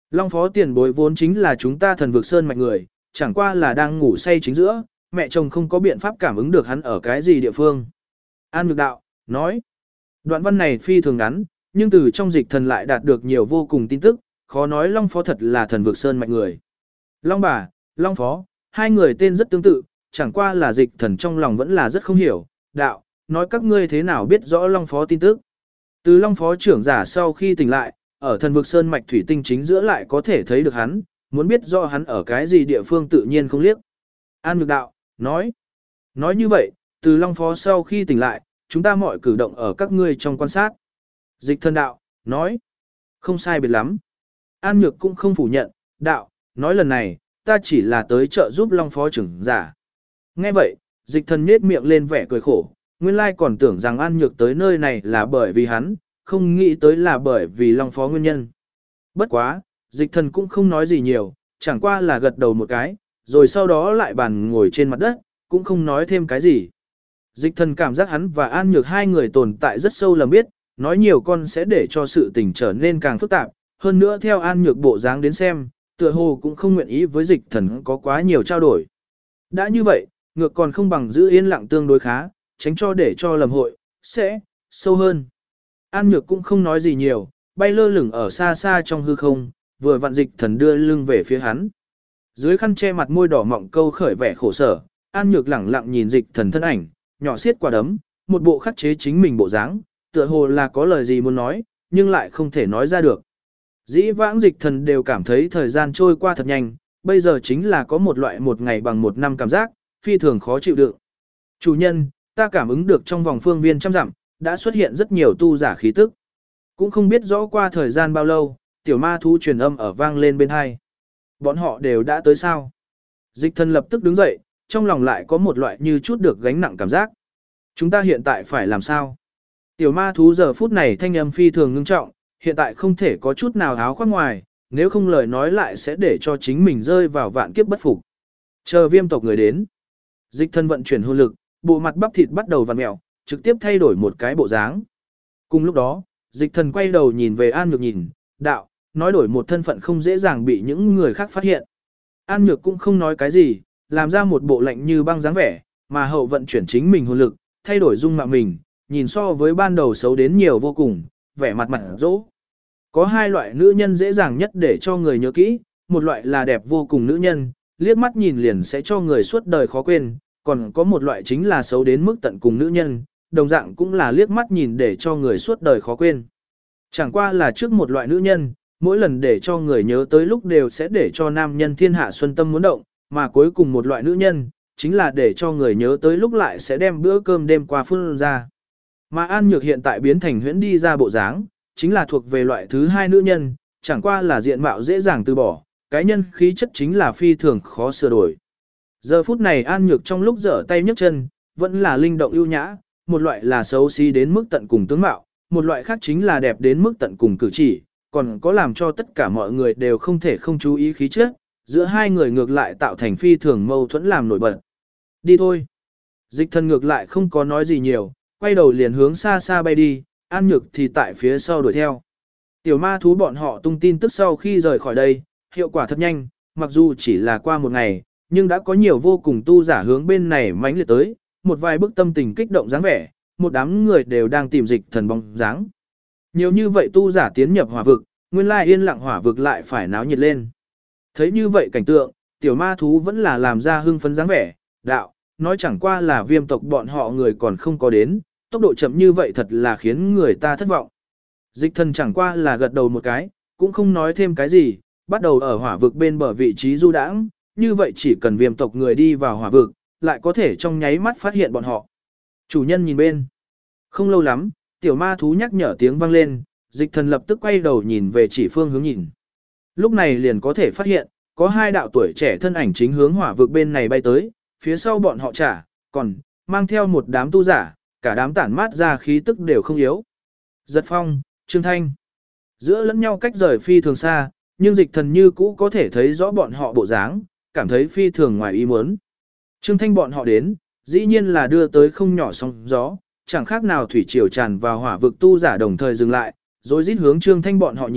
Long phó tiền bối vốn chính là chúng ta thần vực sơn mạch người, chẳng qua là đang ngủ say chính giữa, mẹ chồng không có biện pháp cảm ứng được hắn ở cái gì địa phương. An Nhược đạo, nói. Đoạn văn này phi thường ngắn, nhưng từ trong dịch thần lại đạt được nhiều vô cùng tin tức, khó nói Long phó thật là thần vực sơn mạch người. Long bà, Long phó, hai người tên rất tương tự, chẳng qua là dịch thần trong lòng vẫn là rất không hiểu. Đạo, nói các ngươi thế nào biết rõ Long phó tin tức. Từ Long phó trưởng giả sau khi tỉnh lại, ở thần vực sơn mạch thủy tinh chính giữa lại có thể thấy được hắn, muốn biết rõ hắn ở cái gì địa phương tự nhiên không liếc. An Nhược đạo, nói. Nói như vậy, từ Long phó sau khi tỉnh lại, chúng ta mọi cử động ở các ngươi trong quan sát. Dịch thần đạo, nói. Không sai biệt lắm. An Nhược cũng không phủ nhận, đạo, nói lần này, ta chỉ là tới trợ giúp Long phó trưởng giả. Nghe vậy, dịch thần nhếch miệng lên vẻ cười khổ, nguyên lai còn tưởng rằng An Nhược tới nơi này là bởi vì hắn, không nghĩ tới là bởi vì Long phó nguyên nhân. Bất quá, dịch thần cũng không nói gì nhiều, chẳng qua là gật đầu một cái, rồi sau đó lại bàn ngồi trên mặt đất, cũng không nói thêm cái gì. Dịch thần cảm giác hắn và An Nhược hai người tồn tại rất sâu lầm biết, nói nhiều con sẽ để cho sự tình trở nên càng phức tạp, hơn nữa theo An Nhược bộ dáng đến xem, tựa hồ cũng không nguyện ý với dịch thần có quá nhiều trao đổi. Đã như vậy, ngược còn không bằng giữ yên lặng tương đối khá, tránh cho để cho lầm hội, sẽ sâu hơn. An Nhược cũng không nói gì nhiều, bay lơ lửng ở xa xa trong hư không, vừa vặn dịch thần đưa lưng về phía hắn. Dưới khăn che mặt môi đỏ mọng câu khởi vẻ khổ sở, An Nhược lẳng lặng nhìn dịch thần thân ảnh, nhỏ xiết quả đấm, một bộ khắc chế chính mình bộ dáng, tựa hồ là có lời gì muốn nói, nhưng lại không thể nói ra được. Dĩ vãng dịch thần đều cảm thấy thời gian trôi qua thật nhanh, bây giờ chính là có một loại một ngày bằng một năm cảm giác, phi thường khó chịu đựng. Chủ nhân, ta cảm ứng được trong vòng phương viên trăm dặm, đã xuất hiện rất nhiều tu giả khí tức. Cũng không biết rõ qua thời gian bao lâu, tiểu ma thú truyền âm ở vang lên bên hai. Bọn họ đều đã tới sao? Dịch thần lập tức đứng dậy, trong lòng lại có một loại như chút được gánh nặng cảm giác. Chúng ta hiện tại phải làm sao? Tiểu ma thú giờ phút này thanh âm phi thường ngưng trọng, hiện tại không thể có chút nào áo khoác ngoài, nếu không lời nói lại sẽ để cho chính mình rơi vào vạn kiếp bất phục. Chờ viêm tộc người đến. Dịch thần vận chuyển hồn lực, bộ mặt bắp thịt bắt đầu vặn mèo, trực tiếp thay đổi một cái bộ dáng. Cùng lúc đó, dịch thần quay đầu nhìn về An Nhược nhìn, đạo, nói đổi một thân phận không dễ dàng bị những người khác phát hiện. An Nhược cũng không nói cái gì, làm ra một bộ lạnh như băng dáng vẻ, mà hậu vận chuyển chính mình hồn lực, thay đổi dung mạo mình, nhìn so với ban đầu xấu đến nhiều vô cùng, vẻ mặt mặt dỗ. Có hai loại nữ nhân dễ dàng nhất để cho người nhớ kỹ, một loại là đẹp vô cùng nữ nhân, liếc mắt nhìn liền sẽ cho người suốt đời khó quên, còn có một loại chính là xấu đến mức tận cùng nữ nhân, đồng dạng cũng là liếc mắt nhìn để cho người suốt đời khó quên. Chẳng qua là trước một loại nữ nhân, mỗi lần để cho người nhớ tới lúc đều sẽ để cho nam nhân thiên hạ xuân tâm muốn động, mà cuối cùng một loại nữ nhân, chính là để cho người nhớ tới lúc lại sẽ đem bữa cơm đêm qua phun ra. Mà An Nhược hiện tại biến thành huyễn đi ra bộ dáng, chính là thuộc về loại thứ hai nữ nhân, chẳng qua là diện mạo dễ dàng từ bỏ, cái nhân khí chất chính là phi thường khó sửa đổi. Giờ phút này An Nhược trong lúc giở tay nhấc chân, vẫn là linh động ưu nhã, một loại là xấu xí đến mức tận cùng tướng mạo, một loại khác chính là đẹp đến mức tận cùng cử chỉ, còn có làm cho tất cả mọi người đều không thể không chú ý khí chất, giữa hai người ngược lại tạo thành phi thường mâu thuẫn làm nổi bật. Đi thôi. Dịch thần ngược lại không có nói gì nhiều, quay đầu liền hướng xa xa bay đi, An Nhược thì tại phía sau đuổi theo. Tiểu ma thú bọn họ tung tin tức sau khi rời khỏi đây, hiệu quả thật nhanh, mặc dù chỉ là qua một ngày, nhưng đã có nhiều vô cùng tu giả hướng bên này mãnh liệt tới, một vài bức tâm tình kích động dáng vẻ, một đám người đều đang tìm dịch thần bóng dáng. Nhiều như vậy tu giả tiến nhập hỏa vực, nguyên lai yên lặng hỏa vực lại phải náo nhiệt lên. Thấy như vậy cảnh tượng, tiểu ma thú vẫn là làm ra hưng phấn dáng vẻ, đạo, nói chẳng qua là viêm tộc bọn họ người còn không có đến, tốc độ chậm như vậy thật là khiến người ta thất vọng. Dịch thần chẳng qua là gật đầu một cái, cũng không nói thêm cái gì, bắt đầu ở hỏa vực bên bờ vị trí du đãng, như vậy chỉ cần viêm tộc người đi vào hỏa vực, lại có thể trong nháy mắt phát hiện bọn họ. Chủ nhân nhìn bên. Không lâu lắm, tiểu ma thú nhắc nhở tiếng vang lên, dịch thần lập tức quay đầu nhìn về chỉ phương hướng nhìn. Lúc này liền có thể phát hiện, có hai đạo tuổi trẻ thân ảnh chính hướng hỏa vực bên này bay tới, phía sau bọn họ còn mang theo một đám tu giả, cả đám tản mát ra khí tức đều không yếu. Giật Phong, Trương Thanh. Giữa lẫn nhau cách rời phi thường xa, nhưng dịch thần như cũ có thể thấy rõ bọn họ bộ dáng, cảm thấy phi thường ngoài ý muốn. Trương Thanh bọn họ đến, dĩ nhiên là đưa tới không nhỏ sóng gió, chẳng khác nào thủy triều tràn vào hỏa vực tu giả đồng thời dừng lại, rồi rít hướng Trương Thanh bọn họ nhìn,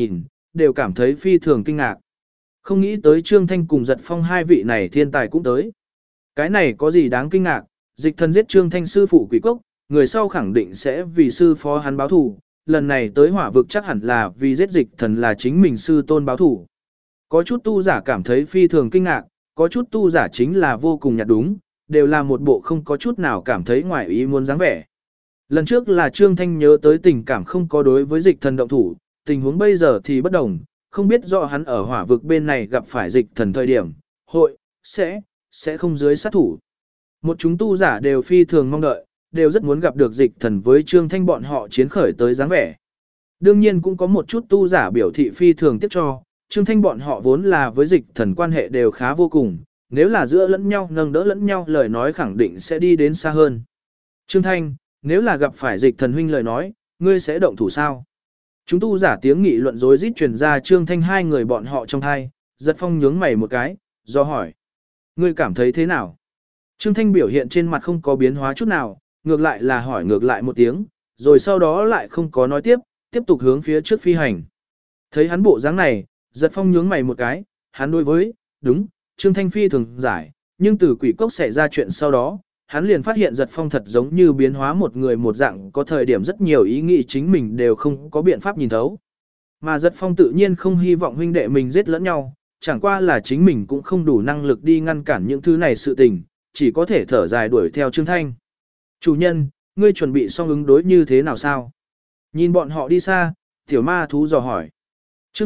đều cảm thấy phi thường kinh ngạc. Không nghĩ tới Trương Thanh cùng Giật Phong hai vị này thiên tài cũng tới. Cái này có gì đáng kinh ngạc, dịch thần giết Trương Thanh sư phụ quỷ cốc, người sau khẳng định sẽ vì sư phó hắn báo thù, lần này tới hỏa vực chắc hẳn là vì giết dịch thần là chính mình sư tôn báo thù. Có chút tu giả cảm thấy phi thường kinh ngạc, có chút tu giả chính là vô cùng nhạt đúng, đều là một bộ không có chút nào cảm thấy ngoài ý muốn dáng vẻ. Lần trước là Trương Thanh nhớ tới tình cảm không có đối với dịch thần động thủ, tình huống bây giờ thì bất đồng, không biết rõ hắn ở hỏa vực bên này gặp phải dịch thần thời điểm, hội, sẽ không dưới sát thủ. Một chúng tu giả đều phi thường mong đợi, đều rất muốn gặp được dịch thần với Trương Thanh bọn họ chiến khởi tới dáng vẻ. Đương nhiên cũng có một chút tu giả biểu thị phi thường tiếc cho, Trương Thanh bọn họ vốn là với dịch thần quan hệ đều khá vô cùng, nếu là giữa lẫn nhau nâng đỡ lẫn nhau lời nói khẳng định sẽ đi đến xa hơn. Trương Thanh, nếu là gặp phải dịch thần huynh lời nói, ngươi sẽ động thủ sao? Chúng tu giả tiếng nghị luận rối rít truyền ra Trương Thanh hai người bọn họ trong hai, Giật Phong nhướng mày một cái, do hỏi. Ngươi cảm thấy thế nào? Trương Thanh biểu hiện trên mặt không có biến hóa chút nào, ngược lại là hỏi ngược lại một tiếng, rồi sau đó lại không có nói tiếp, tiếp tục hướng phía trước phi hành. Thấy hắn bộ dáng này, Giật Phong nhướng mày một cái, hắn đối với, đúng, Trương Thanh phi thường giải, nhưng từ quỷ cốc xảy ra chuyện sau đó, hắn liền phát hiện Giật Phong thật giống như biến hóa một người một dạng, có thời điểm rất nhiều ý nghĩ chính mình đều không có biện pháp nhìn thấu. Mà Giật Phong tự nhiên không hy vọng huynh đệ mình giết lẫn nhau, chẳng qua là chính mình cũng không đủ năng lực đi ngăn cản những thứ này sự tình, chỉ có thể thở dài đuổi theo Trương Thanh. Chủ nhân, ngươi chuẩn bị xong ứng đối như thế nào sao? Nhìn bọn họ đi xa, tiểu ma thú dò hỏi. Trước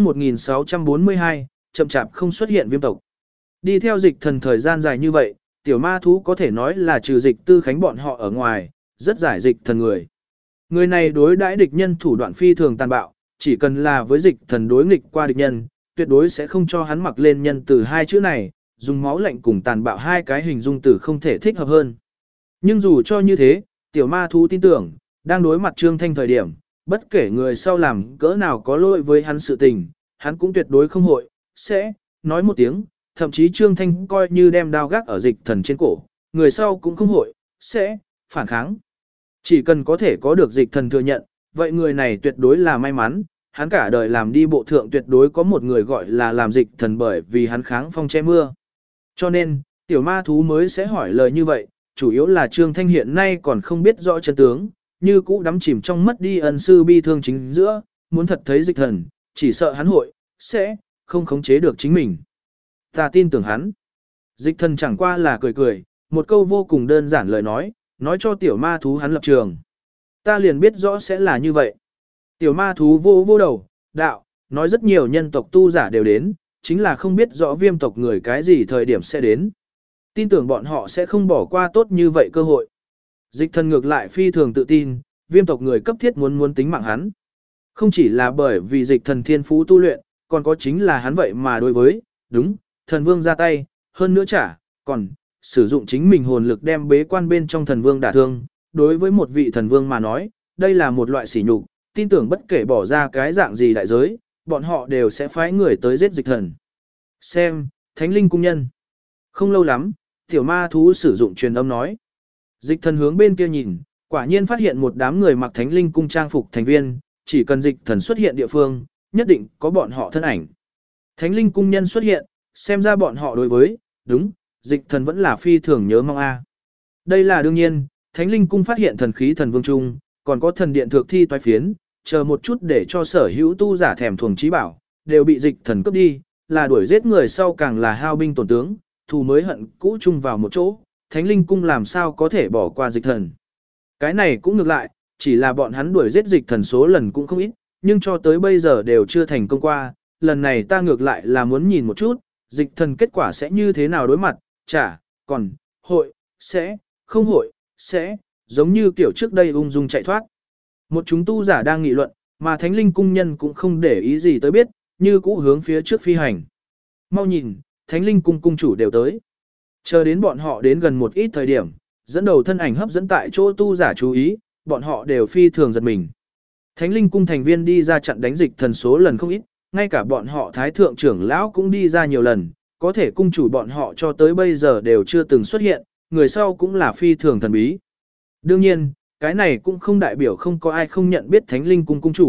1642, chậm chạp không xuất hiện viêm tộc. Đi theo dịch thần thời gian dài như vậy, tiểu ma thú có thể nói là trừ dịch tư khánh bọn họ ở ngoài, rất giải dịch thần người. Người này đối đãi địch nhân thủ đoạn phi thường tàn bạo, chỉ cần là với dịch thần đối nghịch qua địch nhân, tuyệt đối sẽ không cho hắn mặc lên nhân từ hai chữ này, dùng máu lạnh cùng tàn bạo hai cái hình dung từ không thể thích hợp hơn. Nhưng dù cho như thế, tiểu ma thú tin tưởng, đang đối mặt Trương Thanh thời điểm, bất kể người sau làm cỡ nào có lỗi với hắn sự tình, hắn cũng tuyệt đối không hội, sẽ, nói một tiếng, thậm chí Trương Thanh coi như đem đao gác ở dịch thần trên cổ, người sau cũng không hội, sẽ, phản kháng. Chỉ cần có thể có được dịch thần thừa nhận, vậy người này tuyệt đối là may mắn, hắn cả đời làm đi bộ thượng tuyệt đối có một người gọi là làm dịch thần bởi vì hắn kháng phong che mưa. Cho nên, tiểu ma thú mới sẽ hỏi lời như vậy, chủ yếu là Trương Thanh hiện nay còn không biết rõ chân tướng, như cũ đắm chìm trong mất đi ân sư bi thương chính giữa, muốn thật thấy dịch thần, chỉ sợ hắn hội, sẽ, không khống chế được chính mình. Ta tin tưởng hắn. Dịch thần chẳng qua là cười cười, một câu vô cùng đơn giản lời nói cho tiểu ma thú hắn lập trường. Ta liền biết rõ sẽ là như vậy. Tiểu ma thú vô đầu, đạo, nói rất nhiều nhân tộc tu giả đều đến, chính là không biết rõ viêm tộc người cái gì thời điểm sẽ đến. Tin tưởng bọn họ sẽ không bỏ qua tốt như vậy cơ hội. Dịch thần ngược lại phi thường tự tin, viêm tộc người cấp thiết muốn tính mạng hắn. Không chỉ là bởi vì dịch thần thiên phú tu luyện, còn có chính là hắn vậy mà đối với, đúng, thần vương ra tay, hơn nữa còn sử dụng chính mình hồn lực đem bế quan bên trong thần vương đả thương. Đối với một vị thần vương mà nói, đây là một loại sỉ nhục, tin tưởng bất kể bỏ ra cái dạng gì đại giới, bọn họ đều sẽ phái người tới giết dịch thần. Xem, thánh linh cung nhân. Không lâu lắm, tiểu ma thú sử dụng truyền âm nói. Dịch thần hướng bên kia nhìn, quả nhiên phát hiện một đám người mặc thánh linh cung trang phục thành viên, chỉ cần dịch thần xuất hiện địa phương, nhất định có bọn họ thân ảnh. Thánh linh cung nhân xuất hiện, xem ra bọn họ đối với, đúng, dịch thần vẫn là phi thường nhớ mong a. Đây là đương nhiên, thánh linh cung phát hiện thần khí thần vương trung, còn có thần điện thượng thi toái phiến, chờ một chút để cho sở hữu tu giả thèm thuồng trí bảo, đều bị dịch thần cướp đi, là đuổi giết người sau càng là hao binh tổn tướng, thù mới hận cũ chung vào một chỗ, thánh linh cung làm sao có thể bỏ qua dịch thần. Cái này cũng ngược lại, chỉ là bọn hắn đuổi giết dịch thần số lần cũng không ít, nhưng cho tới bây giờ đều chưa thành công qua, lần này ta ngược lại là muốn nhìn một chút, dịch thần kết quả sẽ như thế nào đối mặt, còn, hội, sẽ, không hội, sẽ, giống như kiểu trước đây ung dung chạy thoát. Một chúng tu giả đang nghị luận, mà thánh linh cung nhân cũng không để ý gì tới biết, như cũ hướng phía trước phi hành. Mau nhìn, thánh linh cung cung chủ đều tới. Chờ đến bọn họ đến gần một ít thời điểm, dẫn đầu thân ảnh hấp dẫn tại chỗ tu giả chú ý, bọn họ đều phi thường giật mình. Thánh linh cung thành viên đi ra chặn đánh dịch thần số lần không ít, ngay cả bọn họ thái thượng trưởng lão cũng đi ra nhiều lần, có thể cung chủ bọn họ cho tới bây giờ đều chưa từng xuất hiện, người sau cũng là phi thường thần bí. Đương nhiên, cái này cũng không đại biểu không có ai không nhận biết thánh linh cung cung chủ,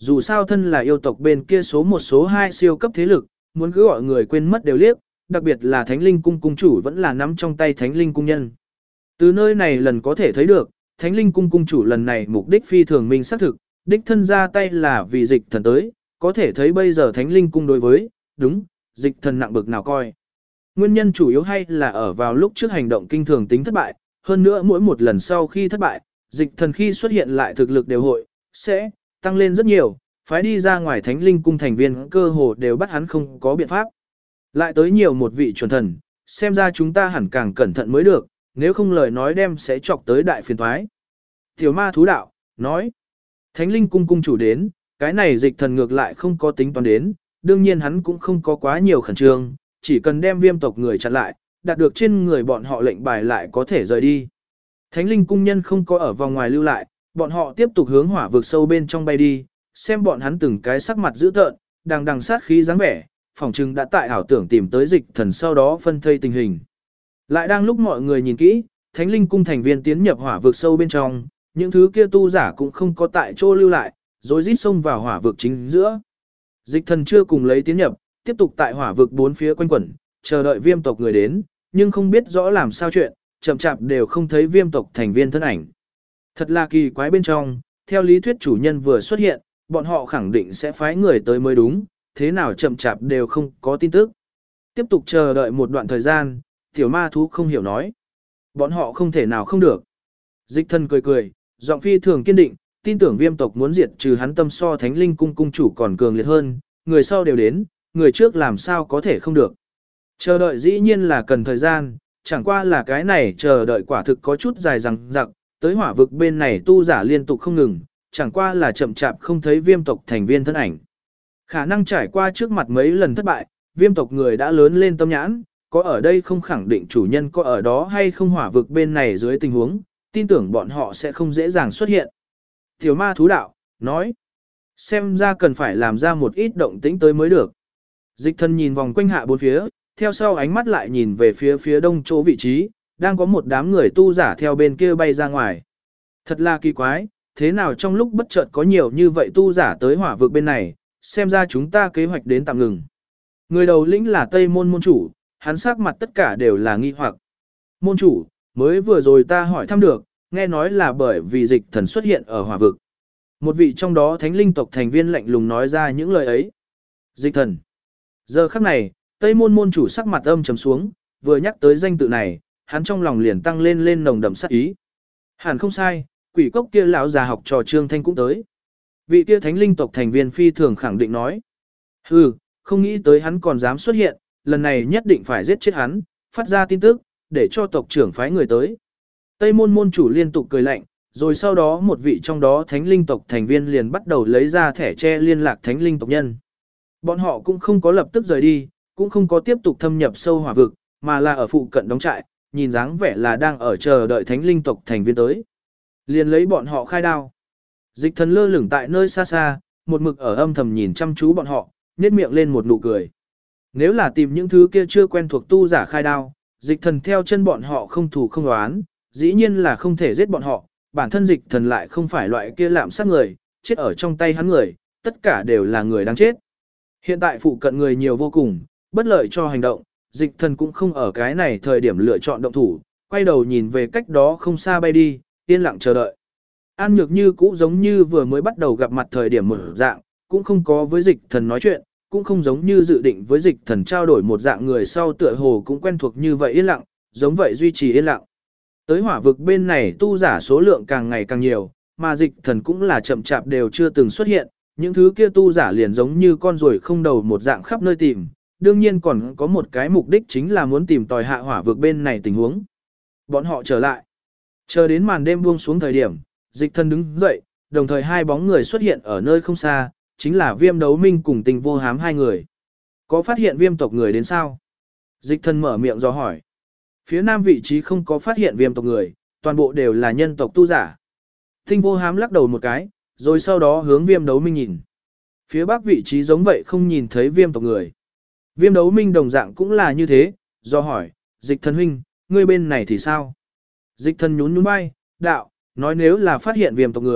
Dù sao thân là yêu tộc bên kia số 1 số 2 siêu cấp thế lực, muốn cứ gọi người quên mất đều liếc, đặc biệt là Thánh Linh Cung cung chủ vẫn là nắm trong tay Thánh Linh Cung nhân. Từ nơi này lần có thể thấy được, Thánh Linh Cung cung chủ lần này mục đích phi thường minh xác thực, đích thân ra tay là vì dịch thần tới, có thể thấy bây giờ Thánh Linh Cung đối với, đúng, dịch thần nặng bực nào coi. Nguyên nhân chủ yếu hay là ở vào lúc trước hành động kinh thường tính thất bại, hơn nữa mỗi một lần sau khi thất bại, dịch thần khi xuất hiện lại thực lực đều hội, sẽ tăng lên rất nhiều, phái đi ra ngoài Thánh Linh Cung thành viên cơ hồ đều bắt hắn không có biện pháp. Lại tới nhiều một vị chuẩn thần, xem ra chúng ta hẳn càng cẩn thận mới được, nếu không lời nói đem sẽ chọc tới đại phiền toái. Tiểu ma thú đạo, nói, Thánh Linh Cung cung chủ đến, cái này dịch thần ngược lại không có tính toán đến, đương nhiên hắn cũng không có quá nhiều khẩn trương, chỉ cần đem viêm tộc người chặn lại, đạt được trên người bọn họ lệnh bài lại có thể rời đi. Thánh Linh Cung nhân không có ở vòng ngoài lưu lại, bọn họ tiếp tục hướng hỏa vực sâu bên trong bay đi, xem bọn hắn từng cái sắc mặt dữ tợn, đằng sát khí dáng vẻ, phỏng chừng đã tại ảo tưởng tìm tới dịch thần sau đó phân thây tình hình. Lại đang lúc mọi người nhìn kỹ, Thánh Linh Cung thành viên tiến nhập hỏa vực sâu bên trong, những thứ kia tu giả cũng không có tại chỗ lưu lại, rồi rít xông vào hỏa vực chính giữa. Dịch thần chưa cùng lấy tiến nhập, tiếp tục tại hỏa vực bốn phía quanh quẩn, chờ đợi viêm tộc người đến, nhưng không biết rõ làm sao chuyện, chậm chạp đều không thấy viêm tộc thành viên thân ảnh. Thật là kỳ quái bên trong, theo lý thuyết chủ nhân vừa xuất hiện, bọn họ khẳng định sẽ phái người tới mới đúng, thế nào chậm chạp đều không có tin tức. Tiếp tục chờ đợi một đoạn thời gian, tiểu ma thú không hiểu nói. Bọn họ không thể nào không được. Dịch thần cười cười, giọng phi thường kiên định, tin tưởng viêm tộc muốn diệt trừ hắn tâm so Thánh Linh Cung cung chủ còn cường liệt hơn, người sau đều đến, người trước làm sao có thể không được. Chờ đợi dĩ nhiên là cần thời gian, chẳng qua là cái này chờ đợi quả thực có chút dài dằng dặc, tới hỏa vực bên này tu giả liên tục không ngừng, chẳng qua là chậm chạp không thấy viêm tộc thành viên thân ảnh. Khả năng trải qua trước mặt mấy lần thất bại, viêm tộc người đã lớn lên tâm nhãn, có ở đây không khẳng định chủ nhân có ở đó hay không hỏa vực bên này dưới tình huống, tin tưởng bọn họ sẽ không dễ dàng xuất hiện. Tiểu ma thú đạo, nói, xem ra cần phải làm ra một ít động tĩnh tới mới được. Dịch thần nhìn vòng quanh hạ bốn phía, theo sau ánh mắt lại nhìn về phía đông chỗ vị trí, đang có một đám người tu giả theo bên kia bay ra ngoài. Thật là kỳ quái, thế nào trong lúc bất chợt có nhiều như vậy tu giả tới hỏa vực bên này, xem ra chúng ta kế hoạch đến tạm ngừng. Người đầu lĩnh là Tây Môn môn chủ, hắn sắc mặt tất cả đều là nghi hoặc. Môn chủ, mới vừa rồi ta hỏi thăm được, nghe nói là bởi vì dịch thần xuất hiện ở hỏa vực. Một vị trong đó thánh linh tộc thành viên lạnh lùng nói ra những lời ấy. Dịch thần. Giờ khắc này, Tây Môn môn chủ sắc mặt âm trầm xuống, vừa nhắc tới danh tự này, hắn trong lòng liền tăng lên nồng đậm sát ý. Hẳn không sai, quỷ cốc kia lão già học trò Trương Thanh cũng tới. Vị kia thánh linh tộc thành viên phi thường khẳng định nói. Hừ, không nghĩ tới hắn còn dám xuất hiện, lần này nhất định phải giết chết hắn, phát ra tin tức, để cho tộc trưởng phái người tới. Tây Môn môn chủ liên tục cười lạnh, rồi sau đó một vị trong đó thánh linh tộc thành viên liền bắt đầu lấy ra thẻ che liên lạc thánh linh tộc nhân. Bọn họ cũng không có lập tức rời đi, cũng không có tiếp tục thâm nhập sâu hỏa vực, mà là ở phụ cận đóng trại, nhìn dáng vẻ là đang ở chờ đợi thánh linh tộc thành viên tới. Liền lấy bọn họ khai đao. Dịch thần lơ lửng tại nơi xa xa, một mực ở âm thầm nhìn chăm chú bọn họ, nhếch miệng lên một nụ cười. Nếu là tìm những thứ kia chưa quen thuộc tu giả khai đao, dịch thần theo chân bọn họ không thù không đoán, dĩ nhiên là không thể giết bọn họ, bản thân dịch thần lại không phải loại kia lạm sát người, chết ở trong tay hắn người, tất cả đều là người đáng chết. Hiện tại phụ cận người nhiều vô cùng, bất lợi cho hành động, dịch thần cũng không ở cái này thời điểm lựa chọn động thủ, quay đầu nhìn về cách đó không xa bay đi, yên lặng chờ đợi. An Nhược Như cũng giống như vừa mới bắt đầu gặp mặt thời điểm mở dạng, cũng không có với dịch thần nói chuyện, cũng không giống như dự định với dịch thần trao đổi một dạng người sau tựa hồ cũng quen thuộc như vậy yên lặng, giống vậy duy trì yên lặng. Tới hỏa vực bên này tu giả số lượng càng ngày càng nhiều, mà dịch thần cũng là chậm chạp đều chưa từng xuất hiện, những thứ kia tu giả liền giống như con ruồi không đầu một dạng khắp nơi tìm, đương nhiên còn có một cái mục đích chính là muốn tìm tòi hạ hỏa vực bên này tình huống. Bọn họ trở lại. Chờ đến màn đêm buông xuống thời điểm, dịch thần đứng dậy, đồng thời hai bóng người xuất hiện ở nơi không xa, chính là Viêm Đấu Minh cùng Tình Vô Hám hai người. Có phát hiện viêm tộc người đến sao? Dịch thần mở miệng do hỏi. Phía nam vị trí không có phát hiện viêm tộc người, toàn bộ đều là nhân tộc tu giả. Tình Vô Hám lắc đầu một cái, rồi sau đó hướng Viêm Đấu Minh nhìn. Phía bắc vị trí giống vậy không nhìn thấy viêm tộc người. Viêm Đấu Minh đồng dạng cũng là như thế, do hỏi, dịch thần huynh, ngươi bên này thì sao? Dịch thần nhún nhún vai, đạo, nói nếu là phát hiện viêm tộc người,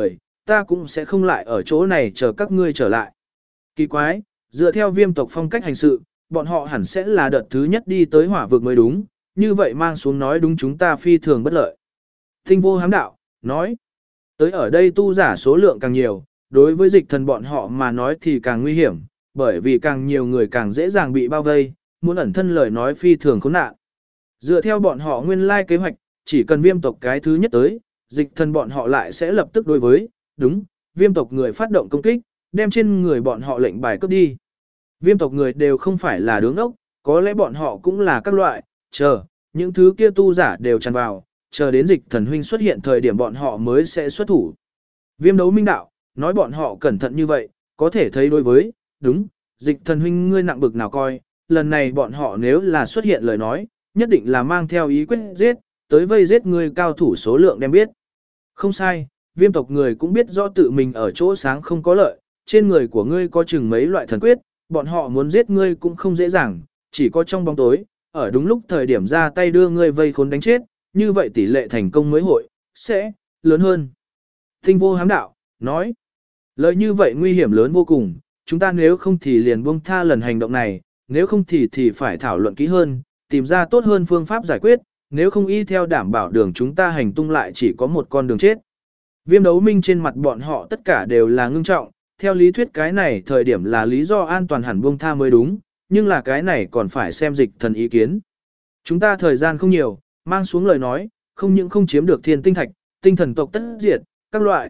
ta cũng sẽ không lại ở chỗ này chờ các ngươi trở lại. Kỳ quái, dựa theo viêm tộc phong cách hành sự, bọn họ hẳn sẽ là đợt thứ nhất đi tới hỏa vực mới đúng, như vậy mang xuống nói đúng chúng ta phi thường bất lợi. Tinh vô hám đạo, nói, tới ở đây tu giả số lượng càng nhiều, đối với dịch thần bọn họ mà nói thì càng nguy hiểm, bởi vì càng nhiều người càng dễ dàng bị bao vây, muốn ẩn thân lời nói phi thường khốn nạn. Dựa theo bọn họ nguyên lai kế hoạch, chỉ cần viêm tộc cái thứ nhất tới, dịch thần bọn họ lại sẽ lập tức đối với, đúng, viêm tộc người phát động công kích, đem trên người bọn họ lệnh bài cướp đi. Viêm tộc người đều không phải là đứng ốc, có lẽ bọn họ cũng là các loại, những thứ kia tu giả đều tràn vào, chờ đến dịch thần huynh xuất hiện thời điểm bọn họ mới sẽ xuất thủ. Viêm đấu minh đạo, nói bọn họ cẩn thận như vậy, có thể thấy đối với, đúng, dịch thần huynh ngươi nặng bực nào coi, lần này bọn họ nếu là xuất hiện lời nói, nhất định là mang theo ý quyết giết, tới vây giết ngươi cao thủ số lượng đem biết. Không sai, viêm tộc người cũng biết rõ tự mình ở chỗ sáng không có lợi, trên người của ngươi có chừng mấy loại thần quyết, bọn họ muốn giết ngươi cũng không dễ dàng, chỉ có trong bóng tối, ở đúng lúc thời điểm ra tay đưa ngươi vây khốn đánh chết, như vậy tỷ lệ thành công mới hội, sẽ, lớn hơn. Tinh vô hám đạo, nói, lời như vậy nguy hiểm lớn vô cùng, chúng ta nếu không thì liền buông tha lần hành động này, nếu không thì phải thảo luận kỹ hơn, tìm ra tốt hơn phương pháp giải quyết, nếu không y theo đảm bảo đường chúng ta hành tung lại chỉ có một con đường chết. Viêm đấu minh trên mặt bọn họ tất cả đều là ngưng trọng, theo lý thuyết cái này thời điểm là lý do an toàn hẳn buông tha mới đúng, nhưng là cái này còn phải xem dịch thần ý kiến. Chúng ta thời gian không nhiều, mang xuống lời nói, không những không chiếm được thiên tinh thạch, tinh thần tộc tất diệt, các loại,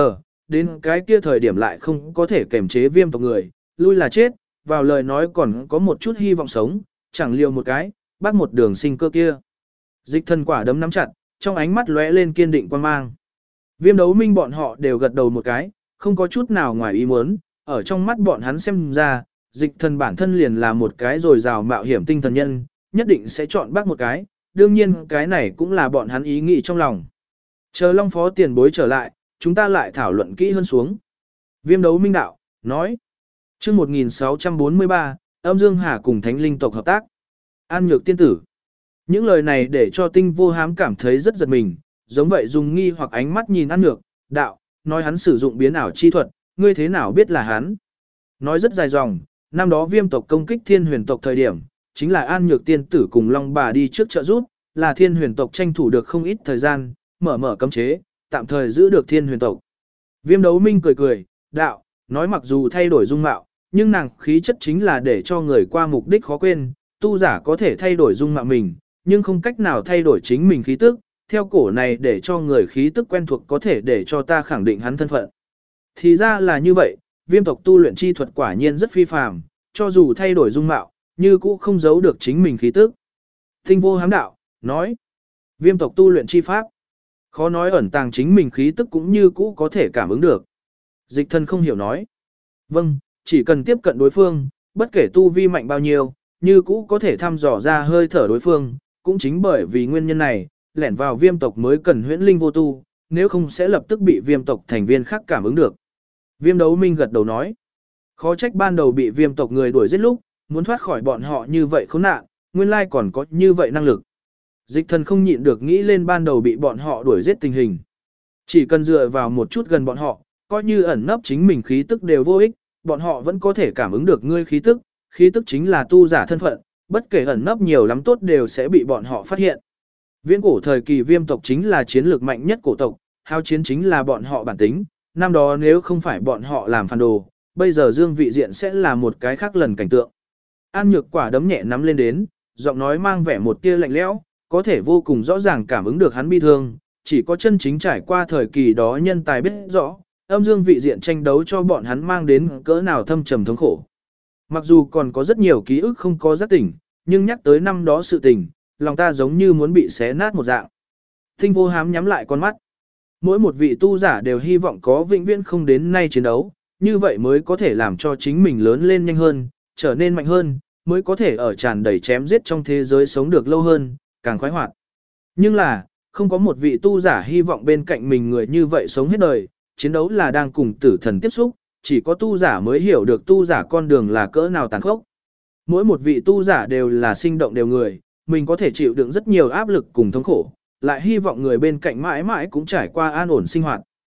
đến cái kia thời điểm lại không có thể kềm chế viêm tộc người, lui là chết, vào lời nói còn có một chút hy vọng sống, chẳng liều một cái, bắt một đường sinh cơ kia. Dịch thần quả đấm nắm chặt, trong ánh mắt lóe lên kiên định quan mang. Viêm đấu minh bọn họ đều gật đầu một cái, không có chút nào ngoài ý muốn, ở trong mắt bọn hắn xem ra, dịch thần bản thân liền là một cái rồi rào mạo hiểm tinh thần nhân, nhất định sẽ chọn bác một cái, đương nhiên cái này cũng là bọn hắn ý nghĩ trong lòng. Chờ Long Phó tiền bối trở lại, chúng ta lại thảo luận kỹ hơn xuống. Viêm đấu minh đạo, nói. Trước 1643, âm Dương Hà cùng Thánh Linh tộc hợp tác. An Nhược tiên tử. Những lời này để cho Tinh vô hám cảm thấy rất giật mình, giống vậy dùng nghi hoặc ánh mắt nhìn An Nhược, đạo, nói hắn sử dụng biến ảo chi thuật, ngươi thế nào biết là hắn. Nói rất dài dòng, năm đó viêm tộc công kích thiên huyền tộc thời điểm, chính là An Nhược tiên tử cùng Long bà đi trước trợ giúp, là thiên huyền tộc tranh thủ được không ít thời gian, mở cấm chế, tạm thời giữ được thiên huyền tộc. Viêm đấu minh cười cười, đạo, nói mặc dù thay đổi dung mạo, nhưng nàng khí chất chính là để cho người qua mục đích khó quên, tu giả có thể thay đổi dung mạo mình, nhưng không cách nào thay đổi chính mình khí tức, theo cổ này để cho người khí tức quen thuộc có thể để cho ta khẳng định hắn thân phận. Thì ra là như vậy, viêm tộc tu luyện chi thuật quả nhiên rất phi phàm, cho dù thay đổi dung mạo, như cũ không giấu được chính mình khí tức. Tinh vô hám đạo, nói, viêm tộc tu luyện chi pháp, khó nói ẩn tàng chính mình khí tức cũng như cũ có thể cảm ứng được. Dịch thần không hiểu nói, vâng, chỉ cần tiếp cận đối phương, bất kể tu vi mạnh bao nhiêu, như cũ có thể thăm dò ra hơi thở đối phương, cũng chính bởi vì nguyên nhân này, lẻn vào viêm tộc mới cần huyễn linh vô tu, nếu không sẽ lập tức bị viêm tộc thành viên khác cảm ứng được. Viêm đấu minh gật đầu nói, khó trách ban đầu bị viêm tộc người đuổi giết lúc, muốn thoát khỏi bọn họ như vậy khốn nạn, nguyên lai còn có như vậy năng lực. Dịch thần không nhịn được nghĩ lên ban đầu bị bọn họ đuổi giết tình hình. Chỉ cần dựa vào một chút gần bọn họ, coi như ẩn nấp chính mình khí tức đều vô ích, bọn họ vẫn có thể cảm ứng được ngươi khí tức chính là tu giả thân phận, bất kể ẩn nấp nhiều lắm tốt đều sẽ bị bọn họ phát hiện. Viễn cổ thời kỳ viêm tộc chính là chiến lược mạnh nhất cổ tộc, hao chiến chính là bọn họ bản tính, năm đó nếu không phải bọn họ làm phản đồ, bây giờ Dương Vị Diện sẽ là một cái khác lần cảnh tượng. An Nhược quả đấm nhẹ nắm lên đến, giọng nói mang vẻ một tia lạnh lẽo, có thể vô cùng rõ ràng cảm ứng được hắn bi thương, chỉ có chân chính trải qua thời kỳ đó nhân tài biết rõ, âm Dương Vị Diện tranh đấu cho bọn hắn mang đến cỡ nào thâm trầm thống khổ. Mặc dù còn có rất nhiều ký ức không có giác tỉnh, nhưng nhắc tới năm đó sự tình, lòng ta giống như muốn bị xé nát một dạng. Tinh vô hám nhắm lại con mắt. Mỗi một vị tu giả đều hy vọng có vĩnh viễn không đến nay chiến đấu, như vậy mới có thể làm cho chính mình lớn lên nhanh hơn, trở nên mạnh hơn, mới có thể ở tràn đầy chém giết trong thế giới sống được lâu hơn, càng khoái hoạt. Nhưng là, không có một vị tu giả hy vọng bên cạnh mình người như vậy sống hết đời, chiến đấu là đang cùng tử thần tiếp xúc, chỉ có tu giả mới hiểu được tu giả con đường là cỡ nào tàn khốc. Mỗi một vị tu giả đều là sinh động đều người, mình có thể chịu đựng rất nhiều áp lực cùng thống khổ, lại hy vọng người bên cạnh mãi mãi cũng trải qua an ổn sinh hoạt.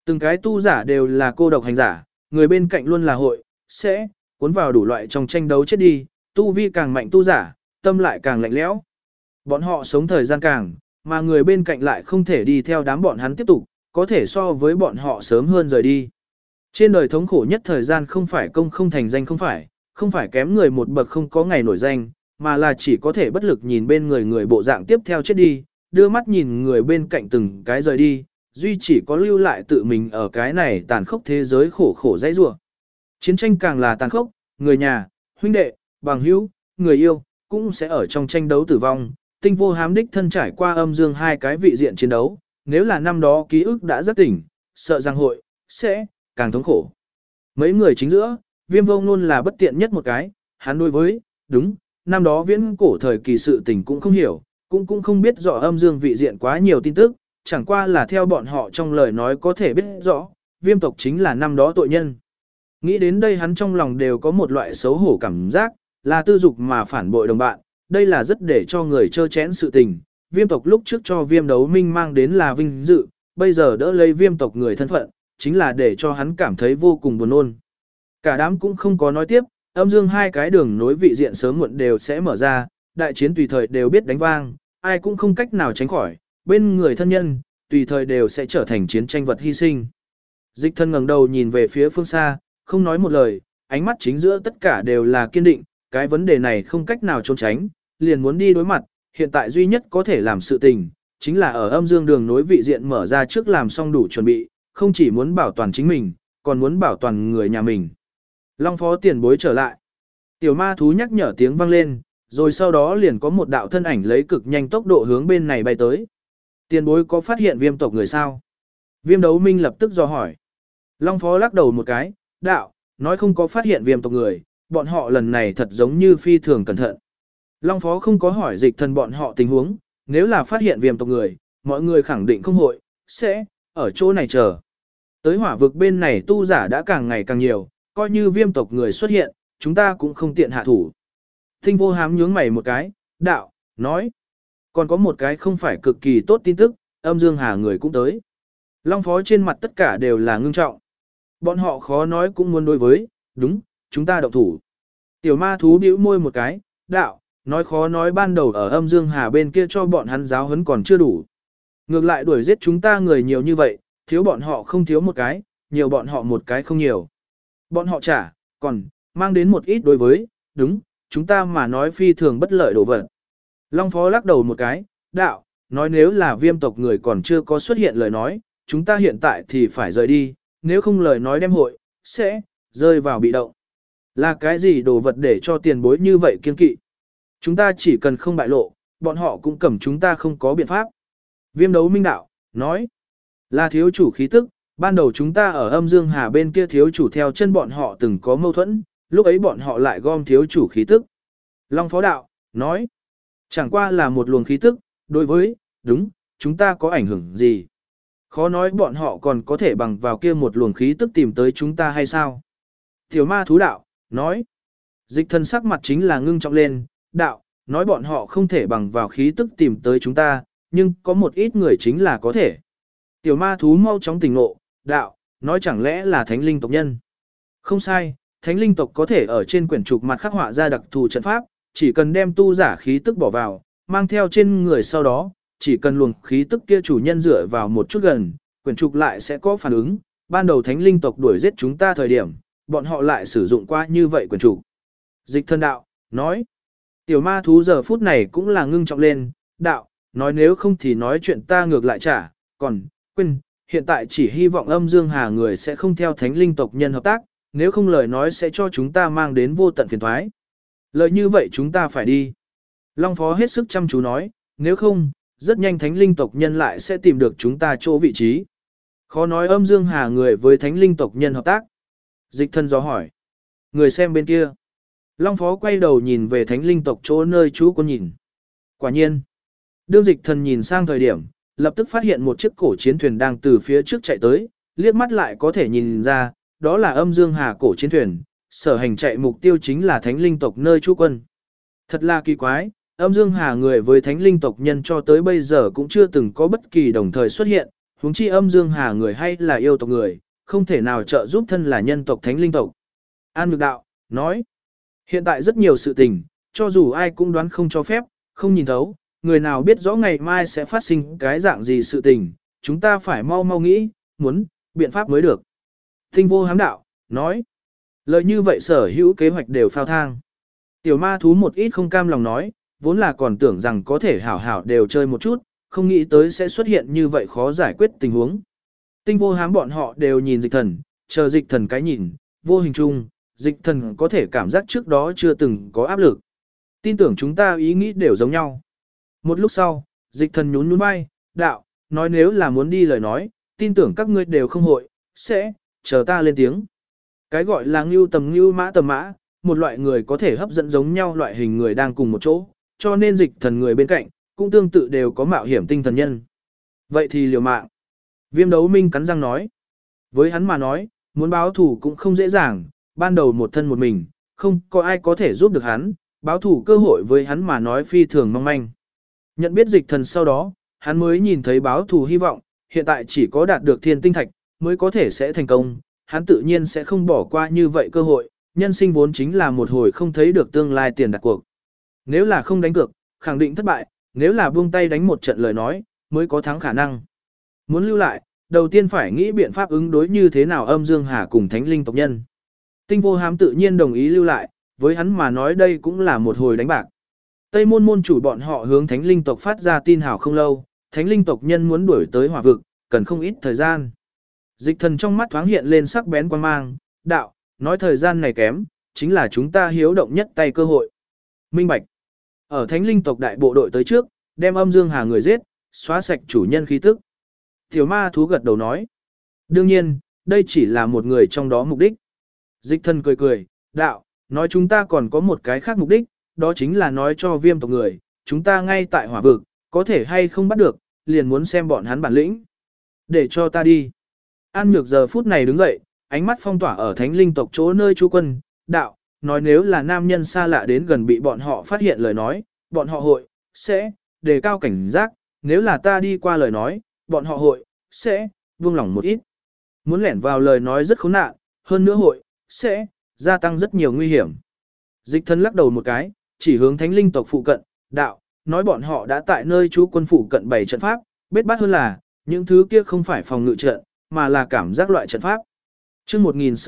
Từng cái tu giả đều là cô độc hành giả, người bên cạnh luôn là hội, sẽ, cuốn vào đủ loại trong tranh đấu chết đi, tu vi càng mạnh tu giả, tâm lại càng lạnh lẽo. Bọn họ sống thời gian càng, mà người bên cạnh lại không thể đi theo đám bọn hắn tiếp tục, có thể so với bọn họ sớm hơn rời đi. Trên đời thống khổ nhất thời gian không phải công không thành danh không phải kém người một bậc không có ngày nổi danh, mà là chỉ có thể bất lực nhìn bên người bộ dạng tiếp theo chết đi, đưa mắt nhìn người bên cạnh từng cái rời đi, duy chỉ có lưu lại tự mình ở cái này tàn khốc thế giới khổ khổ dãy rủa. Chiến tranh càng là tàn khốc, người nhà, huynh đệ, bằng hữu, người yêu, cũng sẽ ở trong tranh đấu tử vong. Tinh Vô Hám đích thân trải qua âm dương hai cái vị diện chiến đấu, nếu là năm đó ký ức đã rất tỉnh, sợ rằng hội, sẽ, càng thống khổ. Mấy người chính giữa, Viêm Vô Ngôn là bất tiện nhất một cái, hắn đối với, đúng, năm đó viễn cổ thời kỳ sự tình cũng không hiểu, cũng không biết rõ âm dương vị diện quá nhiều tin tức, chẳng qua là theo bọn họ trong lời nói có thể biết rõ, Viêm tộc chính là năm đó tội nhân. Nghĩ đến đây hắn trong lòng đều có một loại xấu hổ cảm giác, là tư dục mà phản bội đồng bạn, đây là rất để cho người chơ chẽn sự tình. Viêm tộc lúc trước cho Viêm Đấu Minh mang đến là vinh dự, bây giờ đỡ lấy Viêm tộc người thân phận, chính là để cho hắn cảm thấy vô cùng buồn nôn. Cả đám cũng không có nói tiếp, âm dương hai cái đường nối vị diện sớm muộn đều sẽ mở ra, đại chiến tùy thời đều biết đánh vang, ai cũng không cách nào tránh khỏi, bên người thân nhân, tùy thời đều sẽ trở thành chiến tranh vật hy sinh. Dịch thân ngẩng đầu nhìn về phía phương xa, không nói một lời, ánh mắt chính giữa tất cả đều là kiên định, cái vấn đề này không cách nào trốn tránh, liền muốn đi đối mặt, hiện tại duy nhất có thể làm sự tình, chính là ở âm dương đường nối vị diện mở ra trước làm xong đủ chuẩn bị, không chỉ muốn bảo toàn chính mình, còn muốn bảo toàn người nhà mình. Long Phó tiền bối trở lại. Tiểu ma thú nhắc nhở tiếng vang lên, rồi sau đó liền có một đạo thân ảnh lấy cực nhanh tốc độ hướng bên này bay tới. Tiền bối có phát hiện Viêm tộc người sao? Viêm Đấu Minh lập tức dò hỏi. Long Phó lắc đầu một cái, đạo, nói không có phát hiện Viêm tộc người, bọn họ lần này thật giống như phi thường cẩn thận. Long Phó không có hỏi Dịch Thần bọn họ tình huống, nếu là phát hiện Viêm tộc người, mọi người khẳng định không hội, sẽ, ở chỗ này chờ. Tới hỏa vực bên này tu giả đã càng ngày càng nhiều, coi như Viêm tộc người xuất hiện, chúng ta cũng không tiện hạ thủ. Tinh Vô Hám nhướng mày một cái, đạo, nói. Còn có một cái không phải cực kỳ tốt tin tức, âm dương hà người cũng tới. Long Phó trên mặt tất cả đều là ngưng trọng. Bọn họ khó nói cũng muốn đối với, đúng, chúng ta động thủ. Tiểu ma thú bĩu môi một cái, đạo, nói khó nói ban đầu ở âm dương hà bên kia cho bọn hắn giáo huấn còn chưa đủ. Ngược lại đuổi giết chúng ta người nhiều như vậy, thiếu bọn họ không thiếu một cái, nhiều bọn họ một cái không nhiều. Bọn họ trả, còn, mang đến một ít đối với, đúng, chúng ta mà nói phi thường bất lợi đổ vật. Long Phó lắc đầu một cái, đạo, nói nếu là Viêm tộc người còn chưa có xuất hiện lời nói, chúng ta hiện tại thì phải rời đi, nếu không lời nói đem hội, sẽ, rơi vào bị động. Là cái gì đồ vật để cho tiền bối như vậy kiên kỵ? Chúng ta chỉ cần không bại lộ, bọn họ cũng cầm chúng ta không có biện pháp. Viêm Đấu Minh đạo, nói, là thiếu chủ khí tức, ban đầu chúng ta ở âm dương hà bên kia thiếu chủ theo chân bọn họ từng có mâu thuẫn, lúc ấy bọn họ lại gom thiếu chủ khí tức. Long Phó đạo, nói, chẳng qua là một luồng khí tức, đối với, đúng, chúng ta có ảnh hưởng gì? Khó nói bọn họ còn có thể bằng vào kia một luồng khí tức tìm tới chúng ta hay sao? Tiểu ma thú đạo, nói, Dịch Thần sắc mặt chính là ngưng trọng lên, đạo, nói bọn họ không thể bằng vào khí tức tìm tới chúng ta, nhưng có một ít người chính là có thể. Tiểu ma thú mau chóng tỉnh ngộ, đạo, nói chẳng lẽ là thánh linh tộc nhân? Không sai, thánh linh tộc có thể ở trên quyển trục mặt khắc họa ra đặc thù trận pháp, chỉ cần đem tu giả khí tức bỏ vào, mang theo trên người sau đó, chỉ cần luồng khí tức kia chủ nhân dựa vào một chút gần, quyển trục lại sẽ có phản ứng. Ban đầu thánh linh tộc đuổi giết chúng ta thời điểm, bọn họ lại sử dụng qua như vậy quyển trục. Dịch Thân đạo, nói, tiểu ma thú giờ phút này cũng là ngưng trọng lên, đạo, nói nếu không thì nói chuyện ta ngược lại trả, còn, quên, hiện tại chỉ hy vọng âm dương hà người sẽ không theo thánh linh tộc nhân hợp tác, nếu không lời nói sẽ cho chúng ta mang đến vô tận phiền thoái. Lời như vậy chúng ta phải đi. Long Phó hết sức chăm chú nói, nếu không, rất nhanh thánh linh tộc nhân lại sẽ tìm được chúng ta chỗ vị trí. Khó nói âm dương hà người với thánh linh tộc nhân hợp tác. Dịch Thân do hỏi. Người xem bên kia. Long Phó quay đầu nhìn về thánh linh tộc chỗ nơi chú có nhìn. Quả nhiên. Đương Dịch Thần nhìn sang thời điểm, lập tức phát hiện một chiếc cổ chiến thuyền đang từ phía trước chạy tới, liếc mắt lại có thể nhìn ra, đó là âm dương hà cổ chiến thuyền, sở hành chạy mục tiêu chính là thánh linh tộc nơi trú quân. Thật là kỳ quái, âm dương hà người với thánh linh tộc nhân cho tới bây giờ cũng chưa từng có bất kỳ đồng thời xuất hiện, huống chi âm dương hà người hay là yêu tộc người, không thể nào trợ giúp thân là nhân tộc thánh linh tộc. An Nhược Đạo, nói, hiện tại rất nhiều sự tình, cho dù ai cũng đoán không cho phép, không nhìn thấu, người nào biết rõ ngày mai sẽ phát sinh cái dạng gì sự tình, chúng ta phải mau mau nghĩ, muốn, biện pháp mới được. Tinh Vô Hám Đạo, nói, lời như vậy sở hữu kế hoạch đều phao thang. Tiểu ma thú một ít không cam lòng nói, vốn là còn tưởng rằng có thể hảo hảo đều chơi một chút, không nghĩ tới sẽ xuất hiện như vậy khó giải quyết tình huống. Tinh Vô Hám bọn họ đều nhìn Dịch Thần, chờ Dịch Thần cái nhìn, vô hình chung, Dịch Thần có thể cảm giác trước đó chưa từng có áp lực. Tin tưởng chúng ta ý nghĩ đều giống nhau. Một lúc sau, Dịch Thần nhún nhún vai, đạo, nói nếu là muốn đi lời nói, tin tưởng các ngươi đều không hội, sẽ, chờ ta lên tiếng. Cái gọi là ngưu tầm mã, một loại người có thể hấp dẫn giống nhau loại hình người đang cùng một chỗ, cho nên Dịch Thần người bên cạnh, cũng tương tự đều có mạo hiểm tinh thần nhân. Vậy thì liều mạng. Viêm Đấu Minh cắn răng nói. Với hắn mà nói, muốn báo thủ cũng không dễ dàng, ban đầu một thân một mình, không có ai có thể giúp được hắn, báo thủ cơ hội với hắn mà nói phi thường mong manh. Nhận biết Dịch Thần sau đó, hắn mới nhìn thấy báo thủ hy vọng, hiện tại chỉ có đạt được thiên tinh thạch, mới có thể sẽ thành công, hắn tự nhiên sẽ không bỏ qua như vậy cơ hội, nhân sinh vốn chính là một hồi không thấy được tương lai tiền đặt cuộc. Nếu là không đánh cược, khẳng định thất bại, nếu là buông tay đánh một trận lời nói, mới có thắng khả năng. Muốn lưu lại, đầu tiên phải nghĩ biện pháp ứng đối như thế nào âm dương hà cùng thánh linh tộc nhân. Tinh Vô Hám tự nhiên đồng ý lưu lại, với hắn mà nói đây cũng là một hồi đánh bạc. Tây môn môn chủ bọn họ hướng thánh linh tộc phát ra tin hào không lâu, thánh linh tộc nhân muốn đuổi tới hỏa vực, cần không ít thời gian. Dịch Thần trong mắt thoáng hiện lên sắc bén quan mang, đạo, nói thời gian này kém, chính là chúng ta hiếu động nhất tay cơ hội. Minh Bạch. Ở thánh linh tộc đại bộ đội tới trước, đem âm dương hà người giết, xóa sạch chủ nhân khí tức. Tiểu ma thú gật đầu nói. Đương nhiên, đây chỉ là một người trong đó mục đích. Dịch Thần cười cười, đạo, nói chúng ta còn có một cái khác mục đích, đó chính là nói cho viêm tộc người, chúng ta ngay tại hỏa vực, có thể hay không bắt được, liền muốn xem bọn hắn bản lĩnh. Để cho ta đi. An Nhược giờ phút này đứng dậy, ánh mắt phong tỏa ở thánh linh tộc chỗ nơi trú quân, đạo, nói nếu là nam nhân xa lạ đến gần bị bọn họ phát hiện lời nói, bọn họ hội, sẽ, đề cao cảnh giác, nếu là ta đi qua lời nói, bọn họ hội, sẽ, buông lỏng một ít. Muốn lẻn vào lời nói rất khốn nạn, hơn nữa hội, sẽ, gia tăng rất nhiều nguy hiểm. Dịch Thần lắc đầu một cái, chỉ hướng thánh linh tộc phụ cận, đạo, nói bọn họ đã tại nơi trú quân phụ cận bày trận pháp, bết bát hơn là, những thứ kia không phải phòng ngự trận, mà là cảm giác loại trận pháp. Chương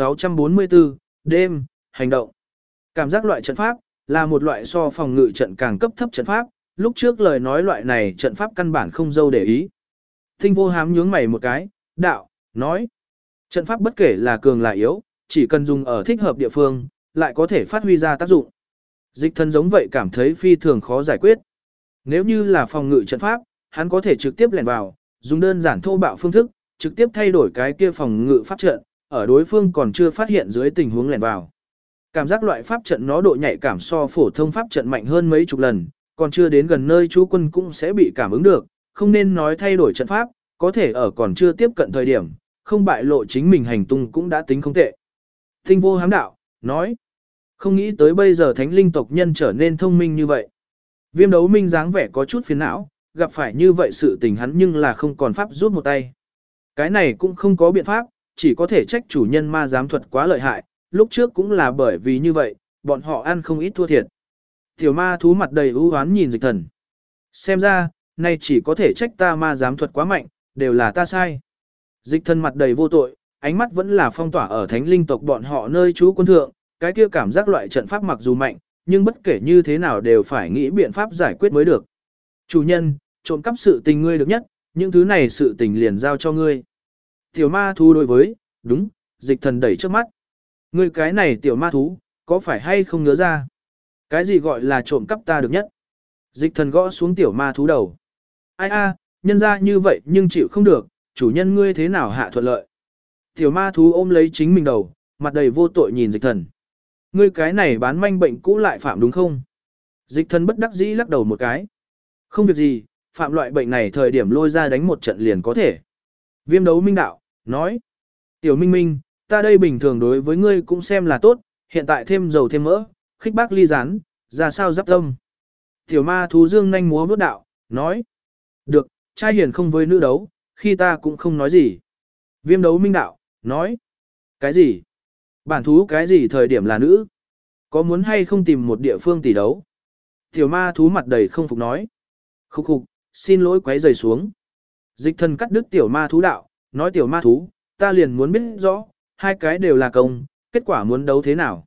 1644, đêm, hành động. Cảm giác loại trận pháp là một loại so phòng ngự trận càng cấp thấp trận pháp, lúc trước lời nói loại này trận pháp căn bản không dâu để ý. Tinh Vô Hám nhướng mày một cái, đạo, nói, trận pháp bất kể là cường là yếu, chỉ cần dùng ở thích hợp địa phương, lại có thể phát huy ra tác dụng. Dịch Thần giống vậy cảm thấy phi thường khó giải quyết. Nếu như là phòng ngự trận pháp, hắn có thể trực tiếp lẻn vào, dùng đơn giản thô bạo phương thức, trực tiếp thay đổi cái kia phòng ngự pháp trận, ở đối phương còn chưa phát hiện dưới tình huống lẻn vào. Cảm giác loại pháp trận nó độ nhạy cảm so phổ thông pháp trận mạnh hơn mấy chục lần, còn chưa đến gần nơi trú quân cũng sẽ bị cảm ứng được, không nên nói thay đổi trận pháp, có thể ở còn chưa tiếp cận thời điểm, không bại lộ chính mình hành tung cũng đã tính không tệ. Tinh Vô Hám đạo, nói, không nghĩ tới bây giờ thánh linh tộc nhân trở nên thông minh như vậy. Viêm Đấu Minh dáng vẻ có chút phiền não, gặp phải như vậy sự tình hắn nhưng là không còn pháp rút một tay. Cái này cũng không có biện pháp, chỉ có thể trách chủ nhân ma giám thuật quá lợi hại, lúc trước cũng là bởi vì như vậy, bọn họ ăn không ít thua thiệt. Tiểu ma thú mặt đầy ưu oán nhìn Dịch Thần. Xem ra, nay chỉ có thể trách ta ma giám thuật quá mạnh, đều là ta sai. Dịch Thần mặt đầy vô tội, ánh mắt vẫn là phong tỏa ở thánh linh tộc bọn họ nơi trú quân thượng, cái kia cảm giác loại trận pháp mặc dù mạnh, nhưng bất kể như thế nào đều phải nghĩ biện pháp giải quyết mới được. Chủ nhân, trộm cắp sự tình ngươi được nhất, những thứ này sự tình liền giao cho ngươi. Tiểu ma thú đối với, đúng, Dịch Thần đẩy trước mắt. Ngươi cái này tiểu ma thú, có phải hay không nhớ ra? Cái gì gọi là trộm cắp ta được nhất? Dịch Thần gõ xuống tiểu ma thú đầu. Ai a, nhân ra như vậy nhưng chịu không được, chủ nhân ngươi thế nào hạ thuận lợi? Tiểu ma thú ôm lấy chính mình đầu, mặt đầy vô tội nhìn Dịch Thần. Ngươi cái này bán manh bệnh cũ lại phạm đúng không? Dịch Thần bất đắc dĩ lắc đầu một cái. Không việc gì, phạm loại bệnh này thời điểm lôi ra đánh một trận liền có thể. Viêm Đấu Minh đạo, nói. Tiểu Minh Minh, ta đây bình thường đối với ngươi cũng xem là tốt, hiện tại thêm dầu thêm mỡ, khích bác ly rán, ra sao giáp tâm. Tiểu ma thú dương nhanh múa vút đạo, nói. Được, trai hiền không với nữ đấu, khi ta cũng không nói gì. Viêm đấu minh đạo, nói. Cái gì? Bản thú cái gì thời điểm là nữ? Có muốn hay không tìm một địa phương tỷ đấu? Tiểu ma thú mặt đầy không phục nói. Khúc khục, xin lỗi quấy rầy xuống. Dịch thần cắt đứt tiểu ma thú đạo, nói tiểu ma thú, ta liền muốn biết rõ, hai cái đều là công, kết quả muốn đấu thế nào?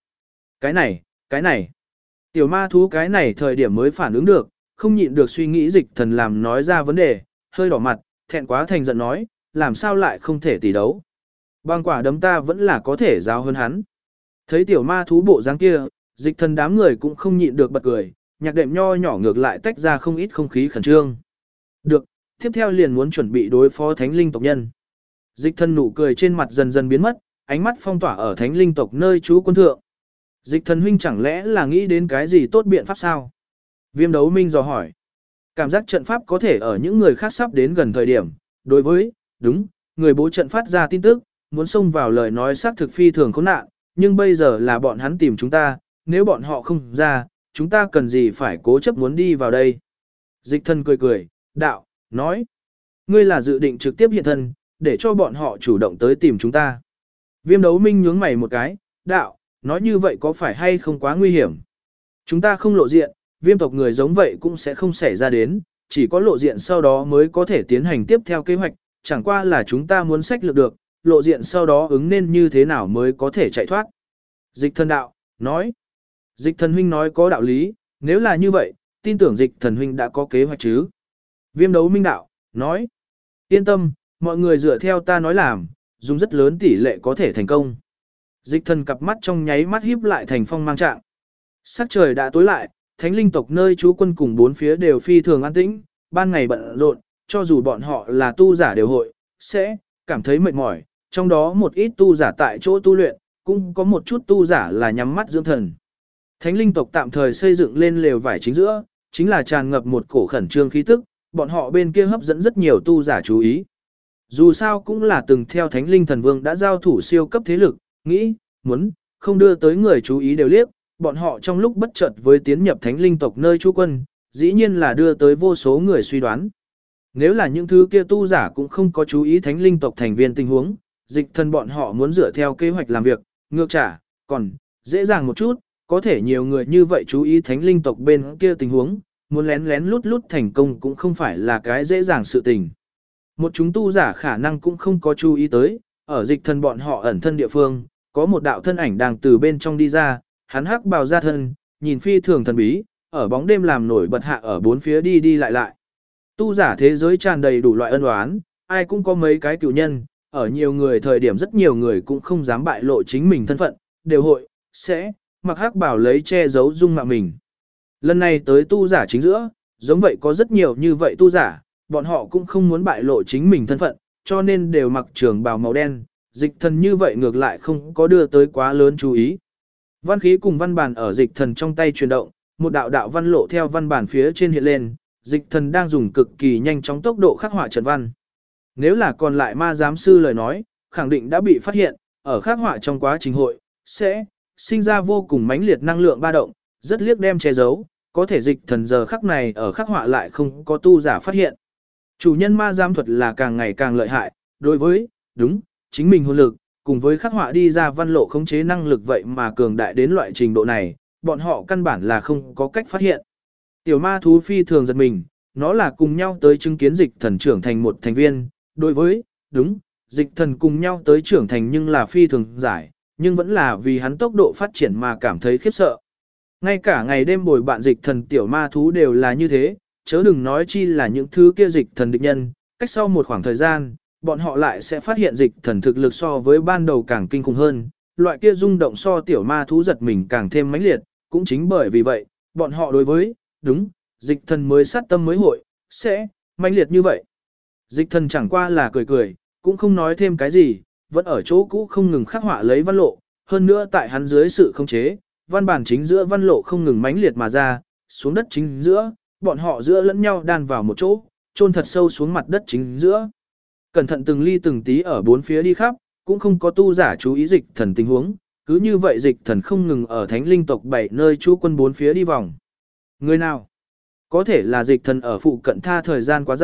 Cái này. Tiểu ma thú cái này thời điểm mới phản ứng được, không nhịn được suy nghĩ dịch thần làm nói ra vấn đề, hơi đỏ mặt, thẹn quá thành giận nói, làm sao lại không thể tỷ đấu. Bằng quả đấm ta vẫn là có thể giáo hơn hắn. Thấy tiểu ma thú bộ dáng kia, dịch thần đám người cũng không nhịn được bật cười, nhạc đệm nho nhỏ ngược lại tách ra không ít không khí khẩn trương. Được, tiếp theo liền muốn chuẩn bị đối phó thánh linh tộc nhân. Dịch thần nụ cười trên mặt dần dần biến mất, ánh mắt phong tỏa ở thánh linh tộc nơi trú quân thượng. Dịch thần huynh chẳng lẽ là nghĩ đến cái gì tốt biện pháp sao? Viêm đấu minh dò hỏi. Cảm giác trận pháp có thể ở những người khác sắp đến gần thời điểm. Đối với, đúng, người bố trận phát ra tin tức, muốn xông vào lời nói xác thực phi thường khốn nạn, nhưng bây giờ là bọn hắn tìm chúng ta, nếu bọn họ không ra, chúng ta cần gì phải cố chấp muốn đi vào đây. Dịch thần cười cười, đạo, nói. Ngươi là dự định trực tiếp hiện thân, để cho bọn họ chủ động tới tìm chúng ta. Viêm đấu minh nhướng mày một cái, đạo, nói như vậy có phải hay không quá nguy hiểm? Chúng ta không lộ diện, viêm tộc người giống vậy cũng sẽ không xảy ra đến, chỉ có lộ diện sau đó mới có thể tiến hành tiếp theo kế hoạch, chẳng qua là chúng ta muốn sách lược được, lộ diện sau đó ứng nên như thế nào mới có thể chạy thoát. Dịch thần đạo, nói. Dịch thần huynh nói có đạo lý, nếu là như vậy, tin tưởng dịch thần huynh đã có kế hoạch chứ. Viêm đấu minh đạo, nói. Yên tâm, mọi người dựa theo ta nói làm, dùng rất lớn tỷ lệ có thể thành công. Dịch thần cặp mắt trong nháy mắt híp lại thành phong mang trạng. Sắc trời đã tối lại, thánh linh tộc nơi trú quân cùng bốn phía đều phi thường an tĩnh, ban ngày bận rộn, cho dù bọn họ là tu giả đều hội, sẽ cảm thấy mệt mỏi, trong đó một ít tu giả tại chỗ tu luyện, cũng có một chút tu giả là nhắm mắt dưỡng thần. Thánh linh tộc tạm thời xây dựng lên lều vải chính giữa, chính là tràn ngập một cổ khẩn trương khí tức, bọn họ bên kia hấp dẫn rất nhiều tu giả chú ý. Dù sao cũng là từng theo thánh linh thần vương đã giao thủ siêu cấp thế lực, nghĩ, muốn, không đưa tới người chú ý đều liếc, bọn họ trong lúc bất chợt với tiến nhập thánh linh tộc nơi trú quân, dĩ nhiên là đưa tới vô số người suy đoán. Nếu là những thứ kia tu giả cũng không có chú ý thánh linh tộc thành viên tình huống, dịch thần bọn họ muốn dựa theo kế hoạch làm việc, ngược trả, còn dễ dàng một chút, có thể nhiều người như vậy chú ý thánh linh tộc bên kia tình huống, muốn lén lén lút lút thành công cũng không phải là cái dễ dàng sự tình. Một chúng tu giả khả năng cũng không có chú ý tới, ở dịch thần bọn họ ẩn thân địa phương, có một đạo thân ảnh đang từ bên trong đi ra, hắn hắc bào ra thân, nhìn phi thường thần bí, ở bóng đêm làm nổi bật hạ ở bốn phía đi đi lại lại. Tu giả thế giới tràn đầy đủ loại ân oán, ai cũng có mấy cái cựu nhân, ở nhiều người thời điểm rất nhiều người cũng không dám bại lộ chính mình thân phận, đều hội, sẽ, mặc hắc bào lấy che giấu dung mạo mình. Lần này tới tu giả chính giữa, giống vậy có rất nhiều như vậy tu giả, bọn họ cũng không muốn bại lộ chính mình thân phận, cho nên đều mặc trường bào màu đen, dịch thần như vậy ngược lại không có đưa tới quá lớn chú ý. Văn khí cùng văn bản ở dịch thần trong tay chuyển động, một đạo đạo văn lộ theo văn bản phía trên hiện lên, dịch thần đang dùng cực kỳ nhanh chóng tốc độ khắc họa trận văn. Nếu là còn lại ma giám sư lời nói, khẳng định đã bị phát hiện, ở khắc họa trong quá trình hội, sẽ sinh ra vô cùng mãnh liệt năng lượng ba động, rất liếc đem che giấu, có thể dịch thần giờ khắc này ở khắc họa lại không có tu giả phát hiện. Chủ nhân ma giám thuật là càng ngày càng lợi hại, đối với, đúng, chính mình hồn lực, cùng với khắc họa đi ra văn lộ khống chế năng lực vậy mà cường đại đến loại trình độ này, bọn họ căn bản là không có cách phát hiện. Tiểu ma thú phi thường giật mình, nó là cùng nhau tới chứng kiến dịch thần trưởng thành một thành viên, đối với, đúng, dịch thần cùng nhau tới trưởng thành nhưng là phi thường giải, nhưng vẫn là vì hắn tốc độ phát triển mà cảm thấy khiếp sợ. Ngay cả ngày đêm bồi bạn dịch thần tiểu ma thú đều là như thế, chớ đừng nói chi là những thứ kia dịch thần địch nhân, cách sau một khoảng thời gian, bọn họ lại sẽ phát hiện dịch thần thực lực so với ban đầu càng kinh khủng hơn, loại kia rung động so tiểu ma thú giật mình càng thêm mãnh liệt, cũng chính bởi vì vậy, bọn họ đối với, đúng, dịch thần mới sát tâm mới hội, sẽ, mãnh liệt như vậy. Dịch thần chẳng qua là cười cười, cũng không nói thêm cái gì, vẫn ở chỗ cũ không ngừng khắc họa lấy văn lộ, hơn nữa tại hắn dưới sự khống chế, văn bản chính giữa văn lộ không ngừng mãnh liệt mà ra, xuống đất chính giữa, bọn họ giữa lẫn nhau đan vào một chỗ, chôn thật sâu xuống mặt đất chính giữa. Cẩn thận từng ly từng tí ở bốn phía đi khắp, cũng không có tu giả chú ý dịch thần tình huống, cứ như vậy dịch thần không ngừng ở thánh linh tộc 7 nơi trú quân bốn phía đi vòng. Người nào? Có thể là dịch thần ở phụ cận tha thời gian quá dài,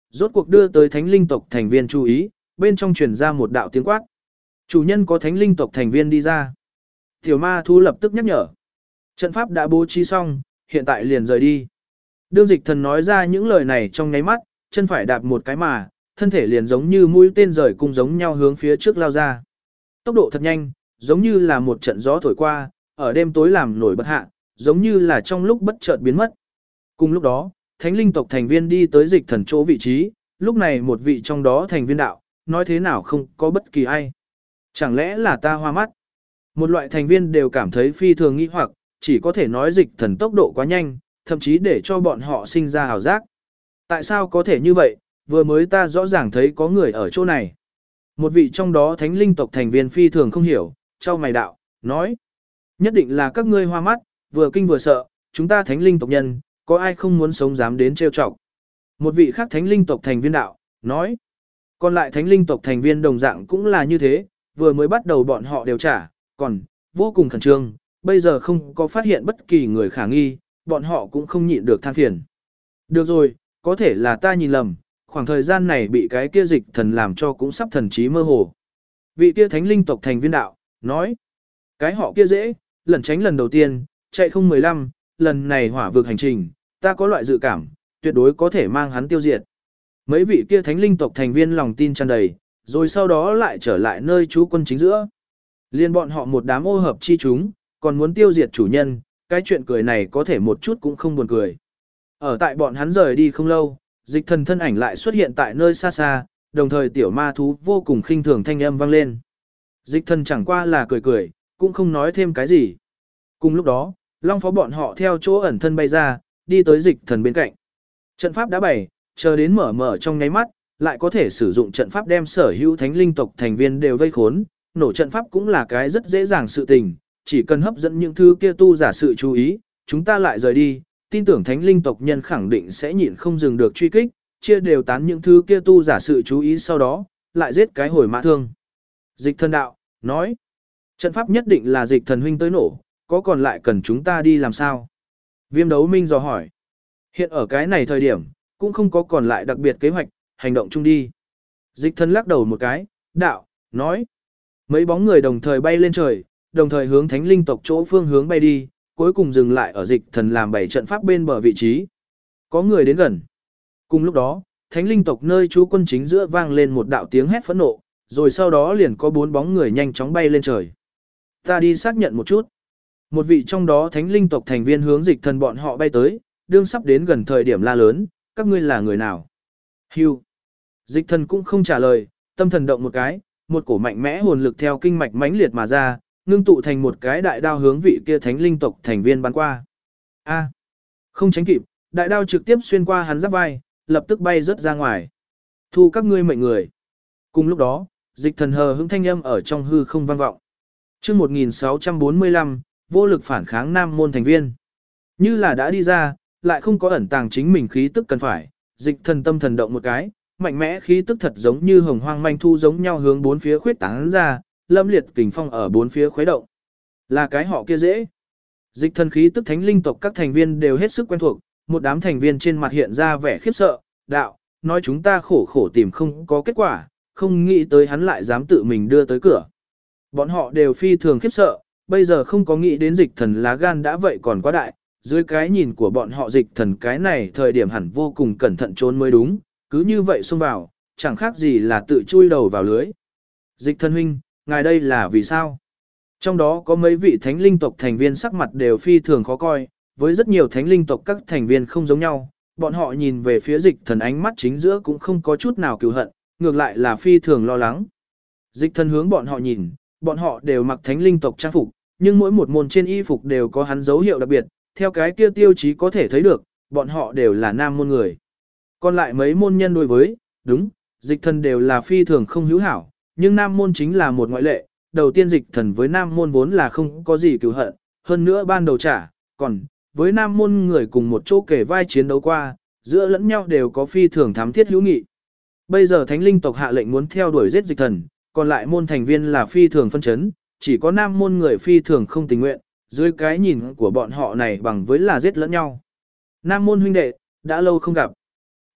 rốt cuộc đưa tới thánh linh tộc thành viên chú ý, bên trong truyền ra một đạo tiếng quát. Chủ nhân có thánh linh tộc thành viên đi ra. Tiểu ma thú lập tức nhắc nhở. Trận pháp đã bố trí xong, hiện tại liền rời đi. Đương Dịch Thần nói ra những lời này trong nháy mắt, chân phải đạp một cái mà, thân thể liền giống như mũi tên rời cung giống nhau hướng phía trước lao ra. Tốc độ thật nhanh, giống như là một trận gió thổi qua, ở đêm tối làm nổi bật hạ, giống như là trong lúc bất chợt biến mất. Cùng lúc đó, thánh linh tộc thành viên đi tới Dịch Thần chỗ vị trí, lúc này một vị trong đó thành viên đạo, nói thế nào không có bất kỳ ai. Chẳng lẽ là ta hoa mắt? Một loại thành viên đều cảm thấy phi thường nghi hoặc, chỉ có thể nói Dịch Thần tốc độ quá nhanh, thậm chí để cho bọn họ sinh ra ảo giác. Tại sao có thể như vậy, vừa mới ta rõ ràng thấy có người ở chỗ này. Một vị trong đó thánh linh tộc thành viên phi thường không hiểu, trao mày đạo, nói. Nhất định là các ngươi hoa mắt, vừa kinh vừa sợ, chúng ta thánh linh tộc nhân, có ai không muốn sống dám đến trêu chọc. Một vị khác thánh linh tộc thành viên đạo, nói. Còn lại thánh linh tộc thành viên đồng dạng cũng là như thế, vừa mới bắt đầu bọn họ đều trả, còn, vô cùng khẩn trương, bây giờ không có phát hiện bất kỳ người khả nghi, bọn họ cũng không nhịn được than phiền. Được rồi, có thể là ta nhìn lầm, khoảng thời gian này bị cái kia Dịch Thần làm cho cũng sắp thần trí mơ hồ. Vị kia thánh linh tộc thành viên đạo, nói, cái họ kia dễ, lẩn tránh lần đầu tiên, chạy không 15, lần này hỏa vực hành trình, ta có loại dự cảm, tuyệt đối có thể mang hắn tiêu diệt. Mấy vị kia thánh linh tộc thành viên lòng tin tràn đầy, rồi sau đó lại trở lại nơi trú quân chính giữa. Liên bọn họ một đám ô hợp chi chúng, còn muốn tiêu diệt chủ nhân, cái chuyện cười này có thể một chút cũng không buồn cười. Ở tại bọn hắn rời đi không lâu, Dịch Thần thân ảnh lại xuất hiện tại nơi xa xa, đồng thời tiểu ma thú vô cùng khinh thường thanh âm vang lên. Dịch Thần chẳng qua là cười cười, cũng không nói thêm cái gì. Cùng lúc đó, Long Phó bọn họ theo chỗ ẩn thân bay ra, đi tới Dịch Thần bên cạnh. Trận pháp đã bày, chờ đến mở trong nháy mắt, lại có thể sử dụng trận pháp đem sở hữu thánh linh tộc thành viên đều vây khốn, nổ trận pháp cũng là cái rất dễ dàng sự tình, chỉ cần hấp dẫn những thứ kia tu giả sự chú ý, chúng ta lại rời đi, tin tưởng thánh linh tộc nhân khẳng định sẽ nhịn không dừng được truy kích, chia đều tán những thứ kia tu giả sự chú ý sau đó, lại giết cái hồi mã thương. Dịch Thần đạo, nói, trận pháp nhất định là Dịch Thần huynh tới nổ, có còn lại cần chúng ta đi làm sao? Viêm Đấu Minh dò hỏi. Hiện ở cái này thời điểm, cũng không có còn lại đặc biệt kế hoạch, hành động chung đi. Dịch Thần lắc đầu một cái, đạo, nói. Mấy bóng người đồng thời bay lên trời, đồng thời hướng thánh linh tộc chỗ phương hướng bay đi, cuối cùng dừng lại ở Dịch Thần làm 7 trận pháp bên bờ vị trí. Có người đến gần. Cùng lúc đó, thánh linh tộc nơi trú quân chính giữa vang lên một đạo tiếng hét phẫn nộ, rồi sau đó liền có 4 bóng người nhanh chóng bay lên trời. Ta đi xác nhận một chút. Một vị trong đó thánh linh tộc thành viên hướng Dịch Thần bọn họ bay tới, đương sắp đến gần thời điểm la lớn, các ngươi là người nào? Hưu. Dịch Thần cũng không trả lời, tâm thần động một cái, một cổ mạnh mẽ hồn lực theo kinh mạch mãnh liệt mà ra, ngưng tụ thành một cái đại đao hướng vị kia thánh linh tộc thành viên bắn qua. A. Không tránh kịp, đại đao trực tiếp xuyên qua hắn giáp vai, lập tức bay rớt ra ngoài. Thu các ngươi mệnh người. Cùng lúc đó, Dịch Thần hờ hững thanh âm ở trong hư không vang vọng. Chương 1645, vô lực phản kháng nam môn thành viên. Như là đã đi ra, lại không có ẩn tàng chính mình khí tức cần phải, Dịch Thần tâm thần động một cái, mạnh mẽ khí tức thật giống như hồng hoang manh thu giống nhau hướng bốn phía khuyết tán ra, lâm liệt kình phong ở bốn phía khuấy động. Là cái họ kia dễ. Dịch Thần khí tức thánh linh tộc các thành viên đều hết sức quen thuộc, một đám thành viên trên mặt hiện ra vẻ khiếp sợ, đạo, nói chúng ta khổ khổ tìm không có kết quả, không nghĩ tới hắn lại dám tự mình đưa tới cửa. Bọn họ đều phi thường khiếp sợ, bây giờ không có nghĩ đến Dịch Thần lá gan đã vậy còn quá đại, dưới cái nhìn của bọn họ Dịch Thần cái này thời điểm hẳn vô cùng cẩn thận trốn mới đúng, cứ như vậy xông vào, chẳng khác gì là tự chui đầu vào lưới. Dịch Thần huynh, ngài đây là vì sao? Trong đó có mấy vị thánh linh tộc thành viên sắc mặt đều phi thường khó coi, với rất nhiều thánh linh tộc các thành viên không giống nhau, bọn họ nhìn về phía Dịch Thần ánh mắt chính giữa cũng không có chút nào cừu hận, ngược lại là phi thường lo lắng. Dịch Thần hướng bọn họ nhìn, bọn họ đều mặc thánh linh tộc trang phục, nhưng mỗi một môn trên y phục đều có hắn dấu hiệu đặc biệt, theo cái kia tiêu chí có thể thấy được, bọn họ đều là nam môn người. Còn lại mấy môn nhân đối với, đúng, Dịch Thần đều là phi thường không hữu hảo, nhưng nam môn chính là một ngoại lệ, đầu tiên Dịch Thần với nam môn vốn là không có gì cừu hận, hơn nữa ban đầu trả, còn, với nam môn người cùng một chỗ kể vai chiến đấu qua, giữa lẫn nhau đều có phi thường thám thiết hữu nghị. Bây giờ thánh linh tộc hạ lệnh muốn theo đuổi giết Dịch Thần, còn lại môn thành viên là phi thường phân chấn, chỉ có nam môn người phi thường không tình nguyện, dưới cái nhìn của bọn họ này bằng với là giết lẫn nhau. Nam môn huynh đệ, đã lâu không gặp.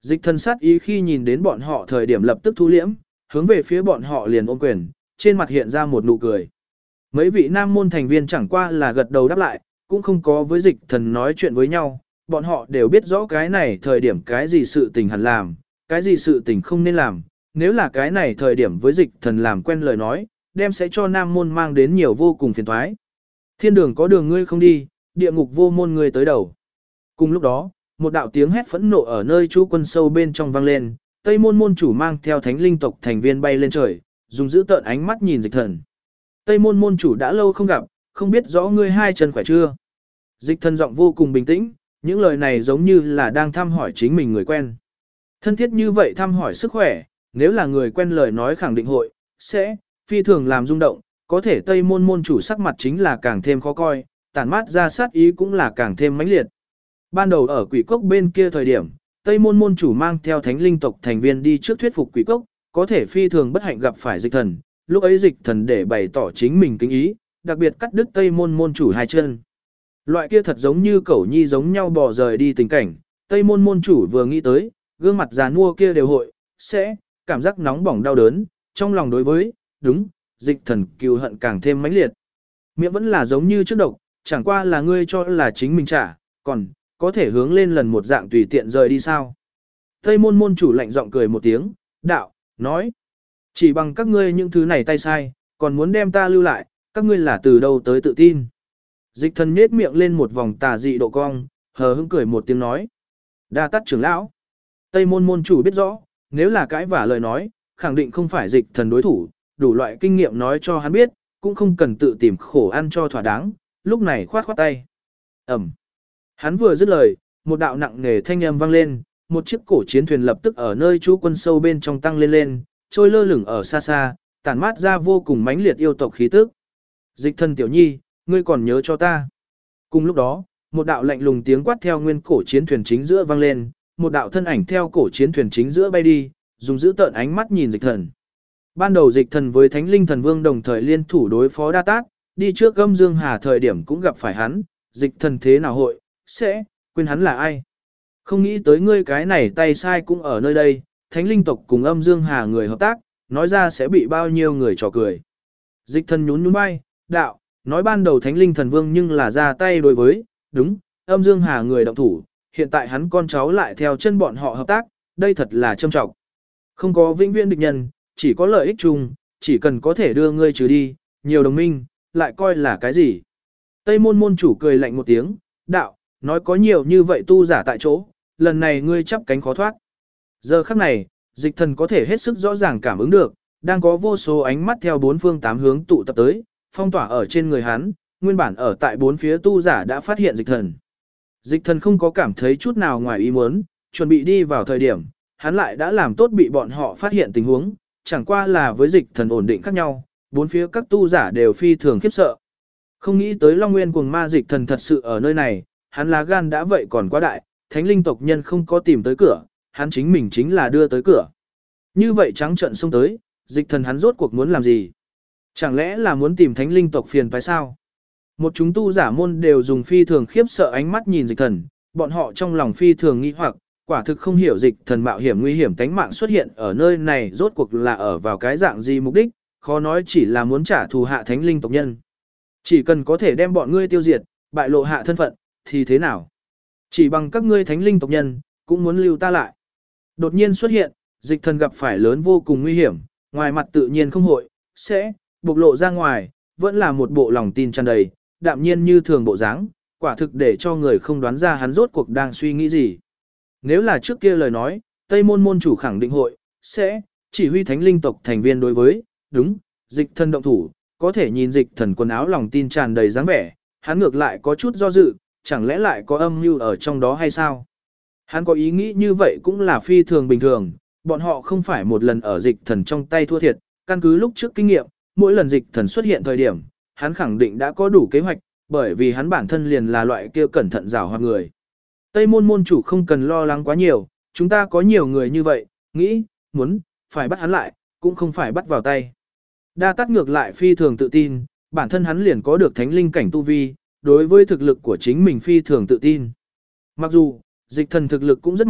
Dịch thần sát ý khi nhìn đến bọn họ thời điểm lập tức thu liễm, hướng về phía bọn họ liền ôm quyền, trên mặt hiện ra một nụ cười. Mấy vị nam môn thành viên chẳng qua là gật đầu đáp lại, cũng không có với dịch thần nói chuyện với nhau, bọn họ đều biết rõ cái này thời điểm cái gì sự tình hẳn làm, cái gì sự tình không nên làm, nếu là cái này thời điểm với dịch thần làm quen lời nói, đem sẽ cho nam môn mang đến nhiều vô cùng phiền toái. Thiên đường có đường ngươi không đi, địa ngục vô môn ngươi tới đầu. Cùng lúc đó, một đạo tiếng hét phẫn nộ ở nơi chú quân sâu bên trong vang lên, Tây môn môn chủ mang theo thánh linh tộc thành viên bay lên trời, dùng giữ tợn ánh mắt nhìn dịch thần. Tây môn môn chủ đã lâu không gặp, không biết rõ ngươi hai chân khỏe chưa. Dịch thần giọng vô cùng bình tĩnh, những lời này giống như là đang thăm hỏi chính mình người quen. Thân thiết như vậy thăm hỏi sức khỏe, nếu là người quen lời nói khẳng định hội, sẽ, phi thường làm rung động, có thể Tây môn môn chủ sắc mặt chính là càng thêm khó coi, tản mát ra sát ý cũng là càng thêm mãnh liệt. Ban đầu ở quỷ cốc bên kia thời điểm, Tây môn môn chủ mang theo thánh linh tộc thành viên đi trước thuyết phục quỷ cốc, có thể phi thường bất hạnh gặp phải dịch thần, lúc ấy dịch thần để bày tỏ chính mình kính ý, đặc biệt cắt đứt Tây môn môn chủ hai chân. Loại kia thật giống như cẩu nhi giống nhau bò rời đi tình cảnh, Tây môn môn chủ vừa nghĩ tới, gương mặt già nua kia đều hội, sẽ, cảm giác nóng bỏng đau đớn, trong lòng đối với, đúng, dịch thần cừu hận càng thêm mãnh liệt. Miệng vẫn là giống như trước độc, chẳng qua là ngươi cho là chính mình trả, còn, có thể hướng lên lần một dạng tùy tiện rời đi sao. Tây môn môn chủ lạnh giọng cười một tiếng, đạo, nói, chỉ bằng các ngươi những thứ này tay sai, còn muốn đem ta lưu lại, các ngươi là từ đâu tới tự tin. Dịch thần nhếch miệng lên một vòng tà dị độ cong, hờ hững cười một tiếng nói. Đa tát trưởng lão. Tây môn môn chủ biết rõ, nếu là cãi vả lời nói, khẳng định không phải dịch thần đối thủ, đủ loại kinh nghiệm nói cho hắn biết, cũng không cần tự tìm khổ ăn cho thỏa đáng, lúc này khoát khoát tay. Ẩm. Hắn vừa dứt lời, một đạo nặng nề thanh âm vang lên, một chiếc cổ chiến thuyền lập tức ở nơi trú quân sâu bên trong tăng lên, trôi lơ lửng ở xa xa, tản mát ra vô cùng mãnh liệt yêu tộc khí tức. Dịch thần tiểu nhi, ngươi còn nhớ cho ta. Cùng lúc đó, một đạo lạnh lùng tiếng quát theo nguyên cổ chiến thuyền chính giữa vang lên, một đạo thân ảnh theo cổ chiến thuyền chính giữa bay đi, dùng giữ tợn ánh mắt nhìn dịch thần. Ban đầu dịch thần với Thánh Linh Thần Vương đồng thời liên thủ đối phó Đa Tát, đi trước Âm Dương Hà thời điểm cũng gặp phải hắn, dịch thần thế nào hội, sẽ, quên hắn là ai. Không nghĩ tới ngươi cái này tay sai cũng ở nơi đây, Thánh Linh tộc cùng Âm Dương Hà người hợp tác, nói ra sẽ bị bao nhiêu người trò cười. Dịch thần nhún nhún vai, đạo, nói ban đầu Thánh Linh Thần Vương nhưng là ra tay đối với, đúng, Âm Dương Hà người động thủ, hiện tại hắn con cháu lại theo chân bọn họ hợp tác, đây thật là châm trọng. Không có vĩnh viễn địch nhân, chỉ có lợi ích chung, chỉ cần có thể đưa ngươi trừ đi, nhiều đồng minh, lại coi là cái gì. Tây môn môn chủ cười lạnh một tiếng, đạo, nói có nhiều như vậy tu giả tại chỗ, lần này ngươi chắp cánh khó thoát. Giờ khắc này, dịch thần có thể hết sức rõ ràng cảm ứng được, đang có vô số ánh mắt theo bốn phương tám hướng tụ tập tới, phong tỏa ở trên người hắn, nguyên bản ở tại bốn phía tu giả đã phát hiện dịch thần. Dịch thần không có cảm thấy chút nào ngoài ý muốn, chuẩn bị đi vào thời điểm, hắn lại đã làm tốt bị bọn họ phát hiện tình huống, chẳng qua là với dịch thần ổn định khác nhau, bốn phía các tu giả đều phi thường khiếp sợ. Không nghĩ tới Long Nguyên cuồng ma dịch thần thật sự ở nơi này, hắn lá gan đã vậy còn quá đại, thánh linh tộc nhân không có tìm tới cửa, hắn chính mình chính là đưa tới cửa. Như vậy trắng trợn xông tới, dịch thần hắn rốt cuộc muốn làm gì? Chẳng lẽ là muốn tìm thánh linh tộc phiền phải sao? Một chúng tu giả môn đều dùng phi thường khiếp sợ ánh mắt nhìn dịch thần, bọn họ trong lòng phi thường nghi hoặc, quả thực không hiểu dịch thần mạo hiểm nguy hiểm tánh mạng xuất hiện ở nơi này rốt cuộc là ở vào cái dạng gì mục đích, khó nói chỉ là muốn trả thù hạ thánh linh tộc nhân. Chỉ cần có thể đem bọn ngươi tiêu diệt, bại lộ hạ thân phận, thì thế nào? Chỉ bằng các ngươi thánh linh tộc nhân, cũng muốn lưu ta lại. Đột nhiên xuất hiện, dịch thần gặp phải lớn vô cùng nguy hiểm, ngoài mặt tự nhiên không hội, sẽ, bộc lộ ra ngoài, vẫn là một bộ lòng tin tràn đầy, đạm nhiên như thường bộ dáng, quả thực để cho người không đoán ra hắn rốt cuộc đang suy nghĩ gì. Nếu là trước kia lời nói, Tây môn môn chủ khẳng định hội, sẽ, chỉ huy thánh linh tộc thành viên đối với, đúng, dịch thần động thủ, có thể nhìn dịch thần quần áo lòng tin tràn đầy dáng vẻ, hắn ngược lại có chút do dự, chẳng lẽ lại có âm mưu ở trong đó hay sao? Hắn có ý nghĩ như vậy cũng là phi thường bình thường, bọn họ không phải một lần ở dịch thần trong tay thua thiệt, căn cứ lúc trước kinh nghiệm, mỗi lần dịch thần xuất hiện thời điểm, hắn khẳng định đã có đủ kế hoạch, bởi vì hắn bản thân liền là loại kia cẩn thận giàu hoạt người. Tây môn môn chủ không cần lo lắng quá nhiều, chúng ta có nhiều người như vậy, nghĩ, muốn, phải bắt hắn lại, cũng không phải bắt vào tay. Đa Tát ngược lại phi thường tự tin, bản thân hắn liền có được thánh linh cảnh tu vi, đối với thực lực của chính mình phi thường tự tin. Mặc dù, dịch thần thực lực cũng rất mạnh,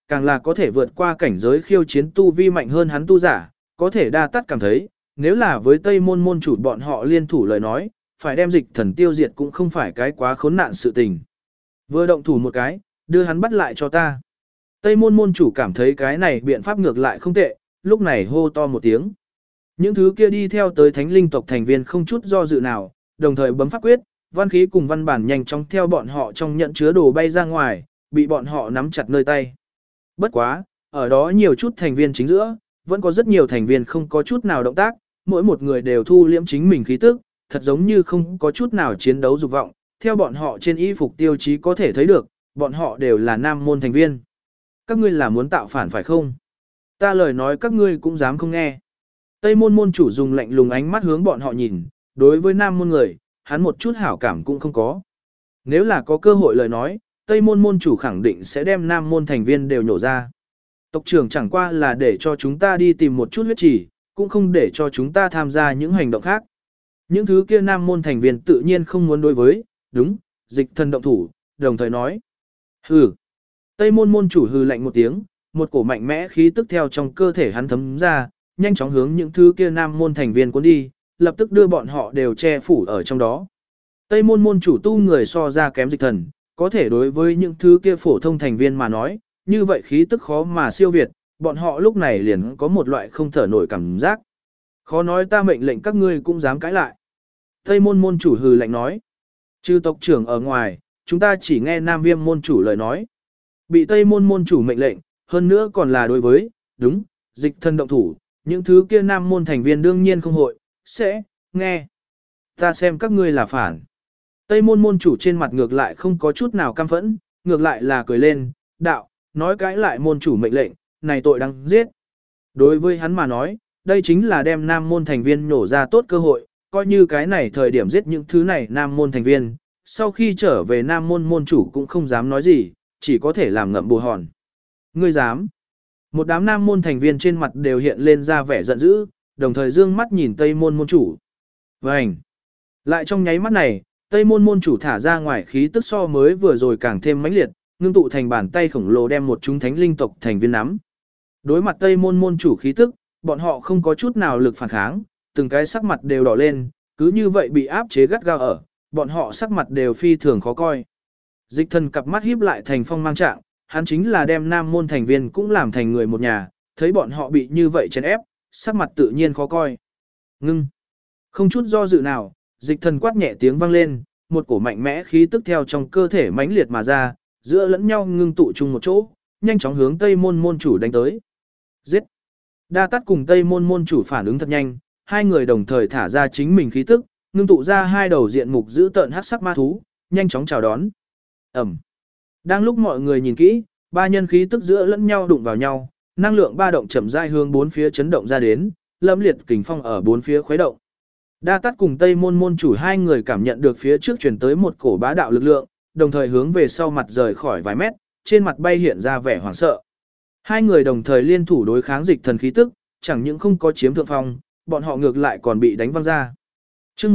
càng là có thể vượt qua cảnh giới khiêu chiến tu vi mạnh hơn hắn tu giả, có thể đa tắt cảm thấy, nếu là với Tây Môn môn chủ bọn họ liên thủ lời nói, phải đem Dịch Thần tiêu diệt cũng không phải cái quá khốn nạn sự tình. Vừa động thủ một cái, đưa hắn bắt lại cho ta. Tây Môn môn chủ cảm thấy cái này biện pháp ngược lại không tệ, lúc này hô to một tiếng. Những thứ kia đi theo tới thánh linh tộc thành viên không chút do dự nào, đồng thời bấm pháp quyết, văn khí cùng văn bản nhanh chóng theo bọn họ trong nhận chứa đồ bay ra ngoài, bị bọn họ nắm chặt nơi tay. Bất quá, ở đó nhiều chút thành viên chính giữa, vẫn có rất nhiều thành viên không có chút nào động tác, mỗi một người đều thu liễm chính mình khí tức, thật giống như không có chút nào chiến đấu dục vọng, theo bọn họ trên y phục tiêu chí có thể thấy được, bọn họ đều là nam môn thành viên. Các ngươi là muốn tạo phản phải không? Ta lời nói các ngươi cũng dám không nghe. Tây môn môn chủ dùng lạnh lùng ánh mắt hướng bọn họ nhìn, đối với nam môn người, hắn một chút hảo cảm cũng không có. Nếu là có cơ hội lời nói, Tây môn môn chủ khẳng định sẽ đem nam môn thành viên đều nhổ ra. Tộc trưởng chẳng qua là để cho chúng ta đi tìm một chút huyết chỉ, cũng không để cho chúng ta tham gia những hành động khác. Những thứ kia nam môn thành viên tự nhiên không muốn đối với, đúng, Dịch Thần động thủ, đồng thời nói. Hừ. Tây môn môn chủ hừ lạnh một tiếng, một cổ mạnh mẽ khí tức theo trong cơ thể hắn thấm ra, nhanh chóng hướng những thứ kia nam môn thành viên cuốn đi, lập tức đưa bọn họ đều che phủ ở trong đó. Tây môn môn chủ tu người so ra kém Dịch Thần, có thể đối với những thứ kia phổ thông thành viên mà nói, như vậy khí tức khó mà siêu việt, bọn họ lúc này liền có một loại không thở nổi cảm giác. Khó nói ta mệnh lệnh các ngươi cũng dám cãi lại. Tây môn môn chủ hừ lạnh nói. Trừ tộc trưởng ở ngoài, chúng ta chỉ nghe Nam Viêm môn chủ lời nói. Bị Tây môn môn chủ mệnh lệnh, hơn nữa còn là đối với, đúng, Dịch Thần động thủ, những thứ kia Nam môn thành viên đương nhiên không hội, sẽ, nghe. Ta xem các ngươi là phản. Tây môn môn chủ trên mặt ngược lại không có chút nào căm phẫn, ngược lại là cười lên, đạo, nói cãi lại môn chủ mệnh lệnh, này tội đáng giết. Đối với hắn mà nói, đây chính là đem nam môn thành viên nổ ra tốt cơ hội, coi như cái này thời điểm giết những thứ này nam môn thành viên, sau khi trở về nam môn môn chủ cũng không dám nói gì, chỉ có thể làm ngậm bù hòn. Ngươi dám? Một đám nam môn thành viên trên mặt đều hiện lên ra vẻ giận dữ, đồng thời dương mắt nhìn Tây môn môn chủ. Vành! Lại trong nháy mắt này, Tây môn môn chủ thả ra ngoài khí tức so mới vừa rồi càng thêm mãnh liệt, ngưng tụ thành bàn tay khổng lồ đem một chúng thánh linh tộc thành viên nắm. Đối mặt Tây môn môn chủ khí tức, bọn họ không có chút nào lực phản kháng, từng cái sắc mặt đều đỏ lên, cứ như vậy bị áp chế gắt gao ở, bọn họ sắc mặt đều phi thường khó coi. Dịch Thần cặp mắt híp lại thành phong mang trạng, hắn chính là đem nam môn thành viên cũng làm thành người một nhà, thấy bọn họ bị như vậy chèn ép, sắc mặt tự nhiên khó coi. Ngưng. Không chút do dự nào, Dịch Thần quát nhẹ tiếng vang lên, một cổ mạnh mẽ khí tức theo trong cơ thể mãnh liệt mà ra, giữa lẫn nhau ngưng tụ chung một chỗ, nhanh chóng hướng Tây môn môn chủ đánh tới. Giết! Đa Tát cùng Tây môn môn chủ phản ứng thật nhanh, hai người đồng thời thả ra chính mình khí tức, ngưng tụ ra hai đầu diện mục giữ tợn hắc sắc ma thú, nhanh chóng chào đón. Ẩm! Đang lúc mọi người nhìn kỹ, ba nhân khí tức giữa lẫn nhau đụng vào nhau, năng lượng ba động chậm rãi hướng bốn phía chấn động ra đến, lâm liệt kình phong ở bốn phía khuấy động. Đa Tát cùng Tây môn môn chủ hai người cảm nhận được phía trước truyền tới một cổ bá đạo lực lượng, đồng thời hướng về sau mặt rời khỏi vài mét, trên mặt bay hiện ra vẻ hoảng sợ. Hai người đồng thời liên thủ đối kháng Dịch Thần khí tức, chẳng những không có chiếm thượng phong, bọn họ ngược lại còn bị đánh văng ra. Chương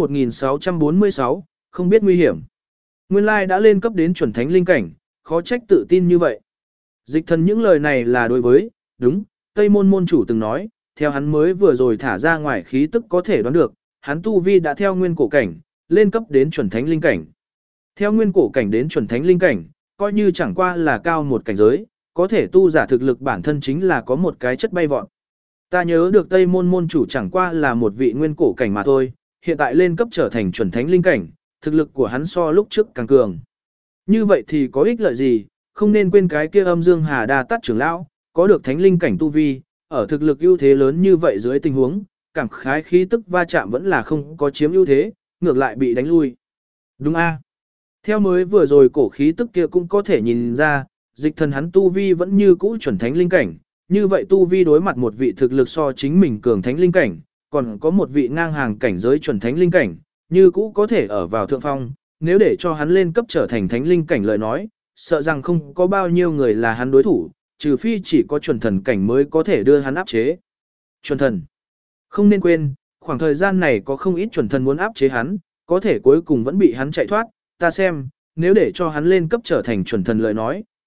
1646, không biết nguy hiểm. Nguyên lai đã lên cấp đến chuẩn thánh linh cảnh, khó trách tự tin như vậy. Dịch Thần những lời này là đối với, đúng, Tây môn môn chủ từng nói, theo hắn mới vừa rồi thả ra ngoài khí tức có thể đoán được, hắn tu vi đã theo nguyên cổ cảnh, lên cấp đến chuẩn thánh linh cảnh. Theo nguyên cổ cảnh đến chuẩn thánh linh cảnh, coi như chẳng qua là cao một cảnh giới, có thể tu giả thực lực bản thân chính là có một cái chất bay vọt. Ta nhớ được Tây môn môn chủ chẳng qua là một vị nguyên cổ cảnh mà thôi, hiện tại lên cấp trở thành chuẩn thánh linh cảnh, thực lực của hắn so lúc trước càng cường. Như vậy thì có ích lợi gì, không nên quên cái kia Âm Dương Hà Đa Tát trưởng lão, có được thánh linh cảnh tu vi, ở thực lực ưu thế lớn như vậy dưới tình huống, cảm khái khí tức va chạm vẫn là không có chiếm ưu thế, ngược lại bị đánh lui. Đúng a. Theo mới vừa rồi cổ khí tức kia cũng có thể nhìn ra, Dịch Thần hắn tu vi vẫn như cũ chuẩn thánh linh cảnh, như vậy tu vi đối mặt một vị thực lực so chính mình cường thánh linh cảnh, còn có một vị ngang hàng cảnh giới chuẩn thánh linh cảnh, như cũ có thể ở vào thượng phong, nếu để cho hắn lên cấp trở thành thánh linh cảnh lời nói, sợ rằng không có bao nhiêu người là hắn đối thủ, trừ phi chỉ có chuẩn thần cảnh mới có thể đưa hắn áp chế. Chuẩn thần. Không nên quên, khoảng thời gian này có không ít chuẩn thần muốn áp chế hắn, có thể cuối cùng vẫn bị hắn chạy thoát, ta xem, nếu để cho hắn lên cấp trở thành chuẩn thần lời nói,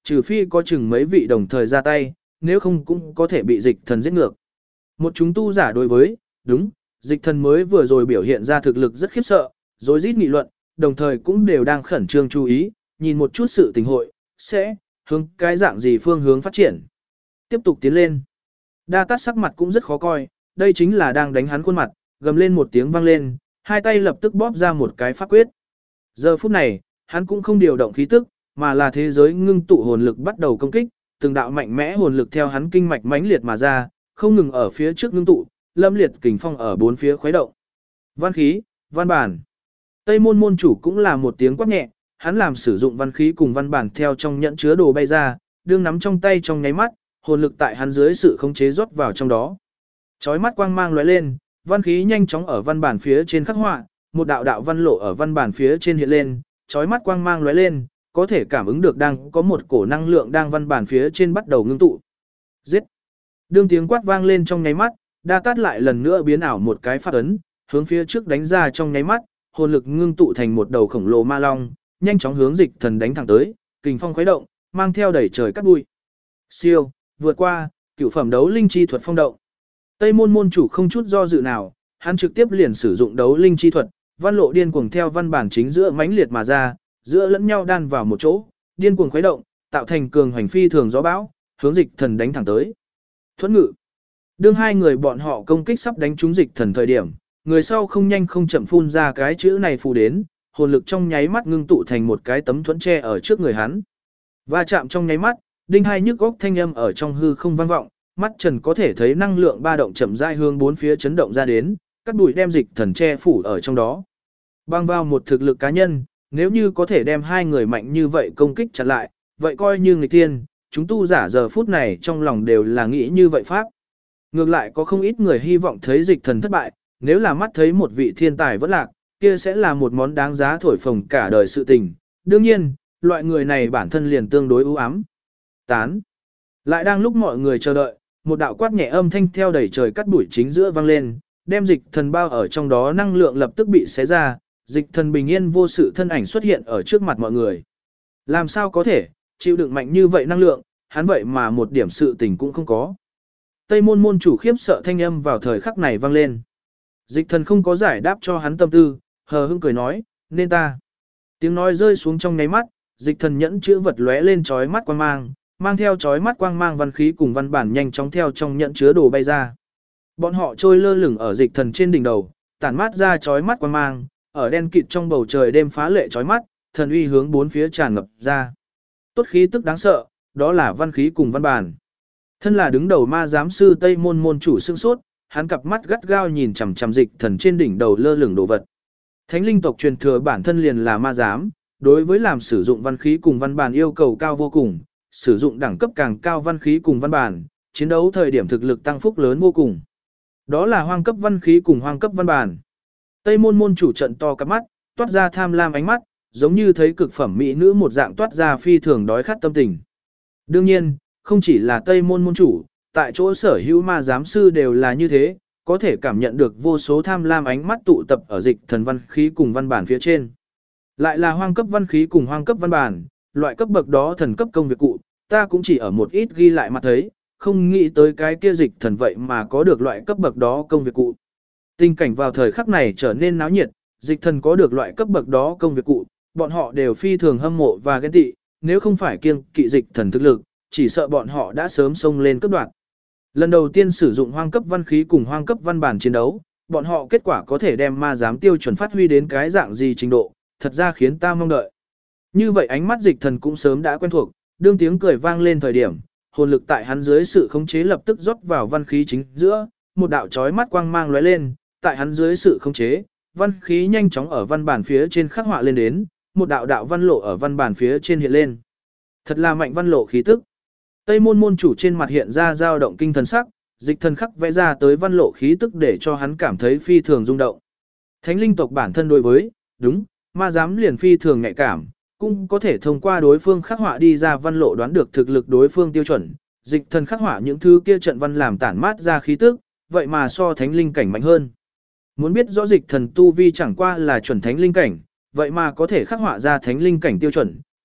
trừ phi có chừng mấy vị đồng thời ra tay, nếu không cũng có thể bị dịch thần giết ngược. Một chúng tu giả đối với, đúng, dịch thần mới vừa rồi biểu hiện ra thực lực rất khiếp sợ, rối rít nghị luận, đồng thời cũng đều đang khẩn trương chú ý, nhìn một chút sự tình hội, sẽ hướng cái dạng gì phương hướng phát triển. Tiếp tục tiến lên. Đa Tát sắc mặt cũng rất khó coi, đây chính là đang đánh hắn khuôn mặt, gầm lên một tiếng vang lên, hai tay lập tức bóp ra một cái pháp quyết. Giờ phút này, hắn cũng không điều động khí tức, mà là thế giới ngưng tụ hồn lực bắt đầu công kích, từng đạo mạnh mẽ hồn lực theo hắn kinh mạch mãnh liệt mà ra, không ngừng ở phía trước ngưng tụ, lâm liệt kình phong ở bốn phía khuấy động. Văn khí, văn bản. Tây môn môn chủ cũng là một tiếng quát nhẹ, hắn làm sử dụng văn khí cùng văn bản theo trong nhẫn chứa đồ bay ra, đương nắm trong tay trong nháy mắt, hồn lực tại hắn dưới sự khống chế rót vào trong đó. Chói mắt quang mang lóe lên, văn khí nhanh chóng ở văn bản phía trên khắc họa, một đạo đạo văn lộ ở văn bản phía trên hiện lên, chói mắt quang mang lóe lên, có thể cảm ứng được đang có một cổ năng lượng đang văn bản phía trên bắt đầu ngưng tụ. Giết! Đương tiếng quát vang lên trong nháy mắt, Đa Tát lại lần nữa biến ảo một cái pháp ấn, hướng phía trước đánh ra trong nháy mắt, hồn lực ngưng tụ thành một đầu khổng lồ ma long, nhanh chóng hướng dịch thần đánh thẳng tới, kình phong khuấy động, mang theo đẩy trời cát bụi. Siêu, vượt qua, cửu phẩm đấu linh chi thuật phong động. Tây môn môn chủ không chút do dự nào, hắn trực tiếp liền sử dụng đấu linh chi thuật, văn lộ điên cuồng theo văn bản chính giữa mãnh liệt mà ra, giữa lẫn nhau đan vào một chỗ, điên cuồng khuấy động, tạo thành cường hành phi thường gió bão, hướng dịch thần đánh thẳng tới. Thuẫn ngự. Đương hai người bọn họ công kích sắp đánh trúng dịch thần thời điểm, người sau không nhanh không chậm phun ra cái chữ này phù đến, hồn lực trong nháy mắt ngưng tụ thành một cái tấm thuẫn tre ở trước người hắn. Va chạm trong nháy mắt, đinh hai nhức góc thanh âm ở trong hư không vang vọng, mắt Trần có thể thấy năng lượng ba động chậm rãi hướng bốn phía chấn động ra đến, cắt bụi đem dịch thần che phủ ở trong đó. Bang vào một thực lực cá nhân, nếu như có thể đem hai người mạnh như vậy công kích chặn lại, vậy coi như nghịch thiên, chúng tu giả giờ phút này trong lòng đều là nghĩ như vậy pháp. Ngược lại có không ít người hy vọng thấy dịch thần thất bại, nếu là mắt thấy một vị thiên tài vẫn lạc, kia sẽ là một món đáng giá thổi phồng cả đời sự tình. Đương nhiên, loại người này bản thân liền tương đối ưu ám. Tán. Lại đang lúc mọi người chờ đợi, một đạo quát nhẹ âm thanh theo đầy trời cắt bụi chính giữa vang lên, đem dịch thần bao ở trong đó năng lượng lập tức bị xé ra, dịch thần bình yên vô sự thân ảnh xuất hiện ở trước mặt mọi người. Làm sao có thể, chịu đựng mạnh như vậy năng lượng, hắn vậy mà một điểm sự tình cũng không có. Tây môn môn chủ khiếp sợ thanh âm vào thời khắc này vang lên. Dịch thần không có giải đáp cho hắn tâm tư, hờ hững cười nói, nên ta. Tiếng nói rơi xuống trong nháy mắt, dịch thần nhẫn chữ vật lóe lên chói mắt quang mang, mang theo chói mắt quang mang văn khí cùng văn bản nhanh chóng theo trong nhẫn chứa đồ bay ra. Bọn họ trôi lơ lửng ở dịch thần trên đỉnh đầu, tản mát ra chói mắt quang mang, ở đen kịt trong bầu trời đêm phá lệ chói mắt, thần uy hướng bốn phía tràn ngập ra. Tốt khí tức đáng sợ, đó là văn khí cùng văn bản. Thân là đứng đầu ma giám sư Tây môn môn chủ sương sốt, hắn cặp mắt gắt gao nhìn chằm chằm dịch thần trên đỉnh đầu lơ lửng đồ vật. Thánh linh tộc truyền thừa bản thân liền là ma giám, đối với làm sử dụng văn khí cùng văn bản yêu cầu cao vô cùng, sử dụng đẳng cấp càng cao văn khí cùng văn bản, chiến đấu thời điểm thực lực tăng phúc lớn vô cùng. Đó là hoang cấp văn khí cùng hoang cấp văn bản. Tây môn môn chủ trận to cặp mắt, toát ra tham lam ánh mắt, giống như thấy cực phẩm mỹ nữ một dạng toát ra phi thường đói khát tâm tình. Đương nhiên, không chỉ là Tây môn môn chủ, tại chỗ sở hữu ma giám sư đều là như thế, có thể cảm nhận được vô số tham lam ánh mắt tụ tập ở dịch thần văn khí cùng văn bản phía trên. Lại là hoang cấp văn khí cùng hoang cấp văn bản, loại cấp bậc đó thần cấp công việc cụ, ta cũng chỉ ở một ít ghi lại mặt thấy, không nghĩ tới cái kia dịch thần vậy mà có được loại cấp bậc đó công việc cụ. Tình cảnh vào thời khắc này trở nên náo nhiệt, dịch thần có được loại cấp bậc đó công việc cụ, bọn họ đều phi thường hâm mộ và ghen tị, nếu không phải kiêng kỵ dịch thần thực lực, chỉ sợ bọn họ đã sớm xông lên cấp đoạt. Lần đầu tiên sử dụng hoang cấp văn khí cùng hoang cấp văn bản chiến đấu, bọn họ kết quả có thể đem ma giám tiêu chuẩn phát huy đến cái dạng gì trình độ, thật ra khiến ta mong đợi. Như vậy ánh mắt dịch thần cũng sớm đã quen thuộc, đương tiếng cười vang lên thời điểm, hồn lực tại hắn dưới sự khống chế lập tức rót vào văn khí chính giữa, một đạo chói mắt quang mang lóe lên, tại hắn dưới sự khống chế, văn khí nhanh chóng ở văn bản phía trên khắc họa lên đến, một đạo đạo văn lộ ở văn bản phía trên hiện lên. Thật là mạnh văn lộ khí tức. Tây môn môn chủ trên mặt hiện ra dao động kinh thần sắc, dịch thần khắc vẽ ra tới văn lộ khí tức để cho hắn cảm thấy phi thường rung động. Thánh linh tộc bản thân đối với, đúng, ma giám liền phi thường nhạy cảm, cũng có thể thông qua đối phương khắc họa đi ra văn lộ đoán được thực lực đối phương tiêu chuẩn. Dịch thần khắc họa những thứ kia trận văn làm tản mát ra khí tức, vậy mà so thánh linh cảnh mạnh hơn. Muốn biết rõ dịch thần tu vi chẳng qua là chuẩn thánh linh cảnh, vậy mà có thể khắc họa ra thánh linh cảnh tiêu chuẩn,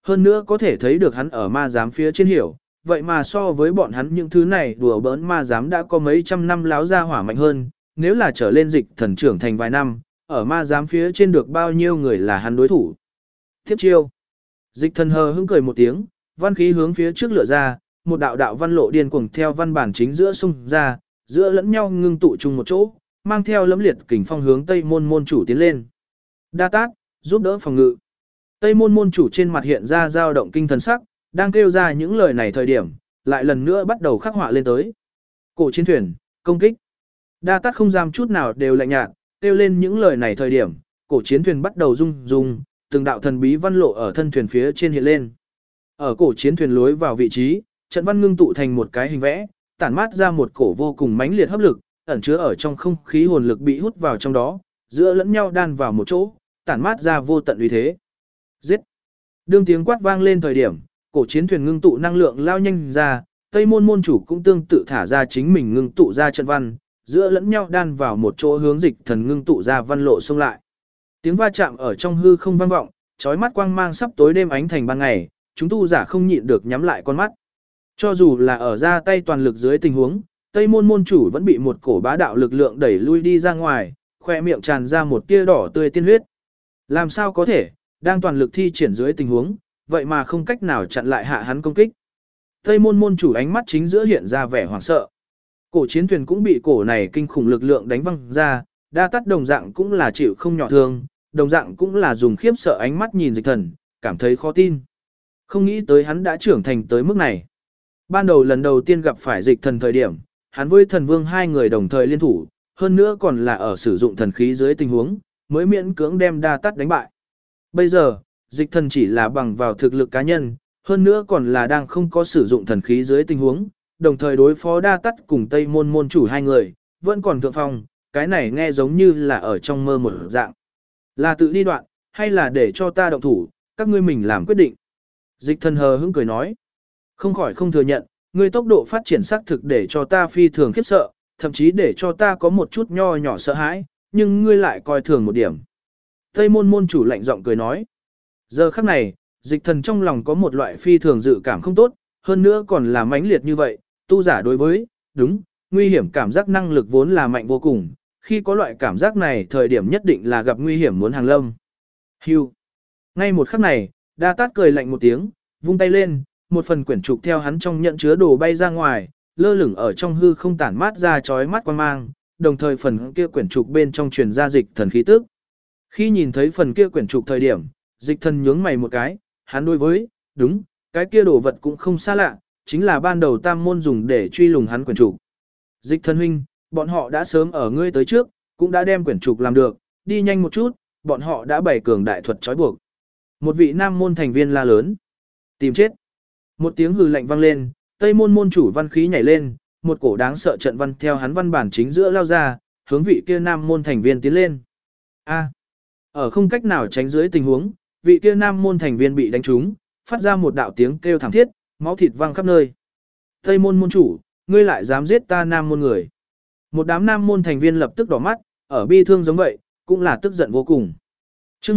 hơn nữa có thể thấy được hắn ở ma giám phía trên hiểu, vậy mà so với bọn hắn những thứ này đùa bỡn ma giám đã có mấy trăm năm láo ra hỏa mạnh hơn, nếu là trở lên dịch thần trưởng thành vài năm, ở ma giám phía trên được bao nhiêu người là hắn đối thủ. Tiếp chiêu. Dịch thần hờ hững cười một tiếng, văn khí hướng phía trước lựa ra, một đạo đạo văn lộ điên cuồng theo văn bản chính giữa xung ra, giữa lẫn nhau ngưng tụ chung một chỗ, mang theo lẫm liệt kình phong hướng Tây Môn môn chủ tiến lên. Đa tát, giúp đỡ phòng ngự. Tây Môn môn chủ trên mặt hiện ra dao động kinh thần sắc, đang kêu ra những lời này thời điểm, lại lần nữa bắt đầu khắc họa lên tới. Cổ chiến thuyền, công kích. Đa tát không dám chút nào đều lạnh nhạt, kêu lên những lời này thời điểm, cổ chiến thuyền bắt đầu rung rung, từng đạo thần bí văn lộ ở thân thuyền phía trên hiện lên. Ở cổ chiến thuyền lối vào vị trí, trận văn ngưng tụ thành một cái hình vẽ, tản mát ra một cổ vô cùng mãnh liệt hấp lực, ẩn chứa ở trong không khí hồn lực bị hút vào trong đó, giữa lẫn nhau đan vào một chỗ, tản mát ra vô tận uy thế. Giết! Đương tiếng quát vang lên thời điểm, cổ chiến thuyền ngưng tụ năng lượng lao nhanh ra, Tây Môn môn chủ cũng tương tự thả ra chính mình ngưng tụ ra trận văn, giữa lẫn nhau đan vào một chỗ hướng dịch thần ngưng tụ ra văn lộ xông lại. Tiếng va chạm ở trong hư không vang vọng, chói mắt quang mang sắp tối đêm ánh thành ban ngày, chúng tu giả không nhịn được nhắm lại con mắt. Cho dù là ở ra tay toàn lực dưới tình huống, Tây Môn môn chủ vẫn bị một cổ bá đạo lực lượng đẩy lui đi ra ngoài, khoe miệng tràn ra một tia đỏ tươi tiên huyết. Làm sao có thể, đang toàn lực thi triển dưới tình huống, vậy mà không cách nào chặn lại hạ hắn công kích. Tây Môn môn chủ ánh mắt chính giữa hiện ra vẻ hoảng sợ. Cổ chiến thuyền cũng bị cổ này kinh khủng lực lượng đánh văng ra, Đa Tát đồng dạng cũng là chịu không nhỏ thương, đồng dạng cũng là dùng khiếp sợ ánh mắt nhìn dịch thần, cảm thấy khó tin. Không nghĩ tới hắn đã trưởng thành tới mức này. Ban đầu lần đầu tiên gặp phải dịch thần thời điểm, hắn với thần vương hai người đồng thời liên thủ, hơn nữa còn là ở sử dụng thần khí dưới tình huống, mới miễn cưỡng đem Đa Tát đánh bại. Bây giờ, dịch thần chỉ là bằng vào thực lực cá nhân, hơn nữa còn là đang không có sử dụng thần khí dưới tình huống, đồng thời đối phó Đa Tát cùng Tây Môn môn chủ hai người, vẫn còn thượng phong, cái này nghe giống như là ở trong mơ một dạng. Là tự đi đoạn, hay là để cho ta động thủ, các ngươi mình làm quyết định. Dịch thần hờ hững cười nói. Không khỏi không thừa nhận, ngươi tốc độ phát triển xác thực để cho ta phi thường khiếp sợ, thậm chí để cho ta có một chút nho nhỏ sợ hãi, nhưng ngươi lại coi thường một điểm. Tây Môn môn chủ lạnh giọng cười nói. Giờ khắc này, dịch thần trong lòng có một loại phi thường dự cảm không tốt, hơn nữa còn là mãnh liệt như vậy, tu giả đối với, đúng, nguy hiểm cảm giác năng lực vốn là mạnh vô cùng, khi có loại cảm giác này thời điểm nhất định là gặp nguy hiểm muốn hàng lâm. Hưu. Ngay một khắc này, Đa Tát cười lạnh một tiếng, vung tay lên, một phần quyển trục theo hắn trong nhận chứa đồ bay ra ngoài, lơ lửng ở trong hư không tản mát ra chói mắt quang mang, đồng thời phần kia quyển trục bên trong truyền ra dịch thần khí tức. Khi nhìn thấy phần kia quyển trục thời điểm, dịch thần nhướng mày một cái, hắn đối với, đúng, cái kia đồ vật cũng không xa lạ, chính là ban đầu Tam môn dùng để truy lùng hắn quyển trục. Dịch thần huynh, bọn họ đã sớm ở ngươi tới trước, cũng đã đem quyển trục làm được, đi nhanh một chút, bọn họ đã bày cường đại thuật trói buộc. Một vị nam môn thành viên la lớn. Tìm chết. Một tiếng hừ lạnh vang lên, Tây môn môn chủ văn khí nhảy lên, một cổ đáng sợ trận văn theo hắn văn bản chính giữa lao ra, hướng vị kia nam môn thành viên tiến lên. A. Ở không cách nào tránh dưới tình huống, vị kia nam môn thành viên bị đánh trúng, phát ra một đạo tiếng kêu thảm thiết, máu thịt văng khắp nơi. Tây môn môn chủ, ngươi lại dám giết ta nam môn người. Một đám nam môn thành viên lập tức đỏ mắt, ở bi thương giống vậy, cũng là tức giận vô cùng. Chương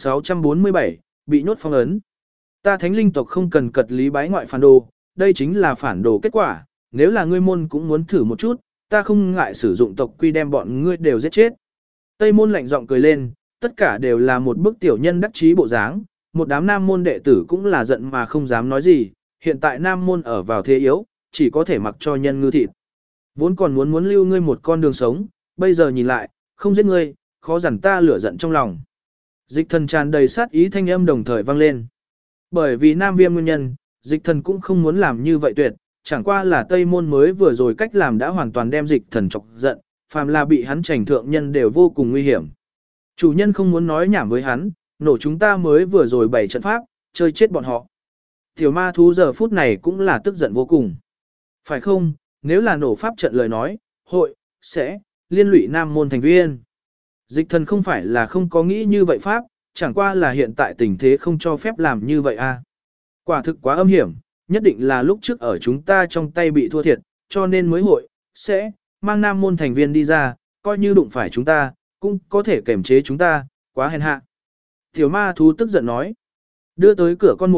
1647, bị nhốt phong ấn. Ta thánh linh tộc không cần cật lý bái ngoại phản đồ, đây chính là phản đồ kết quả, nếu là ngươi môn cũng muốn thử một chút, ta không ngại sử dụng tộc quy đem bọn ngươi đều giết chết. Tây môn lạnh giọng cười lên, tất cả đều là một bức tiểu nhân đắc chí bộ dáng, một đám nam môn đệ tử cũng là giận mà không dám nói gì, hiện tại nam môn ở vào thế yếu, chỉ có thể mặc cho nhân ngư thịt. Vốn còn muốn lưu ngươi một con đường sống, bây giờ nhìn lại, không giết ngươi, khó dằn ta lửa giận trong lòng. Dịch thần tràn đầy sát ý thanh âm đồng thời vang lên. Bởi vì nam viêm nguyên nhân, dịch thần cũng không muốn làm như vậy tuyệt, chẳng qua là Tây môn mới vừa rồi cách làm đã hoàn toàn đem dịch thần chọc giận, phàm là bị hắn trành thượng nhân đều vô cùng nguy hiểm. Chủ nhân không muốn nói nhảm với hắn, nổ chúng ta mới vừa rồi bày trận pháp, chơi chết bọn họ. Tiểu ma thú giờ phút này cũng là tức giận vô cùng. Phải không, nếu là nổ pháp trận lời nói, hội, sẽ, liên lụy nam môn thành viên. Dịch thần không phải là không có nghĩ như vậy pháp, chẳng qua là hiện tại tình thế không cho phép làm như vậy a. Quả thực quá âm hiểm, nhất định là lúc trước ở chúng ta trong tay bị thua thiệt, cho nên mới hội, sẽ, mang nam môn thành viên đi ra, coi như đụng phải chúng ta, cũng có thể kềm chế chúng ta, quá hèn hạ. Tiểu ma thú tức giận nói, đưa tới cửa con mồi,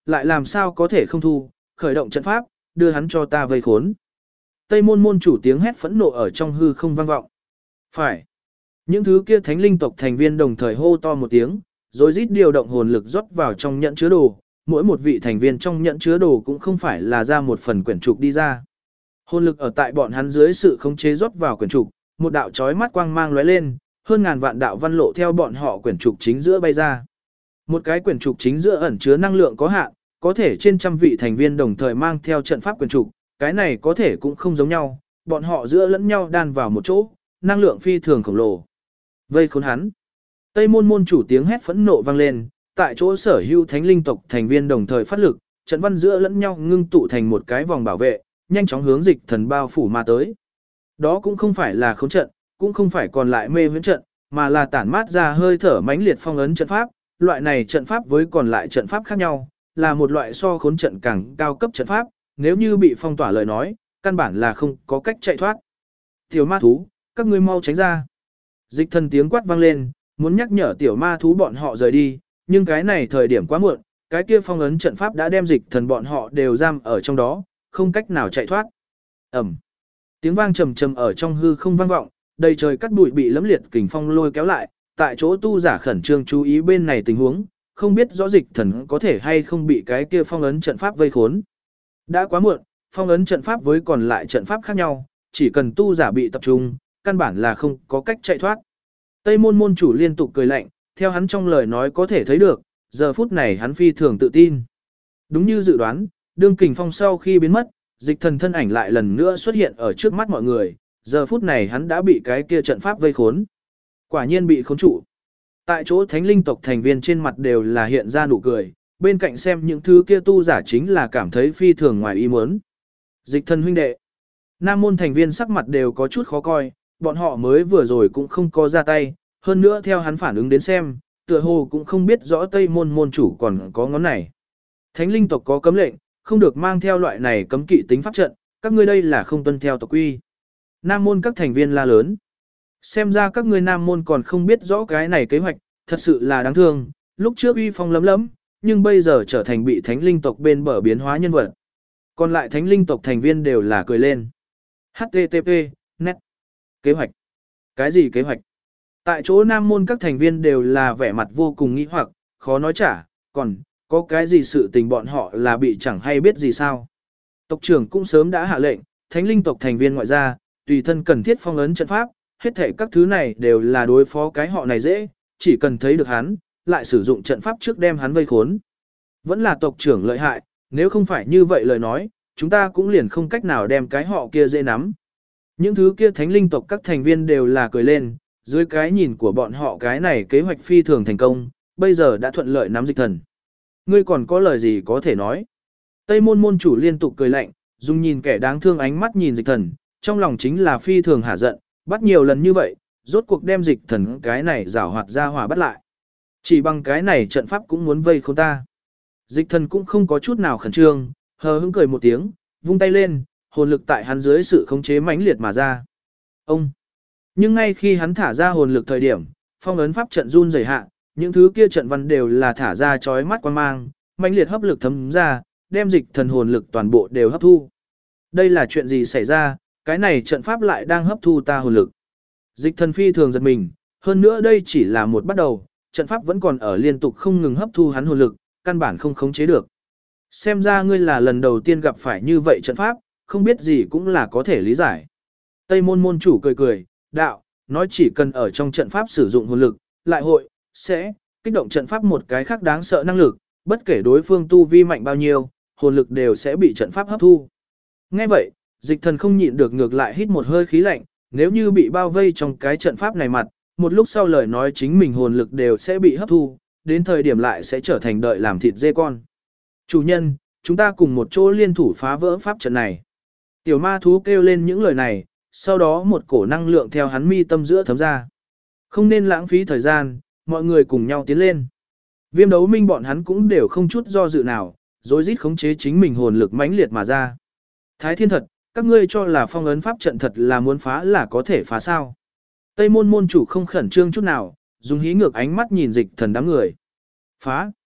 lại làm sao có thể không thu, khởi động trận pháp, đưa hắn cho ta vây khốn. Tây môn môn chủ tiếng hét phẫn nộ ở trong hư không vang vọng. Phải. Những thứ kia thánh linh tộc thành viên đồng thời hô to một tiếng, rồi rít điều động hồn lực rót vào trong nhẫn chứa đồ, mỗi một vị thành viên trong nhẫn chứa đồ cũng không phải là ra một phần quyển trục đi ra. Hồn lực ở tại bọn hắn dưới sự khống chế rót vào quyển trục, một đạo chói mắt quang mang lóe lên, hơn ngàn vạn đạo văn lộ theo bọn họ quyển trục chính giữa bay ra. Một cái quyển trục chính giữa ẩn chứa năng lượng có hạn, có thể trên trăm vị thành viên đồng thời mang theo trận pháp quyển trục, cái này có thể cũng không giống nhau, bọn họ giữa lẫn nhau đan vào một chỗ, năng lượng phi thường khổng lồ. Vây khốn hắn. Tây môn môn chủ tiếng hét phẫn nộ vang lên, tại chỗ sở hữu thánh linh tộc thành viên đồng thời phát lực, trận văn giữa lẫn nhau ngưng tụ thành một cái vòng bảo vệ, nhanh chóng hướng Dịch Thần bao phủ mà tới. Đó cũng không phải là khống trận, cũng không phải còn lại mê huyễn trận, mà là tản mát ra hơi thở mãnh liệt phong ấn trận pháp, loại này trận pháp với còn lại trận pháp khác nhau, là một loại so khốn trận càng cao cấp trận pháp, nếu như bị phong tỏa lời nói, căn bản là không có cách chạy thoát. Tiểu ma thú, các ngươi mau tránh ra. Dịch Thần tiếng quát vang lên, muốn nhắc nhở tiểu ma thú bọn họ rời đi, nhưng cái này thời điểm quá muộn, cái kia phong ấn trận pháp đã đem Dịch Thần bọn họ đều giam ở trong đó, không cách nào chạy thoát. Ầm. Tiếng vang trầm trầm ở trong hư không vang vọng, đầy trời cắt bụi bị lẫm liệt kình phong lôi kéo lại, tại chỗ tu giả khẩn trương chú ý bên này tình huống, không biết rõ Dịch Thần có thể hay không bị cái kia phong ấn trận pháp vây khốn. Đã quá muộn, phong ấn trận pháp với còn lại trận pháp khác nhau, chỉ cần tu giả bị tập trung, căn bản là không có cách chạy thoát. Tây môn môn chủ liên tục cười lạnh, theo hắn trong lời nói có thể thấy được, giờ phút này hắn phi thường tự tin. Đúng như dự đoán, đương kình phong sau khi biến mất, Dịch Thần thân ảnh lại lần nữa xuất hiện ở trước mắt mọi người, giờ phút này hắn đã bị cái kia trận pháp vây khốn. Quả nhiên bị khốn trụ. Tại chỗ thánh linh tộc thành viên trên mặt đều là hiện ra nụ cười, bên cạnh xem những thứ kia tu giả chính là cảm thấy phi thường ngoài ý muốn. Dịch Thần huynh đệ. Nam môn thành viên sắc mặt đều có chút khó coi, bọn họ mới vừa rồi cũng không có ra tay, hơn nữa theo hắn phản ứng đến xem, tựa hồ cũng không biết rõ Tây môn môn chủ còn có ngón này. Thánh linh tộc có cấm lệnh, không được mang theo loại này cấm kỵ tính pháp trận, các ngươi đây là không tuân theo tộc quy. Nam môn các thành viên la lớn. Xem ra các ngươi nam môn còn không biết rõ cái này kế hoạch, thật sự là đáng thương, lúc trước uy phong lấm lấm, nhưng bây giờ trở thành bị thánh linh tộc bên bờ biến hóa nhân vật. Còn lại thánh linh tộc thành viên đều là cười lên. HTTP, net. Kế hoạch. Cái gì kế hoạch? Tại chỗ nam môn các thành viên đều là vẻ mặt vô cùng nghi hoặc, khó nói trả, còn có cái gì sự tình bọn họ là bị chẳng hay biết gì sao. Tộc trưởng cũng sớm đã hạ lệnh, thánh linh tộc thành viên ngoại gia, tùy thân cần thiết phong ấn trận pháp, hết thảy các thứ này đều là đối phó cái họ này dễ, chỉ cần thấy được hắn, lại sử dụng trận pháp trước đem hắn vây khốn. Vẫn là tộc trưởng lợi hại, nếu không phải như vậy lời nói, chúng ta cũng liền không cách nào đem cái họ kia dễ nắm. Những thứ kia thánh linh tộc các thành viên đều là cười lên, dưới cái nhìn của bọn họ cái này kế hoạch phi thường thành công, bây giờ đã thuận lợi nắm Dịch Thần. Ngươi còn có lời gì có thể nói? Tây môn môn chủ liên tục cười lạnh, dùng nhìn kẻ đáng thương ánh mắt nhìn Dịch Thần, trong lòng chính là phi thường hả giận, bắt nhiều lần như vậy, rốt cuộc đem Dịch Thần cái này giảo hoạt ra hỏa bắt lại. Chỉ bằng cái này trận pháp cũng muốn vây khốn ta. Dịch Thần cũng không có chút nào khẩn trương, hờ hững cười một tiếng, vung tay lên, hồn lực tại hắn dưới sự khống chế mãnh liệt mà ra. Ông! Nhưng ngay khi hắn thả ra hồn lực thời điểm, phong ấn pháp trận run rẩy hạ, những thứ kia trận văn đều là thả ra chói mắt quan mang, mãnh liệt hấp lực thấm ra, đem Dịch Thần hồn lực toàn bộ đều hấp thu. Đây là chuyện gì xảy ra, cái này trận pháp lại đang hấp thu ta hồn lực. Dịch Thần phi thường giật mình, hơn nữa đây chỉ là một bắt đầu, trận pháp vẫn còn ở liên tục không ngừng hấp thu hắn hồn lực, căn bản không khống chế được. Xem ra ngươi là lần đầu tiên gặp phải như vậy trận pháp, không biết gì cũng là có thể lý giải. Tây môn môn chủ cười cười, đạo, nói chỉ cần ở trong trận pháp sử dụng hồn lực, lại hội, sẽ, kích động trận pháp một cái khác đáng sợ năng lực, bất kể đối phương tu vi mạnh bao nhiêu, hồn lực đều sẽ bị trận pháp hấp thu. Nghe vậy, Dịch Thần không nhịn được ngược lại hít một hơi khí lạnh, nếu như bị bao vây trong cái trận pháp này mặt, một lúc sau lời nói chính mình hồn lực đều sẽ bị hấp thu, đến thời điểm lại sẽ trở thành đợi làm thịt dê con. Chủ nhân, chúng ta cùng một chỗ liên thủ phá vỡ pháp trận này. Tiểu ma thú kêu lên những lời này, sau đó một cổ năng lượng theo hắn mi tâm giữa thấm ra. Không nên lãng phí thời gian, mọi người cùng nhau tiến lên. Viêm đấu minh bọn hắn cũng đều không chút do dự nào, rối rít khống chế chính mình hồn lực mãnh liệt mà ra. Thái thiên thật, các ngươi cho là phong ấn pháp trận thật là muốn phá là có thể phá sao. Tây môn môn chủ không khẩn trương chút nào, dùng hí ngược ánh mắt nhìn Dịch Thần đám người. Phá.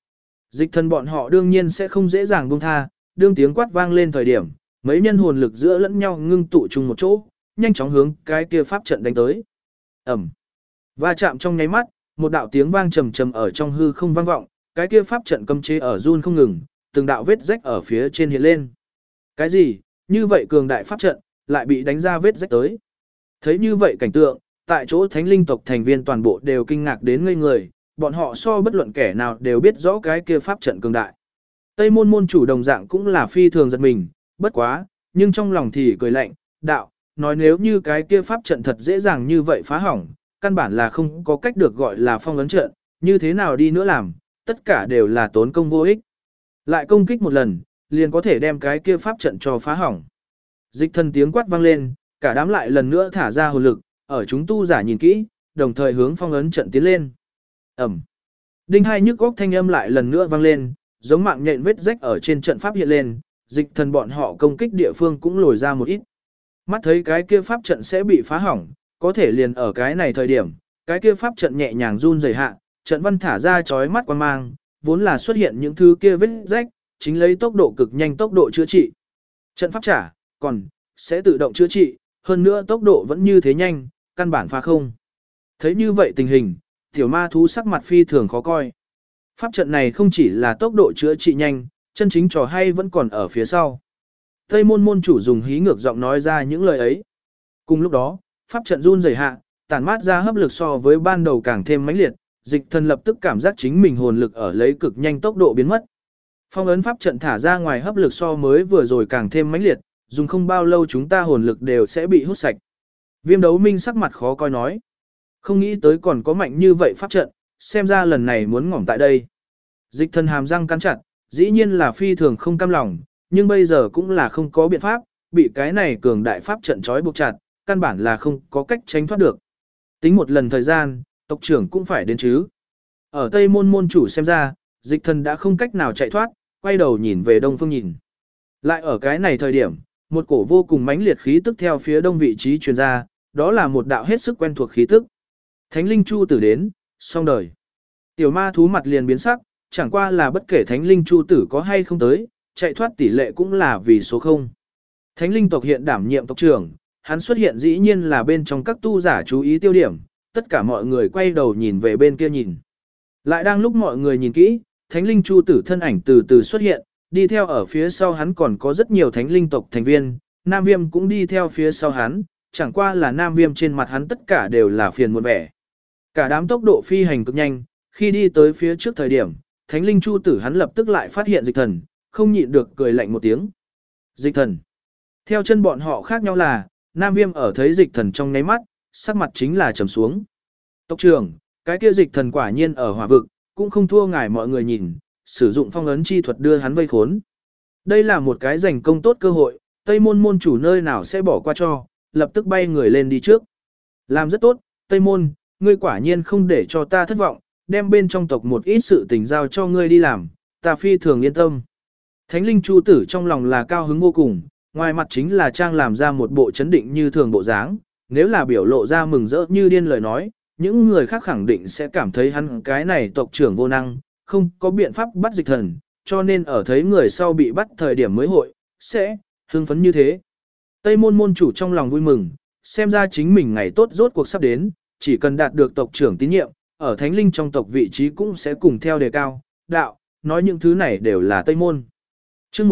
Dịch thần bọn họ đương nhiên sẽ không dễ dàng buông tha, đương tiếng quát vang lên thời điểm, mấy nhân hồn lực giữa lẫn nhau ngưng tụ chung một chỗ, nhanh chóng hướng cái kia pháp trận đánh tới. Ầm. Va chạm trong nháy mắt, một đạo tiếng vang trầm trầm ở trong hư không vang vọng, cái kia pháp trận cấm chế ở run không ngừng, từng đạo vết rách ở phía trên hiện lên. Cái gì? Như vậy cường đại pháp trận lại bị đánh ra vết rách tới. Thấy như vậy cảnh tượng, tại chỗ thánh linh tộc thành viên toàn bộ đều kinh ngạc đến ngây người, bọn họ so bất luận kẻ nào đều biết rõ cái kia pháp trận cường đại. Tây môn môn chủ đồng dạng cũng là phi thường giật mình, bất quá, nhưng trong lòng thì cười lạnh, đạo, nói nếu như cái kia pháp trận thật dễ dàng như vậy phá hỏng, căn bản là không có cách được gọi là phong ấn trận, như thế nào đi nữa làm, tất cả đều là tốn công vô ích. Lại công kích một lần, liền có thể đem cái kia pháp trận cho phá hỏng. Dịch thần tiếng quát vang lên, cả đám lại lần nữa thả ra hồn lực, ở chúng tu giả nhìn kỹ, đồng thời hướng phong ấn trận tiến lên. Ẩm. Đinh hai nhức góc thanh âm lại lần nữa vang lên, giống mạng nhện vết rách ở trên trận pháp hiện lên, dịch thần bọn họ công kích địa phương cũng lồi ra một ít. Mắt thấy cái kia pháp trận sẽ bị phá hỏng, có thể liền ở cái này thời điểm, cái kia pháp trận nhẹ nhàng run rẩy hạ, trận văn thả ra chói mắt quan mang, vốn là xuất hiện những thứ kia vết rách, chính lấy tốc độ cực nhanh tốc độ chữa trị. Trận pháp trả, còn sẽ tự động chữa trị, hơn nữa tốc độ vẫn như thế nhanh, căn bản phá không. Thấy như vậy tình hình, tiểu ma thú sắc mặt phi thường khó coi. Pháp trận này không chỉ là tốc độ chữa trị nhanh, chân chính trò hay vẫn còn ở phía sau. Tây môn môn chủ dùng hí ngược giọng nói ra những lời ấy. Cùng lúc đó, pháp trận run rẩy hạ, tản mát ra hấp lực so với ban đầu càng thêm mãnh liệt, dịch thần lập tức cảm giác chính mình hồn lực ở lấy cực nhanh tốc độ biến mất. Phong ấn pháp trận thả ra ngoài hấp lực so mới vừa rồi càng thêm mãnh liệt, dùng không bao lâu chúng ta hồn lực đều sẽ bị hút sạch. Viêm đấu minh sắc mặt khó coi nói. Không nghĩ tới còn có mạnh như vậy pháp trận, xem ra lần này muốn ngỏm tại đây. Dịch thần hàm răng cắn chặt, dĩ nhiên là phi thường không cam lòng, nhưng bây giờ cũng là không có biện pháp, bị cái này cường đại pháp trận trói buộc chặt, căn bản là không có cách tránh thoát được. Tính một lần thời gian, tộc trưởng cũng phải đến chứ. Ở Tây môn môn chủ xem ra, dịch thần đã không cách nào chạy thoát, quay đầu nhìn về đông phương nhìn. Lại ở cái này thời điểm, một cổ vô cùng mãnh liệt khí tức theo phía đông vị trí truyền ra, đó là một đạo hết sức quen thuộc khí tức. Thánh linh chu tử đến, xong đời. Tiểu ma thú mặt liền biến sắc, chẳng qua là bất kể thánh linh chu tử có hay không tới, chạy thoát tỷ lệ cũng là vì số 0. Thánh linh tộc hiện đảm nhiệm tộc trưởng, hắn xuất hiện dĩ nhiên là bên trong các tu giả chú ý tiêu điểm, tất cả mọi người quay đầu nhìn về bên kia nhìn. Lại đang lúc mọi người nhìn kỹ, thánh linh chu tử thân ảnh từ từ xuất hiện, đi theo ở phía sau hắn còn có rất nhiều thánh linh tộc thành viên, Nam Viêm cũng đi theo phía sau hắn, chẳng qua là Nam Viêm trên mặt hắn tất cả đều là phiền muộn vẻ. Cả đám tốc độ phi hành cực nhanh, khi đi tới phía trước thời điểm, thánh linh chu tử hắn lập tức lại phát hiện dịch thần, không nhịn được cười lạnh một tiếng. Dịch thần. Theo chân bọn họ khác nhau là, Nam Viêm ở thấy dịch thần trong nháy mắt, sắc mặt chính là trầm xuống. Tộc trưởng, cái kia dịch thần quả nhiên ở hỏa vực, cũng không thua ngài mọi người nhìn, sử dụng phong ấn chi thuật đưa hắn vây khốn. Đây là một cái giành công tốt cơ hội, Tây môn môn chủ nơi nào sẽ bỏ qua cho, lập tức bay người lên đi trước. Làm rất tốt, Tây môn, ngươi quả nhiên không để cho ta thất vọng, đem bên trong tộc một ít sự tình giao cho ngươi đi làm, ta phi thường yên tâm. Thánh linh chu tử trong lòng là cao hứng vô cùng, ngoài mặt chính là trang làm ra một bộ chấn định như thường bộ dáng, nếu là biểu lộ ra mừng rỡ như điên lời nói, những người khác khẳng định sẽ cảm thấy hắn cái này tộc trưởng vô năng, không có biện pháp bắt dịch thần, cho nên ở thấy người sau bị bắt thời điểm mới hội, sẽ hưng phấn như thế. Tây môn môn chủ trong lòng vui mừng, xem ra chính mình ngày tốt rốt cuộc sắp đến, chỉ cần đạt được tộc trưởng tín nhiệm, ở thánh linh trong tộc vị trí cũng sẽ cùng theo đề cao, đạo, nói những thứ này đều là Tây môn. Chương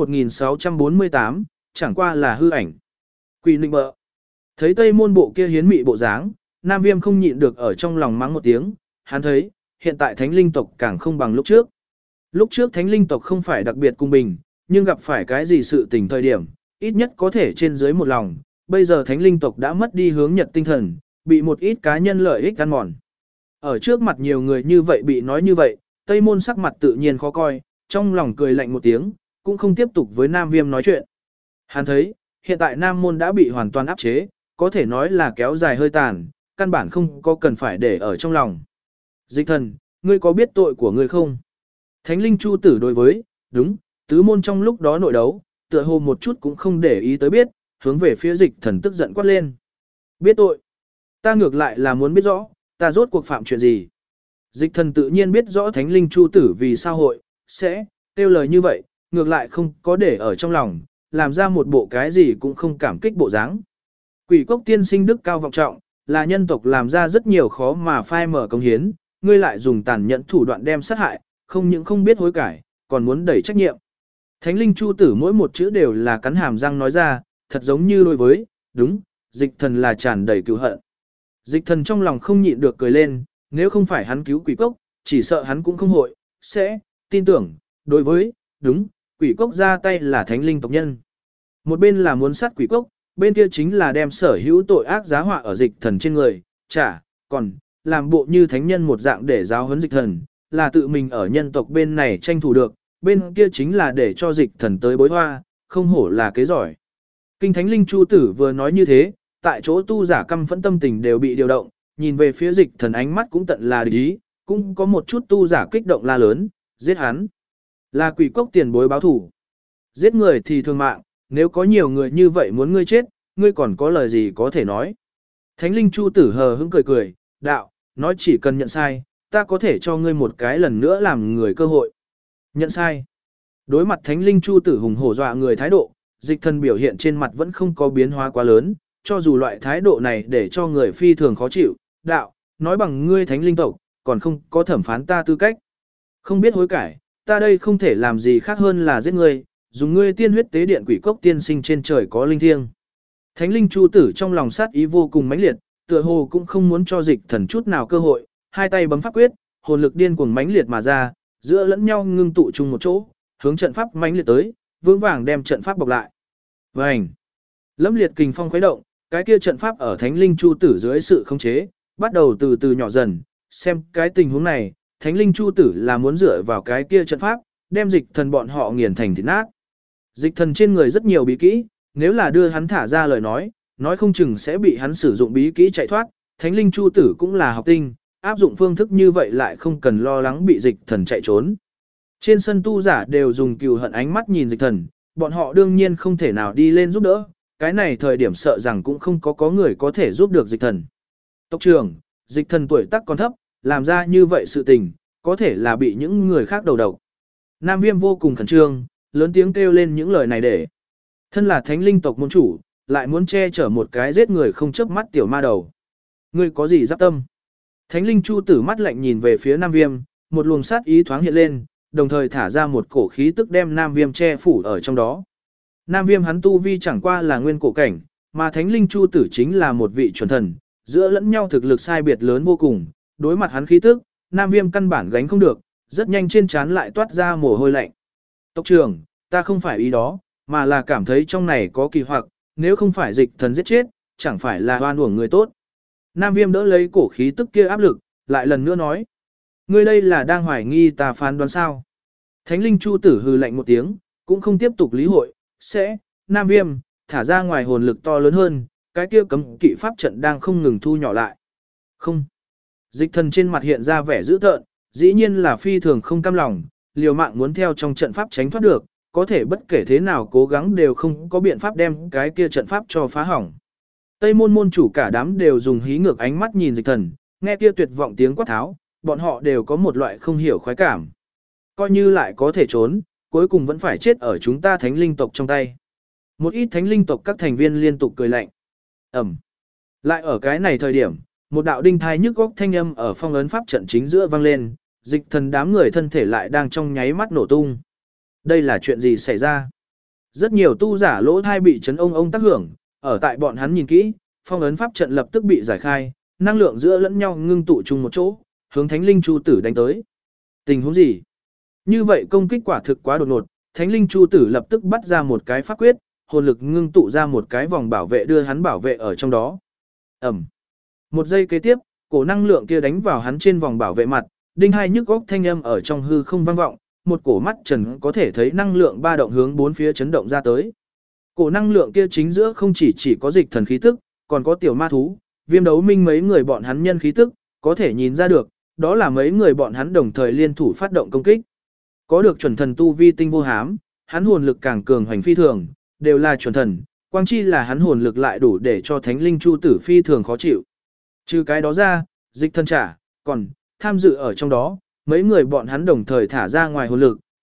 1648, chẳng qua là hư ảnh. Quỷ nịnh bợ. Thấy Tây môn bộ kia hiến mị bộ dáng, Nam Viêm không nhịn được ở trong lòng mắng một tiếng, hắn thấy, hiện tại thánh linh tộc càng không bằng lúc trước. Lúc trước thánh linh tộc không phải đặc biệt cung bình, nhưng gặp phải cái gì sự tình thời điểm, ít nhất có thể trên dưới một lòng, bây giờ thánh linh tộc đã mất đi hướng nhật tinh thần, bị một ít cá nhân lợi ích ăn mòn. Ở trước mặt nhiều người như vậy bị nói như vậy, Tây môn sắc mặt tự nhiên khó coi, trong lòng cười lạnh một tiếng, cũng không tiếp tục với Nam Viêm nói chuyện. Hắn thấy, hiện tại Nam môn đã bị hoàn toàn áp chế, có thể nói là kéo dài hơi tàn, căn bản không có cần phải để ở trong lòng. Dịch thần, ngươi có biết tội của ngươi không? Thánh linh chu tử đối với, đúng, tứ môn trong lúc đó nội đấu, tựa hồ một chút cũng không để ý tới biết, hướng về phía dịch thần tức giận quát lên. Biết tội. Ta ngược lại là muốn biết rõ, ta rốt cuộc phạm chuyện gì. Dịch thần tự nhiên biết rõ thánh linh chu tử vì sao hội, sẽ, tiêu lời như vậy, ngược lại không có để ở trong lòng, làm ra một bộ cái gì cũng không cảm kích bộ dáng. Quỷ cốc tiên sinh đức cao vọng trọng, là nhân tộc làm ra rất nhiều khó mà phai mở công hiến, ngươi lại dùng tàn nhẫn thủ đoạn đem sát hại, không những không biết hối cải, còn muốn đẩy trách nhiệm. Thánh linh chu tử mỗi một chữ đều là cắn hàm răng nói ra, thật giống như đối với, đúng, dịch thần là tràn đầy cừu hận. Dịch thần trong lòng không nhịn được cười lên, nếu không phải hắn cứu quỷ cốc, chỉ sợ hắn cũng không hội, sẽ, tin tưởng, đối với, đúng, quỷ cốc ra tay là thánh linh tộc nhân. Một bên là muốn sát quỷ cốc, bên kia chính là đem sở hữu tội ác giá họa ở dịch thần trên người, còn, làm bộ như thánh nhân một dạng để giáo huấn dịch thần, là tự mình ở nhân tộc bên này tranh thủ được, bên kia chính là để cho dịch thần tới bối hoa, không hổ là kế giỏi. Kinh thánh linh chu tử vừa nói như thế, tại chỗ tu giả căm phẫn tâm tình đều bị điều động, nhìn về phía dịch thần ánh mắt cũng tận là địch ý, cũng có một chút tu giả kích động la lớn, giết hắn. Là quỷ cốc tiền bối báo thủ. Giết người thì thương mạng, nếu có nhiều người như vậy muốn ngươi chết, ngươi còn có lời gì có thể nói. Thánh linh chu tử hờ hững cười cười, đạo, nói chỉ cần nhận sai, ta có thể cho ngươi một cái lần nữa làm người cơ hội. Nhận sai. Đối mặt thánh linh chu tử hùng hổ dọa người thái độ, dịch thần biểu hiện trên mặt vẫn không có biến hóa quá lớn, cho dù loại thái độ này để cho người phi thường khó chịu, đạo, nói bằng ngươi thánh linh tộc, còn không có thẩm phán ta tư cách. Không biết hối cải, ta đây không thể làm gì khác hơn là giết ngươi, dùng ngươi tiên huyết tế điện quỷ cốc tiên sinh trên trời có linh thiêng. Thánh linh chu tử trong lòng sát ý vô cùng mãnh liệt, tựa hồ cũng không muốn cho dịch thần chút nào cơ hội, hai tay bấm pháp quyết, hồn lực điên cuồng mãnh liệt mà ra, giữa lẫn nhau ngưng tụ chung một chỗ, hướng trận pháp mãnh liệt tới, vững vàng đem trận pháp bọc lại. Vành. Lâm liệt kình phong khuấy động, cái kia trận pháp ở thánh linh chu tử dưới sự khống chế, bắt đầu từ từ nhỏ dần, xem cái tình huống này, thánh linh chu tử là muốn dựa vào cái kia trận pháp, đem dịch thần bọn họ nghiền thành thịt nát. Dịch thần trên người rất nhiều bí kỹ, nếu là đưa hắn thả ra lời nói không chừng sẽ bị hắn sử dụng bí kỹ chạy thoát, thánh linh chu tử cũng là học tinh, áp dụng phương thức như vậy lại không cần lo lắng bị dịch thần chạy trốn. Trên sân tu giả đều dùng cừu hận ánh mắt nhìn dịch thần, bọn họ đương nhiên không thể nào đi lên giúp đỡ, cái này thời điểm sợ rằng cũng không có người có thể giúp được dịch thần. Tộc trưởng, dịch thần tuổi tác còn thấp, làm ra như vậy sự tình, có thể là bị những người khác đầu độc. Nam Viêm vô cùng khẩn trương, lớn tiếng kêu lên những lời này để. Thân là thánh linh tộc môn chủ, lại muốn che chở một cái giết người không chớp mắt tiểu ma đầu. Ngươi có gì giáp tâm? Thánh linh chu tử mắt lạnh nhìn về phía Nam Viêm, một luồng sát ý thoáng hiện lên, đồng thời thả ra một cổ khí tức đem Nam Viêm che phủ ở trong đó. Nam Viêm hắn tu vi chẳng qua là nguyên cổ cảnh, mà Thánh linh chu tử chính là một vị chuẩn thần, giữa lẫn nhau thực lực sai biệt lớn vô cùng, đối mặt hắn khí tức, Nam Viêm căn bản gánh không được, rất nhanh trên trán lại toát ra mồ hôi lạnh. Tộc trưởng, ta không phải ý đó, mà là cảm thấy trong này có kỳ hoặc, nếu không phải dịch thần giết chết, chẳng phải là oan uổng người tốt. Nam Viêm đỡ lấy cổ khí tức kia áp lực, lại lần nữa nói. Ngươi đây là đang hoài nghi ta phán đoán sao? Thánh linh chu tử hừ lạnh một tiếng, cũng không tiếp tục lý hội, Nam Viêm, thả ra ngoài hồn lực to lớn hơn, cái kia cấm kỵ pháp trận đang không ngừng thu nhỏ lại. Không. Dịch thần trên mặt hiện ra vẻ dữ tợn, dĩ nhiên là phi thường không cam lòng, liều mạng muốn theo trong trận pháp tránh thoát được, có thể bất kể thế nào cố gắng đều không có biện pháp đem cái kia trận pháp cho phá hỏng. Tây môn môn chủ cả đám đều dùng hí ngược ánh mắt nhìn dịch thần, nghe kia tuyệt vọng tiếng quát tháo, bọn họ đều có một loại không hiểu khoái cảm. Coi như lại có thể trốn, cuối cùng vẫn phải chết ở chúng ta thánh linh tộc trong tay. Một ít thánh linh tộc các thành viên liên tục cười lạnh. Lại ở cái này thời điểm, một đạo đinh thai nhức góc thanh âm ở phong ấn pháp trận chính giữa vang lên, dịch thần đám người thân thể lại đang trong nháy mắt nổ tung. Đây là chuyện gì xảy ra? Rất nhiều tu giả lỗ thai bị chấn ông tác hưởng, ở tại bọn hắn nhìn kỹ, phong ấn pháp trận lập tức bị giải khai, năng lượng giữa lẫn nhau ngưng tụ chung một chỗ, hướng thánh linh chu tử đánh tới. Tình huống gì? Như vậy công kích quả thực quá đột ngột, thánh linh chu tử lập tức bắt ra một cái pháp quyết, hồn lực ngưng tụ ra một cái vòng bảo vệ đưa hắn bảo vệ ở trong đó. Một giây kế tiếp, cổ năng lượng kia đánh vào hắn trên vòng bảo vệ mặt, đinh hai nhức góc thanh âm ở trong hư không vang vọng, một cổ mắt trần có thể thấy năng lượng ba động hướng bốn phía chấn động ra tới. Cổ năng lượng kia chính giữa không chỉ có dịch thần khí tức, còn có tiểu ma thú, Viêm Đấu Minh mấy người bọn hắn nhân khí tức, có thể nhìn ra được, đó là mấy người bọn hắn đồng thời liên thủ phát động công kích. Có được chuẩn thần tu vi tinh vô hám, hắn hồn lực càng cường hoành phi thường, đều là chuẩn thần, quang chi là hắn hồn lực lại đủ để cho thánh linh chu tử phi thường khó chịu. Trừ cái đó ra, dịch thần trả, còn tham dự ở trong đó, mấy người bọn hắn đồng thời thả ra ngoài hồn lực,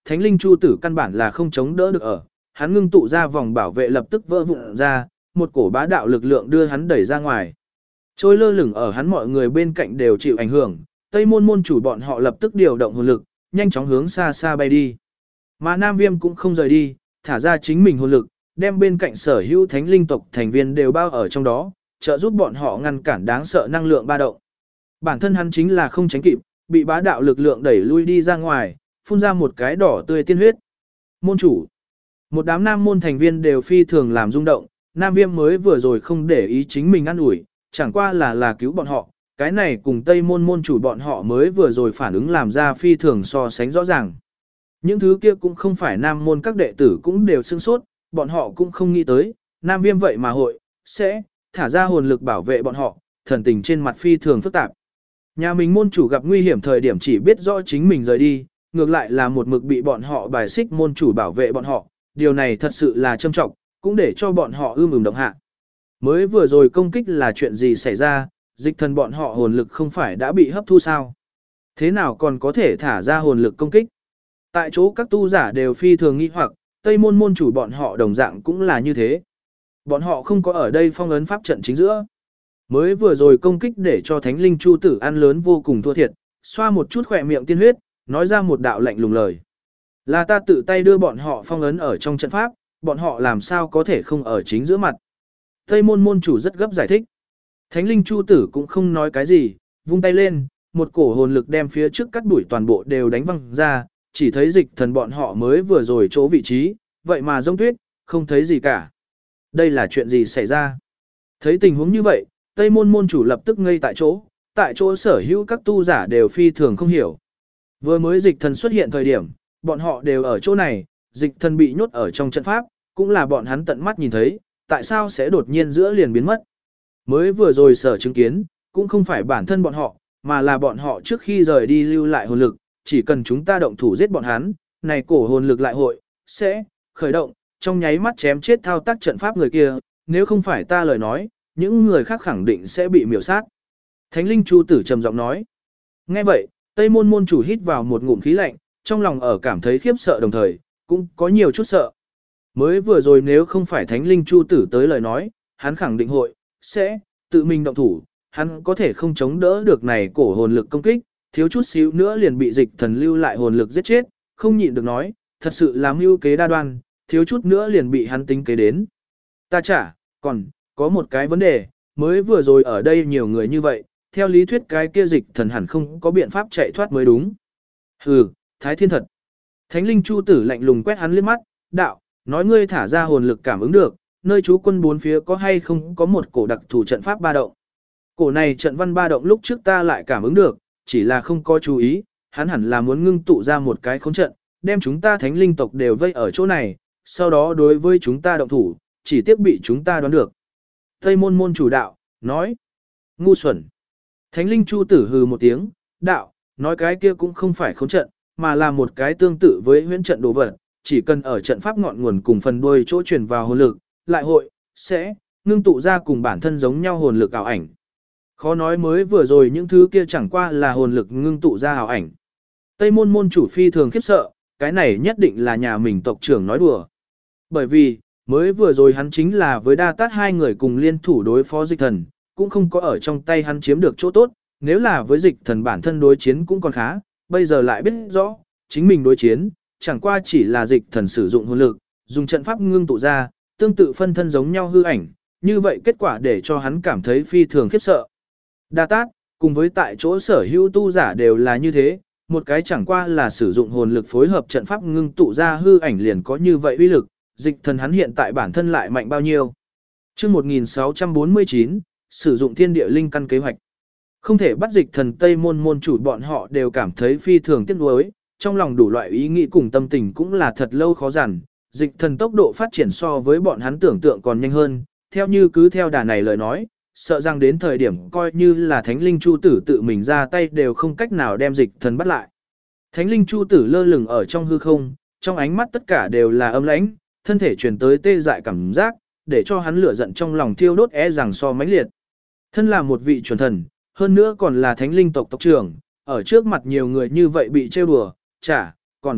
Thánh linh chu tử căn bản là không chống đỡ được ở, hắn ngưng tụ ra vòng bảo vệ lập tức vỡ vụn ra, một cổ bá đạo lực lượng đưa hắn đẩy ra ngoài. Trôi lơ lửng ở hắn mọi người bên cạnh đều chịu ảnh hưởng, Tây môn môn chủ bọn họ lập tức điều động hồn lực, nhanh chóng hướng xa xa bay đi. Mà Nam Viêm cũng không rời đi, thả ra chính mình hồn lực, đem bên cạnh sở hữu thánh linh tộc thành viên đều bao ở trong đó, trợ giúp bọn họ ngăn cản đáng sợ năng lượng ba động. Bản thân hắn chính là không tránh kịp, bị bá đạo lực lượng đẩy lui đi ra ngoài, phun ra một cái đỏ tươi tiên huyết. Môn chủ, một đám nam môn thành viên đều phi thường làm rung động, Nam Viêm mới vừa rồi không để ý chính mình ăn ủi, chẳng qua là cứu bọn họ, cái này cùng Tây môn môn chủ bọn họ mới vừa rồi phản ứng làm ra phi thường so sánh rõ ràng. Những thứ kia cũng không phải nam môn các đệ tử cũng đều sửng sốt, bọn họ cũng không nghĩ tới, Nam Viêm vậy mà hội, sẽ, thả ra hồn lực bảo vệ bọn họ, thần tình trên mặt phi thường phức tạp. Nhà mình môn chủ gặp nguy hiểm thời điểm chỉ biết rõ chính mình rời đi, ngược lại là một mực bị bọn họ bài xích môn chủ bảo vệ bọn họ, điều này thật sự là châm trọng, cũng để cho bọn họ động hạ. Mới vừa rồi công kích là chuyện gì xảy ra, dịch thần bọn họ hồn lực không phải đã bị hấp thu sao? Thế nào còn có thể thả ra hồn lực công kích? Tại chỗ các tu giả đều phi thường nghi hoặc, Tây môn môn chủ bọn họ đồng dạng cũng là như thế. Bọn họ không có ở đây phong ấn pháp trận chính giữa. Mới vừa rồi công kích để cho thánh linh chu tử ăn lớn vô cùng thua thiệt, xoa một chút khỏe miệng tiên huyết, nói ra một đạo lạnh lùng lời. Là ta tự tay đưa bọn họ phong ấn ở trong trận pháp, bọn họ làm sao có thể không ở chính giữa mặt. Tây môn môn chủ rất gấp giải thích. Thánh linh chu tử cũng không nói cái gì, vung tay lên, một cổ hồn lực đem phía trước cắt đuổi toàn bộ đều đánh văng ra, chỉ thấy dịch thần bọn họ mới vừa rồi chỗ vị trí, vậy mà rông tuyết, không thấy gì cả. Đây là chuyện gì xảy ra? Thấy tình huống như vậy, Tây môn môn chủ lập tức ngây tại chỗ sở hữu các tu giả đều phi thường không hiểu. Vừa mới dịch thần xuất hiện thời điểm, bọn họ đều ở chỗ này, dịch thần bị nhốt ở trong trận pháp, cũng là bọn hắn tận mắt nhìn thấy, tại sao sẽ đột nhiên giữa liền biến mất. Mới vừa rồi sở chứng kiến, cũng không phải bản thân bọn họ, mà là bọn họ trước khi rời đi lưu lại hồn lực, chỉ cần chúng ta động thủ giết bọn hắn, này cổ hồn lực lại hội, sẽ, khởi động, trong nháy mắt chém chết thao tác trận pháp người kia, nếu không phải ta lời nói, những người khác khẳng định sẽ bị miểu sát. Thánh linh chu tử trầm giọng nói. Nghe vậy, Tây môn môn chủ hít vào một ngụm khí lạnh, trong lòng ở cảm thấy khiếp sợ đồng thời, cũng có nhiều chút sợ. Mới vừa rồi nếu không phải thánh linh chu tử tới lời nói, hắn khẳng định hội, sẽ, tự mình động thủ, hắn có thể không chống đỡ được này cổ hồn lực công kích, thiếu chút xíu nữa liền bị dịch thần lưu lại hồn lực giết chết, không nhịn được nói, thật sự là mưu kế đa đoan, thiếu chút nữa liền bị hắn tính kế đến. Ta chả, còn, có một cái vấn đề, mới vừa rồi ở đây nhiều người như vậy, theo lý thuyết cái kia dịch thần hẳn không có biện pháp chạy thoát mới đúng. Hừ, thái thiên thật. Thánh linh chu tử lạnh lùng quét hắn liếc mắt, đạo, nói ngươi thả ra hồn lực cảm ứng được, nơi trú quân bốn phía có hay không có một cổ đặc thù trận pháp ba động. Cổ này trận văn ba động lúc trước ta lại cảm ứng được, chỉ là không có chú ý, hắn hẳn là muốn ngưng tụ ra một cái khống trận, đem chúng ta thánh linh tộc đều vây ở chỗ này, sau đó đối với chúng ta động thủ, chỉ tiếc bị chúng ta đoán được. Tây môn môn chủ đạo, nói, ngu xuẩn. Thánh linh chu tử hừ một tiếng, đạo, nói cái kia cũng không phải khống trận, mà là một cái tương tự với huyễn trận đồ vật, chỉ cần ở trận pháp ngọn nguồn cùng phần đuôi chỗ truyền vào hồn lực, lại hội, sẽ, ngưng tụ ra cùng bản thân giống nhau hồn lực ảo ảnh. Khó nói mới vừa rồi những thứ kia chẳng qua là hồn lực ngưng tụ ra ảo ảnh. Tây môn môn chủ phi thường khiếp sợ, cái này nhất định là nhà mình tộc trưởng nói đùa. Bởi vì, mới vừa rồi hắn chính là với đa tát hai người cùng liên thủ đối phó dịch thần, cũng không có ở trong tay hắn chiếm được chỗ tốt, nếu là với dịch thần bản thân đối chiến cũng còn khá, bây giờ lại biết rõ, chính mình đối chiến, chẳng qua chỉ là dịch thần sử dụng hồn lực, dùng trận pháp ngưng tụ ra, tương tự phân thân giống nhau hư ảnh, như vậy kết quả để cho hắn cảm thấy phi thường khiếp sợ. Đa tát, cùng với tại chỗ sở hữu tu giả đều là như thế, một cái chẳng qua là sử dụng hồn lực phối hợp trận pháp ngưng tụ ra hư ảnh liền có như vậy uy lực, dịch thần hắn hiện tại bản thân lại mạnh bao nhiêu. Chương 1649, sử dụng thiên địa linh căn kế hoạch. Không thể bắt dịch thần Tây môn môn chủ bọn họ đều cảm thấy phi thường tiếc nuối, trong lòng đủ loại ý nghĩ cùng tâm tình cũng là thật lâu khó dằn, dịch thần tốc độ phát triển so với bọn hắn tưởng tượng còn nhanh hơn, theo như cứ theo đà này lời nói, sợ rằng đến thời điểm coi như là thánh linh chu tử tự mình ra tay đều không cách nào đem dịch thần bắt lại. Thánh linh chu tử lơ lửng ở trong hư không, trong ánh mắt tất cả đều là âm lãnh, thân thể truyền tới tê dại cảm giác, để cho hắn lửa giận trong lòng thiêu đốt rằng so mãnh liệt. Thân là một vị chuẩn thần, hơn nữa còn là thánh linh tộc tộc trưởng, ở trước mặt nhiều người như vậy bị trêu đùa, chả, còn,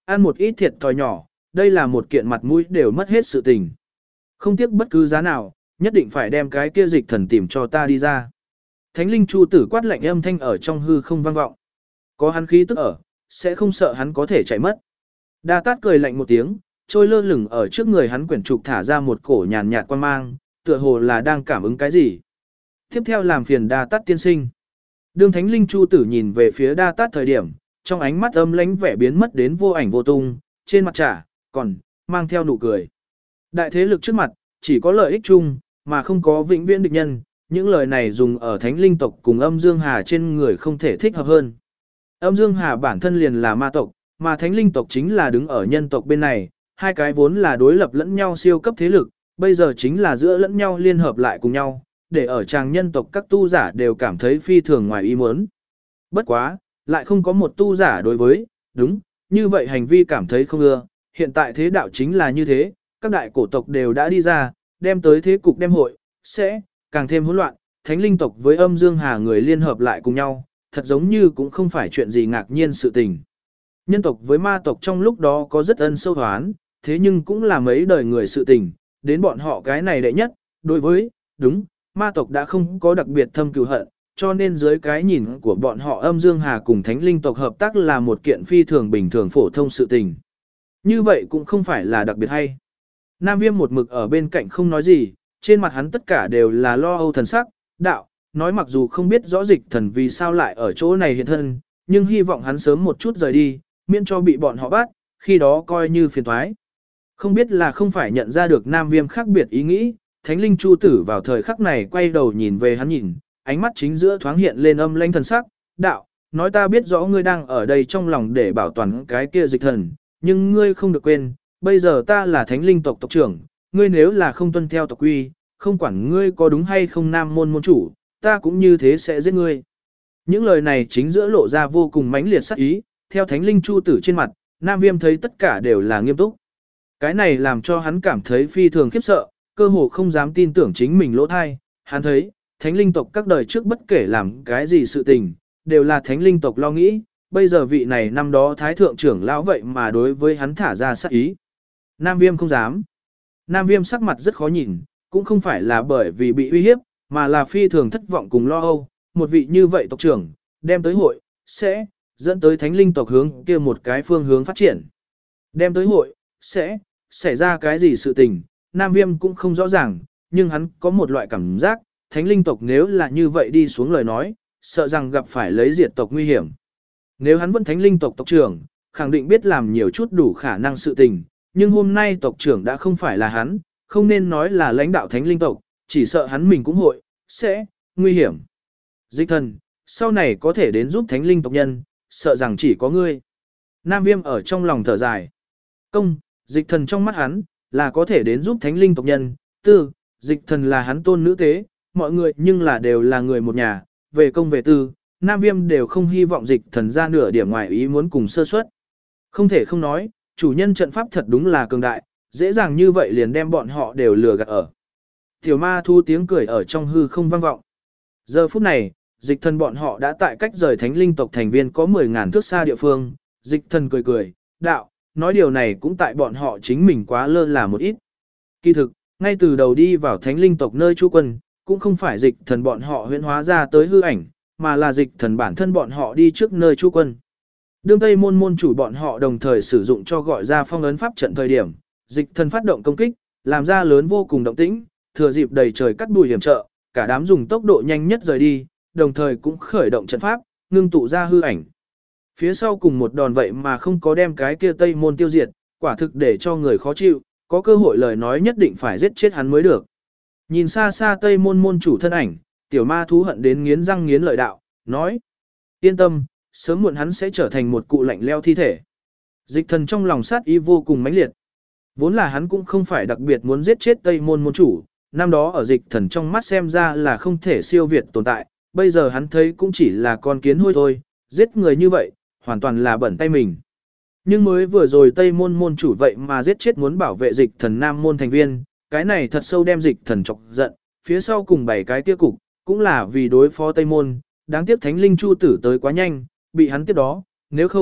ăn một ít thiệt thòi nhỏ, đây là một kiện mặt mũi đều mất hết sự tình. Không tiếc bất cứ giá nào, nhất định phải đem cái kia dịch thần tìm cho ta đi ra. Thánh linh chu tử quát lạnh âm thanh ở trong hư không vang vọng. Có hắn khí tức ở, sẽ không sợ hắn có thể chạy mất. Đa Tát cười lạnh một tiếng, trôi lơ lửng ở trước người hắn quyển trục thả ra một cổ nhàn nhạt quan mang, tựa hồ là đang cảm ứng cái gì. Tiếp theo làm phiền Đa Tát tiên sinh. Đương Thánh linh chu tử nhìn về phía Đa Tát thời điểm, trong ánh mắt âm lãnh vẻ biến mất đến vô ảnh vô tung, trên mặt trả, còn mang theo nụ cười. Đại thế lực trước mặt, chỉ có lợi ích chung, mà không có vĩnh viễn địch nhân, những lời này dùng ở Thánh linh tộc cùng Âm Dương Hà trên người không thể thích hợp hơn. Âm Dương Hà bản thân liền là ma tộc, mà Thánh linh tộc chính là đứng ở nhân tộc bên này, hai cái vốn là đối lập lẫn nhau siêu cấp thế lực, bây giờ chính là giữa lẫn nhau liên hợp lại cùng nhau, để ở tràng nhân tộc các tu giả đều cảm thấy phi thường ngoài ý muốn. Bất quá, lại không có một tu giả đối với, đúng, như vậy hành vi cảm thấy không ưa, hiện tại thế đạo chính là như thế, các đại cổ tộc đều đã đi ra, đem tới thế cục đem hội, sẽ càng thêm hỗn loạn, Thánh linh tộc với Âm Dương Hà người liên hợp lại cùng nhau, thật giống như cũng không phải chuyện gì ngạc nhiên sự tình. Nhân tộc với ma tộc trong lúc đó có rất ân sâu hoán, thế nhưng cũng là mấy đời người sự tình, đến bọn họ cái này đệ nhất, đối với, đúng, ma tộc đã không có đặc biệt thâm cừu hận, cho nên dưới cái nhìn của bọn họ Âm Dương Hà cùng Thánh linh tộc hợp tác là một kiện phi thường bình thường phổ thông sự tình. Như vậy cũng không phải là đặc biệt hay. Nam Viêm một mực ở bên cạnh không nói gì, trên mặt hắn tất cả đều là lo âu thần sắc, đạo, nói mặc dù không biết rõ dịch thần vì sao lại ở chỗ này hiện thân, nhưng hy vọng hắn sớm một chút rời đi, miễn cho bị bọn họ bắt, khi đó coi như phiền toái. Không biết là không phải nhận ra được Nam Viêm khác biệt ý nghĩ, Thánh linh chu tử vào thời khắc này quay đầu nhìn về hắn nhìn, ánh mắt chính giữa thoáng hiện lên âm lãnh thần sắc, đạo, nói ta biết rõ ngươi đang ở đây trong lòng để bảo toàn cái kia dịch thần, nhưng ngươi không được quên, bây giờ ta là Thánh linh tộc tộc trưởng, ngươi nếu là không tuân theo tộc quy, không quản ngươi có đúng hay không nam môn môn chủ, ta cũng như thế sẽ giết ngươi. Những lời này chính giữa lộ ra vô cùng mãnh liệt sắc ý, theo Thánh linh chu tử trên mặt, Nam Viêm thấy tất cả đều là nghiêm túc. Cái này làm cho hắn cảm thấy phi thường khiếp sợ, cơ hồ không dám tin tưởng chính mình lỗ thai, hắn thấy, Thánh linh tộc các đời trước bất kể làm cái gì sự tình, đều là Thánh linh tộc lo nghĩ, bây giờ vị này năm đó Thái thượng trưởng lão vậy mà đối với hắn thả ra sát ý. Nam Viêm không dám. Nam Viêm sắc mặt rất khó nhìn, cũng không phải là bởi vì bị uy hiếp, mà là phi thường thất vọng cùng lo âu, một vị như vậy tộc trưởng, đem tới hội, sẽ dẫn tới Thánh linh tộc hướng kia một cái phương hướng phát triển. Đem tới hội, sẽ xảy ra cái gì sự tình, Nam Viêm cũng không rõ ràng, nhưng hắn có một loại cảm giác, Thánh linh tộc nếu là như vậy đi xuống lời nói, sợ rằng gặp phải lấy diệt tộc nguy hiểm. Nếu hắn vẫn Thánh linh tộc tộc trưởng, khẳng định biết làm nhiều chút đủ khả năng sự tình, nhưng hôm nay tộc trưởng đã không phải là hắn, không nên nói là lãnh đạo Thánh linh tộc, chỉ sợ hắn mình cũng hội, sẽ nguy hiểm. Dịch thần, sau này có thể đến giúp Thánh linh tộc nhân, sợ rằng chỉ có ngươi. Nam Viêm ở trong lòng thở dài. Công, dịch thần trong mắt hắn, là có thể đến giúp Thánh linh tộc nhân. Tư, dịch thần là hắn tôn nữ tế, mọi người nhưng là đều là người một nhà, về công về tư, Nam Viêm đều không hy vọng dịch thần ra nửa điểm ngoài ý muốn cùng sơ suất. Không thể không nói, chủ nhân trận pháp thật đúng là cường đại, dễ dàng như vậy liền đem bọn họ đều lừa gạt ở. Tiểu ma thu tiếng cười ở trong hư không vang vọng. Giờ phút này, dịch thần bọn họ đã tại cách rời Thánh linh tộc thành viên có 10.000 thước xa địa phương, dịch thần cười cười, đạo, nói điều này cũng tại bọn họ chính mình quá lơ là một ít. Kỳ thực, ngay từ đầu đi vào Thánh linh tộc nơi trú quân, cũng không phải dịch thần bọn họ huyễn hóa ra tới hư ảnh, mà là dịch thần bản thân bọn họ đi trước nơi trú quân. Đương Tây môn môn chủ bọn họ đồng thời sử dụng cho gọi ra phong ấn pháp trận thời điểm, dịch thần phát động công kích, làm ra lớn vô cùng động tĩnh, thừa dịp đầy trời cắt bụi hiểm trợ, cả đám dùng tốc độ nhanh nhất rời đi, đồng thời cũng khởi động trận pháp, ngưng tụ ra hư ảnh. Phía sau cùng một đòn vậy mà không có đem cái kia Tây môn tiêu diệt, quả thực để cho người khó chịu, có cơ hội lời nói nhất định phải giết chết hắn mới được. Nhìn xa xa Tây môn môn chủ thân ảnh, tiểu ma thú hận đến nghiến răng nghiến lợi đạo, nói: yên tâm, sớm muộn hắn sẽ trở thành một cụ lạnh leo thi thể. Dịch thần trong lòng sát ý vô cùng mãnh liệt. Vốn là hắn cũng không phải đặc biệt muốn giết chết Tây môn môn chủ, năm đó ở dịch thần trong mắt xem ra là không thể siêu việt tồn tại, bây giờ hắn thấy cũng chỉ là con kiến hôi thôi, giết người như vậy, hoàn toàn là bẩn tay mình. Nhưng mới vừa rồi Tây môn môn chủ vậy mà giết chết muốn bảo vệ dịch thần nam môn thành viên, cái này thật sâu đem dịch thần chọc giận, phía sau cùng 7 cái kia cục, cũng là vì đối phó Tây môn, đáng tiếc Thánh linh chu tử tới quá nhanh, bị hắn tiếp đó, nếu không,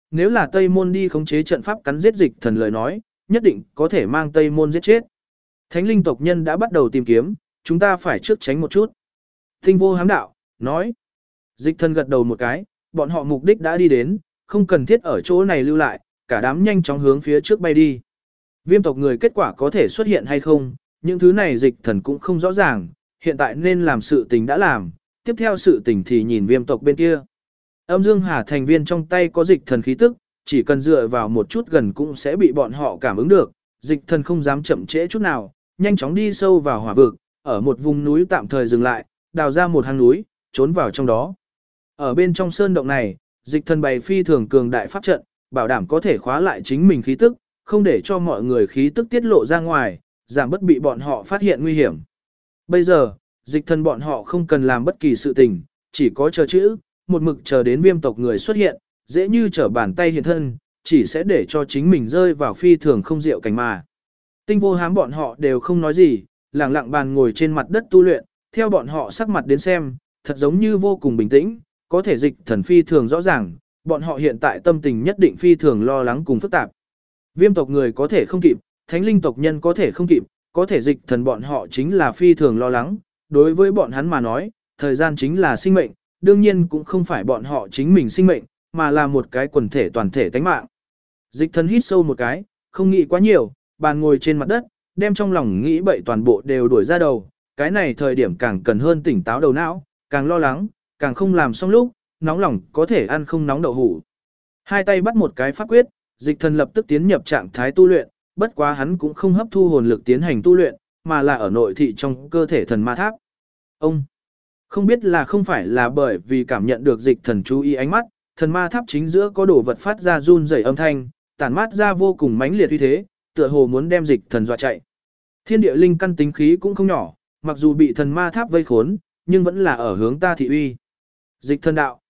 nếu là Tây Môn đi khống chế trận pháp cắn giết dịch thần lời nói, nhất định có thể mang Tây Môn giết chết. Thánh linh tộc nhân đã bắt đầu tìm kiếm, chúng ta phải trước tránh một chút. Tinh vô hám đạo, nói. Dịch thần gật đầu một cái, bọn họ mục đích đã đi đến, không cần thiết ở chỗ này lưu lại, cả đám nhanh chóng hướng phía trước bay đi. Viêm tộc người kết quả có thể xuất hiện hay không, những thứ này dịch thần cũng không rõ ràng, hiện tại nên làm sự tình đã làm, tiếp theo sự tình thì nhìn viêm tộc bên kia. Âm Dương Hà thành viên trong tay có dịch thần khí tức, chỉ cần dựa vào một chút gần cũng sẽ bị bọn họ cảm ứng được, dịch thần không dám chậm trễ chút nào, nhanh chóng đi sâu vào hỏa vực, ở một vùng núi tạm thời dừng lại, đào ra một hang núi, trốn vào trong đó. Ở bên trong sơn động này, dịch thần bày phi thường cường đại pháp trận, bảo đảm có thể khóa lại chính mình khí tức, không để cho mọi người khí tức tiết lộ ra ngoài, giảm bất bị bọn họ phát hiện nguy hiểm. Bây giờ, dịch thần bọn họ không cần làm bất kỳ sự tình, chỉ có chờ chữ, một mực chờ đến viêm tộc người xuất hiện, dễ như trở bàn tay hiện thân, chỉ sẽ để cho chính mình rơi vào phi thường không diệu cảnh mà. Tinh vô hám bọn họ đều không nói gì, lặng lặng bàn ngồi trên mặt đất tu luyện, theo bọn họ sắc mặt đến xem, thật giống như vô cùng bình tĩnh, có thể dịch thần phi thường rõ ràng, bọn họ hiện tại tâm tình nhất định phi thường lo lắng cùng phức tạp. Viêm tộc người có thể không kịp, thánh linh tộc nhân có thể không kịp, có thể dịch thần bọn họ chính là phi thường lo lắng, đối với bọn hắn mà nói, thời gian chính là sinh mệnh, đương nhiên cũng không phải bọn họ chính mình sinh mệnh, mà là một cái quần thể toàn thể tánh mạng. Dịch thần hít sâu một cái, không nghĩ quá nhiều, bàn ngồi trên mặt đất, đem trong lòng nghĩ bậy toàn bộ đều đuổi ra đầu, cái này thời điểm càng cần hơn tỉnh táo đầu não, càng lo lắng, càng không làm xong lúc, nóng lòng có thể ăn không nóng đậu hủ. Hai tay bắt một cái pháp quyết, dịch thần lập tức tiến nhập trạng thái tu luyện, bất quá hắn cũng không hấp thu hồn lực tiến hành tu luyện, mà là ở nội thị trong cơ thể thần ma tháp. Ông không biết là không phải là bởi vì cảm nhận được dịch thần chú ý ánh mắt, thần ma tháp chính giữa có đồ vật phát ra run rẩy âm thanh, tản mát ra vô cùng mãnh liệt uy thế, tựa hồ muốn đem dịch thần dọa chạy. Thiên địa linh căn tính khí cũng không nhỏ, mặc dù bị thần ma tháp vây khốn, nhưng vẫn là ở hướng ta thị uy. Dịch thần đạo,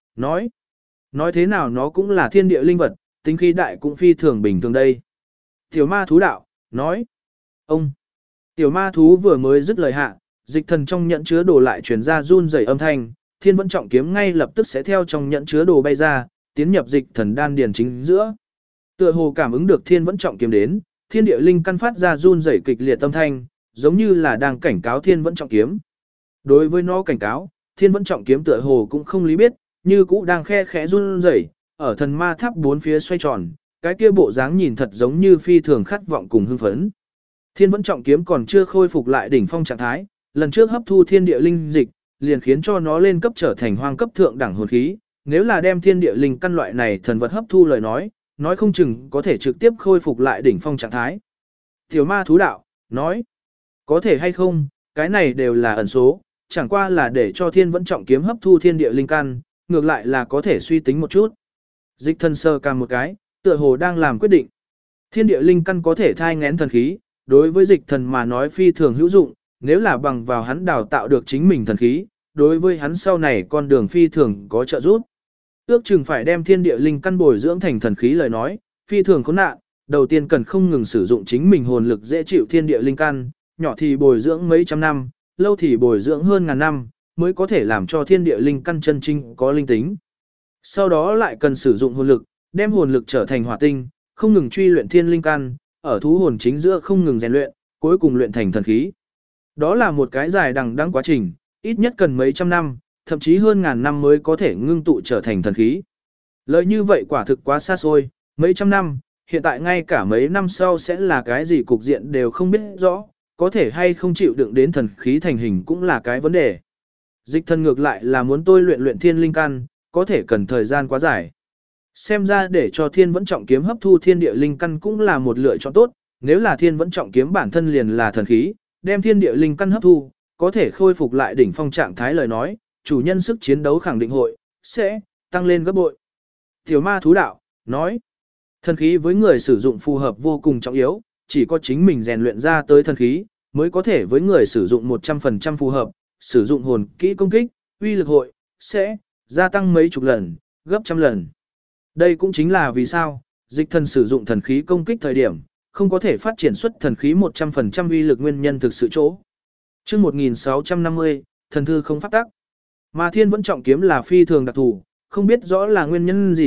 nói thế nào nó cũng là thiên địa linh vật, tính khí đại cũng phi thường bình thường đây. Tiểu ma thú đạo, nói, ông, tiểu ma thú vừa mới dứt lời hạ, dịch thần trong nhẫn chứa đồ lại truyền ra run rẩy âm thanh, thiên vẫn trọng kiếm ngay lập tức sẽ theo trong nhẫn chứa đồ bay ra, tiến nhập dịch thần đan điền chính giữa. Tựa hồ cảm ứng được thiên vẫn trọng kiếm đến, thiên địa linh căn phát ra run rẩy kịch liệt âm thanh, giống như là đang cảnh cáo thiên vẫn trọng kiếm. Đối với nó cảnh cáo, thiên vẫn trọng kiếm tựa hồ cũng không lý biết, như cũ đang khe khẽ run rẩy, ở thần ma tháp bốn phía xoay tròn, cái kia bộ dáng nhìn thật giống như phi thường khát vọng cùng hưng phấn. Thiên vẫn trọng kiếm còn chưa khôi phục lại đỉnh phong trạng thái, lần trước hấp thu thiên địa linh dịch, liền khiến cho nó lên cấp trở thành hoang cấp thượng đẳng hồn khí, nếu là đem thiên địa linh căn loại này thần vật hấp thu lời nói không chừng có thể trực tiếp khôi phục lại đỉnh phong trạng thái. Tiểu ma thú đạo, nói, có thể hay không, cái này đều là ẩn số, chẳng qua là để cho thiên vẫn trọng kiếm hấp thu thiên địa linh căn, ngược lại là có thể suy tính một chút. Dịch thần sơ cam một cái, tựa hồ đang làm quyết định. Thiên địa linh căn có thể thai ngén thần khí, đối với dịch thần mà nói phi thường hữu dụng, nếu là bằng vào hắn đào tạo được chính mình thần khí, đối với hắn sau này con đường phi thường có trợ giúp. Ước chừng phải đem thiên địa linh căn bồi dưỡng thành thần khí lời nói, phi thường khốn nạn, đầu tiên cần không ngừng sử dụng chính mình hồn lực dễ chịu thiên địa linh căn, nhỏ thì bồi dưỡng mấy trăm năm, lâu thì bồi dưỡng hơn ngàn năm, mới có thể làm cho thiên địa linh căn chân chính có linh tính. Sau đó lại cần sử dụng hồn lực, đem hồn lực trở thành hỏa tinh, không ngừng truy luyện thiên linh căn, ở thú hồn chính giữa không ngừng rèn luyện, cuối cùng luyện thành thần khí. Đó là một cái dài đằng đẵng quá trình, ít nhất cần mấy trăm năm, thậm chí hơn ngàn năm mới có thể ngưng tụ trở thành thần khí. Lợi như vậy quả thực quá xa xôi, mấy trăm năm, hiện tại ngay cả mấy năm sau sẽ là cái gì cục diện đều không biết rõ, có thể hay không chịu đựng đến thần khí thành hình cũng là cái vấn đề. Dịch thần ngược lại là muốn tôi luyện thiên linh căn, có thể cần thời gian quá dài. Xem ra để cho thiên vẫn trọng kiếm hấp thu thiên địa linh căn cũng là một lựa chọn tốt, nếu là thiên vẫn trọng kiếm bản thân liền là thần khí, đem thiên địa linh căn hấp thu, có thể khôi phục lại đỉnh phong trạng thái lời nói, chủ nhân sức chiến đấu khẳng định sẽ tăng lên gấp bội. Tiểu ma thú đạo, nói, thần khí với người sử dụng phù hợp vô cùng trọng yếu, chỉ có chính mình rèn luyện ra tới thần khí, mới có thể với người sử dụng 100% phù hợp, sử dụng hồn kỹ công kích, uy lực sẽ gia tăng mấy chục lần, gấp trăm lần. Đây cũng chính là vì sao, dịch thần sử dụng thần khí công kích thời điểm, không có thể phát triển xuất thần khí 100% uy lực nguyên nhân thực sự chỗ. Chương 1650, thần thư không phát tắc. Mà thiên vẫn trọng kiếm là phi thường đặc thù, không biết rõ là nguyên nhân gì,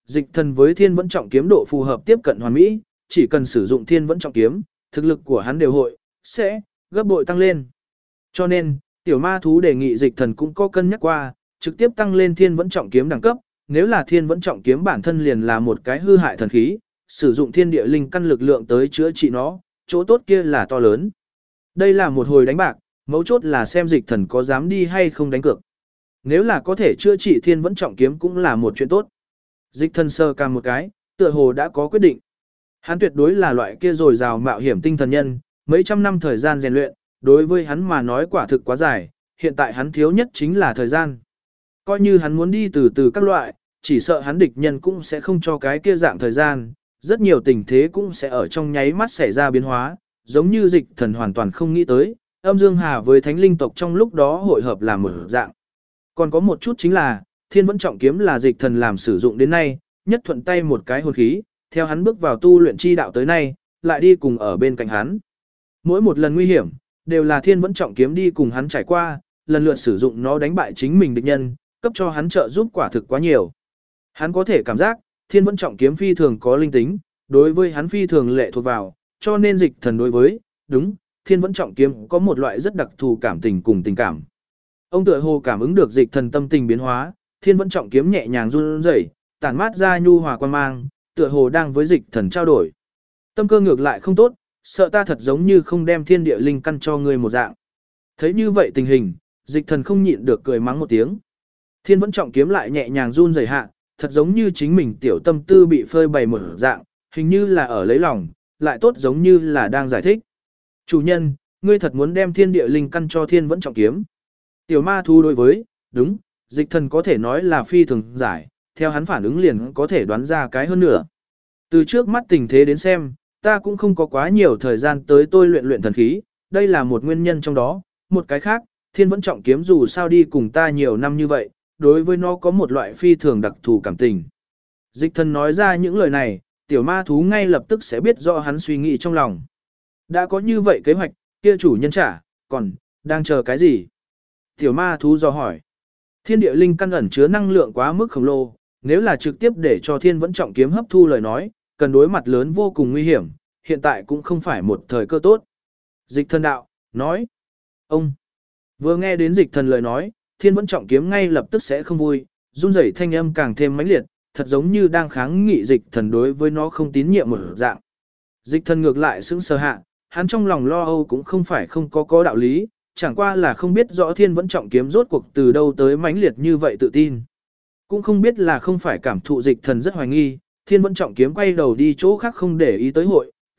dịch thần với thiên vẫn trọng kiếm độ phù hợp tiếp cận hoàn mỹ, chỉ cần sử dụng thiên vẫn trọng kiếm, thực lực của hắn đều sẽ gấp bội tăng lên. Cho nên, tiểu ma thú đề nghị dịch thần cũng có cân nhắc qua, trực tiếp tăng lên thiên vẫn trọng kiếm đẳng cấp, nếu là thiên vẫn trọng kiếm bản thân liền là một cái hư hại thần khí, sử dụng thiên địa linh căn lực lượng tới chữa trị nó, chỗ tốt kia là to lớn. Đây là một hồi đánh bạc, mấu chốt là xem dịch thần có dám đi hay không đánh cược. Nếu là có thể chữa trị thiên vẫn trọng kiếm cũng là một chuyện tốt. Dịch thần sơ cằm một cái, tựa hồ đã có quyết định. Hắn tuyệt đối là loại kia dồi dào mạo hiểm tinh thần nhân, mấy trăm năm thời gian rèn luyện, đối với hắn mà nói quả thực quá dài, hiện tại hắn thiếu nhất chính là thời gian. Coi như hắn muốn đi từ từ các loại, chỉ sợ hắn địch nhân cũng sẽ không cho cái kia dạng thời gian, rất nhiều tình thế cũng sẽ ở trong nháy mắt xảy ra biến hóa, giống như dịch thần hoàn toàn không nghĩ tới, âm dương hà với thánh linh tộc trong lúc đó hội hợp làm một dạng. Còn có một chút chính là, thiên vẫn trọng kiếm là dịch thần làm sử dụng đến nay, nhất thuận tay một cái hồn khí, theo hắn bước vào tu luyện chi đạo tới nay, lại đi cùng ở bên cạnh hắn. Mỗi một lần nguy hiểm, đều là thiên vẫn trọng kiếm đi cùng hắn trải qua, lần lượt sử dụng nó đánh bại chính mình địch nhân, cấp cho hắn trợ giúp quả thực quá nhiều. Hắn có thể cảm giác, thiên vẫn trọng kiếm phi thường có linh tính, đối với hắn phi thường lệ thuộc vào, cho nên dịch thần đối với, đúng, thiên vẫn trọng kiếm có một loại rất đặc thù cảm tình cùng tình cảm. Ông tựa hồ cảm ứng được dịch thần tâm tình biến hóa, thiên vẫn trọng kiếm nhẹ nhàng run rẩy, tản mát ra nhu hòa quan mang, tựa hồ đang với dịch thần trao đổi. Tâm cơ ngược lại không tốt, sợ ta thật giống như không đem thiên địa linh căn cho ngươi một dạng. Thấy như vậy tình hình, dịch thần không nhịn được cười mắng một tiếng. Thiên vẫn trọng kiếm lại nhẹ nhàng run rẩy hạ, thật giống như chính mình tiểu tâm tư bị phơi bày một dạng, hình như là ở lấy lòng, lại tốt giống như là đang giải thích. Chủ nhân, ngươi thật muốn đem thiên địa linh căn cho thiên vẫn trọng kiếm. Tiểu ma thú đối với, đúng, dịch thần có thể nói là phi thường giải, theo hắn phản ứng liền có thể đoán ra cái hơn nữa. Từ trước mắt tình thế đến xem, ta cũng không có quá nhiều thời gian tới tôi luyện thần khí, đây là một nguyên nhân trong đó, một cái khác, thiên vẫn trọng kiếm dù sao đi cùng ta nhiều năm như vậy, đối với nó có một loại phi thường đặc thù cảm tình. Dịch thần nói ra những lời này, tiểu ma thú ngay lập tức sẽ biết rõ hắn suy nghĩ trong lòng. Đã có như vậy kế hoạch, kia chủ nhân trả, còn, đang chờ cái gì? Tiểu ma thú do hỏi. Thiên địa linh căn ẩn chứa năng lượng quá mức khổng lồ, nếu là trực tiếp để cho thiên vẫn trọng kiếm hấp thu lời nói, cần đối mặt lớn vô cùng nguy hiểm, hiện tại cũng không phải một thời cơ tốt. Dịch thần đạo, nói. Ông, vừa nghe đến dịch thần lời nói, thiên vẫn trọng kiếm ngay lập tức sẽ không vui, run rẩy thanh âm càng thêm mãnh liệt, thật giống như đang kháng nghị dịch thần đối với nó không tín nhiệm một dạng. Dịch thần ngược lại sững sờ hạ, hắn trong lòng lo âu cũng không phải không có đạo lý, chẳng qua là không biết rõ thiên vẫn trọng kiếm rốt cuộc từ đâu tới mãnh liệt như vậy tự tin. Cũng không biết là không phải cảm thụ dịch thần rất hoài nghi, thiên vẫn trọng kiếm quay đầu đi chỗ khác không để ý tới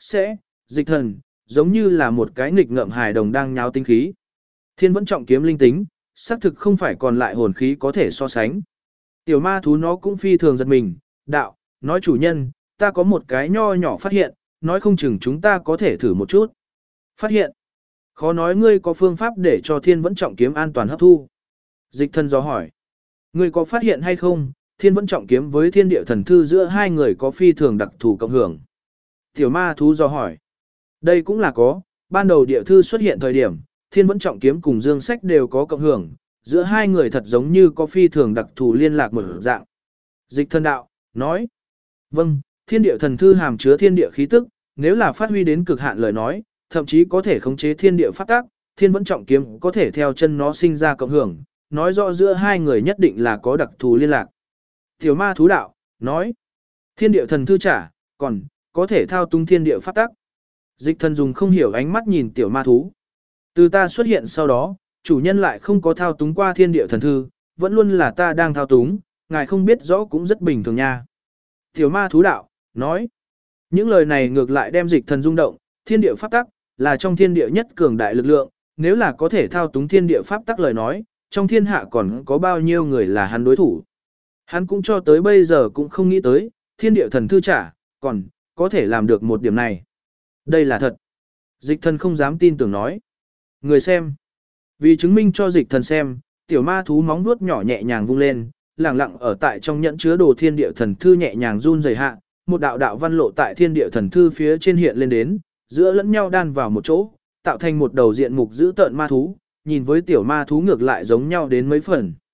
dịch thần, giống như là một cái nghịch ngợm hài đồng đang nháo tinh khí. Thiên vẫn trọng kiếm linh tính, xác thực không phải còn lại hồn khí có thể so sánh. Tiểu ma thú nó cũng phi thường giật mình, đạo, nói chủ nhân, ta có một cái nho nhỏ phát hiện, nói không chừng chúng ta có thể thử một chút. Phát hiện, khó nói ngươi có phương pháp để cho thiên vẫn trọng kiếm an toàn hấp thu. Dịch thần do hỏi, ngươi có phát hiện hay không, thiên vẫn trọng kiếm với thiên địa thần thư giữa hai người có phi thường đặc thù cộng hưởng. Tiểu ma thú do hỏi, đây cũng là có, ban đầu địa thư xuất hiện thời điểm, thiên vẫn trọng kiếm cùng dương sách đều có cộng hưởng, giữa hai người thật giống như có phi thường đặc thù liên lạc một dạng. Dịch thần đạo, nói, vâng, thiên địa thần thư hàm chứa thiên địa khí tức, nếu là phát huy đến cực hạn lời nói, thậm chí có thể khống chế thiên địa pháp tác, thiên vẫn trọng kiếm có thể theo chân nó sinh ra cộng hưởng, nói rõ giữa hai người nhất định là có đặc thù liên lạc. Tiểu ma thú đạo, nói, thiên địa thần thư trả, còn, có thể thao túng thiên địa pháp tác. Dịch thần dùng không hiểu ánh mắt nhìn tiểu ma thú. Từ ta xuất hiện sau đó, chủ nhân lại không có thao túng qua thiên địa thần thư, vẫn luôn là ta đang thao túng, ngài không biết rõ cũng rất bình thường nha. Tiểu ma thú đạo, nói, những lời này ngược lại đem dịch thần rung động, thiên địa pháp tắc, là trong thiên địa nhất cường đại lực lượng, nếu là có thể thao túng thiên địa pháp tắc lời nói, trong thiên hạ còn có bao nhiêu người là hắn đối thủ. Hắn cũng cho tới bây giờ cũng không nghĩ tới, thiên địa thần thư trả, còn, có thể làm được một điểm này. Đây là thật. Dịch thần không dám tin tưởng nói. Người xem. Vì chứng minh cho dịch thần xem, tiểu ma thú móng vuốt nhỏ nhẹ nhàng vung lên, lẳng lặng ở tại trong nhẫn chứa đồ thiên địa thần thư nhẹ nhàng run rẩy hạ, một đạo đạo văn lộ tại thiên địa thần thư phía trên hiện lên đến, giữa lẫn nhau đan vào một chỗ, tạo thành một đầu diện mục dữ tợn ma thú, nhìn với tiểu ma thú ngược lại giống nhau đến mấy phần.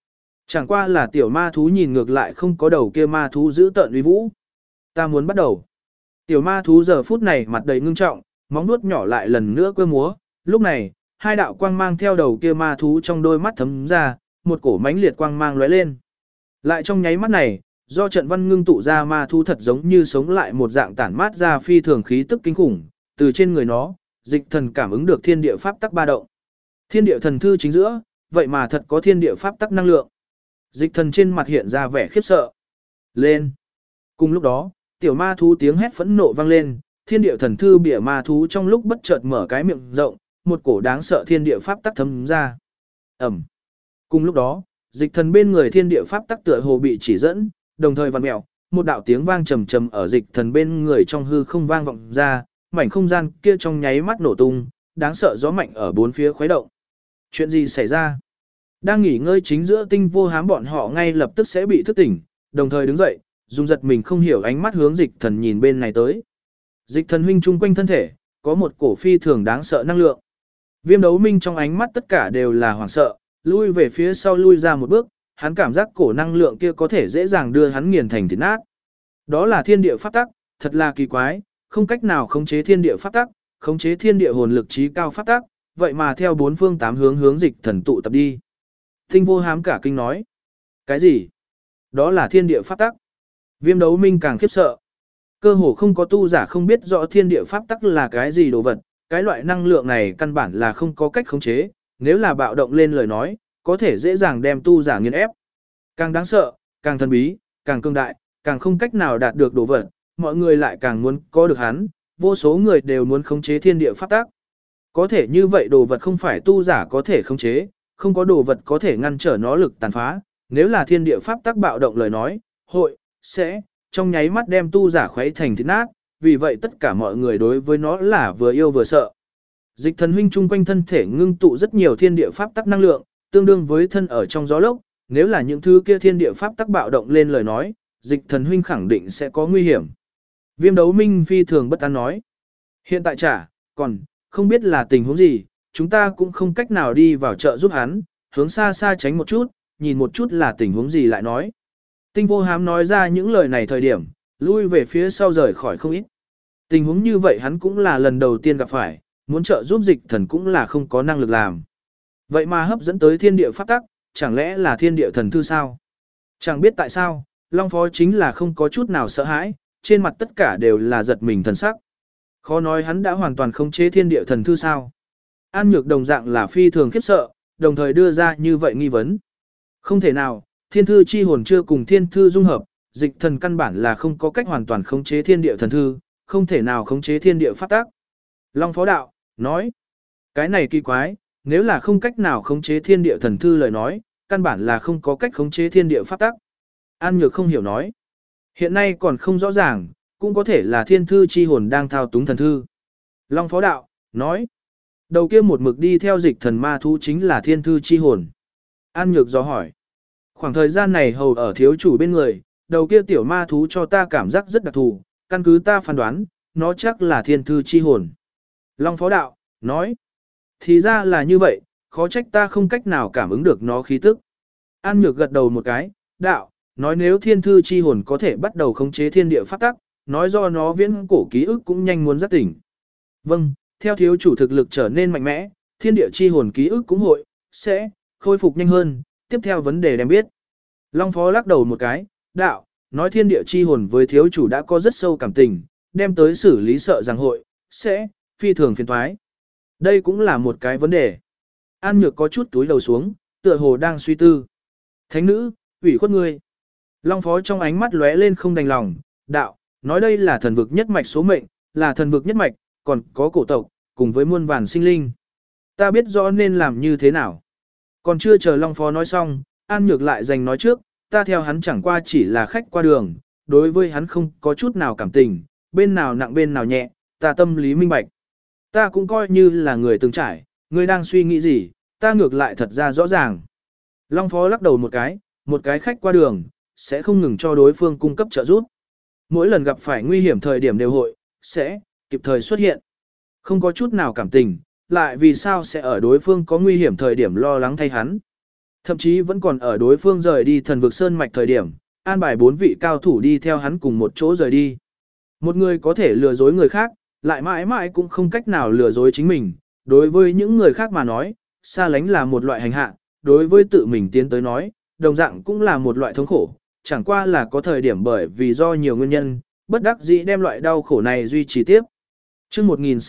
Chẳng qua là tiểu ma thú nhìn ngược lại không có đầu kia ma thú giữ tợn uy vũ. Ta muốn bắt đầu. Tiểu ma thú giờ phút này mặt đầy ngưng trọng, móng nuốt nhỏ lại lần nữa quơ múa. Lúc này, hai đạo quang mang theo đầu kia ma thú trong đôi mắt thấm ra, một cổ mãnh liệt quang mang lóe lên. Lại trong nháy mắt này, do trận văn ngưng tụ ra ma thú thật giống như sống lại một dạng tản mát ra phi thường khí tức kinh khủng, từ trên người nó, dịch thần cảm ứng được thiên địa pháp tắc ba động. Thiên địa thần thư chính giữa, vậy mà thật có thiên địa pháp tắc năng lượng. Dịch thần trên mặt hiện ra vẻ khiếp sợ. Lên. Cùng lúc đó, tiểu ma thú tiếng hét phẫn nộ vang lên, thiên địa thần thư bìa ma thú trong lúc bất chợt mở cái miệng rộng, một cổ đáng sợ thiên địa pháp tắc thấm ra. Ẩm. Cùng lúc đó, dịch thần bên người thiên địa pháp tắc tựa hồ bị chỉ dẫn, đồng thời vặn mèo, một đạo tiếng vang trầm trầm ở dịch thần bên người trong hư không vang vọng ra, mảnh không gian kia trong nháy mắt nổ tung, đáng sợ gió mạnh ở bốn phía khuấy động. Chuyện gì xảy ra? Đang nghỉ ngơi chính giữa Tinh Vô Hám bọn họ ngay lập tức sẽ bị thức tỉnh, đồng thời đứng dậy, dùng giật mình không hiểu ánh mắt hướng dịch thần nhìn bên này tới. Dịch thần huynh chung quanh thân thể, có một cổ phi thường đáng sợ năng lượng. Viêm Đấu Minh trong ánh mắt tất cả đều là hoảng sợ, lui về phía sau lui ra một bước, hắn cảm giác cổ năng lượng kia có thể dễ dàng đưa hắn nghiền thành thịt nát. Đó là thiên địa pháp tắc, thật là kỳ quái, không cách nào khống chế thiên địa pháp tắc, khống chế thiên địa hồn lực trí cao pháp tắc, vậy mà theo bốn phương tám hướng hướng dịch thần tụ tập đi. Tinh Vô Hám cả kinh nói. Cái gì? Đó là thiên địa pháp tắc. Viêm Đấu Minh càng khiếp sợ. Cơ hồ không có tu giả không biết rõ thiên địa pháp tắc là cái gì đồ vật, cái loại năng lượng này căn bản là không có cách khống chế, nếu là bạo động lên lời nói, có thể dễ dàng đem tu giả nghiền ép. Càng đáng sợ, càng thần bí, càng cương đại, càng không cách nào đạt được đồ vật, mọi người lại càng muốn có được hắn, vô số người đều muốn khống chế thiên địa pháp tắc. Có thể như vậy đồ vật không phải tu giả có thể khống chế, không có đồ vật có thể ngăn trở nó lực tàn phá, nếu là thiên địa pháp tắc bạo động lời nói, hội, sẽ, trong nháy mắt đem tu giả khuấy thành thịt nát, vì vậy tất cả mọi người đối với nó là vừa yêu vừa sợ. Dịch thần huynh chung quanh thân thể ngưng tụ rất nhiều thiên địa pháp tắc năng lượng, tương đương với thân ở trong gió lốc, nếu là những thứ kia thiên địa pháp tắc bạo động lên lời nói, dịch thần huynh khẳng định sẽ có nguy hiểm. Viêm Đấu Minh phi thường bất an nói. Hiện tại còn, không biết là tình huống gì, chúng ta cũng không cách nào đi vào chợ giúp hắn, hướng xa xa tránh một chút, nhìn một chút là tình huống gì lại nói. Tinh Vô Hám nói ra những lời này thời điểm, lui về phía sau rời khỏi không ít. Tình huống như vậy hắn cũng là lần đầu tiên gặp phải, muốn trợ giúp dịch thần cũng là không có năng lực làm. Vậy mà hấp dẫn tới thiên địa pháp tắc, chẳng lẽ là thiên địa thần thư sao? Chẳng biết tại sao, Long Phó chính là không có chút nào sợ hãi, trên mặt tất cả đều là giật mình thần sắc. Khó nói hắn đã hoàn toàn khống chế thiên địa thần thư sao? An Nhược đồng dạng là phi thường khiếp sợ, đồng thời đưa ra như vậy nghi vấn. Không thể nào, thiên thư chi hồn chưa cùng thiên thư dung hợp, dịch thần căn bản là không có cách hoàn toàn khống chế thiên địa thần thư, không thể nào khống chế thiên địa pháp tắc. Long Phó đạo, nói, cái này kỳ quái, nếu là không cách nào khống chế thiên địa thần thư lời nói, căn bản là không có cách khống chế thiên địa pháp tắc. An Nhược không hiểu nói, hiện nay còn không rõ ràng, cũng có thể là thiên thư chi hồn đang thao túng thần thư. Long Phó đạo, nói, đầu kia một mực đi theo dịch thần ma thú chính là thiên thư chi hồn. An Nhược do hỏi, khoảng thời gian này hầu ở thiếu chủ bên người, đầu kia tiểu ma thú cho ta cảm giác rất đặc thù, căn cứ ta phán đoán, nó chắc là thiên thư chi hồn. Long Phó đạo, nói, thì ra là như vậy, khó trách ta không cách nào cảm ứng được nó khí tức. An Nhược gật đầu một cái, đạo, nói nếu thiên thư chi hồn có thể bắt đầu khống chế thiên địa pháp tắc, nói do nó viễn cổ ký ức cũng nhanh muốn giác tỉnh. Vâng, theo thiếu chủ thực lực trở nên mạnh mẽ, thiên địa chi hồn ký ức cũng sẽ khôi phục nhanh hơn, tiếp theo vấn đề đem biết. Long Phó lắc đầu một cái, đạo, nói thiên địa chi hồn với thiếu chủ đã có rất sâu cảm tình, đem tới xử lý sợ rằng sẽ phi thường phiền toái. Đây cũng là một cái vấn đề. An Nhược có chút túi đầu xuống, tựa hồ đang suy tư. Thánh nữ, ủy khuất ngươi. Long Phó trong ánh mắt lóe lên không đành lòng, đạo, nói đây là thần vực nhất mạch số mệnh, là thần vực nhất mạch, còn có cổ tộc, cùng với muôn vàn sinh linh. Ta biết rõ nên làm như thế nào. Còn chưa chờ Long Phó nói xong, An Nhược lại giành nói trước, ta theo hắn chẳng qua chỉ là khách qua đường, đối với hắn không có chút nào cảm tình, bên nào nặng bên nào nhẹ, ta tâm lý minh bạch. Ta cũng coi như là người từng trải, người đang suy nghĩ gì, ta ngược lại thật ra rõ ràng. Long Phó lắc đầu một cái khách qua đường, sẽ không ngừng cho đối phương cung cấp trợ giúp. Mỗi lần gặp phải nguy hiểm thời điểm đều sẽ kịp thời xuất hiện. Không có chút nào cảm tình, lại vì sao sẽ ở đối phương có nguy hiểm thời điểm lo lắng thay hắn. Thậm chí vẫn còn ở đối phương rời đi thần vực sơn mạch thời điểm, an bài 4 vị cao thủ đi theo hắn cùng một chỗ rời đi. Một người có thể lừa dối người khác, lại mãi mãi cũng không cách nào lừa dối chính mình. Đối với những người khác mà nói, xa lánh là một loại hành hạ, đối với tự mình tiến tới nói, đồng dạng cũng là một loại thống khổ, chẳng qua là có thời điểm bởi vì do nhiều nguyên nhân, bất đắc dĩ đem loại đau khổ này duy trì tiếp. Trước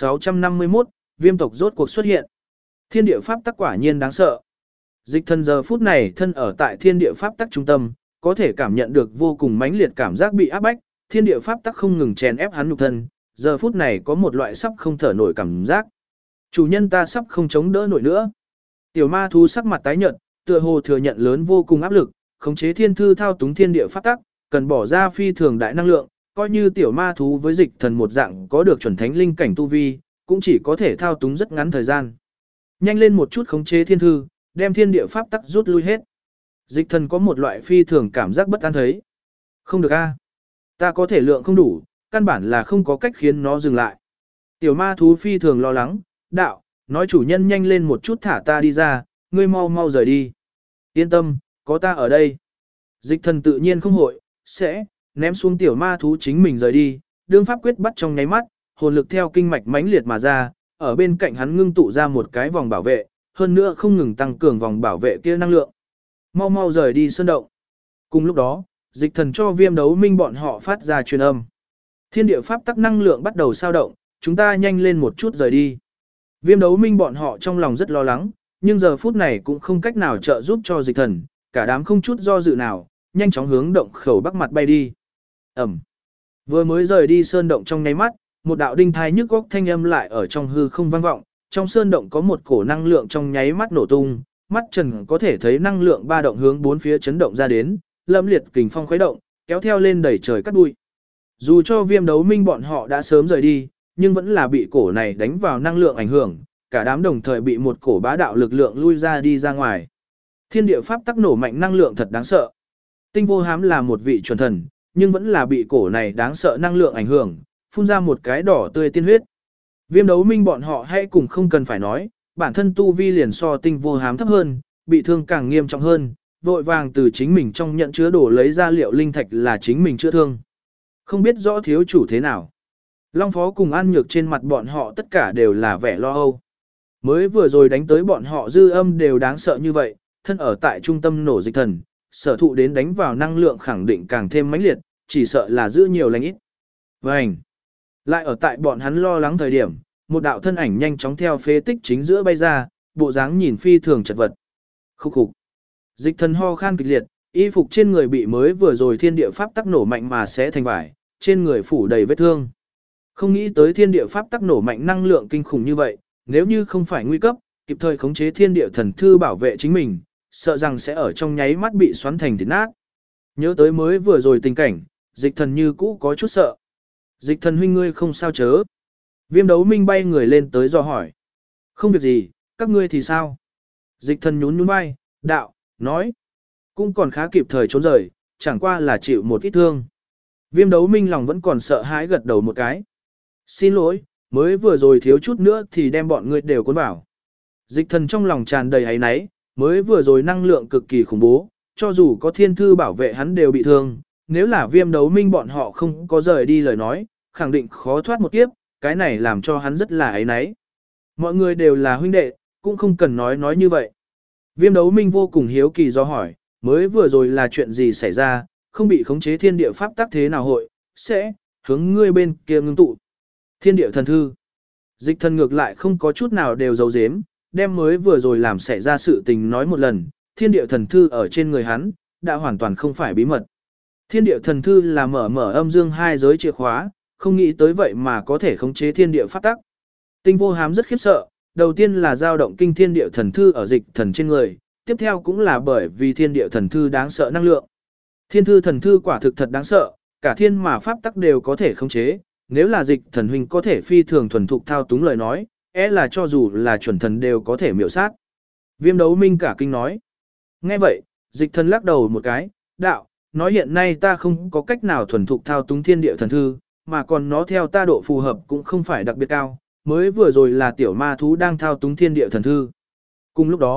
1651, viêm tộc rốt cuộc xuất hiện. Thiên địa pháp tắc quả nhiên đáng sợ. Dịch thần giờ phút này thân ở tại thiên địa pháp tắc trung tâm, có thể cảm nhận được vô cùng mãnh liệt cảm giác bị áp bách, thiên địa pháp tắc không ngừng chèn ép hắn nhục thân, giờ phút này có một loại sắp không thở nổi cảm giác. Chủ nhân ta sắp không chống đỡ nổi nữa. Tiểu ma thú sắc mặt tái nhợt, tựa hồ thừa nhận lớn vô cùng áp lực, khống chế thiên thư thao túng thiên địa pháp tắc, cần bỏ ra phi thường đại năng lượng, coi như tiểu ma thú với dịch thần một dạng có được chuẩn thánh linh cảnh tu vi, cũng chỉ có thể thao túng rất ngắn thời gian. Nhanh lên một chút khống chế thiên thư, đem thiên địa pháp tắc rút lui hết. Dịch thần có một loại phi thường cảm giác bất an thấy. Không được a, ta có thể lượng không đủ, căn bản là không có cách khiến nó dừng lại. Tiểu ma thú phi thường lo lắng, đạo, nói chủ nhân nhanh lên một chút thả ta đi ra, ngươi mau mau rời đi. Yên tâm, có ta ở đây. Dịch thần tự nhiên không hội, sẽ ném xuống tiểu ma thú chính mình rời đi, đương pháp quyết bắt trong nháy mắt, hồn lực theo kinh mạch mãnh liệt mà ra, ở bên cạnh hắn ngưng tụ ra một cái vòng bảo vệ, hơn nữa không ngừng tăng cường vòng bảo vệ kia năng lượng. Mau mau rời đi sơn động. Cùng lúc đó, dịch thần cho viêm đấu minh bọn họ phát ra truyền âm. Thiên địa pháp tắc năng lượng bắt đầu sao động, chúng ta nhanh lên một chút rời đi. Viêm đấu minh bọn họ trong lòng rất lo lắng, nhưng giờ phút này cũng không cách nào trợ giúp cho dịch thần, cả đám không chút do dự nào, nhanh chóng hướng động khẩu bắc mặt bay đi. Ẩm. Vừa mới rời đi sơn động trong nháy mắt, một đạo đinh thai nhức góc thanh âm lại ở trong hư không vang vọng, trong sơn động có một cổ năng lượng trong nháy mắt nổ tung, mắt trần có thể thấy năng lượng ba động hướng bốn phía chấn động ra đến, lâm liệt kình phong khuấy động, kéo theo lên đẩy trời cắt bụi. Dù cho viêm đấu minh bọn họ đã sớm rời đi, nhưng vẫn là bị cổ này đánh vào năng lượng ảnh hưởng, cả đám đồng thời bị một cổ bá đạo lực lượng lui ra đi ra ngoài. Thiên địa pháp tắc nổ mạnh năng lượng thật đáng sợ. Tinh vô hám là một vị chuẩn thần, nhưng vẫn là bị cổ này đáng sợ năng lượng ảnh hưởng, phun ra một cái đỏ tươi tiên huyết. Viêm đấu minh bọn họ hay cùng không cần phải nói, bản thân tu vi liền so tinh vô hám thấp hơn, bị thương càng nghiêm trọng hơn, vội vàng từ chính mình trong nhận chứa đổ lấy ra liệu linh thạch là chính mình chữa thương. Không biết rõ thiếu chủ thế nào. Long Phó cùng An Nhược trên mặt bọn họ tất cả đều là vẻ lo âu. Mới vừa rồi đánh tới bọn họ dư âm đều đáng sợ như vậy, thân ở tại trung tâm nổ dịch thần, sở thụ đến đánh vào năng lượng khẳng định càng thêm mãnh liệt, chỉ sợ là giữ nhiều lành ít. Vành. Lại ở tại bọn hắn lo lắng thời điểm, một đạo thân ảnh nhanh chóng theo phế tích chính giữa bay ra, bộ dáng nhìn phi thường chật vật. Khúc khục. Dịch thần ho khan kịch liệt, y phục trên người bị mới vừa rồi thiên địa pháp tắc nổ mạnh mà sẽ thành vải, trên người phủ đầy vết thương. Không nghĩ tới thiên địa pháp tắc nổ mạnh năng lượng kinh khủng như vậy, nếu như không phải nguy cấp, kịp thời khống chế thiên địa thần thư bảo vệ chính mình, sợ rằng sẽ ở trong nháy mắt bị xoắn thành thịt nát. Nhớ tới mới vừa rồi tình cảnh, dịch thần như cũ có chút sợ. Dịch thần huynh ngươi không sao chớ. Viêm đấu minh bay người lên tới dò hỏi. Không việc gì, các ngươi thì sao? Dịch thần nhún nhún vai, đạo, nói. Cũng còn khá kịp thời trốn rời, chẳng qua là chịu một ít thương. Viêm đấu minh lòng vẫn còn sợ hãi gật đầu một cái. Xin lỗi, mới vừa rồi thiếu chút nữa thì đem bọn ngươi đều cuốn vào. Dịch thần trong lòng tràn đầy áy náy, mới vừa rồi năng lượng cực kỳ khủng bố, cho dù có thiên thư bảo vệ hắn đều bị thương. Nếu là viêm đấu minh bọn họ không có rời đi lời nói, khẳng định khó thoát một kiếp, cái này làm cho hắn rất là áy náy. Mọi người đều là huynh đệ, cũng không cần nói như vậy. Viêm đấu minh vô cùng hiếu kỳ do hỏi, mới vừa rồi là chuyện gì xảy ra, không bị khống chế thiên địa pháp tắc thế nào hội, sẽ hướng ngươi bên kia ngưng tụ. Thiên địa thần thư. Dịch thần ngược lại không có chút nào đều giấu giếm, đem mới vừa rồi làm xảy ra sự tình nói một lần, thiên địa thần thư ở trên người hắn, đã hoàn toàn không phải bí mật. Thiên địa thần thư là mở âm dương hai giới chìa khóa, không nghĩ tới vậy mà có thể khống chế thiên địa pháp tắc. Tinh vô hám rất khiếp sợ, đầu tiên là dao động kinh thiên địa thần thư ở dịch thần trên người, tiếp theo cũng là bởi vì thiên địa thần thư đáng sợ năng lượng. Thiên thư thần thư quả thực thật đáng sợ, cả thiên mà pháp tắc đều có thể khống chế, nếu là dịch thần huynh có thể phi thường thuần thục thao túng lời nói, là cho dù là chuẩn thần đều có thể miểu sát. Viêm đấu minh cả kinh nói. Nghe vậy, dịch thần lắc đầu một cái, đạo, nói hiện nay ta không có cách nào thuần thục thao túng thiên địa thần thư, mà còn nó theo ta độ phù hợp cũng không phải đặc biệt cao, mới vừa rồi là tiểu ma thú đang thao túng thiên địa thần thư. Cùng lúc đó,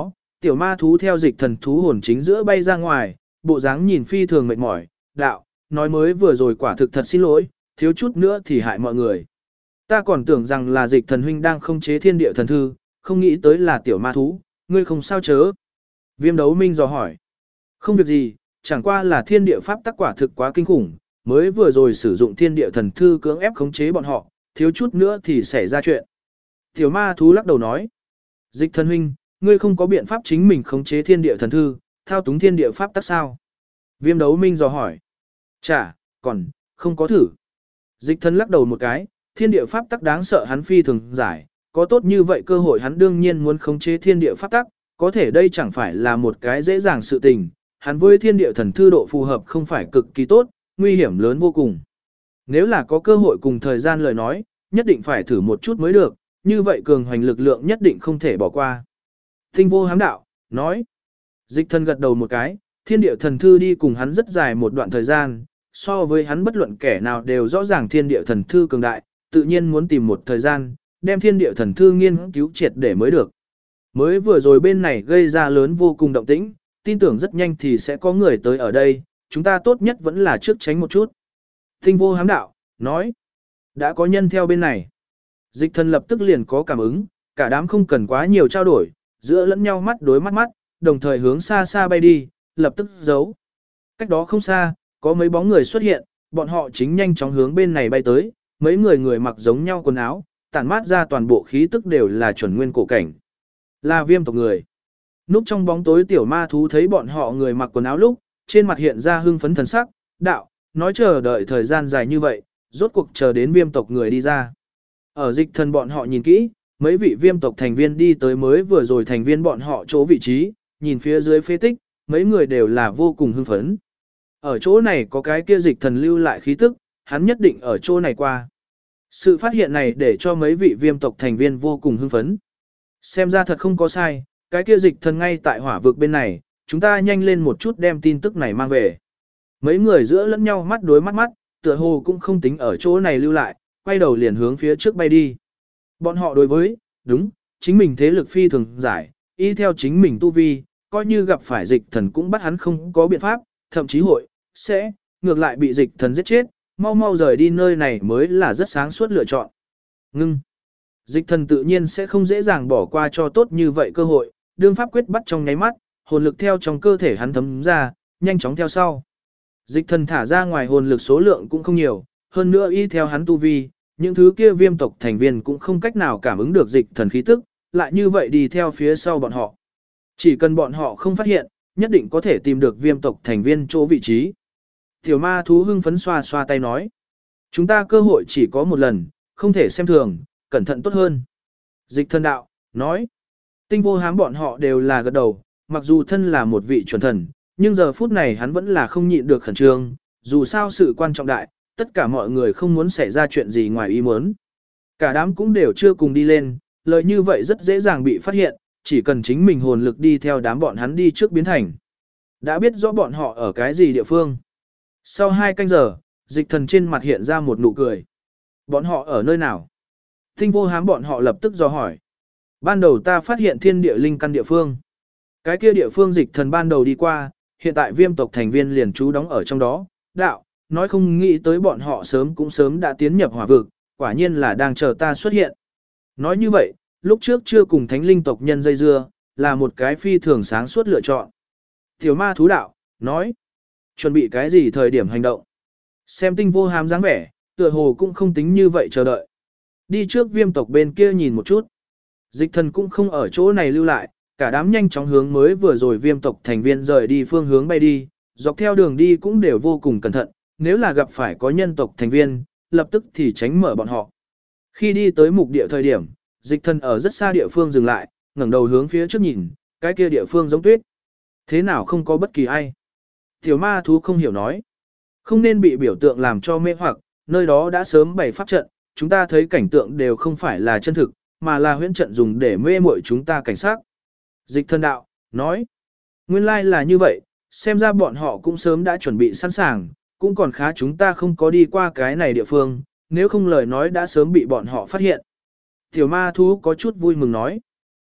tiểu ma thú theo dịch thần thú hồn chính giữa bay ra ngoài, bộ dáng nhìn phi thường mệt mỏi, đạo, nói mới vừa rồi quả thực thật xin lỗi, thiếu chút nữa thì hại mọi người. Ta còn tưởng rằng là dịch thần huynh đang khống chế thiên địa thần thư, không nghĩ tới là tiểu ma thú, ngươi không sao chớ. Viêm đấu minh dò hỏi. Không việc gì, chẳng qua là thiên địa pháp tắc quả thực quá kinh khủng, mới vừa rồi sử dụng thiên địa thần thư cưỡng ép khống chế bọn họ, thiếu chút nữa thì xảy ra chuyện. Tiểu ma thú lắc đầu nói. Dịch thần huynh, ngươi không có biện pháp chính mình khống chế thiên địa thần thư, thao túng thiên địa pháp tắc sao? Viêm đấu minh dò hỏi. Chả, còn, không có thử. Dịch thần lắc đầu một cái, thiên địa pháp tắc đáng sợ hắn phi thường giải, có tốt như vậy cơ hội hắn đương nhiên muốn khống chế thiên địa pháp tắc, có thể đây chẳng phải là một cái dễ dàng sự tình, hắn với thiên địa thần thư độ phù hợp không phải cực kỳ tốt, nguy hiểm lớn vô cùng. Nếu là có cơ hội cùng thời gian lời nói, nhất định phải thử một chút mới được, như vậy cường hoành lực lượng nhất định không thể bỏ qua. Tinh vô hám đạo, nói. Dịch thần gật đầu một cái, thiên địa thần thư đi cùng hắn rất dài một đoạn thời gian, so với hắn bất luận kẻ nào đều rõ ràng thiên địa thần thư cường đại, tự nhiên muốn tìm một thời gian, đem thiên địa thần thư nghiên cứu triệt để mới được. Mới vừa rồi bên này gây ra lớn vô cùng động tĩnh, tin tưởng rất nhanh thì sẽ có người tới ở đây, chúng ta tốt nhất vẫn là trước tránh một chút. Tinh vô hám đạo, nói, đã có nhân theo bên này. Dịch thần lập tức liền có cảm ứng, cả đám không cần quá nhiều trao đổi, giữa lẫn nhau mắt đối mắt, đồng thời hướng xa xa bay đi, lập tức giấu. Cách đó không xa, có mấy bóng người xuất hiện, bọn họ chính nhanh chóng hướng bên này bay tới, mấy người mặc giống nhau quần áo, tản mát ra toàn bộ khí tức đều là chuẩn nguyên cổ cảnh. Là Viêm tộc người. Núp trong bóng tối tiểu ma thú thấy bọn họ người mặc quần áo lúc, trên mặt hiện ra hưng phấn thần sắc, đạo, nói chờ đợi thời gian dài như vậy, rốt cuộc chờ đến Viêm tộc người đi ra. Ở dịch thần bọn họ nhìn kỹ, mấy vị Viêm tộc thành viên đi tới mới vừa rồi thành viên bọn họ chỗ vị trí, nhìn phía dưới phế tích, mấy người đều là vô cùng hưng phấn. Ở chỗ này có cái kia dịch thần lưu lại khí tức, hắn nhất định ở chỗ này qua. Sự phát hiện này để cho mấy vị Viêm tộc thành viên vô cùng hưng phấn. Xem ra thật không có sai, cái kia dịch thần ngay tại hỏa vực bên này, chúng ta nhanh lên một chút đem tin tức này mang về. Mấy người giữa lẫn nhau mắt đối mắt, tựa hồ cũng không tính ở chỗ này lưu lại, quay đầu liền hướng phía trước bay đi. Bọn họ đối với, đúng, chính mình thế lực phi thường giải, y theo chính mình tu vi, coi như gặp phải dịch thần cũng bắt hắn không có biện pháp, thậm chí sẽ, ngược lại bị dịch thần giết chết, mau rời đi nơi này mới là rất sáng suốt lựa chọn. Ngưng. Dịch thần tự nhiên sẽ không dễ dàng bỏ qua cho tốt như vậy cơ hội, đương pháp quyết bắt trong nháy mắt, hồn lực theo trong cơ thể hắn thấm ra, nhanh chóng theo sau. Dịch thần thả ra ngoài hồn lực số lượng cũng không nhiều, hơn nữa y theo hắn tu vi, những thứ kia Viêm tộc thành viên cũng không cách nào cảm ứng được dịch thần khí tức, lại như vậy đi theo phía sau bọn họ. Chỉ cần bọn họ không phát hiện, nhất định có thể tìm được Viêm tộc thành viên chỗ vị trí. Tiểu ma thú hưng phấn xoa xoa tay nói. Chúng ta cơ hội chỉ có một lần, không thể xem thường, cẩn thận tốt hơn. Dịch thần đạo, nói. Tinh vô hám bọn họ đều là gật đầu, mặc dù thân là một vị chuẩn thần, nhưng giờ phút này hắn vẫn là không nhịn được khẩn trương, dù sao sự quan trọng đại, tất cả mọi người không muốn xảy ra chuyện gì ngoài ý muốn. Cả đám cũng đều chưa cùng đi lên, lời như vậy rất dễ dàng bị phát hiện, chỉ cần chính mình hồn lực đi theo đám bọn hắn đi trước biến thành. Đã biết rõ bọn họ ở cái gì địa phương. Sau 2 canh giờ, dịch thần trên mặt hiện ra một nụ cười. Bọn họ ở nơi nào? Tinh vô hám bọn họ lập tức dò hỏi. Ban đầu ta phát hiện thiên địa linh căn địa phương. Cái kia địa phương dịch thần ban đầu đi qua, hiện tại Viêm tộc thành viên liền trú đóng ở trong đó. Đạo, nói không nghĩ tới bọn họ sớm đã tiến nhập hỏa vực, quả nhiên là đang chờ ta xuất hiện. Nói như vậy, lúc trước chưa cùng thánh linh tộc nhân dây dưa, là một cái phi thường sáng suốt lựa chọn. Tiểu ma thú đạo, nói, chuẩn bị cái gì thời điểm hành động. Xem tinh vô hám dáng vẻ, tựa hồ cũng không tính như vậy chờ đợi. Đi trước Viêm tộc bên kia nhìn một chút. Dịch thần cũng không ở chỗ này lưu lại, cả đám nhanh chóng hướng mới vừa rồi Viêm tộc thành viên rời đi phương hướng bay đi, dọc theo đường đi cũng đều vô cùng cẩn thận, nếu là gặp phải có nhân tộc thành viên, lập tức thì tránh mở bọn họ. Khi đi tới mục địa thời điểm, dịch thần ở rất xa địa phương dừng lại, ngẩng đầu hướng phía trước nhìn, cái kia địa phương giống tuyết. Thế nào không có bất kỳ ai? Tiểu ma thú không hiểu nói. Không nên bị biểu tượng làm cho mê hoặc, nơi đó đã sớm bày pháp trận, chúng ta thấy cảnh tượng đều không phải là chân thực, mà là huyễn trận dùng để mê muội chúng ta cảnh sát. Dịch thần đạo, nói. Nguyên lai là như vậy, xem ra bọn họ cũng sớm đã chuẩn bị sẵn sàng, cũng còn khá chúng ta không có đi qua cái này địa phương, nếu không lời nói đã sớm bị bọn họ phát hiện. Tiểu ma thú có chút vui mừng nói.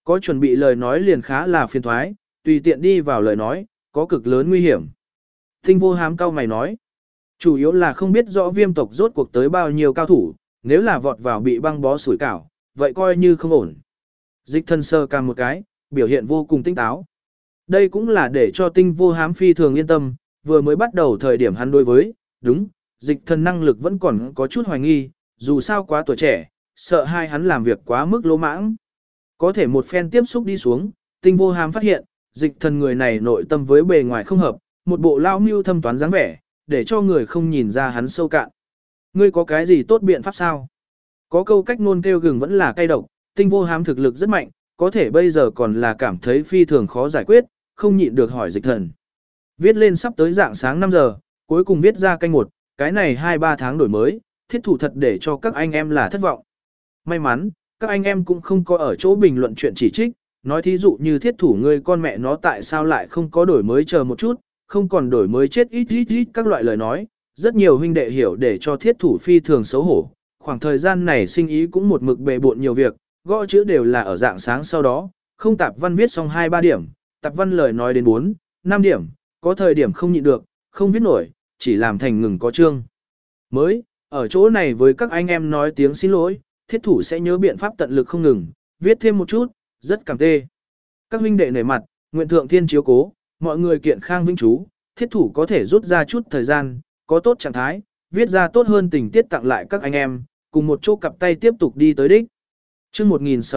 Có chuẩn bị lời nói liền khá là phiền thoái, tùy tiện đi vào lời nói, có cực lớn nguy hiểm. Tinh vô hám cao mày nói. Chủ yếu là không biết rõ viêm tộc rốt cuộc tới bao nhiêu cao thủ, nếu là vọt vào bị băng bó sủi cảo, vậy coi như không ổn. Dịch thần sơ cam một cái, biểu hiện vô cùng tinh táo. Đây cũng là để cho tinh vô hám phi thường yên tâm, vừa mới bắt đầu thời điểm hắn đối với, đúng, dịch thần năng lực vẫn còn có chút hoài nghi, dù sao quá tuổi trẻ, sợ hai hắn làm việc quá mức lỗ mãng. Có thể một phen tiếp xúc đi xuống, tinh vô hám phát hiện, dịch thần người này nội tâm với bề ngoài không hợp, một bộ lao mưu thâm toán dáng vẻ, để cho người không nhìn ra hắn sâu cạn. Ngươi có cái gì tốt biện pháp sao? Có câu cách ngôn kêu gừng vẫn là cay độc, tinh vô hám thực lực rất mạnh, có thể bây giờ còn là cảm thấy phi thường khó giải quyết, không nhịn được hỏi dịch thần. Viết lên sắp tới dạng sáng 5 giờ, cuối cùng viết ra canh 1, cái này 2-3 tháng đổi mới, thiết thủ thật để cho các anh em là thất vọng. May mắn, các anh em cũng không có ở chỗ bình luận chuyện chỉ trích, nói thí dụ như thiết thủ ngươi con mẹ nó tại sao lại không có đổi mới chờ một chút, không còn đổi mới chết ít các loại lời nói, rất nhiều huynh đệ hiểu để cho thiết thủ phi thường xấu hổ, khoảng thời gian này sinh ý cũng một mực bề bộn nhiều việc, gõ chữ đều là ở dạng sáng sau đó, không tạp văn viết xong 2-3 điểm, tạp văn lời nói đến 4-5 điểm, có thời điểm không nhịn được, không viết nổi, chỉ làm thành ngừng có chương. Mới, ở chỗ này với các anh em nói tiếng xin lỗi, thiết thủ sẽ nhớ biện pháp tận lực không ngừng, viết thêm một chút, rất cảm tê. Các huynh đệ nể mặt, nguyện thượng thiên chiếu cố, mọi người kiện khang vinh chú, thiết thủ có thể rút ra chút thời gian, có tốt trạng thái, viết ra tốt hơn tình tiết tặng lại các anh em, cùng một chỗ cặp tay tiếp tục đi tới đích. Chương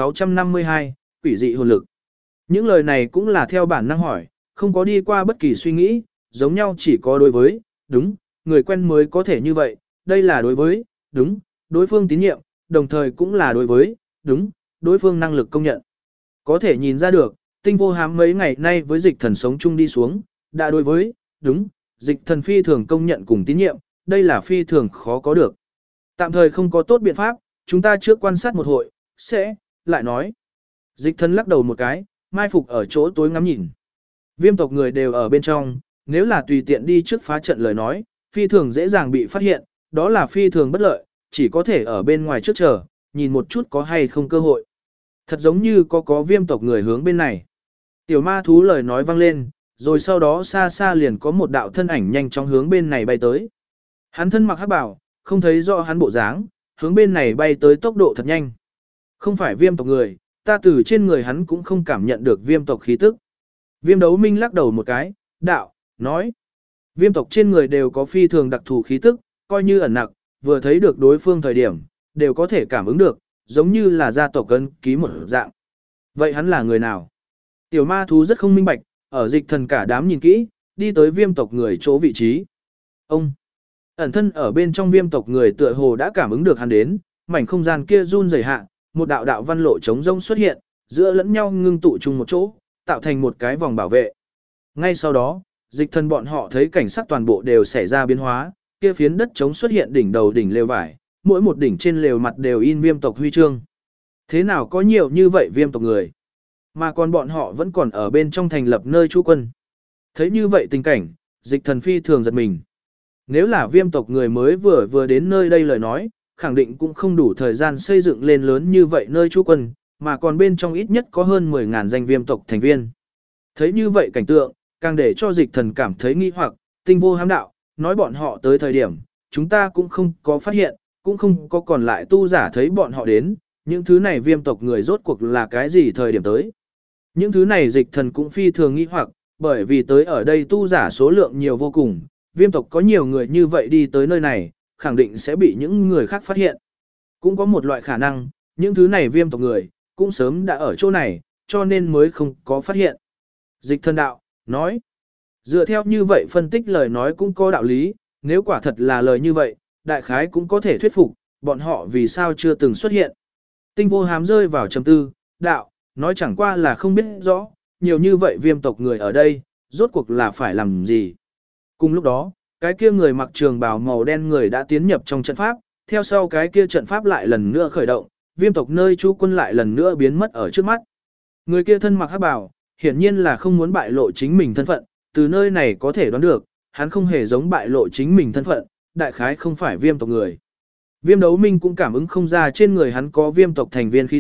1652, quỷ dị hồn lực. Những lời này cũng là theo bản năng hỏi, không có đi qua bất kỳ suy nghĩ, giống nhau chỉ có đối với, đúng, người quen mới có thể như vậy, đây là đối với, đúng, đối phương tín nhiệm, đồng thời cũng là đối với, đúng, đối phương năng lực công nhận. Có thể nhìn ra được, tinh vô hám mấy ngày nay với dịch thần sống chung đi xuống, đã đối với, đúng, dịch thần phi thường công nhận cùng tín nhiệm, đây là phi thường khó có được. Tạm thời không có tốt biện pháp, chúng ta trước quan sát một hội, sẽ, lại nói. Dịch thần lắc đầu một cái, mai phục ở chỗ tối ngắm nhìn. Viêm tộc người đều ở bên trong, nếu là tùy tiện đi trước phá trận lời nói, phi thường dễ dàng bị phát hiện, đó là phi thường bất lợi, chỉ có thể ở bên ngoài trước chờ, nhìn một chút có hay không cơ hội. Thật giống như có viêm tộc người hướng bên này. Tiểu ma thú lời nói vang lên, rồi sau đó xa xa liền có một đạo thân ảnh nhanh chóng hướng bên này bay tới. Hắn thân mặc hắc bào, không thấy rõ hắn bộ dáng, hướng bên này bay tới tốc độ thật nhanh. Không phải viêm tộc người, ta từ trên người hắn cũng không cảm nhận được viêm tộc khí tức. Viêm đấu minh lắc đầu một cái, đạo, nói. Viêm tộc trên người đều có phi thường đặc thù khí tức, coi như ẩn nặc, vừa thấy được đối phương thời điểm, đều có thể cảm ứng được, giống như là gia tộc ấn ký một dạng. Vậy hắn là người nào? Tiểu ma thú rất không minh bạch, ở dịch thần cả đám nhìn kỹ, đi tới viêm tộc người chỗ vị trí. Ông, ẩn thân ở bên trong viêm tộc người tựa hồ đã cảm ứng được hắn đến, mảnh không gian kia run rẩy hạ, một đạo đạo văn lộ trống rông xuất hiện, giữa lẫn nhau ngưng tụ chung một chỗ, tạo thành một cái vòng bảo vệ. Ngay sau đó, dịch thần bọn họ thấy cảnh sắc toàn bộ đều xảy ra biến hóa, kia phiến đất trống xuất hiện đỉnh đầu đỉnh lều vải, mỗi một đỉnh trên lều mặt đều in viêm tộc huy chương. Thế nào có nhiều như vậy viêm tộc người? Mà còn bọn họ vẫn còn ở bên trong thành lập nơi trú quân. Thấy như vậy tình cảnh, dịch thần phi thường giật mình. Nếu là viêm tộc người mới vừa đến nơi đây lời nói, khẳng định cũng không đủ thời gian xây dựng lên lớn như vậy nơi trú quân, mà còn bên trong ít nhất có hơn 10.000 danh viêm tộc thành viên. Thấy như vậy cảnh tượng, càng để cho dịch thần cảm thấy nghi hoặc, tinh vô hám đạo, nói bọn họ tới thời điểm, chúng ta cũng không có phát hiện, cũng không có còn lại tu giả thấy bọn họ đến, những thứ này viêm tộc người rốt cuộc là cái gì thời điểm tới. Những thứ này dịch thần cũng phi thường nghi hoặc, bởi vì tới ở đây tu giả số lượng nhiều vô cùng, viêm tộc có nhiều người như vậy đi tới nơi này, khẳng định sẽ bị những người khác phát hiện. Cũng có một loại khả năng, những thứ này viêm tộc người, cũng sớm đã ở chỗ này, cho nên mới không có phát hiện. Dịch thần đạo, nói, dựa theo như vậy phân tích lời nói cũng có đạo lý, nếu quả thật là lời như vậy, đại khái cũng có thể thuyết phục, bọn họ vì sao chưa từng xuất hiện. Tinh vô hám rơi vào trầm tư, đạo, nói chẳng qua là không biết rõ, nhiều như vậy viêm tộc người ở đây, rốt cuộc là phải làm gì. Cùng lúc đó, cái kia người mặc trường bào màu đen người đã tiến nhập trong trận pháp, theo sau cái kia trận pháp lại lần nữa khởi động, viêm tộc nơi trú quân lại lần nữa biến mất ở trước mắt. Người kia thân mặc hắc bào, hiển nhiên là không muốn bại lộ chính mình thân phận, từ nơi này có thể đoán được, hắn không hề giống bại lộ chính mình thân phận, đại khái không phải viêm tộc người. Viêm đấu minh cũng cảm ứng không ra trên người hắn có viêm tộc thành viên khí tức,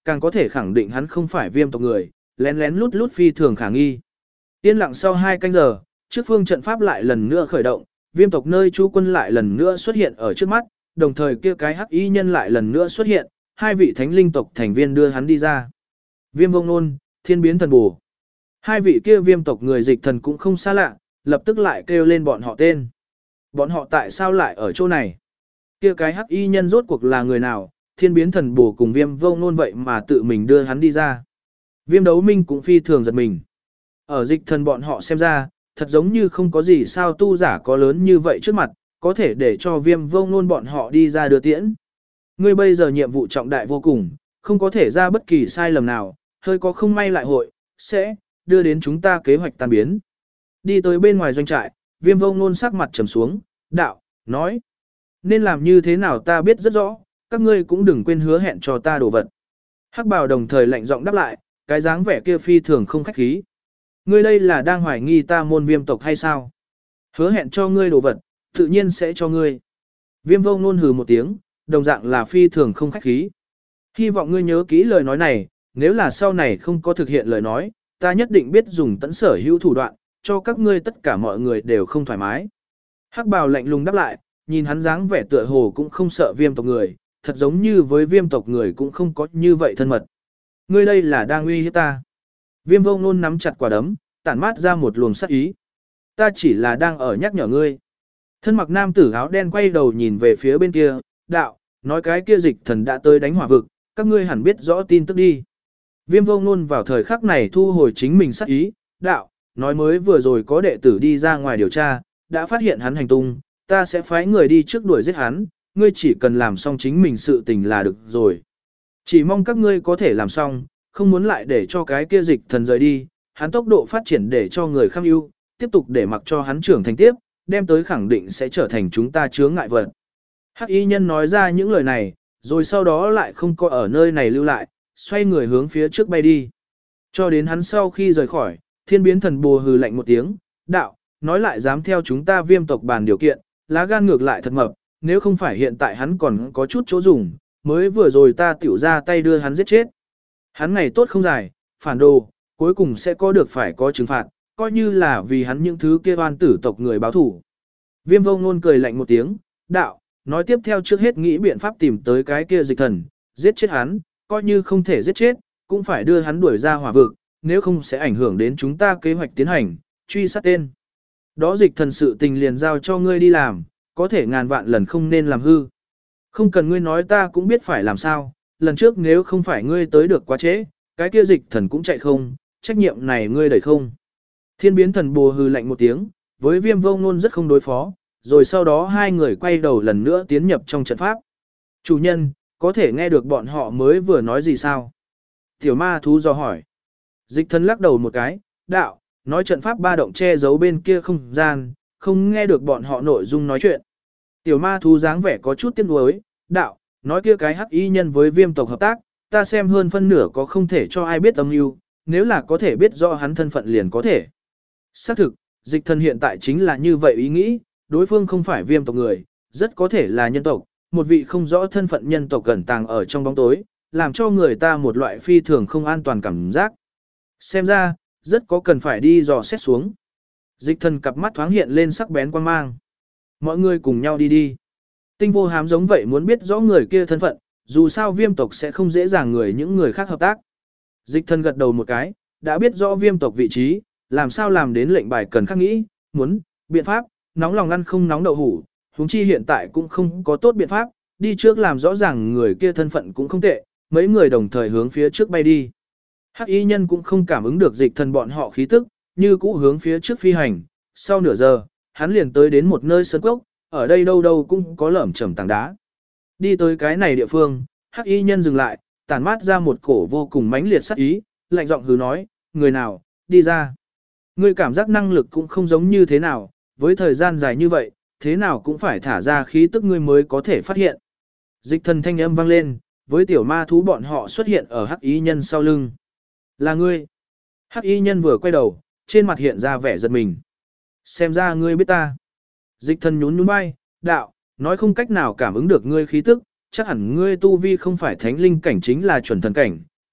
càng có thể khẳng định hắn không phải viêm tộc người, lén lén lút lút phi thường khả nghi. Yên lặng sau 2 canh giờ, trước phương trận pháp lại lần nữa khởi động, viêm tộc nơi trú quân lại lần nữa xuất hiện ở trước mắt, đồng thời kia cái hắc y nhân lại lần nữa xuất hiện, 2 vị thánh linh tộc thành viên đưa hắn đi ra. Viêm Vông Nôn, Thiên Biến Thần Bổ. 2 vị kia viêm tộc người dịch thần cũng không xa lạ, lập tức lại kêu lên bọn họ tên. Bọn họ tại sao lại ở chỗ này? Kia cái hắc y nhân rốt cuộc là người nào? Thiên Biến Thần Bổ cùng Viêm Vông Nôn vậy mà tự mình đưa hắn đi ra. Viêm Đấu Minh cũng phi thường giật mình. Ở dịch thần bọn họ xem ra, thật giống như không có gì sao tu giả có lớn như vậy trước mặt, có thể để cho Viêm Vông Nôn bọn họ đi ra đưa tiễn. Ngươi bây giờ nhiệm vụ trọng đại vô cùng, không có thể ra bất kỳ sai lầm nào, hơi có không may lại hội, sẽ đưa đến chúng ta kế hoạch tan biến. Đi tới bên ngoài doanh trại, Viêm Vông Nôn sắc mặt trầm xuống, đạo, nói. Nên làm như thế nào ta biết rất rõ, các ngươi cũng đừng quên hứa hẹn cho ta đồ vật. Hắc Bào đồng thời lạnh giọng đáp lại, cái dáng vẻ kia phi thường không khách khí. Ngươi đây là đang hoài nghi ta môn viêm tộc hay sao? Hứa hẹn cho ngươi đồ vật, tự nhiên sẽ cho ngươi. Viêm Vông Nôn hừ một tiếng, đồng dạng là phi thường không khách khí. Hy vọng ngươi nhớ kỹ lời nói này, nếu là sau này không có thực hiện lời nói, ta nhất định biết dùng tận sở hữu thủ đoạn, cho các ngươi tất cả mọi người đều không thoải mái. Hắc Bào lạnh lùng đáp lại, nhìn hắn dáng vẻ tựa hồ cũng không sợ viêm tộc người, thật giống như với viêm tộc người cũng không có như vậy thân mật. Ngươi đây là đang uy hiếp ta. Viêm Vông Nôn nắm chặt quả đấm, tản mát ra một luồng sát ý. Ta chỉ là đang ở nhắc nhở ngươi. Thân mặc nam tử áo đen quay đầu nhìn về phía bên kia, đạo, nói cái kia dịch thần đã tới đánh hỏa vực, các ngươi hẳn biết rõ tin tức đi. Viêm Vông Nôn vào thời khắc này thu hồi chính mình sát ý, đạo, nói mới vừa rồi có đệ tử đi ra ngoài điều tra, đã phát hiện hắn hành tung, ta sẽ phái người đi trước đuổi giết hắn, ngươi chỉ cần làm xong chính mình sự tình là được rồi. Chỉ mong các ngươi có thể làm xong, không muốn lại để cho cái kia dịch thần rời đi, hắn tốc độ phát triển để cho người kham ưu, tiếp tục để mặc cho hắn trưởng thành tiếp, đem tới khẳng định sẽ trở thành chúng ta chướng ngại vật. Hắc y nhân nói ra những lời này, rồi sau đó lại không có ở nơi này lưu lại, xoay người hướng phía trước bay đi. Cho đến hắn sau khi rời khỏi, Thiên Biến Thần Bồ hừ lạnh một tiếng, đạo, nói lại dám theo chúng ta viêm tộc bàn điều kiện, lá gan ngược lại thật mập, nếu không phải hiện tại hắn còn có chút chỗ dùng, mới vừa rồi ta tiểu ra tay đưa hắn giết chết. Hắn ngày tốt không dài, phản đồ, cuối cùng sẽ có được phải có trừng phạt, coi như là vì hắn những thứ kia oan tử tộc người báo thủ. Viêm Vông Nôn cười lạnh một tiếng, đạo, nói tiếp theo trước hết nghĩ biện pháp tìm tới cái kia dịch thần, giết chết hắn, coi như không thể giết chết, cũng phải đưa hắn đuổi ra hỏa vực, nếu không sẽ ảnh hưởng đến chúng ta kế hoạch tiến hành, truy sát tên. Đó dịch thần sự tình liền giao cho ngươi đi làm, có thể ngàn vạn lần không nên làm hư. Không cần ngươi nói ta cũng biết phải làm sao, lần trước nếu không phải ngươi tới được quá trễ, cái kia dịch thần cũng chạy không, trách nhiệm này ngươi đẩy không. Thiên Biến Thần Bồ hừ lạnh một tiếng, với Viêm Vông Nôn rất không đối phó, rồi sau đó hai người quay đầu lần nữa tiến nhập trong trận pháp. Chủ nhân, có thể nghe được bọn họ mới vừa nói gì sao? Tiểu ma thú do hỏi. Dịch thần lắc đầu một cái, đạo, nói trận pháp ba động che giấu bên kia không gian, không nghe được bọn họ nội dung nói chuyện. Tiểu ma thú dáng vẻ có chút tiếc nuối, đạo, nói kia cái hắc y nhân với viêm tộc hợp tác, ta xem hơn phân nửa có không thể cho ai biết âm mưu, nếu là có thể biết rõ hắn thân phận liền có thể. Xác thực, dịch thần hiện tại chính là như vậy ý nghĩ, đối phương không phải viêm tộc người, rất có thể là nhân tộc, một vị không rõ thân phận nhân tộc gần tàng ở trong bóng tối, làm cho người ta một loại phi thường không an toàn cảm giác. Xem ra, rất có cần phải đi dò xét xuống. Dịch thần cặp mắt thoáng hiện lên sắc bén quan mang. Mọi người cùng nhau đi đi. Tinh Vô Hám giống vậy muốn biết rõ người kia thân phận, dù sao viêm tộc sẽ không dễ dàng những người khác hợp tác. Dịch thần gật đầu một cái, đã biết rõ viêm tộc vị trí, làm sao làm đến lệnh bài cần khắc nghĩ, muốn, biện pháp, nóng lòng ăn không nóng đậu hủ, huống chi hiện tại cũng không có tốt biện pháp, đi trước làm rõ ràng người kia thân phận cũng không tệ, mấy người đồng thời hướng phía trước bay đi. Hắc y nhân cũng không cảm ứng được dịch thần bọn họ khí tức, như cũ hướng phía trước phi hành, sau nửa giờ, hắn liền tới đến một nơi sơn cốc, ở đây đâu đâu cũng có lởm chởm tảng đá. Đi tới cái này địa phương, Hắc y nhân dừng lại, tản mát ra một cổ vô cùng mãnh liệt sát ý, lạnh giọng hứ nói, người nào, đi ra. Ngươi cảm giác năng lực cũng không giống như thế nào, với thời gian dài như vậy, thế nào cũng phải thả ra khí tức ngươi mới có thể phát hiện. Dịch thần thanh âm vang lên, với tiểu ma thú bọn họ xuất hiện ở Hắc y nhân sau lưng. Là ngươi. Hắc y nhân vừa quay đầu, trên mặt hiện ra vẻ giật mình. Xem ra ngươi biết ta. Dịch thần nhún nhún vai, đạo, nói không cách nào cảm ứng được ngươi khí tức, chắc hẳn ngươi tu vi không phải thánh linh cảnh chính là chuẩn thần cảnh,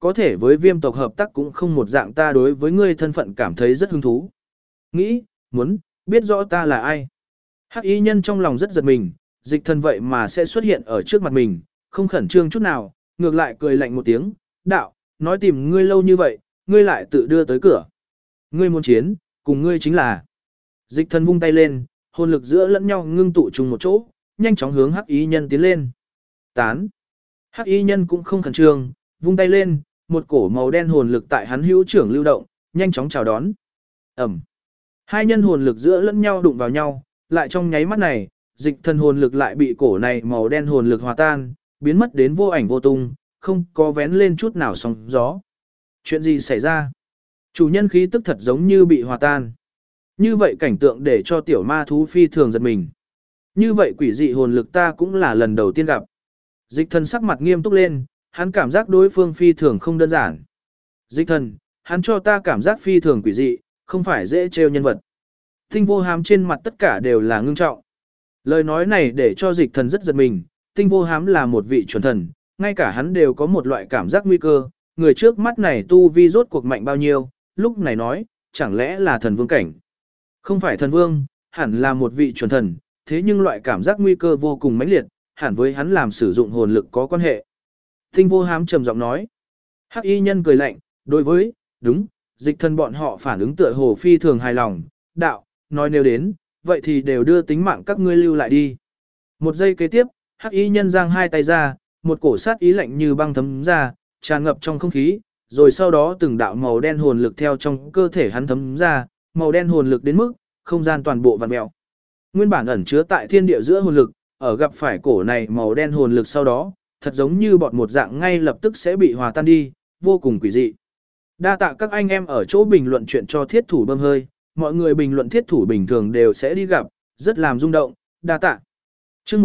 có thể với viêm tộc hợp tác cũng không một dạng, ta đối với ngươi thân phận cảm thấy rất hứng thú. Nghĩ, muốn, biết rõ ta là ai. Hắc y nhân trong lòng rất giật mình, dịch thần vậy mà sẽ xuất hiện ở trước mặt mình, không khẩn trương chút nào, ngược lại cười lạnh một tiếng, đạo, nói tìm ngươi lâu như vậy, ngươi lại tự đưa tới cửa. Ngươi muốn chiến, cùng ngươi chính là. Dịch thần vung tay lên, hồn lực giữa lẫn nhau ngưng tụ chung một chỗ, nhanh chóng hướng hắc y nhân tiến lên. Tán. Hắc y nhân cũng không khẩn trương, vung tay lên, một cổ màu đen hồn lực tại hắn hữu trưởng lưu động, nhanh chóng chào đón. Ẩm. Hai nhân hồn lực giữa lẫn nhau đụng vào nhau, lại trong nháy mắt này, dịch thần hồn lực lại bị cổ này màu đen hồn lực hòa tan, biến mất đến vô ảnh vô tung, không có vén lên chút nào sóng gió. Chuyện gì xảy ra? Chủ nhân khí tức thật giống như bị hòa tan. Như vậy cảnh tượng để cho tiểu ma thú phi thường giật mình. Như vậy quỷ dị hồn lực ta cũng là lần đầu tiên gặp. Dịch thần sắc mặt nghiêm túc lên, hắn cảm giác đối phương phi thường không đơn giản. Dịch thần, hắn cho ta cảm giác phi thường quỷ dị, không phải dễ trêu nhân vật. Tinh vô hám trên mặt tất cả đều là ngưng trọng. Lời nói này để cho dịch thần rất giật mình, tinh vô hám là một vị chuẩn thần, ngay cả hắn đều có một loại cảm giác nguy cơ, người trước mắt này tu vi rốt cuộc mạnh bao nhiêu, lúc này nói, chẳng lẽ là thần vương cảnh. Không phải thần vương, hẳn là một vị chuẩn thần, thế nhưng loại cảm giác nguy cơ vô cùng mãnh liệt, hẳn với hắn làm sử dụng hồn lực có quan hệ. Tinh vô hám trầm giọng nói. Hắc y nhân cười lạnh, đối với, đúng, dịch thần bọn họ phản ứng tựa hồ phi thường hài lòng, đạo, nói nếu đến, vậy thì đều đưa tính mạng các ngươi lưu lại đi. Một giây kế tiếp, hắc y nhân giang hai tay ra, một cổ sát ý lạnh như băng thấm ra, tràn ngập trong không khí, rồi sau đó từng đạo màu đen hồn lực theo trong cơ thể hắn thấm ra, màu đen hồn lực đến mức, không gian toàn bộ vặn mèo. Nguyên bản ẩn chứa tại thiên địa giữa hồn lực, ở gặp phải cổ này màu đen hồn lực sau đó, thật giống như bọt một dạng ngay lập tức sẽ bị hòa tan đi, vô cùng quỷ dị. Đa tạ các anh em ở chỗ bình luận chuyện cho thiết thủ bơm hơi, mọi người bình luận thiết thủ bình thường đều sẽ đi gặp, rất làm rung động, đa tạ. Chương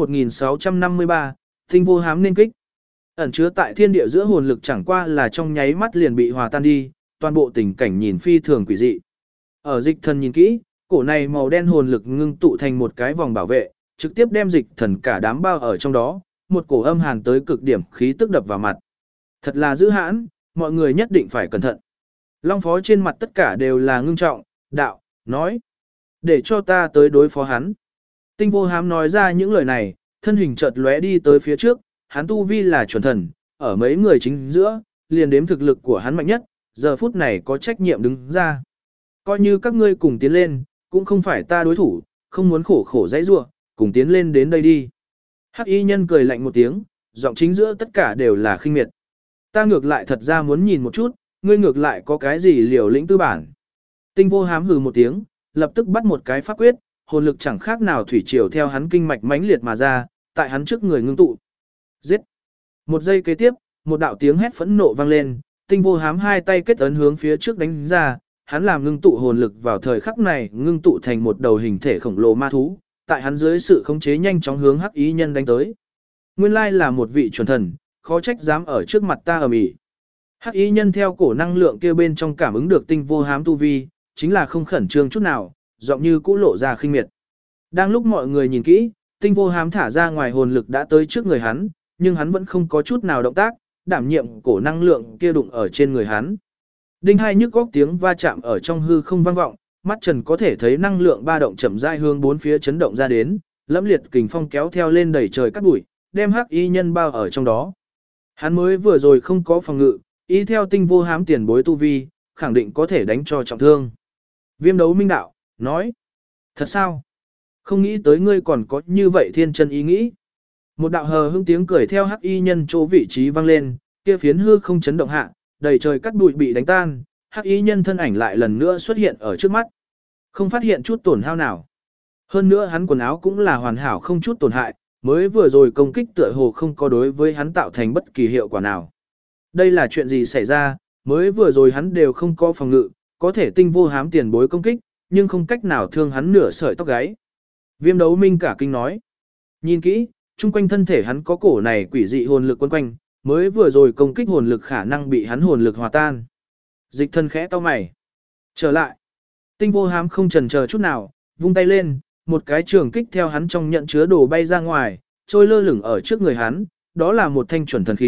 1653, tinh vô hám nên kích. Ẩn chứa tại thiên địa giữa hồn lực chẳng qua là trong nháy mắt liền bị hòa tan đi, toàn bộ tình cảnh nhìn phi thường quỷ dị. Ở dịch thần nhìn kỹ, cổ này màu đen hồn lực ngưng tụ thành một cái vòng bảo vệ, trực tiếp đem dịch thần cả đám bao ở trong đó, một cổ âm hàn tới cực điểm khí tức đập vào mặt. Thật là dữ hãn, mọi người nhất định phải cẩn thận. Long phó trên mặt tất cả đều là ngưng trọng, đạo, nói. Để cho ta tới đối phó hắn. Tinh vô hám nói ra những lời này, thân hình chợt lóe đi tới phía trước, hắn tu vi là chuẩn thần, ở mấy người chính giữa, liền đếm thực lực của hắn mạnh nhất, giờ phút này có trách nhiệm đứng ra. Coi như các ngươi cùng tiến lên, cũng không phải ta đối thủ, không muốn khổ khổ dãy rua, cùng tiến lên đến đây đi. Hắc y nhân cười lạnh một tiếng, giọng chính giữa tất cả đều là khinh miệt. Ta ngược lại thật ra muốn nhìn một chút, ngươi ngược lại có cái gì liều lĩnh tư bản. Tinh vô hám hừ một tiếng, lập tức bắt một cái pháp quyết, hồn lực chẳng khác nào thủy triều theo hắn kinh mạch mãnh liệt mà ra, tại hắn trước người ngưng tụ. Giết! Một giây kế tiếp, một đạo tiếng hét phẫn nộ vang lên, tinh vô hám hai tay kết ấn hướng phía trước đánh ra, hắn làm ngưng tụ hồn lực vào thời khắc này ngưng tụ thành một đầu hình thể khổng lồ ma thú, tại hắn dưới sự khống chế nhanh chóng hướng hắc ý nhân đánh tới. Nguyên lai là một vị chuẩn thần, khó trách dám ở trước mặt ta ầm ĩ. Hắc ý nhân theo cổ năng lượng kia bên trong cảm ứng được tinh vô hám tu vi, chính là không khẩn trương chút nào, giọng như cũ lộ ra khinh miệt. Đang lúc mọi người nhìn kỹ, tinh vô hám thả ra ngoài hồn lực đã tới trước người hắn, nhưng hắn vẫn không có chút nào động tác, đảm nhiệm cổ năng lượng kia đụng ở trên người hắn. Đinh hai nhức góc tiếng va chạm ở trong hư không vang vọng, mắt Trần có thể thấy năng lượng ba động chậm rãi hướng bốn phía chấn động ra đến, lẫm liệt kình phong kéo theo lên đầy trời cát bụi, đem hắc y nhân bao ở trong đó. Hắn mới vừa rồi không có phòng ngự, ý theo tinh vô hám tiền bối tu vi, khẳng định có thể đánh cho trọng thương. Viêm đấu minh đạo, nói, thật sao? Không nghĩ tới ngươi còn có như vậy thiên chân ý nghĩ. Một đạo hờ hững tiếng cười theo hắc y nhân chỗ vị trí vang lên, kia phiến hư không chấn động hạ, đầy trời cát bụi bị đánh tan, hắc y nhân thân ảnh lại lần nữa xuất hiện ở trước mắt. Không phát hiện chút tổn hao nào. Hơn nữa hắn quần áo cũng là hoàn hảo không chút tổn hại, mới vừa rồi công kích tựa hồ không có đối với hắn tạo thành bất kỳ hiệu quả nào. Đây là chuyện gì xảy ra, mới vừa rồi hắn đều không có phòng ngự, có thể tinh vô hám tiền bối công kích, nhưng không cách nào thương hắn nửa sợi tóc gáy. Viêm đấu minh cả kinh nói. Nhìn kỹ, chung quanh thân thể hắn có cổ này quỷ dị hồn lực quấn quanh, mới vừa rồi công kích hồn lực khả năng bị hắn hồn lực hòa tan. Dịch thân khẽ to mày. Trở lại. Tinh vô hám không chần chờ chút nào, vung tay lên, một cái trường kích theo hắn trong nhận chứa đồ bay ra ngoài, trôi lơ lửng ở trước người hắn, đó là một thanh chuẩn thần khí,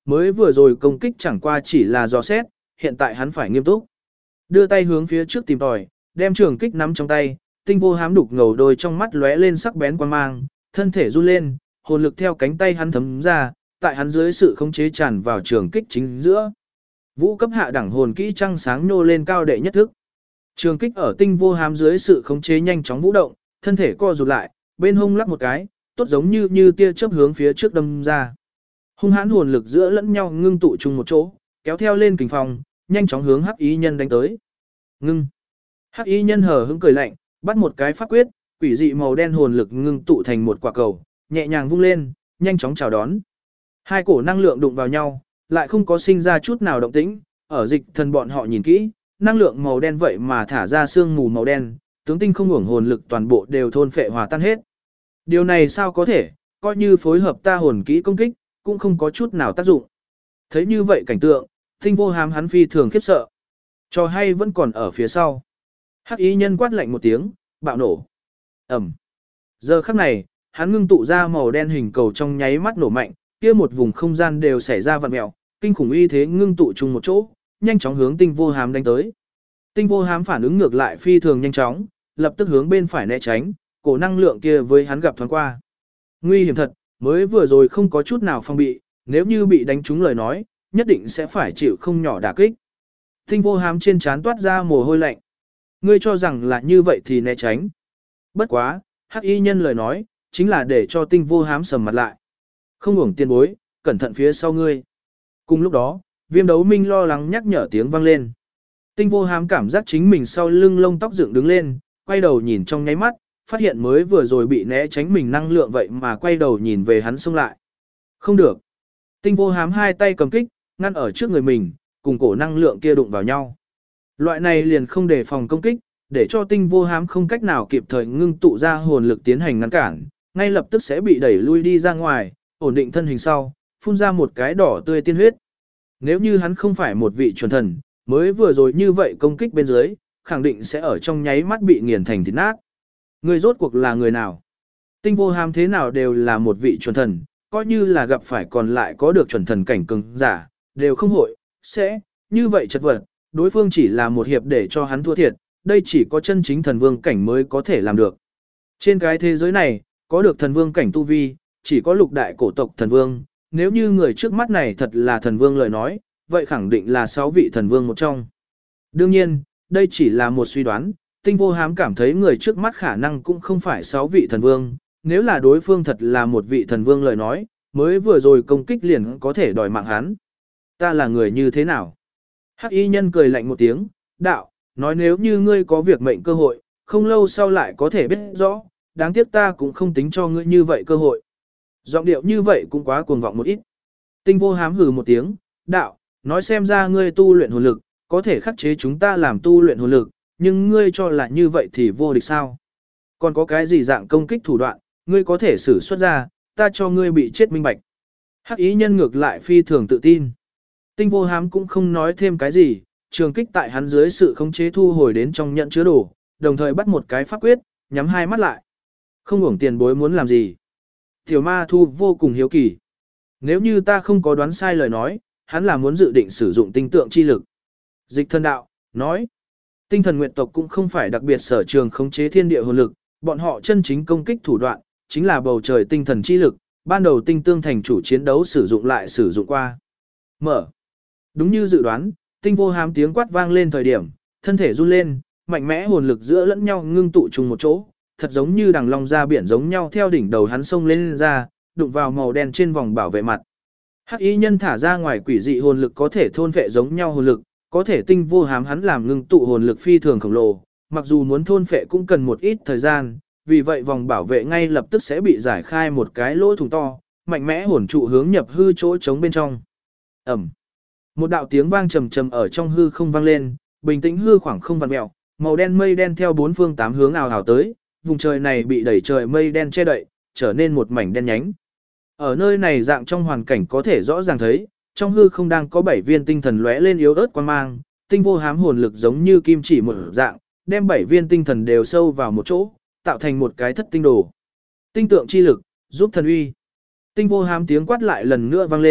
mới vừa rồi công kích chẳng qua chỉ là dò xét, hiện tại hắn phải nghiêm túc. Đưa tay hướng phía trước tìm tòi, đem trường kích nắm trong tay, Tinh Vô Hám đục ngầu đôi trong mắt lóe lên sắc bén quan mang, thân thể run lên, hồn lực theo cánh tay hắn thấm ra, tại hắn dưới sự khống chế tràn vào trường kích chính giữa. Vũ cấp hạ đẳng hồn kỹ trăng sáng nô lên cao đệ nhất thức. Trường kích ở Tinh Vô Hám dưới sự khống chế nhanh chóng vũ động, thân thể co rụt lại, bên hông lắc một cái, tốt giống như tia chớp hướng phía trước đâm ra. Hung hãn hồn lực giữa lẫn nhau ngưng tụ chung một chỗ, kéo theo lên kình phong, nhanh chóng hướng Hắc Y Nhân đánh tới. Ngưng. Hắc Y Nhân hờ hững cười lạnh, bắt một cái pháp quyết, quỷ dị màu đen hồn lực ngưng tụ thành một quả cầu, nhẹ nhàng vung lên, nhanh chóng chào đón. Hai cổ năng lượng đụng vào nhau, lại không có sinh ra chút nào động tĩnh, ở Dịch Thần bọn họ nhìn kỹ, năng lượng màu đen vậy mà thả ra sương mù màu đen, tướng tinh không hưởng hồn lực toàn bộ đều thôn phệ hòa tan hết. Điều này sao có thể, coi như phối hợp ta hồn kỹ công kích, cũng không có chút nào tác dụng. Thấy như vậy cảnh tượng, Tinh Vô Hám hắn phi thường khiếp sợ. Trò hay vẫn còn ở phía sau. Hắc Y Nhân quát lạnh một tiếng, bạo nổ. Ầm. Giờ khắc này, hắn ngưng tụ ra màu đen hình cầu trong nháy mắt nổ mạnh, kia một vùng không gian đều xảy ra vặn mèo, kinh khủng uy thế ngưng tụ chung một chỗ, nhanh chóng hướng Tinh Vô Hám đánh tới. Tinh Vô Hám phản ứng ngược lại phi thường nhanh chóng, lập tức hướng bên phải né tránh, cổ năng lượng kia với hắn gặp thoáng qua. Nguy hiểm thật, mới vừa rồi không có chút nào phòng bị, nếu như bị đánh trúng lời nói, nhất định sẽ phải chịu không nhỏ đả kích. Tinh Vô Hám trên trán toát ra mồ hôi lạnh. Ngươi cho rằng là như vậy thì né tránh. Bất quá, Hắc Y Nhân lời nói, chính là để cho Tinh Vô Hám sầm mặt lại. Không uổng tiền bối, cẩn thận phía sau ngươi. Cùng lúc đó, Viêm Đấu Minh lo lắng nhắc nhở tiếng vang lên. Tinh Vô Hám cảm giác chính mình sau lưng lông tóc dựng đứng lên, quay đầu nhìn trong nháy mắt, phát hiện mới vừa rồi bị né tránh mình năng lượng vậy mà quay đầu nhìn về hắn xông lại. Không được. Tinh Vô Hám hai tay cầm kích, ngăn ở trước người mình, cùng cổ năng lượng kia đụng vào nhau. Loại này liền không đề phòng công kích, để cho Tinh Vô Hám không cách nào kịp thời ngưng tụ ra hồn lực tiến hành ngăn cản, ngay lập tức sẽ bị đẩy lui đi ra ngoài, ổn định thân hình sau, phun ra một cái đỏ tươi tiên huyết. Nếu như hắn không phải một vị chuẩn thần, mới vừa rồi như vậy công kích bên dưới, khẳng định sẽ ở trong nháy mắt bị nghiền thành thịt nát. Người rốt cuộc là người nào? Tinh Vô Hám thế nào đều là một vị chuẩn thần, coi như là gặp phải còn lại có được chuẩn thần cảnh cường giả, đều không hội, sẽ, như vậy chật vật, đối phương chỉ là một hiệp để cho hắn thua thiệt, đây chỉ có chân chính thần vương cảnh mới có thể làm được. Trên cái thế giới này, có được thần vương cảnh tu vi, chỉ có lục đại cổ tộc thần vương, nếu như người trước mắt này thật là thần vương lời nói, vậy khẳng định là 6 vị thần vương một trong. Đương nhiên, đây chỉ là một suy đoán, Tinh Vô Hám cảm thấy người trước mắt khả năng cũng không phải 6 vị thần vương, nếu là đối phương thật là một vị thần vương lời nói, mới vừa rồi công kích liền có thể đòi mạng hắn. Ta là người như thế nào? Hắc Y Nhân cười lạnh một tiếng, đạo, nói nếu như ngươi có việc mệnh cơ hội, không lâu sau lại có thể biết rõ, đáng tiếc ta cũng không tính cho ngươi như vậy cơ hội. Giọng điệu như vậy cũng quá cuồng vọng một ít. Tinh Vô Hám hừ một tiếng, đạo, nói xem ra ngươi tu luyện hồn lực, có thể khắc chế chúng ta làm tu luyện hồn lực, nhưng ngươi cho là như vậy thì vô địch sao? Còn có cái gì dạng công kích thủ đoạn, ngươi có thể sử xuất ra, ta cho ngươi bị chết minh bạch. Hắc Y Nhân ngược lại phi thường tự tin. Tinh Vô Hám cũng không nói thêm cái gì, trường kích tại hắn dưới sự khống chế thu hồi đến trong nhận chứa đồ, đồng thời bắt một cái pháp quyết, nhắm hai mắt lại. Không uổng tiền bối muốn làm gì? Tiểu Ma Thu vô cùng hiếu kỳ. Nếu như ta không có đoán sai lời nói, hắn là muốn dự định sử dụng tinh tượng chi lực. Dịch Thần đạo, nói. Tinh thần nguyệt tộc cũng không phải đặc biệt sở trường khống chế thiên địa hồn lực, bọn họ chân chính công kích thủ đoạn, chính là bầu trời tinh thần chi lực, ban đầu tinh tương thành chủ chiến đấu sử dụng lại sử dụng qua. Mở. Đúng như dự đoán, Tinh Vô Hám tiếng quát vang lên thời điểm, thân thể run lên, mạnh mẽ hồn lực giữa lẫn nhau ngưng tụ chung một chỗ, thật giống như đằng long ra biển giống nhau theo đỉnh đầu hắn sông lên ra, đụng vào màu đen trên vòng bảo vệ mặt. Hắc Y Nhân thả ra ngoài quỷ dị hồn lực có thể thôn phệ giống nhau hồn lực, có thể Tinh Vô Hám hắn làm ngưng tụ hồn lực phi thường khổng lồ, mặc dù muốn thôn phệ cũng cần một ít thời gian, vì vậy vòng bảo vệ ngay lập tức sẽ bị giải khai một cái lỗ thủng to, mạnh mẽ hồn trụ hướng nhập hư chỗ trống bên trong. Ầm. Một đạo tiếng vang trầm trầm ở trong hư không vang lên, bình tĩnh hư khoảng không vặn mèo, màu đen mây đen theo bốn phương tám hướng ào ào tới, vùng trời này bị đẩy trời mây đen che đậy, trở nên một mảnh đen nhánh. Ở nơi này dạng trong hoàn cảnh có thể rõ ràng thấy, trong hư không đang có 7 viên tinh thần lóe lên yếu ớt quang mang, Tinh Vô Hám hồn lực giống như kim chỉ một dạng, đem 7 viên tinh thần đều sâu vào một chỗ, tạo thành một cái thất tinh đồ. Tinh tượng chi lực, giúp thần uy. Tinh Vô Hám tiếng quát lại lần nữa vang lên,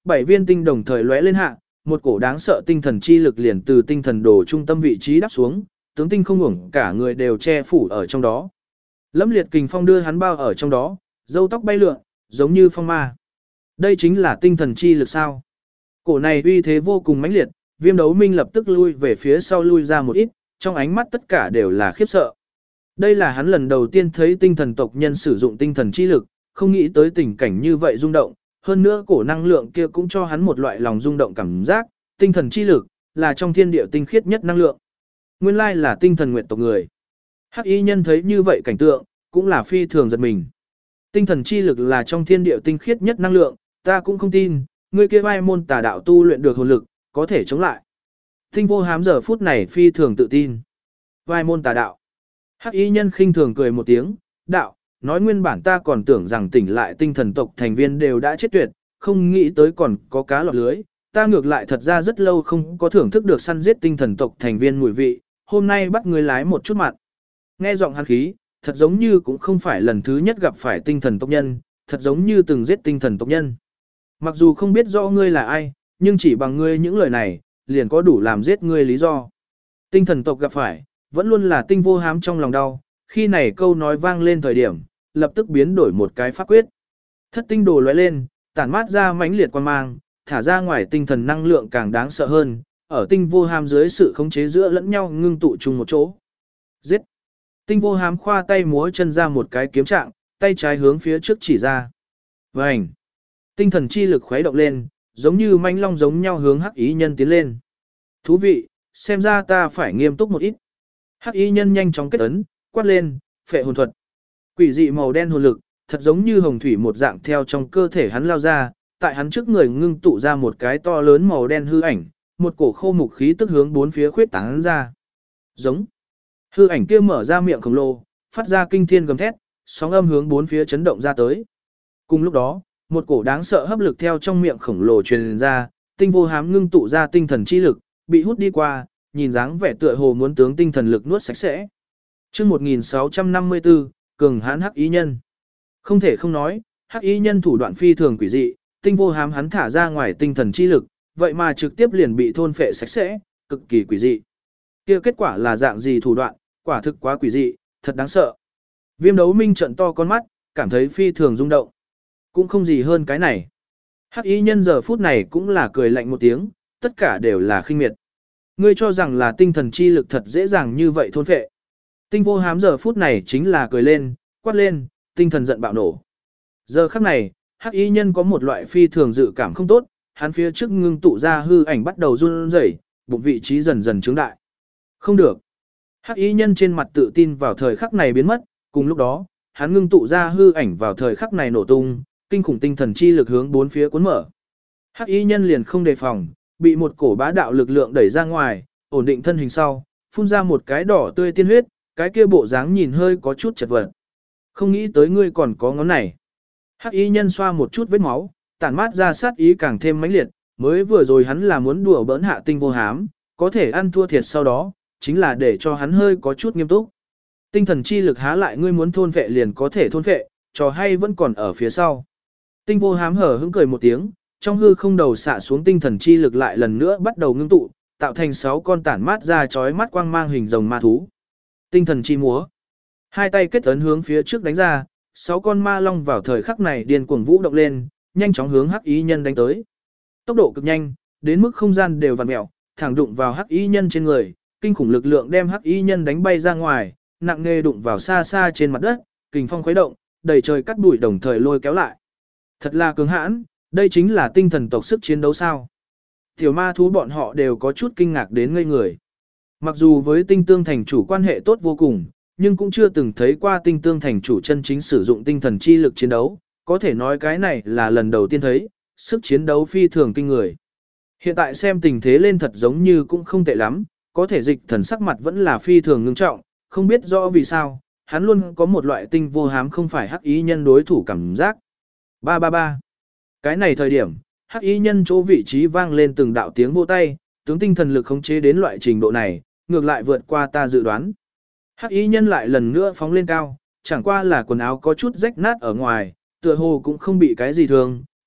7 viên tinh đồng thời lóe lên hạ, một cổ đáng sợ tinh thần chi lực liền từ tinh thần đồ trung tâm vị trí đáp xuống, tướng tinh không ngủng cả người đều che phủ ở trong đó. Lẫm liệt kình phong đưa hắn bao ở trong đó, râu tóc bay lượn, giống như phong ma. Đây chính là tinh thần chi lực sao? Cổ này uy thế vô cùng mãnh liệt, Viêm Đấu Minh lập tức lui về phía sau lui ra một ít, trong ánh mắt tất cả đều là khiếp sợ. Đây là hắn lần đầu tiên thấy tinh thần tộc nhân sử dụng tinh thần chi lực, không nghĩ tới tình cảnh như vậy rung động, hơn nữa cổ năng lượng kia cũng cho hắn một loại lòng rung động cảm giác, tinh thần chi lực là trong thiên địa tinh khiết nhất năng lượng. Nguyên lai là tinh thần nguyện tộc người. Hắc y nhân thấy như vậy cảnh tượng, cũng là phi thường giật mình. Tinh thần chi lực là trong thiên địa tinh khiết nhất năng lượng, ta cũng không tin, người kia vai môn tà đạo tu luyện được hồn lực, có thể chống lại. Tinh Vô Hám giờ phút này phi thường tự tin. Vai môn tà đạo. Hắc y nhân khinh thường cười một tiếng, đạo, nói nguyên bản ta còn tưởng rằng tỉnh lại tinh thần tộc thành viên đều đã chết tuyệt, không nghĩ tới còn có cá lọt lưới. Ta ngược lại thật ra rất lâu không có thưởng thức được săn giết tinh thần tộc thành viên mùi vị, hôm nay bắt người lái một chút mặn. Nghe giọng hắn khí, thật giống như cũng không phải lần thứ nhất gặp phải tinh thần tộc nhân, thật giống như từng giết tinh thần tộc nhân. Mặc dù không biết rõ ngươi là ai, nhưng chỉ bằng ngươi những lời này, liền có đủ làm giết ngươi lý do. Tinh thần tộc gặp phải, vẫn luôn là Tinh Vô Hám trong lòng đau, khi này câu nói vang lên thời điểm, lập tức biến đổi một cái pháp quyết. Thất tinh đồ lóe lên, tản mát ra mãnh liệt quang mang, thả ra ngoài tinh thần năng lượng càng đáng sợ hơn, ở Tinh Vô Hám dưới sự khống chế giữa lẫn nhau ngưng tụ chung một chỗ. Giết! Tinh Vô Hám khoa tay múa chân ra một cái kiếm trạng, tay trái hướng phía trước chỉ ra. Vành! Tinh thần chi lực khuấy động lên, giống như manh long giống nhau hướng Hắc y nhân tiến lên. Thú vị, xem ra ta phải nghiêm túc một ít. Hắc y nhân nhanh chóng kết ấn, quát lên, phệ hồn thuật. Quỷ dị màu đen hồn lực, thật giống như hồng thủy một dạng theo trong cơ thể hắn lao ra, tại hắn trước người ngưng tụ ra một cái to lớn màu đen hư ảnh, một cổ khô mục khí tức hướng bốn phía khuyết tán ra. Giống. Hư ảnh kia mở ra miệng khổng lồ, phát ra kinh thiên gầm thét, sóng âm hướng bốn phía chấn động ra tới. Cùng lúc đó, một cổ đáng sợ hấp lực theo trong miệng khổng lồ truyền ra, Tinh Vô Hám ngưng tụ ra tinh thần chi lực, bị hút đi qua, nhìn dáng vẻ tựa hồ muốn tướng tinh thần lực nuốt sạch sẽ. Chương 1654, cường hãn Hắc y nhân. Không thể không nói, Hắc y nhân thủ đoạn phi thường quỷ dị, Tinh Vô Hám hắn thả ra ngoài tinh thần chi lực, vậy mà trực tiếp liền bị thôn phệ sạch sẽ, cực kỳ quỷ dị. Kia kết quả là dạng gì thủ đoạn, quả thực quá quỷ dị, thật đáng sợ. Viêm Đấu Minh trợn to con mắt, cảm thấy phi thường rung động. Cũng không gì hơn cái này. Hắc y nhân giờ phút này cũng là cười lạnh một tiếng, tất cả đều là khinh miệt. Ngươi cho rằng là tinh thần chi lực thật dễ dàng như vậy thôn phệ. Tinh Vô Hám giờ phút này chính là cười lên, quát lên, tinh thần giận bạo nổ. Giờ khắc này, Hắc y nhân có một loại phi thường dự cảm không tốt, hắn phía trước ngưng tụ ra hư ảnh bắt đầu run rẩy, bụng vị trí dần dần trướng đại. Không được. Hắc y nhân trên mặt tự tin vào thời khắc này biến mất, cùng lúc đó, hắn ngưng tụ ra hư ảnh vào thời khắc này nổ tung, kinh khủng tinh thần chi lực hướng bốn phía cuốn mở. Hắc y nhân liền không đề phòng, bị một cổ bá đạo lực lượng đẩy ra ngoài, ổn định thân hình sau, phun ra một cái đỏ tươi tiên huyết, cái kia bộ dáng nhìn hơi có chút chật vật. Không nghĩ tới ngươi còn có ngón này. Hắc y nhân xoa một chút vết máu, tản mát ra sát ý càng thêm mãnh liệt, mới vừa rồi hắn là muốn đùa bỡn hạ Tinh Vô Hám, có thể ăn thua thiệt sau đó, chính là để cho hắn hơi có chút nghiêm túc. Tinh thần chi lực há lại ngươi muốn thôn vệ liền có thể thôn vệ, trò hay vẫn còn ở phía sau. Tinh Vô Hám hở hững cười một tiếng, trong hư không đầu xạ xuống tinh thần chi lực lại lần nữa bắt đầu ngưng tụ, tạo thành 6 con tản mát ra chói mắt quang mang hình rồng ma thú. Tinh thần chi múa. Hai tay kết ấn hướng phía trước đánh ra, 6 con ma long vào thời khắc này điên cuồng vũ động lên, nhanh chóng hướng Hắc y nhân đánh tới. Tốc độ cực nhanh, đến mức không gian đều vặn mèo, thẳng đụng vào Hắc y nhân trên người, kinh khủng lực lượng đem Hắc y nhân đánh bay ra ngoài, nặng nề đụng vào xa xa trên mặt đất, kình phong khuấy động, đầy trời cắt bụi đồng thời lôi kéo lại. Thật là cứng hãn, đây chính là tinh thần tộc sức chiến đấu sao. Tiểu ma thú bọn họ đều có chút kinh ngạc đến ngây người. Mặc dù với tinh tương thành chủ quan hệ tốt vô cùng, nhưng cũng chưa từng thấy qua tinh tương thành chủ chân chính sử dụng tinh thần chi lực chiến đấu, có thể nói cái này là lần đầu tiên thấy, sức chiến đấu phi thường kinh người. Hiện tại xem tình thế lên thật giống như cũng không tệ lắm, có thể dịch thần sắc mặt vẫn là phi thường ngưng trọng, không biết rõ vì sao, hắn luôn có một loại Tinh Vô Hám không phải Hắc y nhân đối thủ cảm giác. 333. Cái này thời điểm, Hắc y nhân chỗ vị trí vang lên từng đạo tiếng vỗ tay, tướng tinh thần lực khống chế đến loại trình độ này, ngược lại vượt qua ta dự đoán. Hắc y nhân lại lần nữa phóng lên cao, chẳng qua là quần áo có chút rách nát ở ngoài, tựa hồ cũng không bị cái gì thường,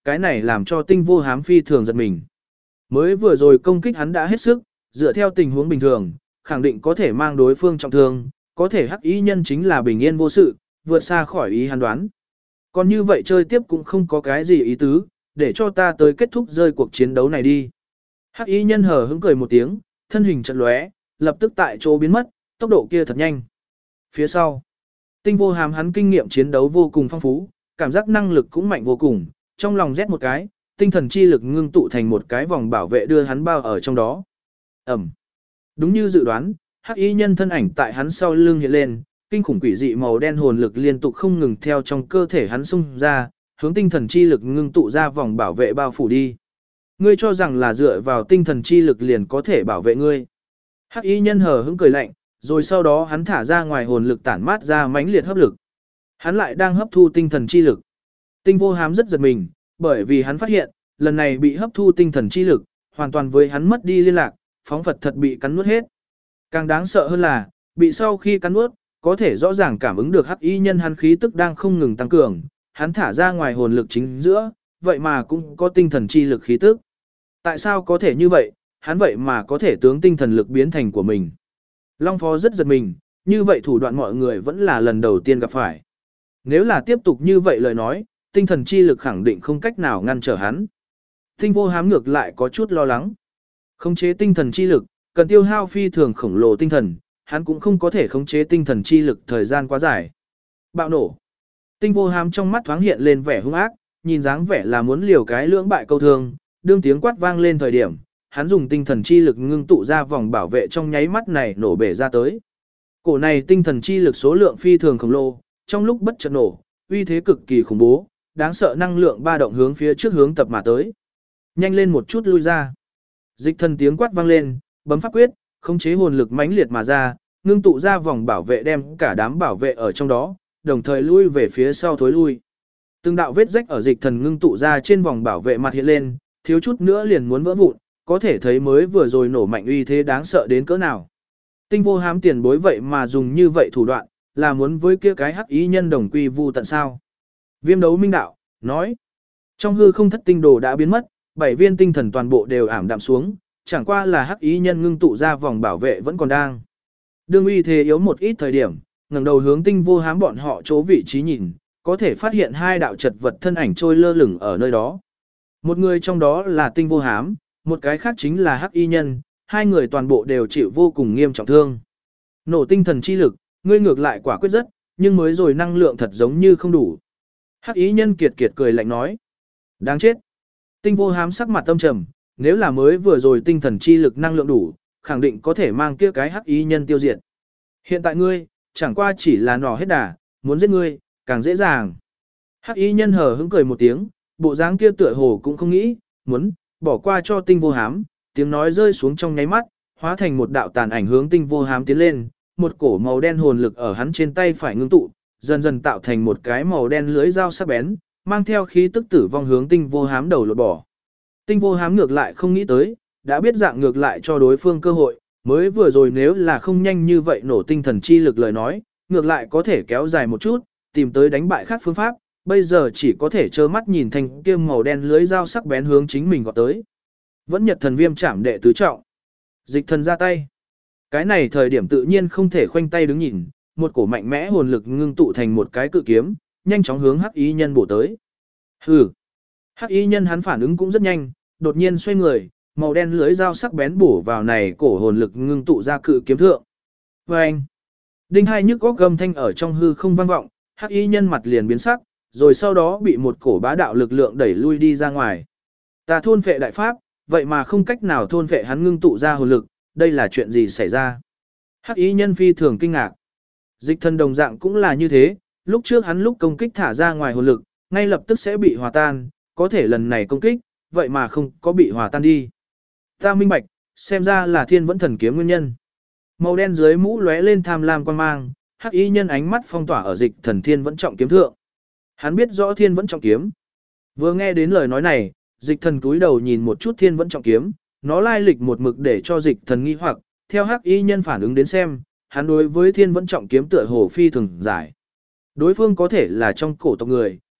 cái này làm cho tinh vô hám phi thường giật mình. Mới vừa rồi công kích hắn đã hết sức, dựa theo tình huống bình thường, khẳng định có thể mang đối phương trọng thương, có thể hắc y nhân chính là bình yên vô sự, vượt xa khỏi ý hắn đoán. Còn như vậy chơi tiếp cũng không có cái gì ý tứ, để cho ta tới kết thúc rơi cuộc chiến đấu này đi. Hắc y nhân hờ hững cười một tiếng, thân hình chợt lóe, lập tức tại chỗ biến mất, tốc độ kia thật nhanh. Phía sau, tinh vô hàm hắn kinh nghiệm chiến đấu vô cùng phong phú, cảm giác năng lực cũng mạnh vô cùng, trong lòng rét một cái, tinh thần chi lực ngưng tụ thành một cái vòng bảo vệ đưa hắn bao ở trong đó. Ẩm. Đúng như dự đoán, hắc y nhân thân ảnh tại hắn sau lưng hiện lên, kinh khủng quỷ dị màu đen hồn lực liên tục không ngừng theo trong cơ thể hắn xung ra, hướng tinh thần chi lực ngưng tụ ra vòng bảo vệ bao phủ đi. Ngươi cho rằng là dựa vào tinh thần chi lực liền có thể bảo vệ ngươi. Hắc y nhân hờ hững cười lạnh, rồi sau đó hắn thả ra ngoài hồn lực tản mát ra mãnh liệt hấp lực. Hắn lại đang hấp thu tinh thần chi lực. Tinh vô hám rất giật mình, bởi vì hắn phát hiện, lần này bị hấp thu tinh thần chi lực, hoàn toàn với hắn mất đi liên lạc, phóng phật thật bị cắn nuốt hết. Càng đáng sợ hơn là, bị sau khi cắn nuốt, có thể rõ ràng cảm ứng được hắc y nhân hắn khí tức đang không ngừng tăng cường, hắn thả ra ngoài hồn lực chính giữa, vậy mà cũng có tinh thần chi lực khí tức. Tại sao có thể như vậy, hắn vậy mà có thể tướng tinh thần lực biến thành của mình. Long Phó rất giật mình, như vậy thủ đoạn mọi người vẫn là lần đầu tiên gặp phải. Nếu là tiếp tục như vậy lời nói, tinh thần chi lực khẳng định không cách nào ngăn trở hắn. Tinh vô hám ngược lại có chút lo lắng. Khống chế tinh thần chi lực, cần tiêu hao phi thường khổng lồ tinh thần, hắn cũng không có thể khống chế tinh thần chi lực thời gian quá dài. Bạo nổ. Tinh vô hám trong mắt thoáng hiện lên vẻ hung ác, nhìn dáng vẻ là muốn liều cái lưỡng bại câu thương, đương tiếng quát vang lên thời điểm, hắn dùng tinh thần chi lực ngưng tụ ra vòng bảo vệ trong nháy mắt này nổ bể ra tới. Cổ này tinh thần chi lực số lượng phi thường khổng lồ, trong lúc bất chợt nổ, uy thế cực kỳ khủng bố, đáng sợ năng lượng ba động hướng phía trước hướng tập mà tới. Nhanh lên một chút lui ra. Dịch thần tiếng quát vang lên, bấm pháp quyết, khống chế hồn lực mãnh liệt mà ra, ngưng tụ ra vòng bảo vệ đem cả đám bảo vệ ở trong đó, đồng thời lui về phía sau thối lui. Từng đạo vết rách ở dịch thần ngưng tụ ra trên vòng bảo vệ mặt hiện lên, thiếu chút nữa liền muốn vỡ vụn, có thể thấy mới vừa rồi nổ mạnh uy thế đáng sợ đến cỡ nào. Tinh vô hám tiền bối vậy mà dùng như vậy thủ đoạn, là muốn với kia cái hắc ý nhân đồng quy vu tận sao. Viêm đấu minh đạo, nói. Trong hư không thất tinh đồ đã biến mất, 7 viên tinh thần toàn bộ đều ảm đạm xuống, chẳng qua là hắc ý nhân ngưng tụ ra vòng bảo vệ vẫn còn đang. Đương uy thế yếu một ít thời điểm, ngẩng đầu hướng tinh vô hám bọn họ chỗ vị trí nhìn, có thể phát hiện hai đạo chật vật thân ảnh trôi lơ lửng ở nơi đó. Một người trong đó là tinh vô hám, một cái khác chính là hắc y nhân, hai người toàn bộ đều chịu vô cùng nghiêm trọng thương. Nổ tinh thần chi lực, ngươi ngược lại quả quyết rất, nhưng mới rồi năng lượng thật giống như không đủ. Hắc y nhân kiệt kiệt cười lạnh nói. Đáng chết. Tinh vô hám sắc mặt tâm trầm, nếu là mới vừa rồi tinh thần chi lực năng lượng đủ, khẳng định có thể mang kia cái hắc y nhân tiêu diệt. Hiện tại ngươi, chẳng qua chỉ là nỏ hết đà, muốn giết ngươi, càng dễ dàng. Hắc y nhân hờ hững cười một tiếng, bộ dáng kia tựa hồ cũng không nghĩ, muốn bỏ qua cho tinh vô hám, tiếng nói rơi xuống trong nháy mắt, hóa thành một đạo tàn ảnh hướng tinh vô hám tiến lên, một cổ màu đen hồn lực ở hắn trên tay phải ngưng tụ, dần dần tạo thành một cái màu đen lưới dao sắc bén, mang theo khí tức tử vong hướng tinh vô hám đầu lột bỏ. Tinh vô hám ngược lại không nghĩ tới, đã biết dạng ngược lại cho đối phương cơ hội, mới vừa rồi nếu là không nhanh như vậy nổ tinh thần chi lực lời nói, ngược lại có thể kéo dài một chút, tìm tới đánh bại khác phương pháp, bây giờ chỉ có thể trơ mắt nhìn thanh kia màu đen lưới dao sắc bén hướng chính mình gọt tới. Vẫn Nhật thần viêm chạm đệ tứ trọng. Dịch thần ra tay. Cái này thời điểm tự nhiên không thể khoanh tay đứng nhìn, một cổ mạnh mẽ hồn lực ngưng tụ thành một cái cự kiếm, nhanh chóng hướng hắc y nhân bổ tới. Hừ. Hắc y nhân hắn phản ứng cũng rất nhanh, đột nhiên xoay người, màu đen lưới dao sắc bén bổ vào này cổ hồn lực ngưng tụ ra cự kiếm thượng. Oeng. Đinh hai nhức góc gầm thanh ở trong hư không vang vọng, hắc y nhân mặt liền biến sắc, rồi sau đó bị một cổ bá đạo lực lượng đẩy lui đi ra ngoài. Ta thôn phệ đại pháp, vậy mà không cách nào thôn phệ hắn ngưng tụ ra hồn lực, đây là chuyện gì xảy ra? Hắc y nhân phi thường kinh ngạc. Dịch thần đồng dạng cũng là như thế, lúc trước hắn lúc công kích thả ra ngoài hồn lực, ngay lập tức sẽ bị hòa tan, có thể lần này công kích, vậy mà không có bị hòa tan đi. Ta minh bạch, xem ra là thiên vẫn thần kiếm nguyên nhân. Màu đen dưới mũ lóe lên tham lam quan mang, hắc y nhân ánh mắt phong tỏa ở dịch thần thiên vẫn trọng kiếm thượng. Hắn biết rõ thiên vẫn trọng kiếm. Vừa nghe đến lời nói này, dịch thần cúi đầu nhìn một chút thiên vẫn trọng kiếm, nó lai lịch một mực để cho dịch thần nghi hoặc, theo hắc y nhân phản ứng đến xem, hắn đối với thiên vẫn trọng kiếm tựa hồ phi thường giải. Đối phương có thể là trong cổ tộc người,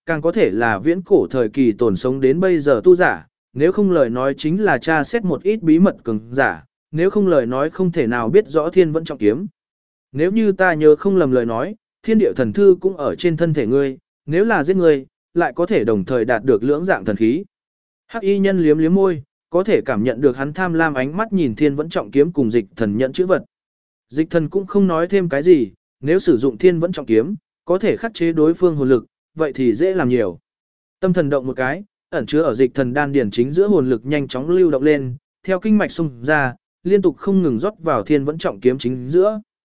càng có thể là viễn cổ thời kỳ tồn sống đến bây giờ tu giả, nếu không lời nói chính là tra xét một ít bí mật cường giả, nếu không lời nói không thể nào biết rõ thiên vẫn trọng kiếm. Nếu như ta nhớ không lầm lời nói, thiên địa thần thư cũng ở trên thân thể ngươi, nếu là giết ngươi, lại có thể đồng thời đạt được lưỡng dạng thần khí. Hắc y nhân liếm liếm môi, có thể cảm nhận được hắn tham lam ánh mắt nhìn thiên vẫn trọng kiếm cùng dịch thần nhận chữ vật. Dịch thần cũng không nói thêm cái gì, nếu sử dụng thiên vẫn trọng kiếm, có thể khắc chế đối phương hồn lực, vậy thì dễ làm nhiều. Tâm thần động một cái, ẩn chứa ở dịch thần đan điển chính giữa hồn lực nhanh chóng lưu động lên, theo kinh mạch xung ra, liên tục không ngừng rót vào thiên vẫn trọng kiếm chính giữa.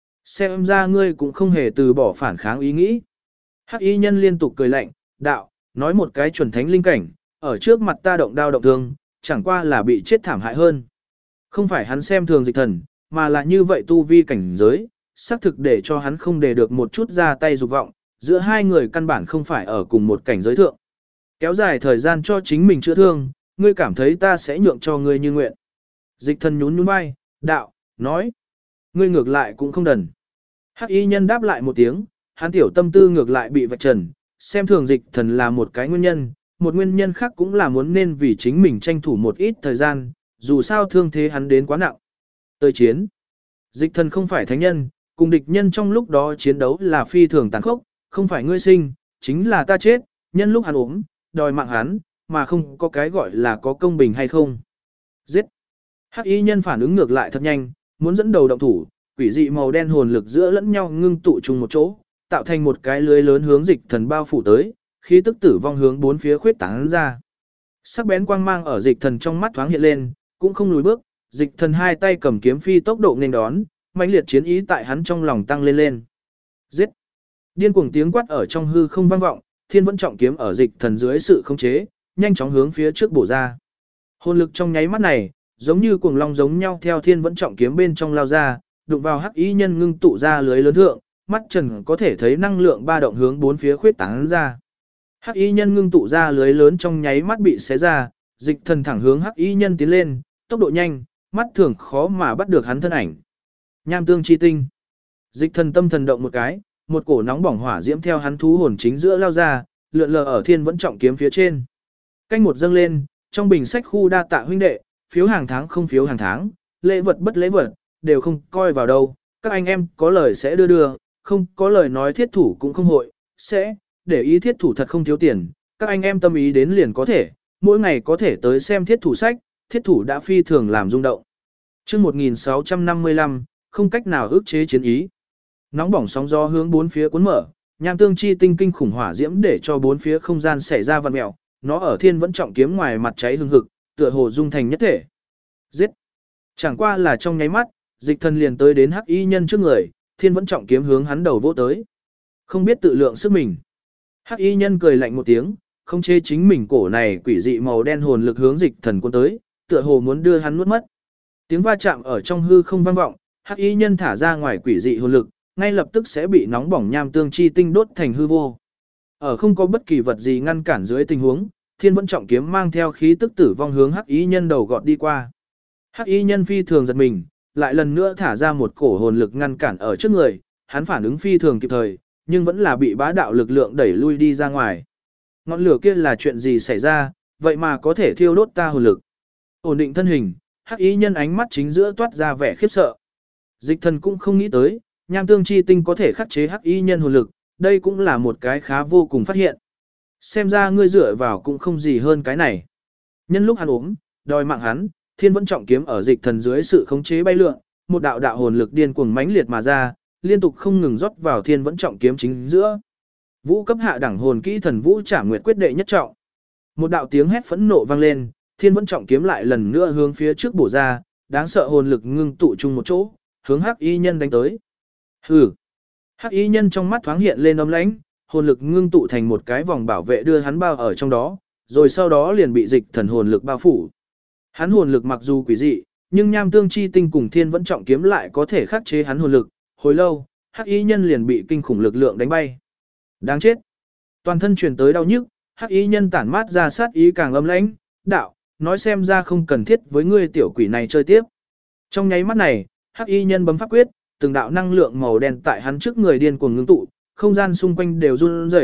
Xem ra ngươi cũng không hề từ bỏ phản kháng ý nghĩ. Hắc y nhân liên tục cười lạnh, đạo, nói một cái chuẩn thánh linh cảnh, ở trước mặt ta động đao động thương, chẳng qua là bị chết thảm hại hơn. Không phải hắn xem thường dịch thần, mà là như vậy tu vi cảnh giới, xác thực để cho hắn không để được một chút ra tay dục vọng, giữa hai người căn bản không phải ở cùng một cảnh giới thượng. Kéo dài thời gian cho chính mình chữa thương, ngươi cảm thấy ta sẽ nhượng cho ngươi như nguyện. Dịch thần nhún nhún vai, đạo, nói, ngươi ngược lại cũng không đần. Hắc y nhân đáp lại một tiếng, hắn tiểu tâm tư ngược lại bị vạch trần, xem thường dịch thần là một cái nguyên nhân, một nguyên nhân khác cũng là muốn nên vì chính mình tranh thủ một ít thời gian, dù sao thương thế hắn đến quá nặng. Tới chiến, dịch thần không phải thánh nhân, cùng địch nhân trong lúc đó chiến đấu là phi thường tàn khốc, không phải ngươi sinh, chính là ta chết, nhân lúc hắn ốm, đòi mạng hắn, mà không có cái gọi là có công bình hay không. Giết! Hắc y nhân phản ứng ngược lại thật nhanh, muốn dẫn đầu động thủ, quỷ dị màu đen hồn lực giữa lẫn nhau ngưng tụ chung một chỗ, tạo thành một cái lưới lớn hướng dịch thần bao phủ tới, khí tức tử vong hướng bốn phía khuyết tán ra. Sắc bén quang mang ở dịch thần trong mắt thoáng hiện lên, cũng không lùi bước, dịch thần hai tay cầm kiếm phi tốc độ nghênh đón, mãnh liệt chiến ý tại hắn trong lòng tăng lên lên. Giết! Điên cuồng tiếng quát ở trong hư không vang vọng, thiên vẫn trọng kiếm ở dịch thần dưới sự khống chế, nhanh chóng hướng phía trước bổ ra. Hồn lực trong nháy mắt này, giống như cuồng long giống nhau theo thiên vẫn trọng kiếm bên trong lao ra, đụng vào hắc y nhân ngưng tụ ra lưới lớn thượng, mắt trần có thể thấy năng lượng ba động hướng bốn phía khuyết tán ra. Hắc y nhân ngưng tụ ra lưới lớn trong nháy mắt bị xé ra, dịch thần thẳng hướng hắc y nhân tiến lên, tốc độ nhanh, mắt thường khó mà bắt được hắn thân ảnh. Nham tương chi tinh. Dịch thần tâm thần động một cái, một cổ nóng bỏng hỏa diễm theo hắn thú hồn chính giữa lao ra, lượn lờ ở thiên vẫn trọng kiếm phía trên. Canh một dâng lên, trong bình sách khu đa tạ huynh đệ, phiếu hàng tháng không phiếu hàng tháng, lễ vật bất lễ vật, đều không coi vào đâu. Các anh em có lời sẽ đưa, không có lời nói thiết thủ cũng không hội, sẽ, để ý thiết thủ thật không thiếu tiền. Các anh em tâm ý đến liền có thể, mỗi ngày có thể tới xem thiết thủ sách, thiết thủ đã phi thường làm rung động. Trước 1655, không cách nào ức chế chiến ý. Nóng bỏng sóng gió hướng bốn phía cuốn mở, nham tương chi tinh kinh khủng hỏa diễm để cho bốn phía không gian xảy ra vặn mèo, nó ở thiên vẫn trọng kiếm ngoài mặt cháy hừng hực, tựa hồ dung thành nhất thể. Giết! Chẳng qua là trong nháy mắt, dịch thần liền tới đến hắc y nhân trước người, thiên vẫn trọng kiếm hướng hắn đầu vỗ tới. Không biết tự lượng sức mình. Hắc y nhân cười lạnh một tiếng, không chê chính mình cổ này quỷ dị màu đen hồn lực hướng dịch thần cuốn tới, tựa hồ muốn đưa hắn nuốt mất. Tiếng va chạm ở trong hư không vang vọng, hắc y nhân thả ra ngoài quỷ dị hồn lực, ngay lập tức sẽ bị nóng bỏng nham tương chi tinh đốt thành hư vô. Ở không có bất kỳ vật gì ngăn cản dưới tình huống, thiên vẫn trọng kiếm mang theo khí tức tử vong hướng hắc y nhân đầu gọt đi qua. Hắc y nhân phi thường giật mình, lại lần nữa thả ra một cổ hồn lực ngăn cản ở trước người, hắn phản ứng phi thường kịp thời, nhưng vẫn là bị bá đạo lực lượng đẩy lui đi ra ngoài. Ngọn lửa kia là chuyện gì xảy ra, vậy mà có thể thiêu đốt ta hồn lực. Ổn định thân hình, hắc y nhân ánh mắt chính giữa toát ra vẻ khiếp sợ. Dịch thần cũng không nghĩ tới, nham tương chi tinh có thể khắc chế hắc y nhân hồn lực, đây cũng là một cái khá vô cùng phát hiện. Xem ra ngươi dựa vào cũng không gì hơn cái này. Nhân lúc hắn ốm, đòi mạng hắn, thiên vẫn trọng kiếm ở dịch thần dưới sự khống chế bay lượn, một đạo đạo hồn lực điên cuồng mãnh liệt mà ra, liên tục không ngừng rót vào thiên vẫn trọng kiếm chính giữa. Vũ cấp hạ đẳng hồn kỹ thần vũ trả nguyệt quyết đệ nhất trọng. Một đạo tiếng hét phẫn nộ vang lên, thiên vẫn trọng kiếm lại lần nữa hướng phía trước bổ ra, đáng sợ hồn lực ngưng tụ chung một chỗ, hướng hắc y nhân đánh tới. Hừ. Hắc y nhân trong mắt thoáng hiện lên âm lãnh, hồn lực ngưng tụ thành một cái vòng bảo vệ đưa hắn bao ở trong đó, rồi sau đó liền bị dịch thần hồn lực bao phủ. Hắn hồn lực mặc dù quỷ dị, nhưng nham tương chi tinh cùng thiên vẫn trọng kiếm lại có thể khắc chế hắn hồn lực. Hồi lâu, hắc y nhân liền bị kinh khủng lực lượng đánh bay. Đáng chết. Toàn thân truyền tới đau nhức, hắc y nhân tản mát ra sát ý càng âm lãnh, đạo, nói xem ra không cần thiết với ngươi tiểu quỷ này chơi tiếp. Trong nháy mắt này, hắc y nhân bấm pháp quyết, từng đạo năng lượng màu đen tại hắn trước người điên cuồng ngưng tụ, không gian xung quanh đều run rẩy,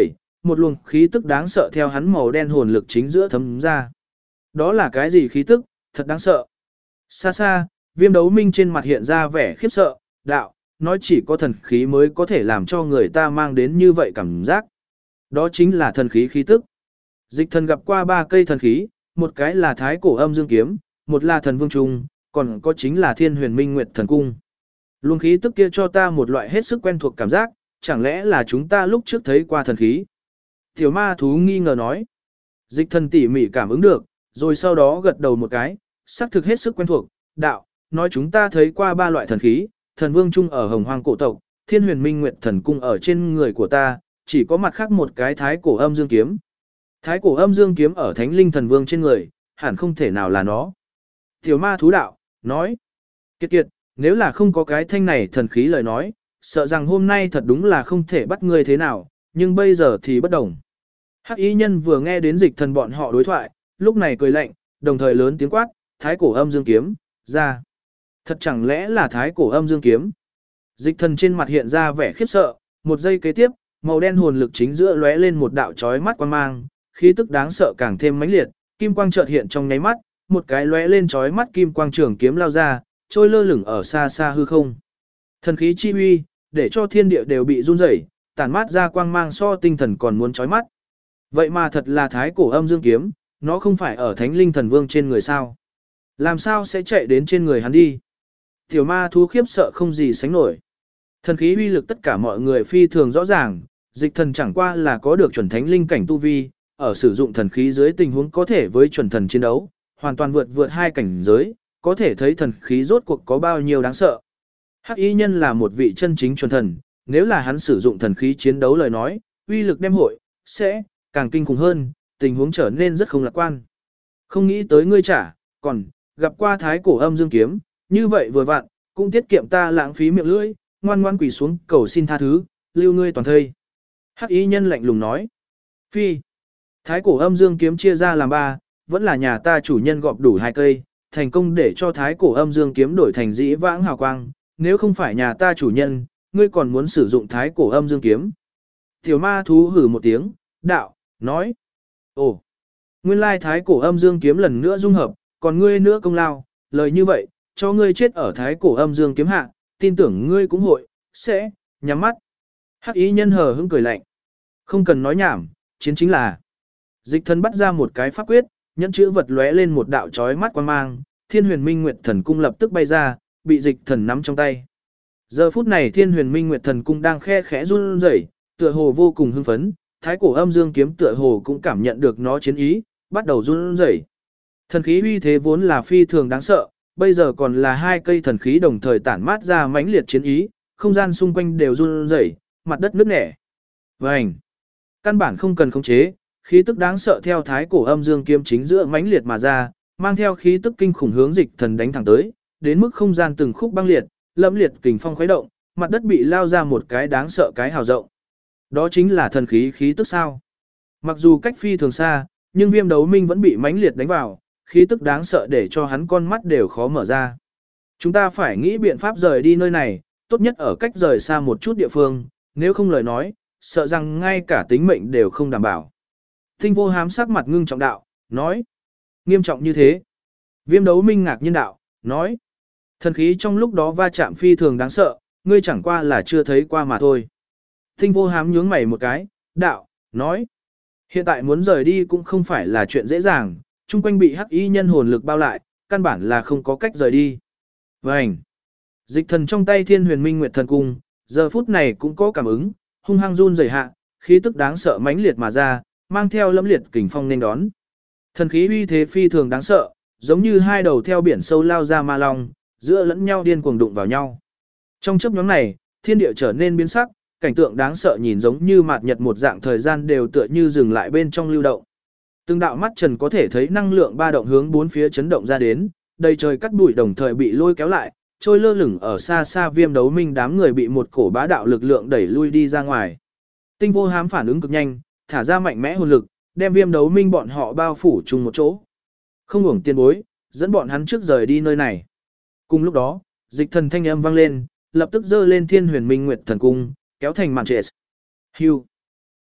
một luồng khí tức đáng sợ theo hắn màu đen hồn lực chính giữa thấm ra. Đó là cái gì khí tức, thật đáng sợ. Xa xa, Viêm Đấu Minh trên mặt hiện ra vẻ khiếp sợ, đạo, nói chỉ có thần khí mới có thể làm cho người ta mang đến như vậy cảm giác. Đó chính là thần khí khí tức. Dịch thần gặp qua 3 cây thần khí, một cái là Thái Cổ Âm Dương Kiếm, một là Thần Vương Trung, còn có chính là Thiên Huyền Minh Nguyệt Thần Cung. Luồng khí tức kia cho ta một loại hết sức quen thuộc cảm giác, chẳng lẽ là chúng ta lúc trước thấy qua thần khí? Tiểu ma thú nghi ngờ nói. Dịch thần tỉ mỉ cảm ứng được, rồi sau đó gật đầu một cái, xác thực hết sức quen thuộc, đạo, nói chúng ta thấy qua 3 loại thần khí, Thần Vương Trung ở Hồng Hoang cổ tộc, Thiên Huyền Minh Nguyệt Thần Cung ở trên người của ta, chỉ có mặt khác một cái Thái Cổ Âm Dương Kiếm. Thái Cổ Âm Dương Kiếm ở Thánh Linh Thần Vương trên người, hẳn không thể nào là nó. Tiểu ma thú đạo, nói, kiệt kiệt, nếu là không có cái thanh này thần khí lời nói, sợ rằng hôm nay thật đúng là không thể bắt ngươi thế nào, nhưng bây giờ thì bất đồng. Hắc y nhân vừa nghe đến dịch thần bọn họ đối thoại, lúc này cười lạnh, đồng thời lớn tiếng quát, Thái Cổ Âm Dương Kiếm, ra. Thật chẳng lẽ là Thái Cổ Âm Dương Kiếm? Dịch thần trên mặt hiện ra vẻ khiếp sợ, một giây kế tiếp, màu đen hồn lực chính giữa lóe lên một đạo chói mắt quang mang, khí tức đáng sợ càng thêm mãnh liệt, kim quang chợt hiện trong nháy mắt, một cái lóe lên chói mắt kim quang trường kiếm lao ra, trôi lơ lửng ở xa xa hư không. Thần khí chi uy, để cho thiên địa đều bị run rẩy, tản mát ra quang mang so tinh thần còn muốn chói mắt. Vậy mà thật là Thái Cổ Âm Dương Kiếm, nó không phải ở Thánh Linh Thần Vương trên người sao? Làm sao sẽ chạy đến trên người hắn đi? Tiểu ma thú khiếp sợ không gì sánh nổi. Thần khí uy lực tất cả mọi người phi thường rõ ràng, dịch thần chẳng qua là có được chuẩn thánh linh cảnh tu vi, ở sử dụng thần khí dưới tình huống có thể với chuẩn thần chiến đấu, hoàn toàn vượt 2 cảnh giới, có thể thấy thần khí rốt cuộc có bao nhiêu đáng sợ. Hắc y nhân là một vị chân chính chuẩn thần, nếu là hắn sử dụng thần khí chiến đấu lời nói, uy lực đem hội, sẽ càng kinh khủng hơn, tình huống trở nên rất không lạc quan. Không nghĩ tới ngươi trả, còn gặp qua Thái Cổ Âm Dương Kiếm, như vậy vừa vặn, cũng tiết kiệm ta lãng phí miệng lưỡi, ngoan ngoan quỳ xuống cầu xin tha thứ, lưu ngươi toàn thây. Hắc y nhân lạnh lùng nói. Phi. Thái Cổ Âm Dương Kiếm chia ra làm 3, vẫn là nhà ta chủ nhân gọp đủ 2 cây, thành công để cho Thái Cổ Âm Dương Kiếm đổi thành dĩ vãng hào quang, nếu không phải nhà ta chủ nhân, ngươi còn muốn sử dụng Thái Cổ Âm Dương Kiếm. Tiểu ma thú hử một tiếng, đạo, nói. Ồ, nguyên lai Thái Cổ Âm Dương Kiếm lần nữa dung hợp, còn ngươi nữa công lao, lời như vậy, cho ngươi chết ở Thái Cổ Âm Dương Kiếm hạ, tin tưởng ngươi cũng hội, sẽ, nhắm mắt. Hắc ý nhân hờ hững cười lạnh. Không cần nói nhảm, chiến chính là. Dịch thần bắt ra một cái pháp quyết, nhẫn chữ vật lóe lên một đạo chói mắt quang mang, Thiên Huyền Minh Nguyệt Thần Cung lập tức bay ra, bị dịch thần nắm trong tay. Giờ phút này Thiên Huyền Minh Nguyệt Thần Cung đang khe khẽ run rẩy, tựa hồ vô cùng hưng phấn, Thái Cổ Âm Dương Kiếm tựa hồ cũng cảm nhận được nó chiến ý, bắt đầu run rẩy. Thần khí uy thế vốn là phi thường đáng sợ, bây giờ còn là 2 cây thần khí đồng thời tản mát ra mãnh liệt chiến ý, không gian xung quanh đều run rẩy, mặt đất nứt nẻ. Vành, căn bản không cần khống chế, khí tức đáng sợ theo Thái Cổ Âm Dương Kiếm chính giữa mãnh liệt mà ra, mang theo khí tức kinh khủng hướng dịch thần đánh thẳng tới, đến mức không gian từng khúc băng liệt, lâm liệt kình phong khuấy động, mặt đất bị lao ra một cái đáng sợ cái hào rộng. Đó chính là thần khí khí tức sao? Mặc dù cách phi thường xa, nhưng Viêm Đấu Minh vẫn bị mãnh liệt đánh vào, khí tức đáng sợ để cho hắn con mắt đều khó mở ra. Chúng ta phải nghĩ biện pháp rời đi nơi này, tốt nhất ở cách rời xa một chút địa phương, nếu không lời nói, sợ rằng ngay cả tính mệnh đều không đảm bảo. Tinh Vô Hám sắc mặt ngưng trọng đạo, nói. Nghiêm trọng như thế. Viêm Đấu Minh ngạc nhiên đạo, nói. Thần khí trong lúc đó va chạm phi thường đáng sợ, ngươi chẳng qua là chưa thấy qua mà thôi. Tinh Vô Hám nhướng mày một cái, đạo, nói. Hiện tại muốn rời đi cũng không phải là chuyện dễ dàng, chung quanh bị hắc y nhân hồn lực bao lại, căn bản là không có cách rời đi. Vành. Dịch thần trong tay Thiên Huyền Minh Nguyệt Thần Cung, giờ phút này cũng có cảm ứng, hung hăng run rẩy hạ, khí tức đáng sợ mãnh liệt mà ra, mang theo lâm liệt kình phong nên đón. Thần khí uy thế phi thường đáng sợ, giống như 2 đầu theo biển sâu lao ra ma long, giữa lẫn nhau điên cuồng đụng vào nhau. Trong chớp nhoáng này, thiên địa trở nên biến sắc, cảnh tượng đáng sợ nhìn giống như mạt nhật một dạng thời gian đều tựa như dừng lại bên trong lưu động. Từng đạo mắt trần có thể thấy năng lượng ba động hướng bốn phía chấn động ra đến, đầy trời cắt bụi đồng thời bị lôi kéo lại, trôi lơ lửng ở xa xa Viêm Đấu Minh đám người bị một cổ bá đạo lực lượng đẩy lui đi ra ngoài. Tinh Vô Hám phản ứng cực nhanh, thả ra mạnh mẽ hồn lực, đem Viêm Đấu Minh bọn họ bao phủ chung một chỗ. Không uổng tiền bối, dẫn bọn hắn trước rời đi nơi này. Cùng lúc đó, dịch thần thanh âm vang lên, lập tức giơ lên Thiên Huyền Minh Nguyệt Thần Cung, kéo thành màn trệ. Hưu.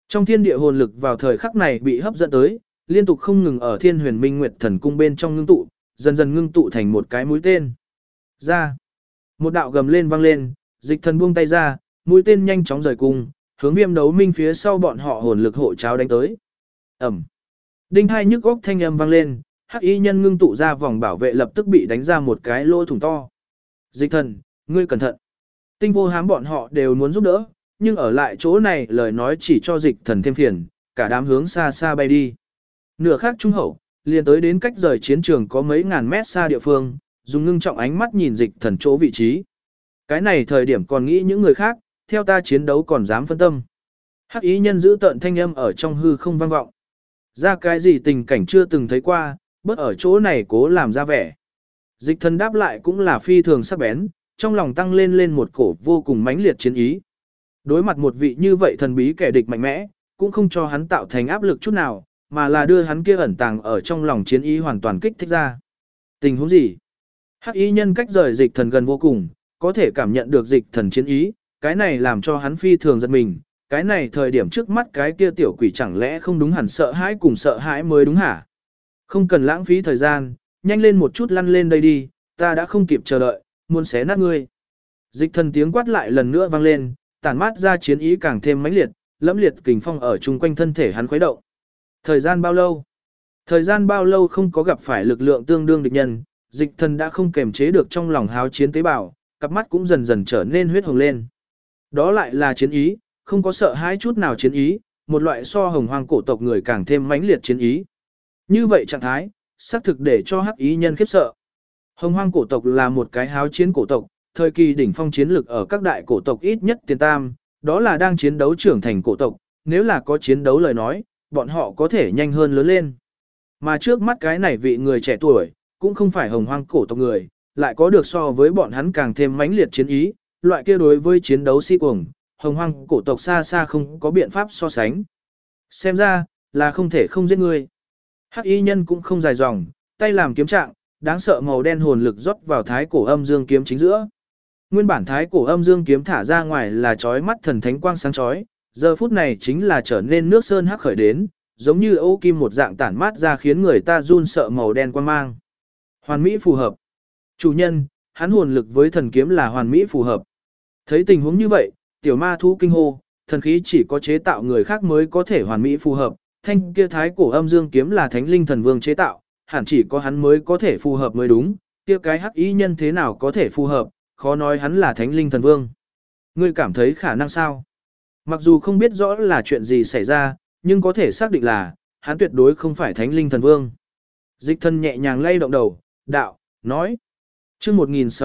Trong thiên địa hồn lực vào thời khắc này bị hấp dẫn tới, liên tục không ngừng ở Thiên Huyền Minh Nguyệt Thần Cung bên trong ngưng tụ, dần dần ngưng tụ thành một cái mũi tên. Ra. Một đạo gầm lên vang lên, Dịch Thần buông tay ra, mũi tên nhanh chóng rời cung, hướng Viêm Đấu Minh phía sau bọn họ hồn lực hộ cháo đánh tới. Ầm. Đinh hai nhức óc thanh âm vang lên, Hắc Y Nhân ngưng tụ ra vòng bảo vệ lập tức bị đánh ra một cái lỗ thủng to. Dịch Thần, ngươi cẩn thận. Tinh Vô Hám bọn họ đều muốn giúp đỡ, nhưng ở lại chỗ này lời nói chỉ cho Dịch Thần thêm phiền, cả đám hướng xa xa bay đi. Nửa khắc trung hậu, liền tới đến cách rời chiến trường có mấy ngàn mét xa địa phương, dùng ngưng trọng ánh mắt nhìn Dịch Thần chỗ vị trí. Cái này thời điểm còn nghĩ những người khác, theo ta chiến đấu còn dám phân tâm. Hắc Y Nhân giữ tợn thanh âm ở trong hư không vang vọng. Ra cái gì tình cảnh chưa từng thấy qua, bớt ở chỗ này cố làm ra vẻ. Dịch Thần đáp lại cũng là phi thường sắc bén, trong lòng tăng lên một cổ vô cùng mãnh liệt chiến ý. Đối mặt một vị như vậy thần bí kẻ địch mạnh mẽ, cũng không cho hắn tạo thành áp lực chút nào, mà là đưa hắn kia ẩn tàng ở trong lòng chiến ý hoàn toàn kích thích ra. Tình huống gì? Hắc Y Nhân cách rời Dịch Thần gần vô cùng, có thể cảm nhận được Dịch Thần chiến ý, cái này làm cho hắn phi thường giật mình, cái này thời điểm trước mắt cái kia tiểu quỷ chẳng lẽ không đúng hẳn sợ hãi cùng sợ hãi mới đúng hả? Không cần lãng phí thời gian, nhanh lên một chút lăn lên đây đi, ta đã không kịp chờ đợi, muốn xé nát ngươi. Dịch Thần tiếng quát lại lần nữa vang lên, tản mát ra chiến ý càng thêm mãnh liệt, lẫm liệt kình phong ở chung quanh thân thể hắn khuấy động. Thời gian bao lâu? Thời gian bao lâu không có gặp phải lực lượng tương đương địch nhân, Dịch Thần đã không kềm chế được trong lòng háo chiến tế bào, cặp mắt cũng dần dần trở nên huyết hồng lên. Đó lại là chiến ý, không có sợ hãi chút nào chiến ý, một loại so hồng hoang cổ tộc người càng thêm mãnh liệt chiến ý. Như vậy trạng thái, xác thực để cho Hắc Y Nhân khiếp sợ. Hồng hoang cổ tộc là một cái háo chiến cổ tộc, thời kỳ đỉnh phong chiến lực ở các đại cổ tộc ít nhất tiền tam, đó là đang chiến đấu trưởng thành cổ tộc, nếu là có chiến đấu lời nói, bọn họ có thể nhanh hơn lớn lên. Mà trước mắt cái này vị người trẻ tuổi, cũng không phải hồng hoang cổ tộc người, lại có được so với bọn hắn càng thêm mãnh liệt chiến ý, loại kia đối với chiến đấu si cuồng, hồng hoang cổ tộc xa xa không có biện pháp so sánh. Xem ra, là không thể không giết ngươi. Hắc Y Nhân cũng không dài dòng, tay làm kiếm trạng, đáng sợ màu đen hồn lực rót vào thái cổ âm dương kiếm chính giữa. Nguyên bản thái cổ âm dương kiếm thả ra ngoài là chói mắt thần thánh quang sáng chói, giờ phút này chính là trở nên nước sơn hắc khởi đến, giống như ô kim một dạng tản mát ra khiến người ta run sợ màu đen quang mang. Hoàn mỹ phù hợp. Chủ nhân, hắn hồn lực với thần kiếm là hoàn mỹ phù hợp. Thấy tình huống như vậy, tiểu ma thú kinh hô, thần khí chỉ có chế tạo người khác mới có thể hoàn mỹ phù hợp, thanh kia thái cổ âm dương kiếm là thánh linh thần vương chế tạo, hẳn chỉ có hắn mới có thể phù hợp mới đúng, kia cái Hắc Y Nhân thế nào có thể phù hợp, khó nói hắn là thánh linh thần vương. Ngươi cảm thấy khả năng sao? Mặc dù không biết rõ là chuyện gì xảy ra, nhưng có thể xác định là, hắn tuyệt đối không phải thánh linh thần vương. Dịch Thần nhẹ nhàng lay động đầu, đạo, nói. Chương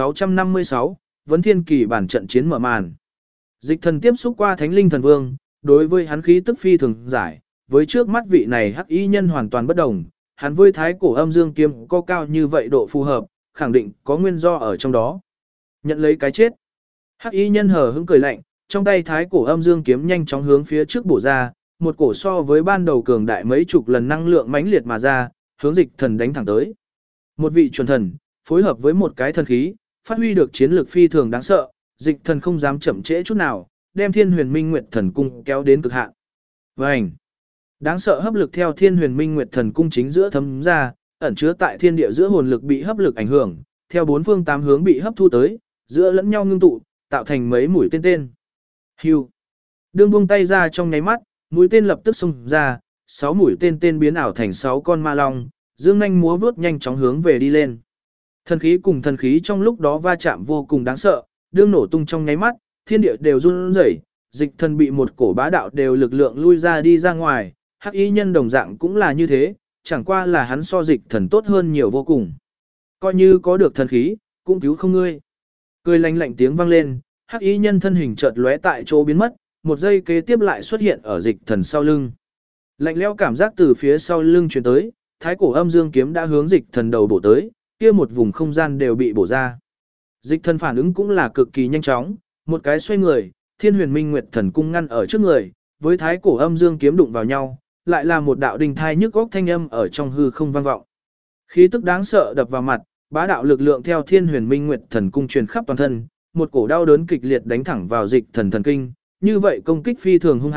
1656, Vấn Thiên Kỳ bản trận chiến mở màn. Dịch Thần tiếp xúc qua thánh linh thần vương, đối với hắn khí tức phi thường giải, với trước mắt vị này Hắc Y Nhân hoàn toàn bất đồng, hắn với thái cổ âm dương kiếm có cao như vậy độ phù hợp, khẳng định có nguyên do ở trong đó. Nhận lấy cái chết. Hắc Y Nhân hờ hững cười lạnh, trong tay thái cổ âm dương kiếm nhanh chóng hướng phía trước bổ ra, một cổ so với ban đầu cường đại mấy chục lần năng lượng mãnh liệt mà ra, hướng Dịch Thần đánh thẳng tới. Một vị chuẩn thần, phối hợp với một cái thần khí, phát huy được chiến lược phi thường đáng sợ, Dịch Thần không dám chậm trễ chút nào, đem Thiên Huyền Minh Nguyệt Thần Cung kéo đến cực hạn. Vành! Đáng sợ hấp lực theo Thiên Huyền Minh Nguyệt Thần Cung chính giữa thấm ra, ẩn chứa tại thiên địa giữa hồn lực bị hấp lực ảnh hưởng, theo bốn phương tám hướng bị hấp thu tới, giữa lẫn nhau ngưng tụ, tạo thành mấy mũi tên tên. Hưu. Đương buông tay ra trong nháy mắt, mũi tên lập tức xung ra, 6 mũi tên tên biến ảo thành 6 con ma long, dương nhanh múa vút nhanh chóng hướng về đi lên. Thần khí cùng thần khí trong lúc đó va chạm vô cùng đáng sợ, đương nổ tung trong nháy mắt, thiên địa đều run rẩy, Dịch Thần bị một cổ bá đạo đều lực lượng lui ra đi ra ngoài, Hắc Y Nhân đồng dạng cũng là như thế, chẳng qua là hắn so Dịch Thần tốt hơn nhiều vô cùng. Coi như có được thần khí, cũng cứu không ngươi. Cười lạnh lạnh tiếng vang lên, Hắc Y Nhân thân hình chợt lóe tại chỗ biến mất, một giây kế tiếp lại xuất hiện ở Dịch Thần sau lưng. Lạnh lẽo cảm giác từ phía sau lưng truyền tới, thái cổ âm dương kiếm đã hướng Dịch Thần đầu bổ tới, kia một vùng không gian đều bị bổ ra. Dịch Thần phản ứng cũng là cực kỳ nhanh chóng, một cái xoay người, Thiên Huyền Minh Nguyệt Thần Cung ngăn ở trước người, với thái cổ âm dương kiếm đụng vào nhau, lại là một đạo đình thai nhức góc thanh âm ở trong hư không vang vọng. Khí tức đáng sợ đập vào mặt, bá đạo lực lượng theo Thiên Huyền Minh Nguyệt Thần Cung truyền khắp toàn thân, một cổ đau đớn kịch liệt đánh thẳng vào Dịch Thần thần kinh, như vậy công kích phi thường hung hãn,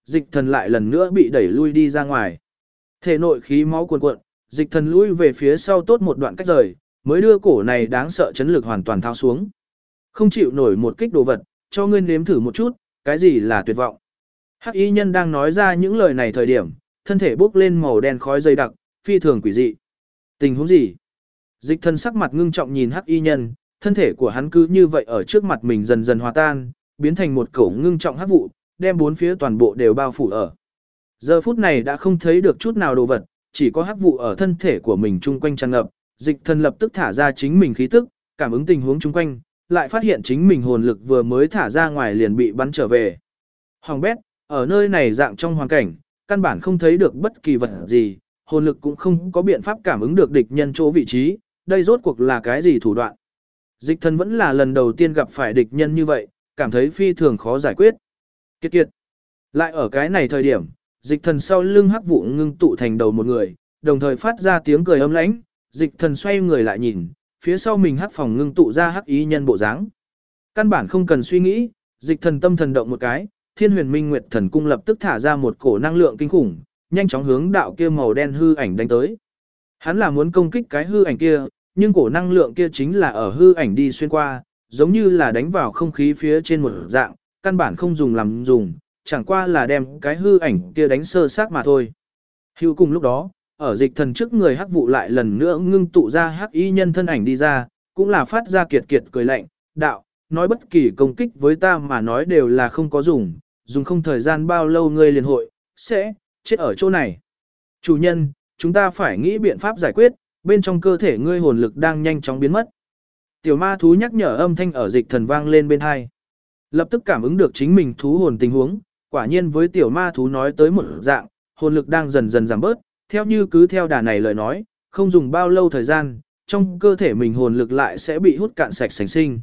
dịch thần lại lần nữa bị đẩy lui đi ra ngoài. Thể nội khí máu cuồn cuộn, dịch thần lui về phía sau tốt một đoạn cách rời, mới đưa cổ này đáng sợ chấn lực hoàn toàn thao xuống. Không chịu nổi một kích đồ vật, cho ngươi nếm thử một chút, cái gì là tuyệt vọng. Hắc y nhân đang nói ra những lời này thời điểm, thân thể bốc lên màu đen khói dày đặc, phi thường quỷ dị. Tình huống gì? Dịch thần sắc mặt ngưng trọng nhìn hắc y nhân, thân thể của hắn cứ như vậy ở trước mặt mình dần dần hòa tan, biến thành một cổ ngưng trọng hắc vụ, đem bốn phía toàn bộ đều bao phủ ở. Giờ phút này đã không thấy được chút nào đồ vật, chỉ có hắc vụ ở thân thể của mình chung quanh tràn ngập, dịch thần lập tức thả ra chính mình khí tức, cảm ứng tình huống chung quanh, lại phát hiện chính mình hồn lực vừa mới thả ra ngoài liền bị bắn trở về. Hoàng bét, ở nơi này dạng trong hoàn cảnh, căn bản không thấy được bất kỳ vật gì, hồn lực cũng không có biện pháp cảm ứng được địch nhân chỗ vị trí, đây rốt cuộc là cái gì thủ đoạn. Dịch thần vẫn là lần đầu tiên gặp phải địch nhân như vậy, cảm thấy phi thường khó giải quyết. Kiệt kiệt. Lại ở cái này thời điểm, dịch thần sau lưng hắc vụ ngưng tụ thành đầu một người, đồng thời phát ra tiếng cười ấm lãnh, dịch thần xoay người lại nhìn, phía sau mình hắc phòng ngưng tụ ra hắc ý nhân bộ dáng. Căn bản không cần suy nghĩ, dịch thần tâm thần động một cái, Thiên Huyền Minh Nguyệt Thần Cung lập tức thả ra một cổ năng lượng kinh khủng, nhanh chóng hướng đạo kia màu đen hư ảnh đánh tới. Hắn là muốn công kích cái hư ảnh kia, nhưng cổ năng lượng kia chính là ở hư ảnh đi xuyên qua, giống như là đánh vào không khí phía trên một dạng, căn bản không dùng làm dùng, chẳng qua là đem cái hư ảnh kia đánh sơ xác mà thôi. Hữu cùng lúc đó, ở dịch thần trước người hắc vụ lại lần nữa ngưng tụ ra hắc y nhân thân ảnh đi ra, cũng là phát ra kiệt kiệt cười lạnh, đạo, nói bất kỳ công kích với ta mà nói đều là không có dùng, dùng không thời gian bao lâu ngươi liền hội, sẽ, chết ở chỗ này. Chủ nhân, chúng ta phải nghĩ biện pháp giải quyết, bên trong cơ thể ngươi hồn lực đang nhanh chóng biến mất. Tiểu ma thú nhắc nhở âm thanh ở dịch thần vang lên bên hai. Lập tức cảm ứng được chính mình thú hồn tình huống, quả nhiên với tiểu ma thú nói tới một dạng, hồn lực đang dần dần giảm bớt, theo như cứ theo đà này lời nói, không dùng bao lâu thời gian, trong cơ thể mình hồn lực lại sẽ bị hút cạn sạch sành sinh.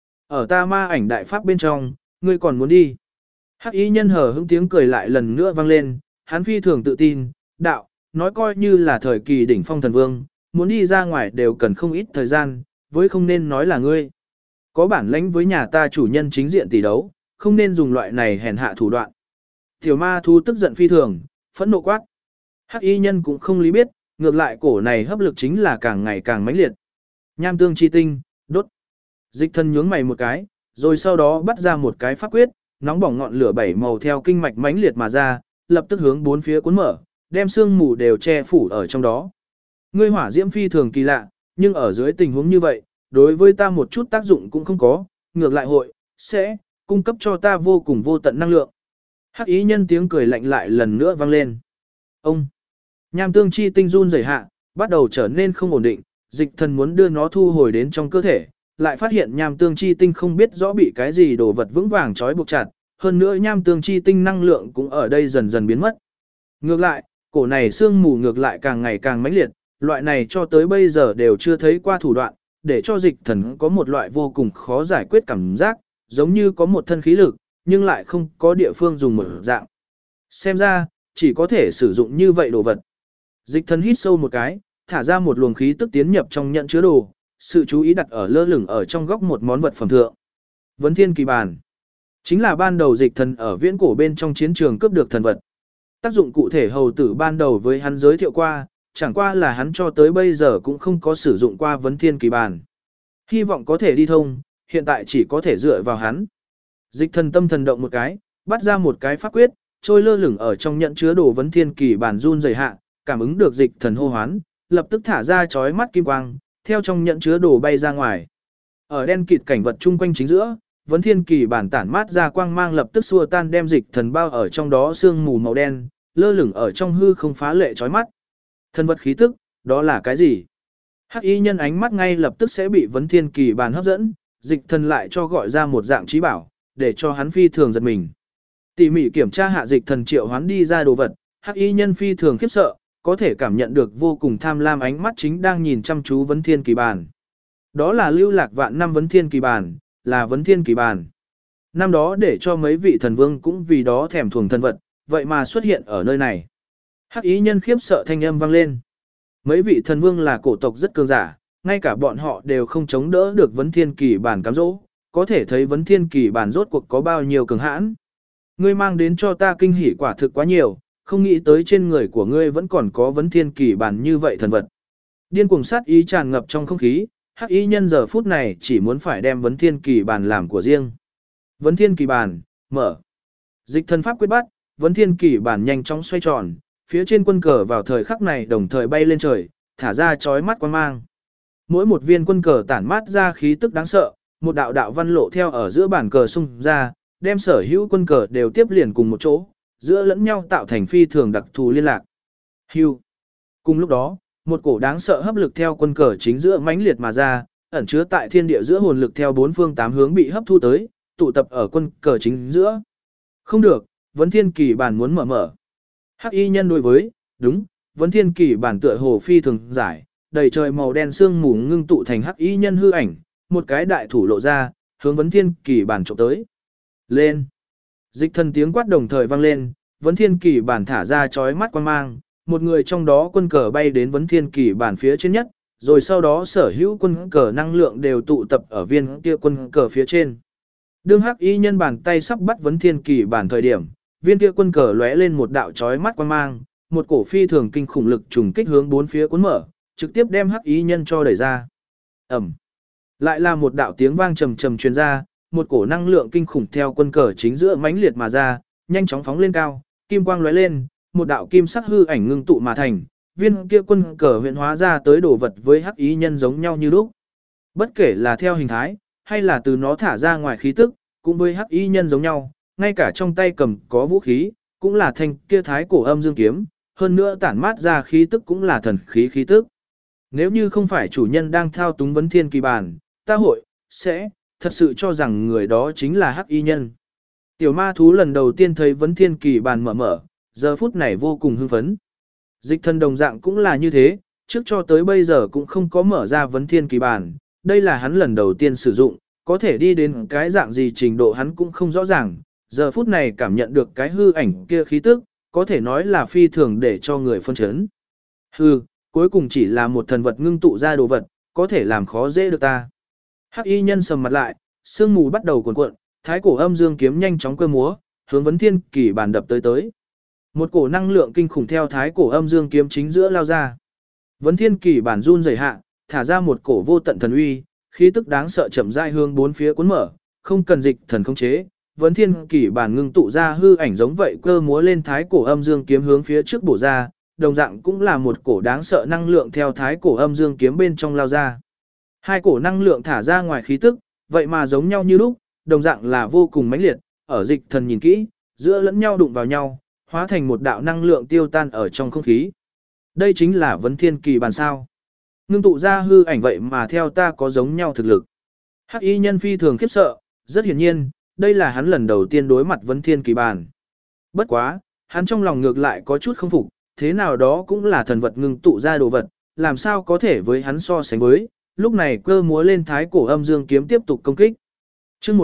Ở ta ma ảnh đại pháp bên trong, ngươi còn muốn đi. Hắc y nhân hờ hững tiếng cười lại lần nữa vang lên, hắn phi thường tự tin, đạo, nói coi như là thời kỳ đỉnh phong thần vương, muốn đi ra ngoài đều cần không ít thời gian, với không nên nói là ngươi. Có bản lãnh với nhà ta chủ nhân chính diện tỷ đấu, không nên dùng loại này hèn hạ thủ đoạn. Tiểu ma thú tức giận phi thường, phẫn nộ quát. Hắc y nhân cũng không lý biết, ngược lại cổ này hấp lực chính là càng ngày càng mãnh liệt. Nham tương chi tinh, đốt. Dịch thần nhướng mày một cái, rồi sau đó bắt ra một cái pháp quyết, nóng bỏng ngọn lửa bảy màu theo kinh mạch mãnh liệt mà ra, lập tức hướng bốn phía cuốn mở, đem sương mù đều che phủ ở trong đó. Ngươi hỏa diễm phi thường kỳ lạ, nhưng ở dưới tình huống như vậy, đối với ta một chút tác dụng cũng không có, ngược lại hội, sẽ, cung cấp cho ta vô cùng vô tận năng lượng. Hắc ý nhân tiếng cười lạnh lại lần nữa vang lên. Ông, nham tương chi tinh run rẩy hạ, bắt đầu trở nên không ổn định, dịch thần muốn đưa nó thu hồi đến trong cơ thể, lại phát hiện nham tương chi tinh không biết rõ bị cái gì đồ vật vững vàng trói buộc chặt, hơn nữa nham tương chi tinh năng lượng cũng ở đây dần dần biến mất. Ngược lại, cổ này sương mù ngược lại càng ngày càng mãnh liệt, loại này cho tới bây giờ đều chưa thấy qua thủ đoạn, để cho dịch thần có một loại vô cùng khó giải quyết cảm giác, giống như có một thân khí lực, nhưng lại không có địa phương dùng một dạng. Xem ra, chỉ có thể sử dụng như vậy đồ vật. Dịch thần hít sâu một cái, thả ra một luồng khí tức tiến nhập trong nhận chứa đồ, sự chú ý đặt ở lơ lửng ở trong góc một món vật phẩm thượng. Vấn thiên kỳ bàn. Chính là ban đầu dịch thần ở viễn cổ bên trong chiến trường cướp được thần vật. Tác dụng cụ thể hầu tử ban đầu với hắn giới thiệu qua, chẳng qua là hắn cho tới bây giờ cũng không có sử dụng qua vấn thiên kỳ bàn. Hy vọng có thể đi thông, hiện tại chỉ có thể dựa vào hắn. Dịch thần tâm thần động một cái, bắt ra một cái pháp quyết, trôi lơ lửng ở trong nhận chứa đồ vấn thiên kỳ bàn run rẩy hạ, cảm ứng được dịch thần hô hoán, lập tức thả ra chói mắt kim quang, theo trong nhận chứa đồ bay ra ngoài. Ở đen kịt cảnh vật chung quanh chính giữa, vấn thiên kỳ bản tản mát ra quang mang lập tức xua tan đem dịch thần bao ở trong đó sương mù màu đen, lơ lửng ở trong hư không phá lệ chói mắt. Thần vật khí tức, đó là cái gì? Hắc y nhân ánh mắt ngay lập tức sẽ bị vấn thiên kỳ bản hấp dẫn, dịch thần lại cho gọi ra một dạng trí bảo, để cho hắn phi thường giật mình. Tỉ mỉ kiểm tra hạ dịch thần triệu hoán đi ra đồ vật, hắc y nhân phi thường khiếp sợ, có thể cảm nhận được vô cùng tham lam ánh mắt chính đang nhìn chăm chú vấn thiên kỳ bản. Đó là lưu lạc vạn năm vấn thiên kỳ bản, là vấn thiên kỳ bản. Năm đó để cho mấy vị thần vương cũng vì đó thèm thuồng thần vật, vậy mà xuất hiện ở nơi này. Hắc ý nhân khiếp sợ thanh âm vang lên. Mấy vị thần vương là cổ tộc rất cường giả, ngay cả bọn họ đều không chống đỡ được vấn thiên kỳ bản cám dỗ, có thể thấy vấn thiên kỳ bản rốt cuộc có bao nhiêu cường hãn. ngươi mang đến cho ta kinh hỉ quả thực quá nhiều, không nghĩ tới trên người của ngươi vẫn còn có vấn thiên kỳ bản như vậy thần vật. Điên cuồng sát ý tràn ngập trong không khí, hắc y nhân giờ phút này chỉ muốn phải đem vấn thiên kỳ bản làm của riêng. Vấn thiên kỳ bản, mở. Dịch thần pháp quyết bắt, vấn thiên kỳ bản nhanh chóng xoay tròn, phía trên quân cờ vào thời khắc này đồng thời bay lên trời, thả ra chói mắt quang mang. Mỗi một viên quân cờ tản mát ra khí tức đáng sợ, một đạo đạo văn lộ theo ở giữa bản cờ xung ra, đem sở hữu quân cờ đều tiếp liền cùng một chỗ, giữa lẫn nhau tạo thành phi thường đặc thù liên lạc. Hưu. Cùng lúc đó, một cổ đáng sợ hấp lực theo quân cờ chính giữa mãnh liệt mà ra, ẩn chứa tại thiên địa giữa hồn lực theo bốn phương tám hướng bị hấp thu tới, tụ tập ở quân cờ chính giữa. Không được, vấn thiên kỳ bản muốn mở. Hắc y nhân đối với, đúng, vấn thiên kỳ bản tựa hồ phi thường giải, đầy trời màu đen sương mù ngưng tụ thành hắc y nhân hư ảnh, một cái đại thủ lộ ra, hướng vấn thiên kỳ bản chụp tới. Lên. Dịch thần tiếng quát đồng thời vang lên, vấn thiên kỳ bản thả ra chói mắt quang mang, một người trong đó quân cờ bay đến vấn thiên kỳ bản phía trên nhất, rồi sau đó sở hữu quân cờ năng lượng đều tụ tập ở viên kia quân cờ phía trên. Đương hắc y nhân bàn tay sắp bắt vấn thiên kỳ bản thời điểm, viên kia quân cờ lóe lên một đạo chói mắt quang mang, một cổ phi thường kinh khủng lực trùng kích hướng bốn phía cuốn mở, trực tiếp đem hắc y nhân cho đẩy ra. Ầm. Lại là một đạo tiếng vang trầm trầm truyền ra, một cổ năng lượng kinh khủng theo quân cờ chính giữa mãnh liệt mà ra, nhanh chóng phóng lên cao, kim quang lóe lên, một đạo kim sắc hư ảnh ngưng tụ mà thành, viên kia quân cờ huyện hóa ra tới đồ vật với hắc y nhân giống nhau như lúc. Bất kể là theo hình thái, hay là từ nó thả ra ngoài khí tức, cũng với hắc y nhân giống nhau, ngay cả trong tay cầm có vũ khí, cũng là thanh kia thái cổ âm dương kiếm, hơn nữa tản mát ra khí tức cũng là thần khí khí tức. Nếu như không phải chủ nhân đang thao túng vấn thiên kỳ bản, ta hội, sẽ, thật sự cho rằng người đó chính là hắc y nhân. Tiểu ma thú lần đầu tiên thấy vấn thiên kỳ bản mở, giờ phút này vô cùng hưng phấn. Dịch thần đồng dạng cũng là như thế, trước cho tới bây giờ cũng không có mở ra vấn thiên kỳ bản, đây là hắn lần đầu tiên sử dụng, có thể đi đến cái dạng gì trình độ hắn cũng không rõ ràng, giờ phút này cảm nhận được cái hư ảnh kia khí tức, có thể nói là phi thường để cho người phân chấn. Hư, cuối cùng chỉ là một thần vật ngưng tụ ra đồ vật, có thể làm khó dễ được ta. Hắc y nhân sầm mặt lại, sương mù bắt đầu cuộn cuộn, thái cổ âm dương kiếm nhanh chóng cơ múa, hướng vấn thiên kỳ bản đập tới. Một cổ năng lượng kinh khủng theo thái cổ âm dương kiếm chính giữa lao ra. Vấn thiên kỳ bản run rẩy hạ, thả ra một cổ vô tận thần uy, khí tức đáng sợ chậm rãi hướng bốn phía cuốn mở, không cần dịch thần khống chế. Vấn thiên kỳ bản ngưng tụ ra hư ảnh giống vậy cơ múa lên thái cổ âm dương kiếm hướng phía trước bổ ra, đồng dạng cũng là một cổ đáng sợ năng lượng theo thái cổ âm dương kiếm bên trong lao ra. Hai cổ năng lượng thả ra ngoài khí tức, vậy mà giống nhau như lúc, đồng dạng là vô cùng mãnh liệt, ở dịch thần nhìn kỹ, giữa lẫn nhau đụng vào nhau, hóa thành một đạo năng lượng tiêu tan ở trong không khí. Đây chính là vấn thiên kỳ bản sao. Ngưng tụ ra hư ảnh vậy mà theo ta có giống nhau thực lực. Hắc y nhân phi thường khiếp sợ, rất hiển nhiên, đây là hắn lần đầu tiên đối mặt vấn thiên kỳ bản. Bất quá, hắn trong lòng ngược lại có chút không phục, thế nào đó cũng là thần vật ngưng tụ ra đồ vật, làm sao có thể với hắn so sánh với, lúc này cơ múa lên thái cổ âm dương kiếm tiếp tục công kích. Chương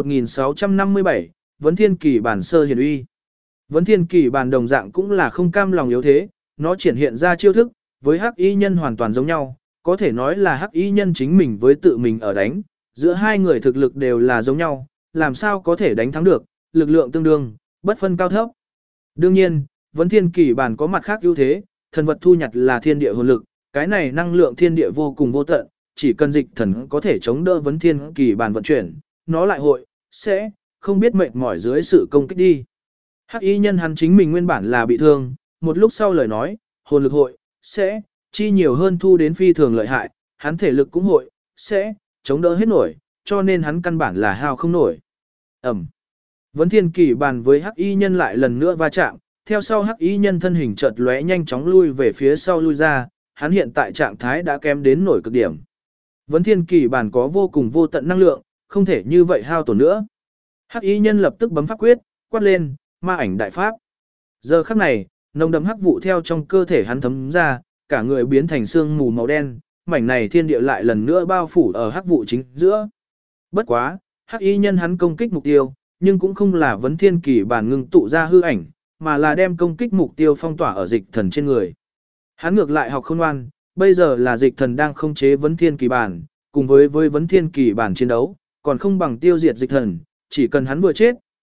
1657, vấn thiên kỳ bản sơ hiển uy. Vấn thiên kỳ bản đồng dạng cũng là không cam lòng yếu thế, nó triển hiện ra chiêu thức, với hắc y nhân hoàn toàn giống nhau, có thể nói là hắc y nhân chính mình với tự mình ở đánh, giữa hai người thực lực đều là giống nhau, làm sao có thể đánh thắng được, lực lượng tương đương, bất phân cao thấp. Đương nhiên, vấn thiên kỳ bản có mặt khác ưu thế, thần vật thu nhặt là thiên địa hồn lực, cái này năng lượng thiên địa vô cùng vô tận, chỉ cần dịch thần có thể chống đỡ vấn thiên kỳ bản vận chuyển, nó lại hội, sẽ, không biết mệt mỏi dưới sự công kích đi. Hắc y nhân hắn chính mình nguyên bản là bị thương, một lúc sau lời nói, hồn lực hội, sẽ, chi nhiều hơn thu đến phi thường lợi hại, hắn thể lực cũng hội, sẽ, chống đỡ hết nổi, cho nên hắn căn bản là hao không nổi. Ẩm. Vấn thiên kỳ bàn với hắc y nhân lại lần nữa va chạm, theo sau hắc y nhân thân hình chợt lóe nhanh chóng lui về phía sau lui ra, hắn hiện tại trạng thái đã kém đến nổi cực điểm. Vấn thiên kỳ bàn có vô cùng vô tận năng lượng, không thể như vậy hao tổn nữa. Hắc y nhân lập tức bấm pháp quyết, quát lên, ma ảnh đại pháp. Giờ khắc này, nồng đậm hắc vụ theo trong cơ thể hắn thấm ra, cả người biến thành sương mù màu đen, mảnh này thiên địa lại lần nữa bao phủ ở hắc vụ chính giữa. Bất quá, hắc y nhân hắn công kích mục tiêu, nhưng cũng không là vấn thiên kỳ bản ngưng tụ ra hư ảnh, mà là đem công kích mục tiêu phong tỏa ở dịch thần trên người. Hắn ngược lại học khôn ngoan, bây giờ là dịch thần đang khống chế vấn thiên kỳ bản, cùng với vấn thiên kỳ bản chiến đấu, còn không bằng tiêu diệt dịch thần, chỉ cần hắn vừa chết,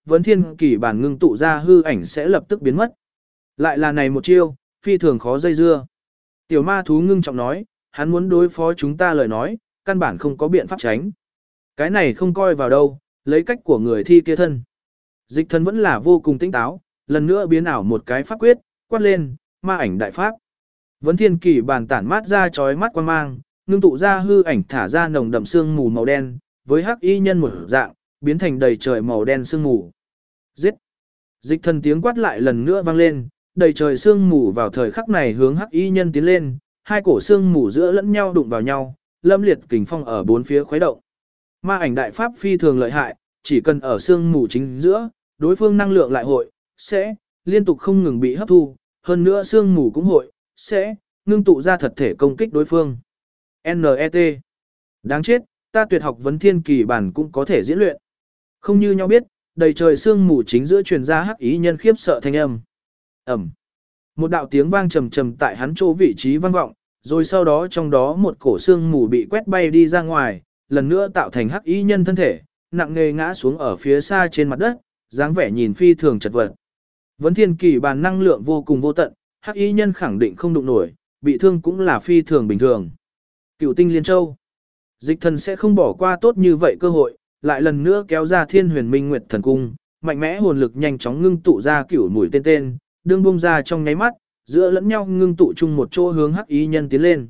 vấn thiên kỳ bản ngưng tụ ra hư ảnh sẽ lập tức biến mất. Lại là này một chiêu, phi thường khó dây dưa. Tiểu ma thú ngưng trọng nói, hắn muốn đối phó chúng ta lời nói, căn bản không có biện pháp tránh. Cái này không coi vào đâu, lấy cách của người thi kia thân. Dịch thần vẫn là vô cùng tinh táo, lần nữa biến ảo một cái pháp quyết, quát lên, ma ảnh đại pháp. Vấn thiên kỳ bản tản mát ra chói mắt quan mang, ngưng tụ ra hư ảnh thả ra nồng đậm sương mù màu đen, với hắc y nhân một dạng, biến thành đầy trời màu đen sương mù. Giết! Dịch thần tiếng quát lại lần nữa vang lên, đầy trời sương mù vào thời khắc này hướng hắc y nhân tiến lên, hai cổ sương mù giữa lẫn nhau đụng vào nhau, lâm liệt kình phong ở bốn phía khuấy động. Ma ảnh đại pháp phi thường lợi hại, chỉ cần ở sương mù chính giữa, đối phương năng lượng lại hội, sẽ liên tục không ngừng bị hấp thu, hơn nữa sương mù cũng hội, sẽ ngưng tụ ra thật thể công kích đối phương. NET. Đáng chết, ta tuyệt học vấn thiên kỳ bản cũng có thể diễn luyện. Không như nhau biết, đầy trời sương mù chính giữa truyền ra hắc ý nhân khiếp sợ thanh âm. Ẩm. Một đạo tiếng vang trầm trầm tại hắn chỗ vị trí vang vọng, rồi sau đó trong đó một cổ sương mù bị quét bay đi ra ngoài, lần nữa tạo thành hắc ý nhân thân thể, nặng nề ngã xuống ở phía xa trên mặt đất, dáng vẻ nhìn phi thường chật vật. Vấn thiên kỳ bản năng lượng vô cùng vô tận, hắc ý nhân khẳng định không đụng nổi, bị thương cũng là phi thường bình thường. Cựu tinh liên châu. Dịch thần sẽ không bỏ qua tốt như vậy cơ hội, lại lần nữa kéo ra thiên huyền minh nguyệt thần cung, mạnh mẽ hồn lực nhanh chóng ngưng tụ ra cửu mũi tên tên, đương bung ra trong nháy mắt, giữa lẫn nhau ngưng tụ chung một chỗ hướng hắc y nhân tiến lên.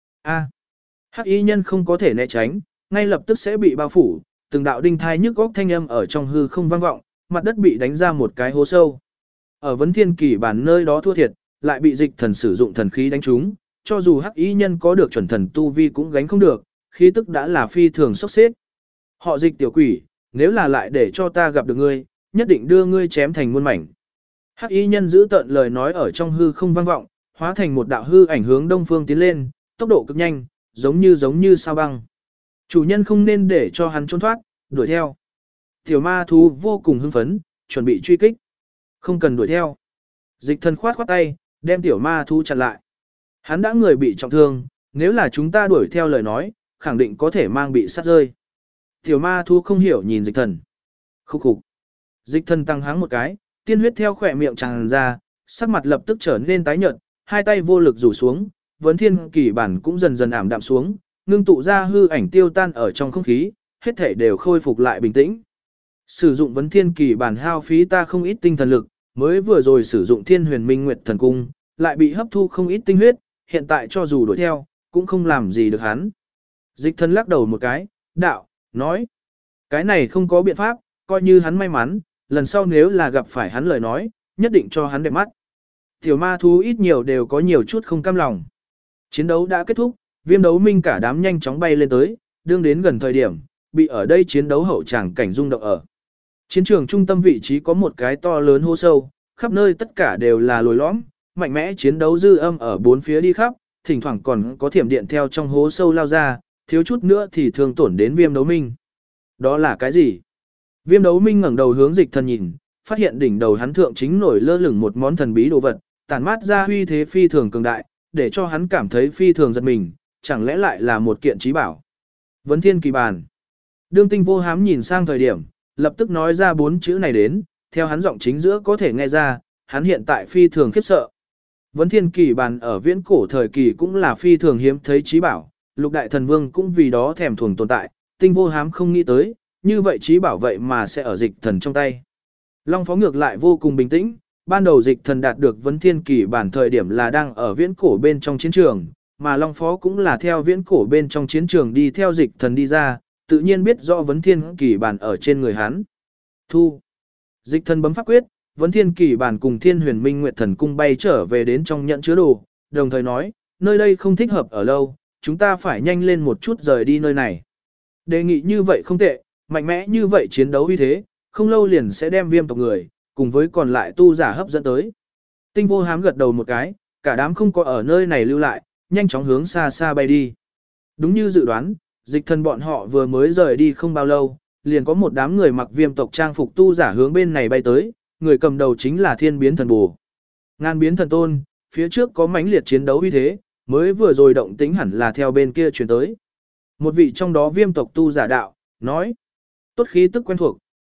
Hắc y nhân không có thể né tránh, ngay lập tức sẽ bị bao phủ, từng đạo đinh thai nhức góc thanh âm ở trong hư không vang vọng, mặt đất bị đánh ra một cái hố sâu. Ở vấn thiên kỳ bản nơi đó thua thiệt, lại bị dịch thần sử dụng thần khí đánh trúng, cho dù hắc y nhân có được chuẩn thần tu vi cũng gánh không được, khí tức đã là phi thường sốc xếp. Họ dịch tiểu quỷ, nếu là lại để cho ta gặp được ngươi, nhất định đưa ngươi chém thành muôn mảnh. Hắc y nhân giữ tợn lời nói ở trong hư không vang vọng, hóa thành một đạo hư ảnh hướng đông phương tiến lên, tốc độ cực nhanh, giống như sao băng. Chủ nhân không nên để cho hắn trốn thoát, đuổi theo. Tiểu ma thú vô cùng hưng phấn, chuẩn bị truy kích. Không cần đuổi theo. Dịch thần khoát tay, đem tiểu ma thú chặn lại. Hắn đã người bị trọng thương, nếu là chúng ta đuổi theo lời nói, khẳng định có thể mang bị sát rơi. Tiểu ma thú không hiểu nhìn dịch thần. Khúc khục. Dịch thần tăng háng một cái, tiên huyết theo khỏe miệng tràn ra, sắc mặt lập tức trở nên tái nhợt, hai tay vô lực rủ xuống, vấn thiên kỳ bản cũng dần dần ảm đạm xuống, ngưng tụ ra hư ảnh tiêu tan ở trong không khí, hết thể đều khôi phục lại bình tĩnh. Sử dụng vấn thiên kỳ bản hao phí ta không ít tinh thần lực, mới vừa rồi sử dụng thiên huyền minh nguyệt thần cung, lại bị hấp thu không ít tinh huyết, hiện tại cho dù đuổi theo, cũng không làm gì được hắn. Dịch thần lắc đầu một cái, đạo, nói, cái này không có biện pháp, coi như hắn may mắn, lần sau nếu là gặp phải hắn lời nói, nhất định cho hắn đẹp mắt. Tiểu ma thú ít nhiều đều có nhiều chút không cam lòng. Chiến đấu đã kết thúc, Viêm Đấu Minh cả đám nhanh chóng bay lên tới, đương đến gần thời điểm, bị ở đây chiến đấu hậu tràng cảnh rung động ở. Chiến trường trung tâm vị trí có một cái to lớn hố sâu, khắp nơi tất cả đều là lồi lõm, mạnh mẽ chiến đấu dư âm ở bốn phía đi khắp, thỉnh thoảng còn có thiểm điện theo trong hố sâu lao ra, thiếu chút nữa thì thương tổn đến Viêm Đấu Minh. Đó là cái gì? Viêm Đấu Minh ngẩng đầu hướng dịch thần nhìn, phát hiện đỉnh đầu hắn thượng chính nổi lơ lửng một món thần bí đồ vật, tản mát ra huy thế phi thường cường đại, để cho hắn cảm thấy phi thường giật mình, chẳng lẽ lại là một kiện trí bảo. Vấn thiên kỳ bàn. Đương Tinh Vô Hám nhìn sang thời điểm, lập tức nói ra bốn chữ này đến, theo hắn giọng chính giữa có thể nghe ra, hắn hiện tại phi thường khiếp sợ. Vấn thiên kỳ bàn ở viễn cổ thời kỳ cũng là phi thường hiếm thấy trí bảo, lục đại thần vương cũng vì đó thèm thuồng tồn tại, Tinh Vô Hám không nghĩ tới, như vậy trí bảo vậy mà sẽ ở dịch thần trong tay. Long Phó ngược lại vô cùng bình tĩnh, ban đầu dịch thần đạt được vấn thiên kỳ bản thời điểm là đang ở viễn cổ bên trong chiến trường, mà Long Phó cũng là theo viễn cổ bên trong chiến trường đi theo dịch thần đi ra, tự nhiên biết rõ vấn thiên kỳ bản ở trên người hắn. Thu. Dịch thần bấm pháp quyết, vấn thiên kỳ bản cùng thiên huyền minh nguyệt thần cung bay trở về đến trong nhận chứa đồ, đồng thời nói, nơi đây không thích hợp ở lâu, chúng ta phải nhanh lên một chút rời đi nơi này. Đề nghị như vậy không tệ, mạnh mẽ như vậy chiến đấu uy thế, không lâu liền sẽ đem Viêm tộc người, cùng với còn lại tu giả hấp dẫn tới. Tinh Vô Hám gật đầu một cái, cả đám không có ở nơi này lưu lại, nhanh chóng hướng xa xa bay đi. Đúng như dự đoán, dịch thần bọn họ vừa mới rời đi không bao lâu, liền có một đám người mặc Viêm tộc trang phục tu giả hướng bên này bay tới, người cầm đầu chính là Thiên Biến Thần Bồ. Ngàn Biến Thần Tôn, phía trước có mãnh liệt chiến đấu uy thế, mới vừa rồi động tĩnh hẳn là theo bên kia truyền tới. Một vị trong đó Viêm tộc tu giả đạo, nói, tốt khí tức quen thuộc,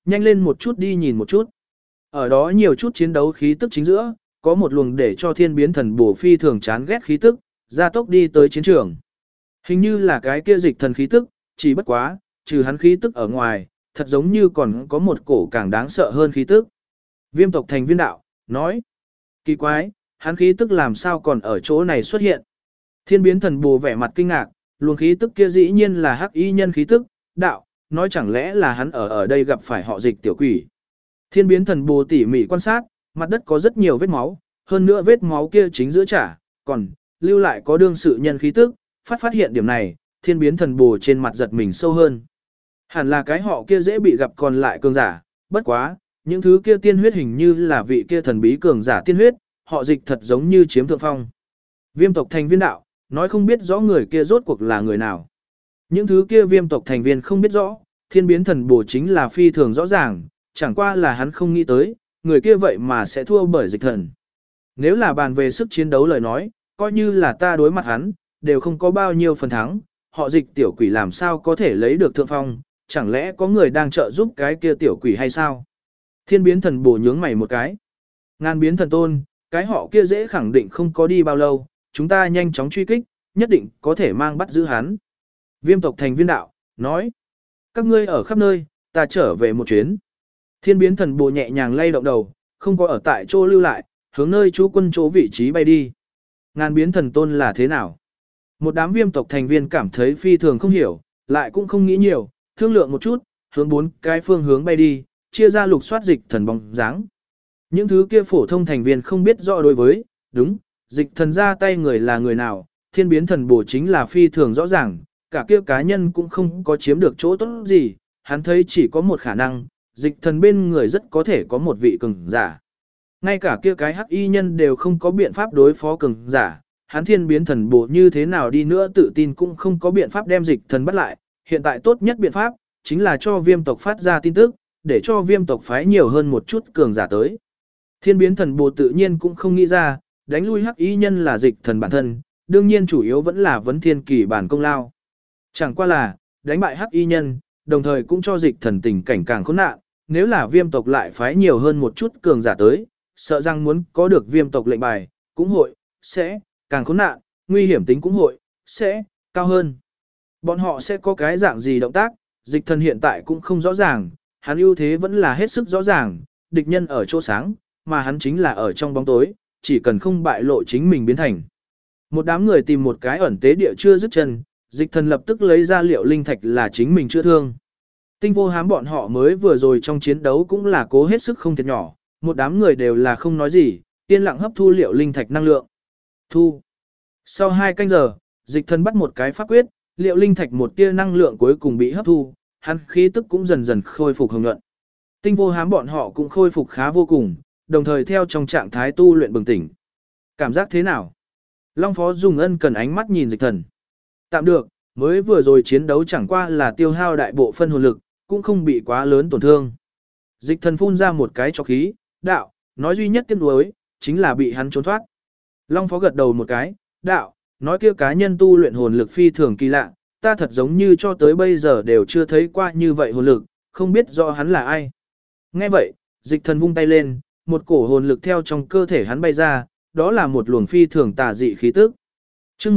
nhanh lên một chút đi nhìn một chút. Ở đó nhiều chút chiến đấu khí tức chính giữa, có một luồng để cho thiên biến thần bổ phi thường chán ghét khí tức, gia tốc đi tới chiến trường. Hình như là cái kia dịch thần khí tức, chỉ bất quá, trừ hắn khí tức ở ngoài, thật giống như còn có một cổ càng đáng sợ hơn khí tức. Viêm tộc thành viên đạo, nói, kỳ quái, hắn khí tức làm sao còn ở chỗ này xuất hiện. Thiên biến thần bồ vẻ mặt kinh ngạc, luồng khí tức kia dĩ nhiên là hắc y nhân khí tức, đạo, nói chẳng lẽ là hắn ở đây gặp phải họ dịch tiểu quỷ. Thiên biến thần bồ tỉ mỉ quan sát, mặt đất có rất nhiều vết máu, hơn nữa vết máu kia chính giữa chả, còn lưu lại có đương sự nhân khí tức, phát hiện điểm này, thiên biến thần bồ trên mặt giật mình sâu hơn. Hẳn là cái họ kia dễ bị gặp còn lại cường giả, bất quá, những thứ kia tiên huyết hình như là vị kia thần bí cường giả tiên huyết, họ dịch thật giống như chiếm thượng phong. Viêm tộc thành viên đạo, nói không biết rõ người kia rốt cuộc là người nào. Những thứ kia viêm tộc thành viên không biết rõ, thiên biến thần bồ chính là phi thường rõ ràng, chẳng qua là hắn không nghĩ tới, người kia vậy mà sẽ thua bởi dịch thần. Nếu là bàn về sức chiến đấu lời nói, coi như là ta đối mặt hắn, đều không có bao nhiêu phần thắng, họ dịch tiểu quỷ làm sao có thể lấy được thượng phong, chẳng lẽ có người đang trợ giúp cái kia tiểu quỷ hay sao? Thiên biến thần bổ nhướng mày một cái. Ngàn biến thần tôn, cái họ kia dễ khẳng định không có đi bao lâu, chúng ta nhanh chóng truy kích, nhất định có thể mang bắt giữ hắn. Viêm tộc thành viên đạo, nói, các ngươi ở khắp nơi, ta trở về một chuyến. Thiên biến thần bổ nhẹ nhàng lay động đầu, không có ở tại chỗ lưu lại, hướng nơi chú quân chỗ vị trí bay đi. Ngàn biến thần tôn là thế nào? Một đám viêm tộc thành viên cảm thấy phi thường không hiểu, lại cũng không nghĩ nhiều, thương lượng một chút, hướng 4 cái phương hướng bay đi, chia ra lục soát dịch thần bóng dáng. Những thứ kia phổ thông thành viên không biết rõ đối với, đúng, dịch thần ra tay người là người nào, thiên biến thần bổ chính là phi thường rõ ràng, cả kia cá nhân cũng không có chiếm được chỗ tốt gì, hắn thấy chỉ có một khả năng, dịch thần bên người rất có thể có một vị cường giả. Ngay cả kia cái hắc y nhân đều không có biện pháp đối phó cường giả, hắn thiên biến thần bổ như thế nào đi nữa tự tin cũng không có biện pháp đem dịch thần bắt lại, hiện tại tốt nhất biện pháp, chính là cho viêm tộc phát ra tin tức, để cho viêm tộc phái nhiều hơn một chút cường giả tới. Thiên biến thần bổ tự nhiên cũng không nghĩ ra, đánh lui hắc y nhân là dịch thần bản thân, đương nhiên chủ yếu vẫn là vấn thiên kỳ bản công lao. Chẳng qua là, đánh bại hắc y nhân, đồng thời cũng cho dịch thần tình cảnh càng khốn nạn, nếu là viêm tộc lại phái nhiều hơn một chút cường giả tới, sợ rằng muốn có được viêm tộc lệnh bài, cũng hội, sẽ, càng khốn nạn, nguy hiểm tính cũng hội, sẽ, cao hơn. Bọn họ sẽ có cái dạng gì động tác, dịch thần hiện tại cũng không rõ ràng, hắn ưu thế vẫn là hết sức rõ ràng, địch nhân ở chỗ sáng, mà hắn chính là ở trong bóng tối, chỉ cần không bại lộ chính mình biến thành. Một đám người tìm một cái ẩn tế địa chưa dứt chân, dịch thần lập tức lấy ra liệu linh thạch là chính mình chữa thương. Tinh vô hám bọn họ mới vừa rồi trong chiến đấu cũng là cố hết sức không thiệt nhỏ, một đám người đều là không nói gì, yên lặng hấp thu liệu linh thạch năng lượng. Thu. Sau 2 canh giờ, dịch thần bắt một cái pháp quyết, liệu linh thạch một tia năng lượng cuối cùng bị hấp thu, hắn khí tức cũng dần dần khôi phục hồng nhuận. Tinh vô hám bọn họ cũng khôi phục khá vô cùng, đồng thời theo trong trạng thái tu luyện bừng tỉnh. Cảm giác thế nào? Long Phó dùng ân cần ánh mắt nhìn dịch thần. Tạm được, mới vừa rồi chiến đấu chẳng qua là tiêu hao đại bộ phân hồn lực, cũng không bị quá lớn tổn thương. Dịch thần phun ra một cái cho khí, đạo, nói duy nhất tiếc nuối, chính là bị hắn trốn thoát. Long Phó gật đầu một cái, đạo, nói kia cá nhân tu luyện hồn lực phi thường kỳ lạ, ta thật giống như cho tới bây giờ đều chưa thấy qua như vậy hồn lực, không biết rõ hắn là ai. Nghe vậy, dịch thần vung tay lên, một cổ hồn lực theo trong cơ thể hắn bay ra, đó là một luồng phi thường tà dị khí tức. Chương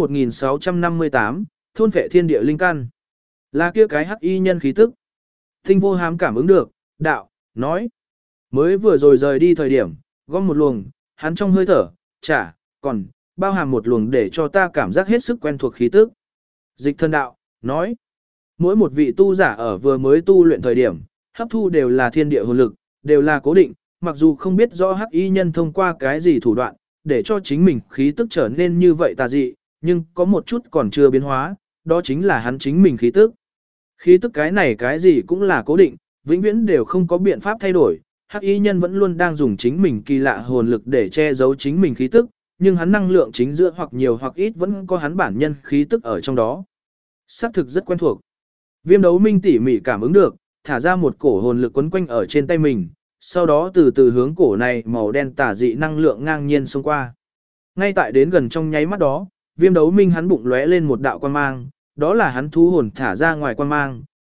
1658, thôn phệ thiên địa linh căn. Là kia cái hắc y nhân khí tức. Tinh vô hám cảm ứng được, đạo, nói. Mới vừa rồi rời đi thời điểm, gom một luồng, hắn trong hơi thở, còn, bao hàm một luồng để cho ta cảm giác hết sức quen thuộc khí tức. Dịch thần đạo, nói. Mỗi một vị tu giả ở vừa mới tu luyện thời điểm, hấp thu đều là thiên địa hồn lực, đều là cố định, mặc dù không biết rõ hắc y nhân thông qua cái gì thủ đoạn, để cho chính mình khí tức trở nên như vậy tà dị, nhưng có một chút còn chưa biến hóa, đó chính là hắn chính mình khí tức. Khí tức cái này cái gì cũng là cố định, vĩnh viễn đều không có biện pháp thay đổi, hắc y nhân vẫn luôn đang dùng chính mình kỳ lạ hồn lực để che giấu chính mình khí tức, nhưng hắn năng lượng chính giữa hoặc nhiều hoặc ít vẫn có hắn bản nhân khí tức ở trong đó. Xác thực rất quen thuộc. Viêm đấu minh tỉ mỉ cảm ứng được, thả ra một cổ hồn lực quấn quanh ở trên tay mình, sau đó từ từ hướng cổ này màu đen tả dị năng lượng ngang nhiên xông qua. Ngay tại đến gần trong nháy mắt đó, viêm đấu minh hắn bụng lóe lên một đạo quang mang, đó là hắn thú hồn thả ra ngoài quang mang,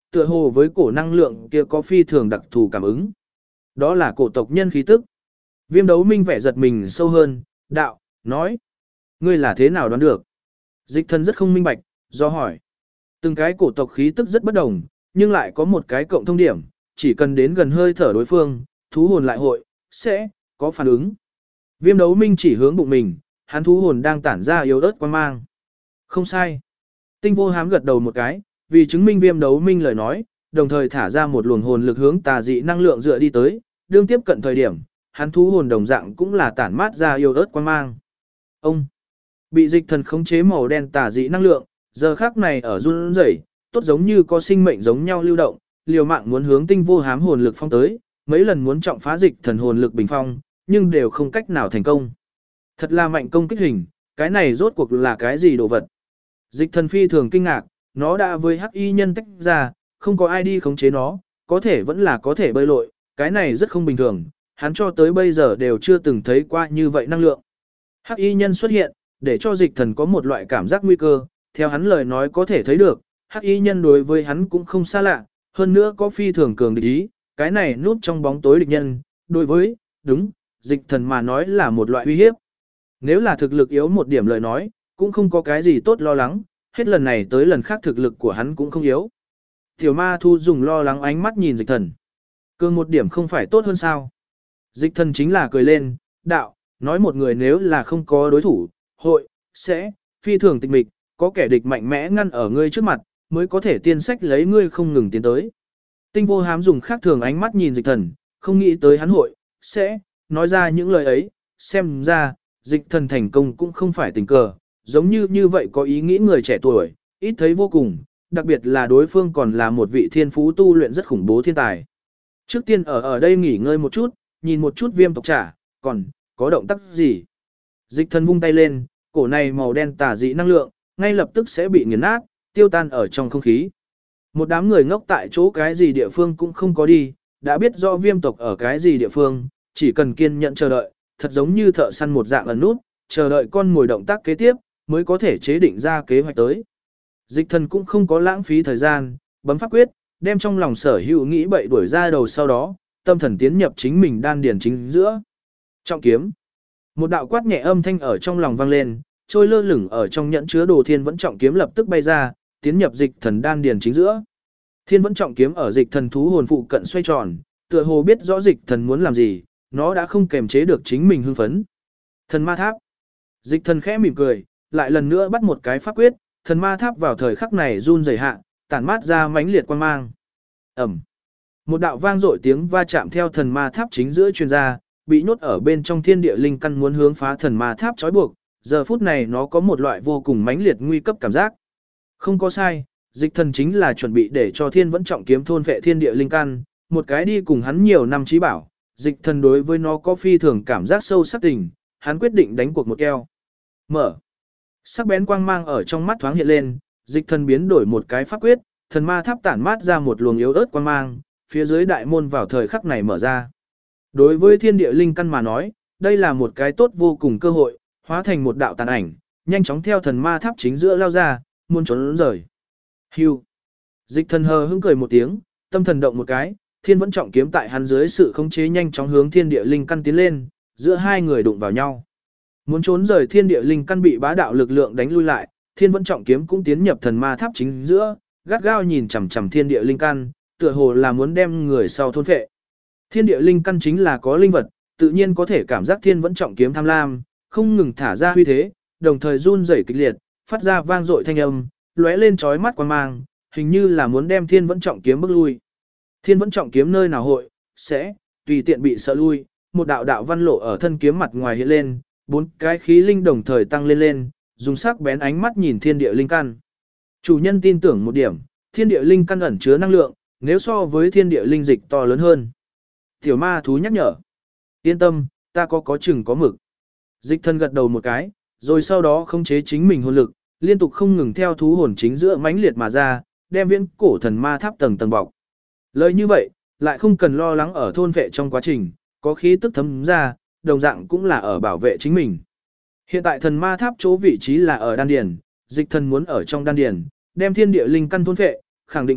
tựa hồ với cổ năng lượng kia có phi thường đặc thù cảm ứng. Đó là cổ tộc nhân khí tức. Viêm đấu minh vẻ giật mình sâu hơn, đạo, nói. Ngươi là thế nào đoán được? Dịch thần rất không minh bạch, do hỏi. Từng cái cổ tộc khí tức rất bất đồng, nhưng lại có một cái cộng thông điểm, chỉ cần đến gần hơi thở đối phương, thú hồn lại hội, sẽ, có phản ứng. Viêm đấu minh chỉ hướng bụng mình, hắn thú hồn đang tản ra yếu ớt quan mang. Không sai. Tinh vô hám gật đầu một cái, vì chứng minh viêm đấu minh lời nói, đồng thời thả ra một luồng hồn lực hướng tà dị năng lượng dựa đi tới, đương tiếp cận thời điểm, hắn thú hồn đồng dạng cũng là tản mát ra yếu ớt quan mang. Ông bị dịch thần khống chế màu đen tà dị năng lượng, giờ khắc này ở run rẩy, tốt giống như có sinh mệnh giống nhau lưu động, liều mạng muốn hướng tinh vô hám hồn lực phong tới, mấy lần muốn trọng phá dịch thần hồn lực bình phong, nhưng đều không cách nào thành công. Thật là mạnh công kích hình, cái này rốt cuộc là cái gì đồ vật? Dịch thần phi thường kinh ngạc, nó đã với hắc y nhân tách ra, không có ai đi khống chế nó, có thể vẫn là có thể bơi lội, cái này rất không bình thường, hắn cho tới bây giờ đều chưa từng thấy qua như vậy năng lượng. Hắc y nhân xuất hiện, để cho dịch thần có một loại cảm giác nguy cơ, theo hắn lời nói có thể thấy được, hắc y nhân đối với hắn cũng không xa lạ, hơn nữa có phi thường cường địch ý, cái này núp trong bóng tối địch nhân, đối với, đúng, dịch thần mà nói là một loại uy hiếp. Nếu là thực lực yếu một điểm lời nói, cũng không có cái gì tốt lo lắng, hết lần này tới lần khác thực lực của hắn cũng không yếu. Tiểu ma thu dùng lo lắng ánh mắt nhìn dịch thần. Cường một điểm không phải tốt hơn sao? Dịch thần chính là cười lên, đạo, nói một người nếu là không có đối thủ, hội, sẽ, phi thường tịch mịch, có kẻ địch mạnh mẽ ngăn ở ngươi trước mặt, mới có thể tiên sách lấy ngươi không ngừng tiến tới. Tinh vô hám dùng khác thường ánh mắt nhìn dịch thần, không nghĩ tới hắn hội, sẽ, nói ra những lời ấy, xem ra, dịch thần thành công cũng không phải tình cờ, giống như vậy có ý nghĩ người trẻ tuổi, ít thấy vô cùng, đặc biệt là đối phương còn là một vị thiên phú tu luyện rất khủng bố thiên tài. Trước tiên ở đây nghỉ ngơi một chút, nhìn một chút viêm tộc trả, còn, có động tác gì? Dịch thần vung tay lên, cổ này màu đen tà dị năng lượng, ngay lập tức sẽ bị nghiền nát, tiêu tan ở trong không khí. Một đám người ngốc tại chỗ cái gì địa phương cũng không có đi, đã biết rõ viêm tộc ở cái gì địa phương, chỉ cần kiên nhẫn chờ đợi, thật giống như thợ săn một dạng ẩn nút, chờ đợi con mồi động tác kế tiếp, mới có thể chế định ra kế hoạch tới. Dịch thần cũng không có lãng phí thời gian, bấm pháp quyết, đem trong lòng sở hữu nghĩ bậy đuổi ra đầu sau đó, tâm thần tiến nhập chính mình đan điền chính giữa. Trọng kiếm. Một đạo quát nhẹ âm thanh ở trong lòng vang lên, trôi lơ lửng ở trong nhẫn chứa đồ thiên vẫn trọng kiếm lập tức bay ra, tiến nhập dịch thần đan điền chính giữa. Thiên vẫn trọng kiếm ở dịch thần thú hồn phụ cận xoay tròn, tựa hồ biết rõ dịch thần muốn làm gì, nó đã không kềm chế được chính mình hưng phấn. Thần ma tháp. Dịch thần khẽ mỉm cười, lại lần nữa bắt một cái pháp quyết, thần ma tháp vào thời khắc này run rẩy hạ, tản mát ra mãnh liệt quang mang. Ầm. Một đạo vang dội tiếng va chạm theo thần ma tháp chính giữa truyền ra, bị nhốt ở bên trong thiên địa linh căn muốn hướng phá thần ma tháp trói buộc, giờ phút này nó có một loại vô cùng mãnh liệt nguy cấp cảm giác. Không có sai, dịch thần chính là chuẩn bị để cho thiên vẫn trọng kiếm thôn vệ thiên địa linh căn, một cái đi cùng hắn nhiều năm trí bảo, dịch thần đối với nó có phi thường cảm giác sâu sắc tình, hắn quyết định đánh cuộc một keo. Mở. Sắc bén quang mang ở trong mắt thoáng hiện lên, dịch thần biến đổi một cái pháp quyết, thần ma tháp tản mát ra một luồng yếu ớt quang mang, phía dưới đại môn vào thời khắc này mở ra. Đối với thiên địa linh căn mà nói, đây là một cái tốt vô cùng cơ hội, hóa thành một đạo tàn ảnh, nhanh chóng theo thần ma tháp chính giữa lao ra, muốn trốn rời. Hưu. Dịch thần hờ hững cười một tiếng, tâm thần động một cái, thiên vẫn trọng kiếm tại hắn dưới sự khống chế nhanh chóng hướng thiên địa linh căn tiến lên, giữa hai người đụng vào nhau. Muốn trốn rời thiên địa linh căn bị bá đạo lực lượng đánh lui lại, thiên vẫn trọng kiếm cũng tiến nhập thần ma tháp chính giữa, gắt gao nhìn chằm chằm thiên địa linh căn, tựa hồ là muốn đem người sau thôn phệ. Thiên địa linh căn chính là có linh vật, tự nhiên có thể cảm giác thiên vẫn trọng kiếm tham lam, không ngừng thả ra huy thế, đồng thời run rẩy kịch liệt, phát ra vang dội thanh âm, lóe lên chói mắt quang mang, hình như là muốn đem thiên vẫn trọng kiếm bước lui. Thiên vẫn trọng kiếm nơi nào hội, sẽ tùy tiện bị sợ lui, một đạo đạo văn lộ ở thân kiếm mặt ngoài hiện lên, bốn cái khí linh đồng thời tăng lên, dùng sắc bén ánh mắt nhìn thiên địa linh căn. Chủ nhân tin tưởng một điểm, thiên địa linh căn ẩn chứa năng lượng, nếu so với thiên địa linh dịch to lớn hơn. Tiểu ma thú nhắc nhở. Yên tâm, ta có chừng có mực. Dịch thân gật đầu một cái, rồi sau đó khống chế chính mình hồn lực, liên tục không ngừng theo thú hồn chính giữa mãnh liệt mà ra, đem viễn cổ thần ma tháp tầng tầng bọc. Lời như vậy, lại không cần lo lắng ở thôn vệ trong quá trình, có khí tức thấm ra, đồng dạng cũng là ở bảo vệ chính mình. Hiện tại thần ma tháp chỗ vị trí là ở đan điền, dịch thần muốn ở trong đan điền, đem thiên địa linh căn thôn vệ, khẳng định hội,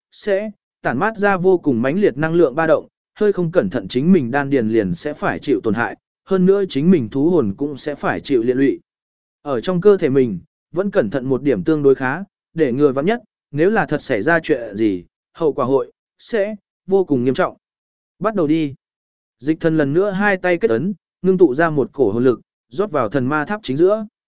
sẽ tản mát ra vô cùng mãnh liệt năng lượng ba động, hơi không cẩn thận chính mình đan điền liền sẽ phải chịu tổn hại, hơn nữa chính mình thú hồn cũng sẽ phải chịu liên lụy. Ở trong cơ thể mình, vẫn cẩn thận một điểm tương đối khá, để ngừa vắng nhất, nếu là thật xảy ra chuyện gì, hậu quả sẽ vô cùng nghiêm trọng. Bắt đầu đi. Dịch thần lần nữa hai tay kết ấn, ngưng tụ ra một cổ hồn lực, rót vào thần ma tháp chính giữa.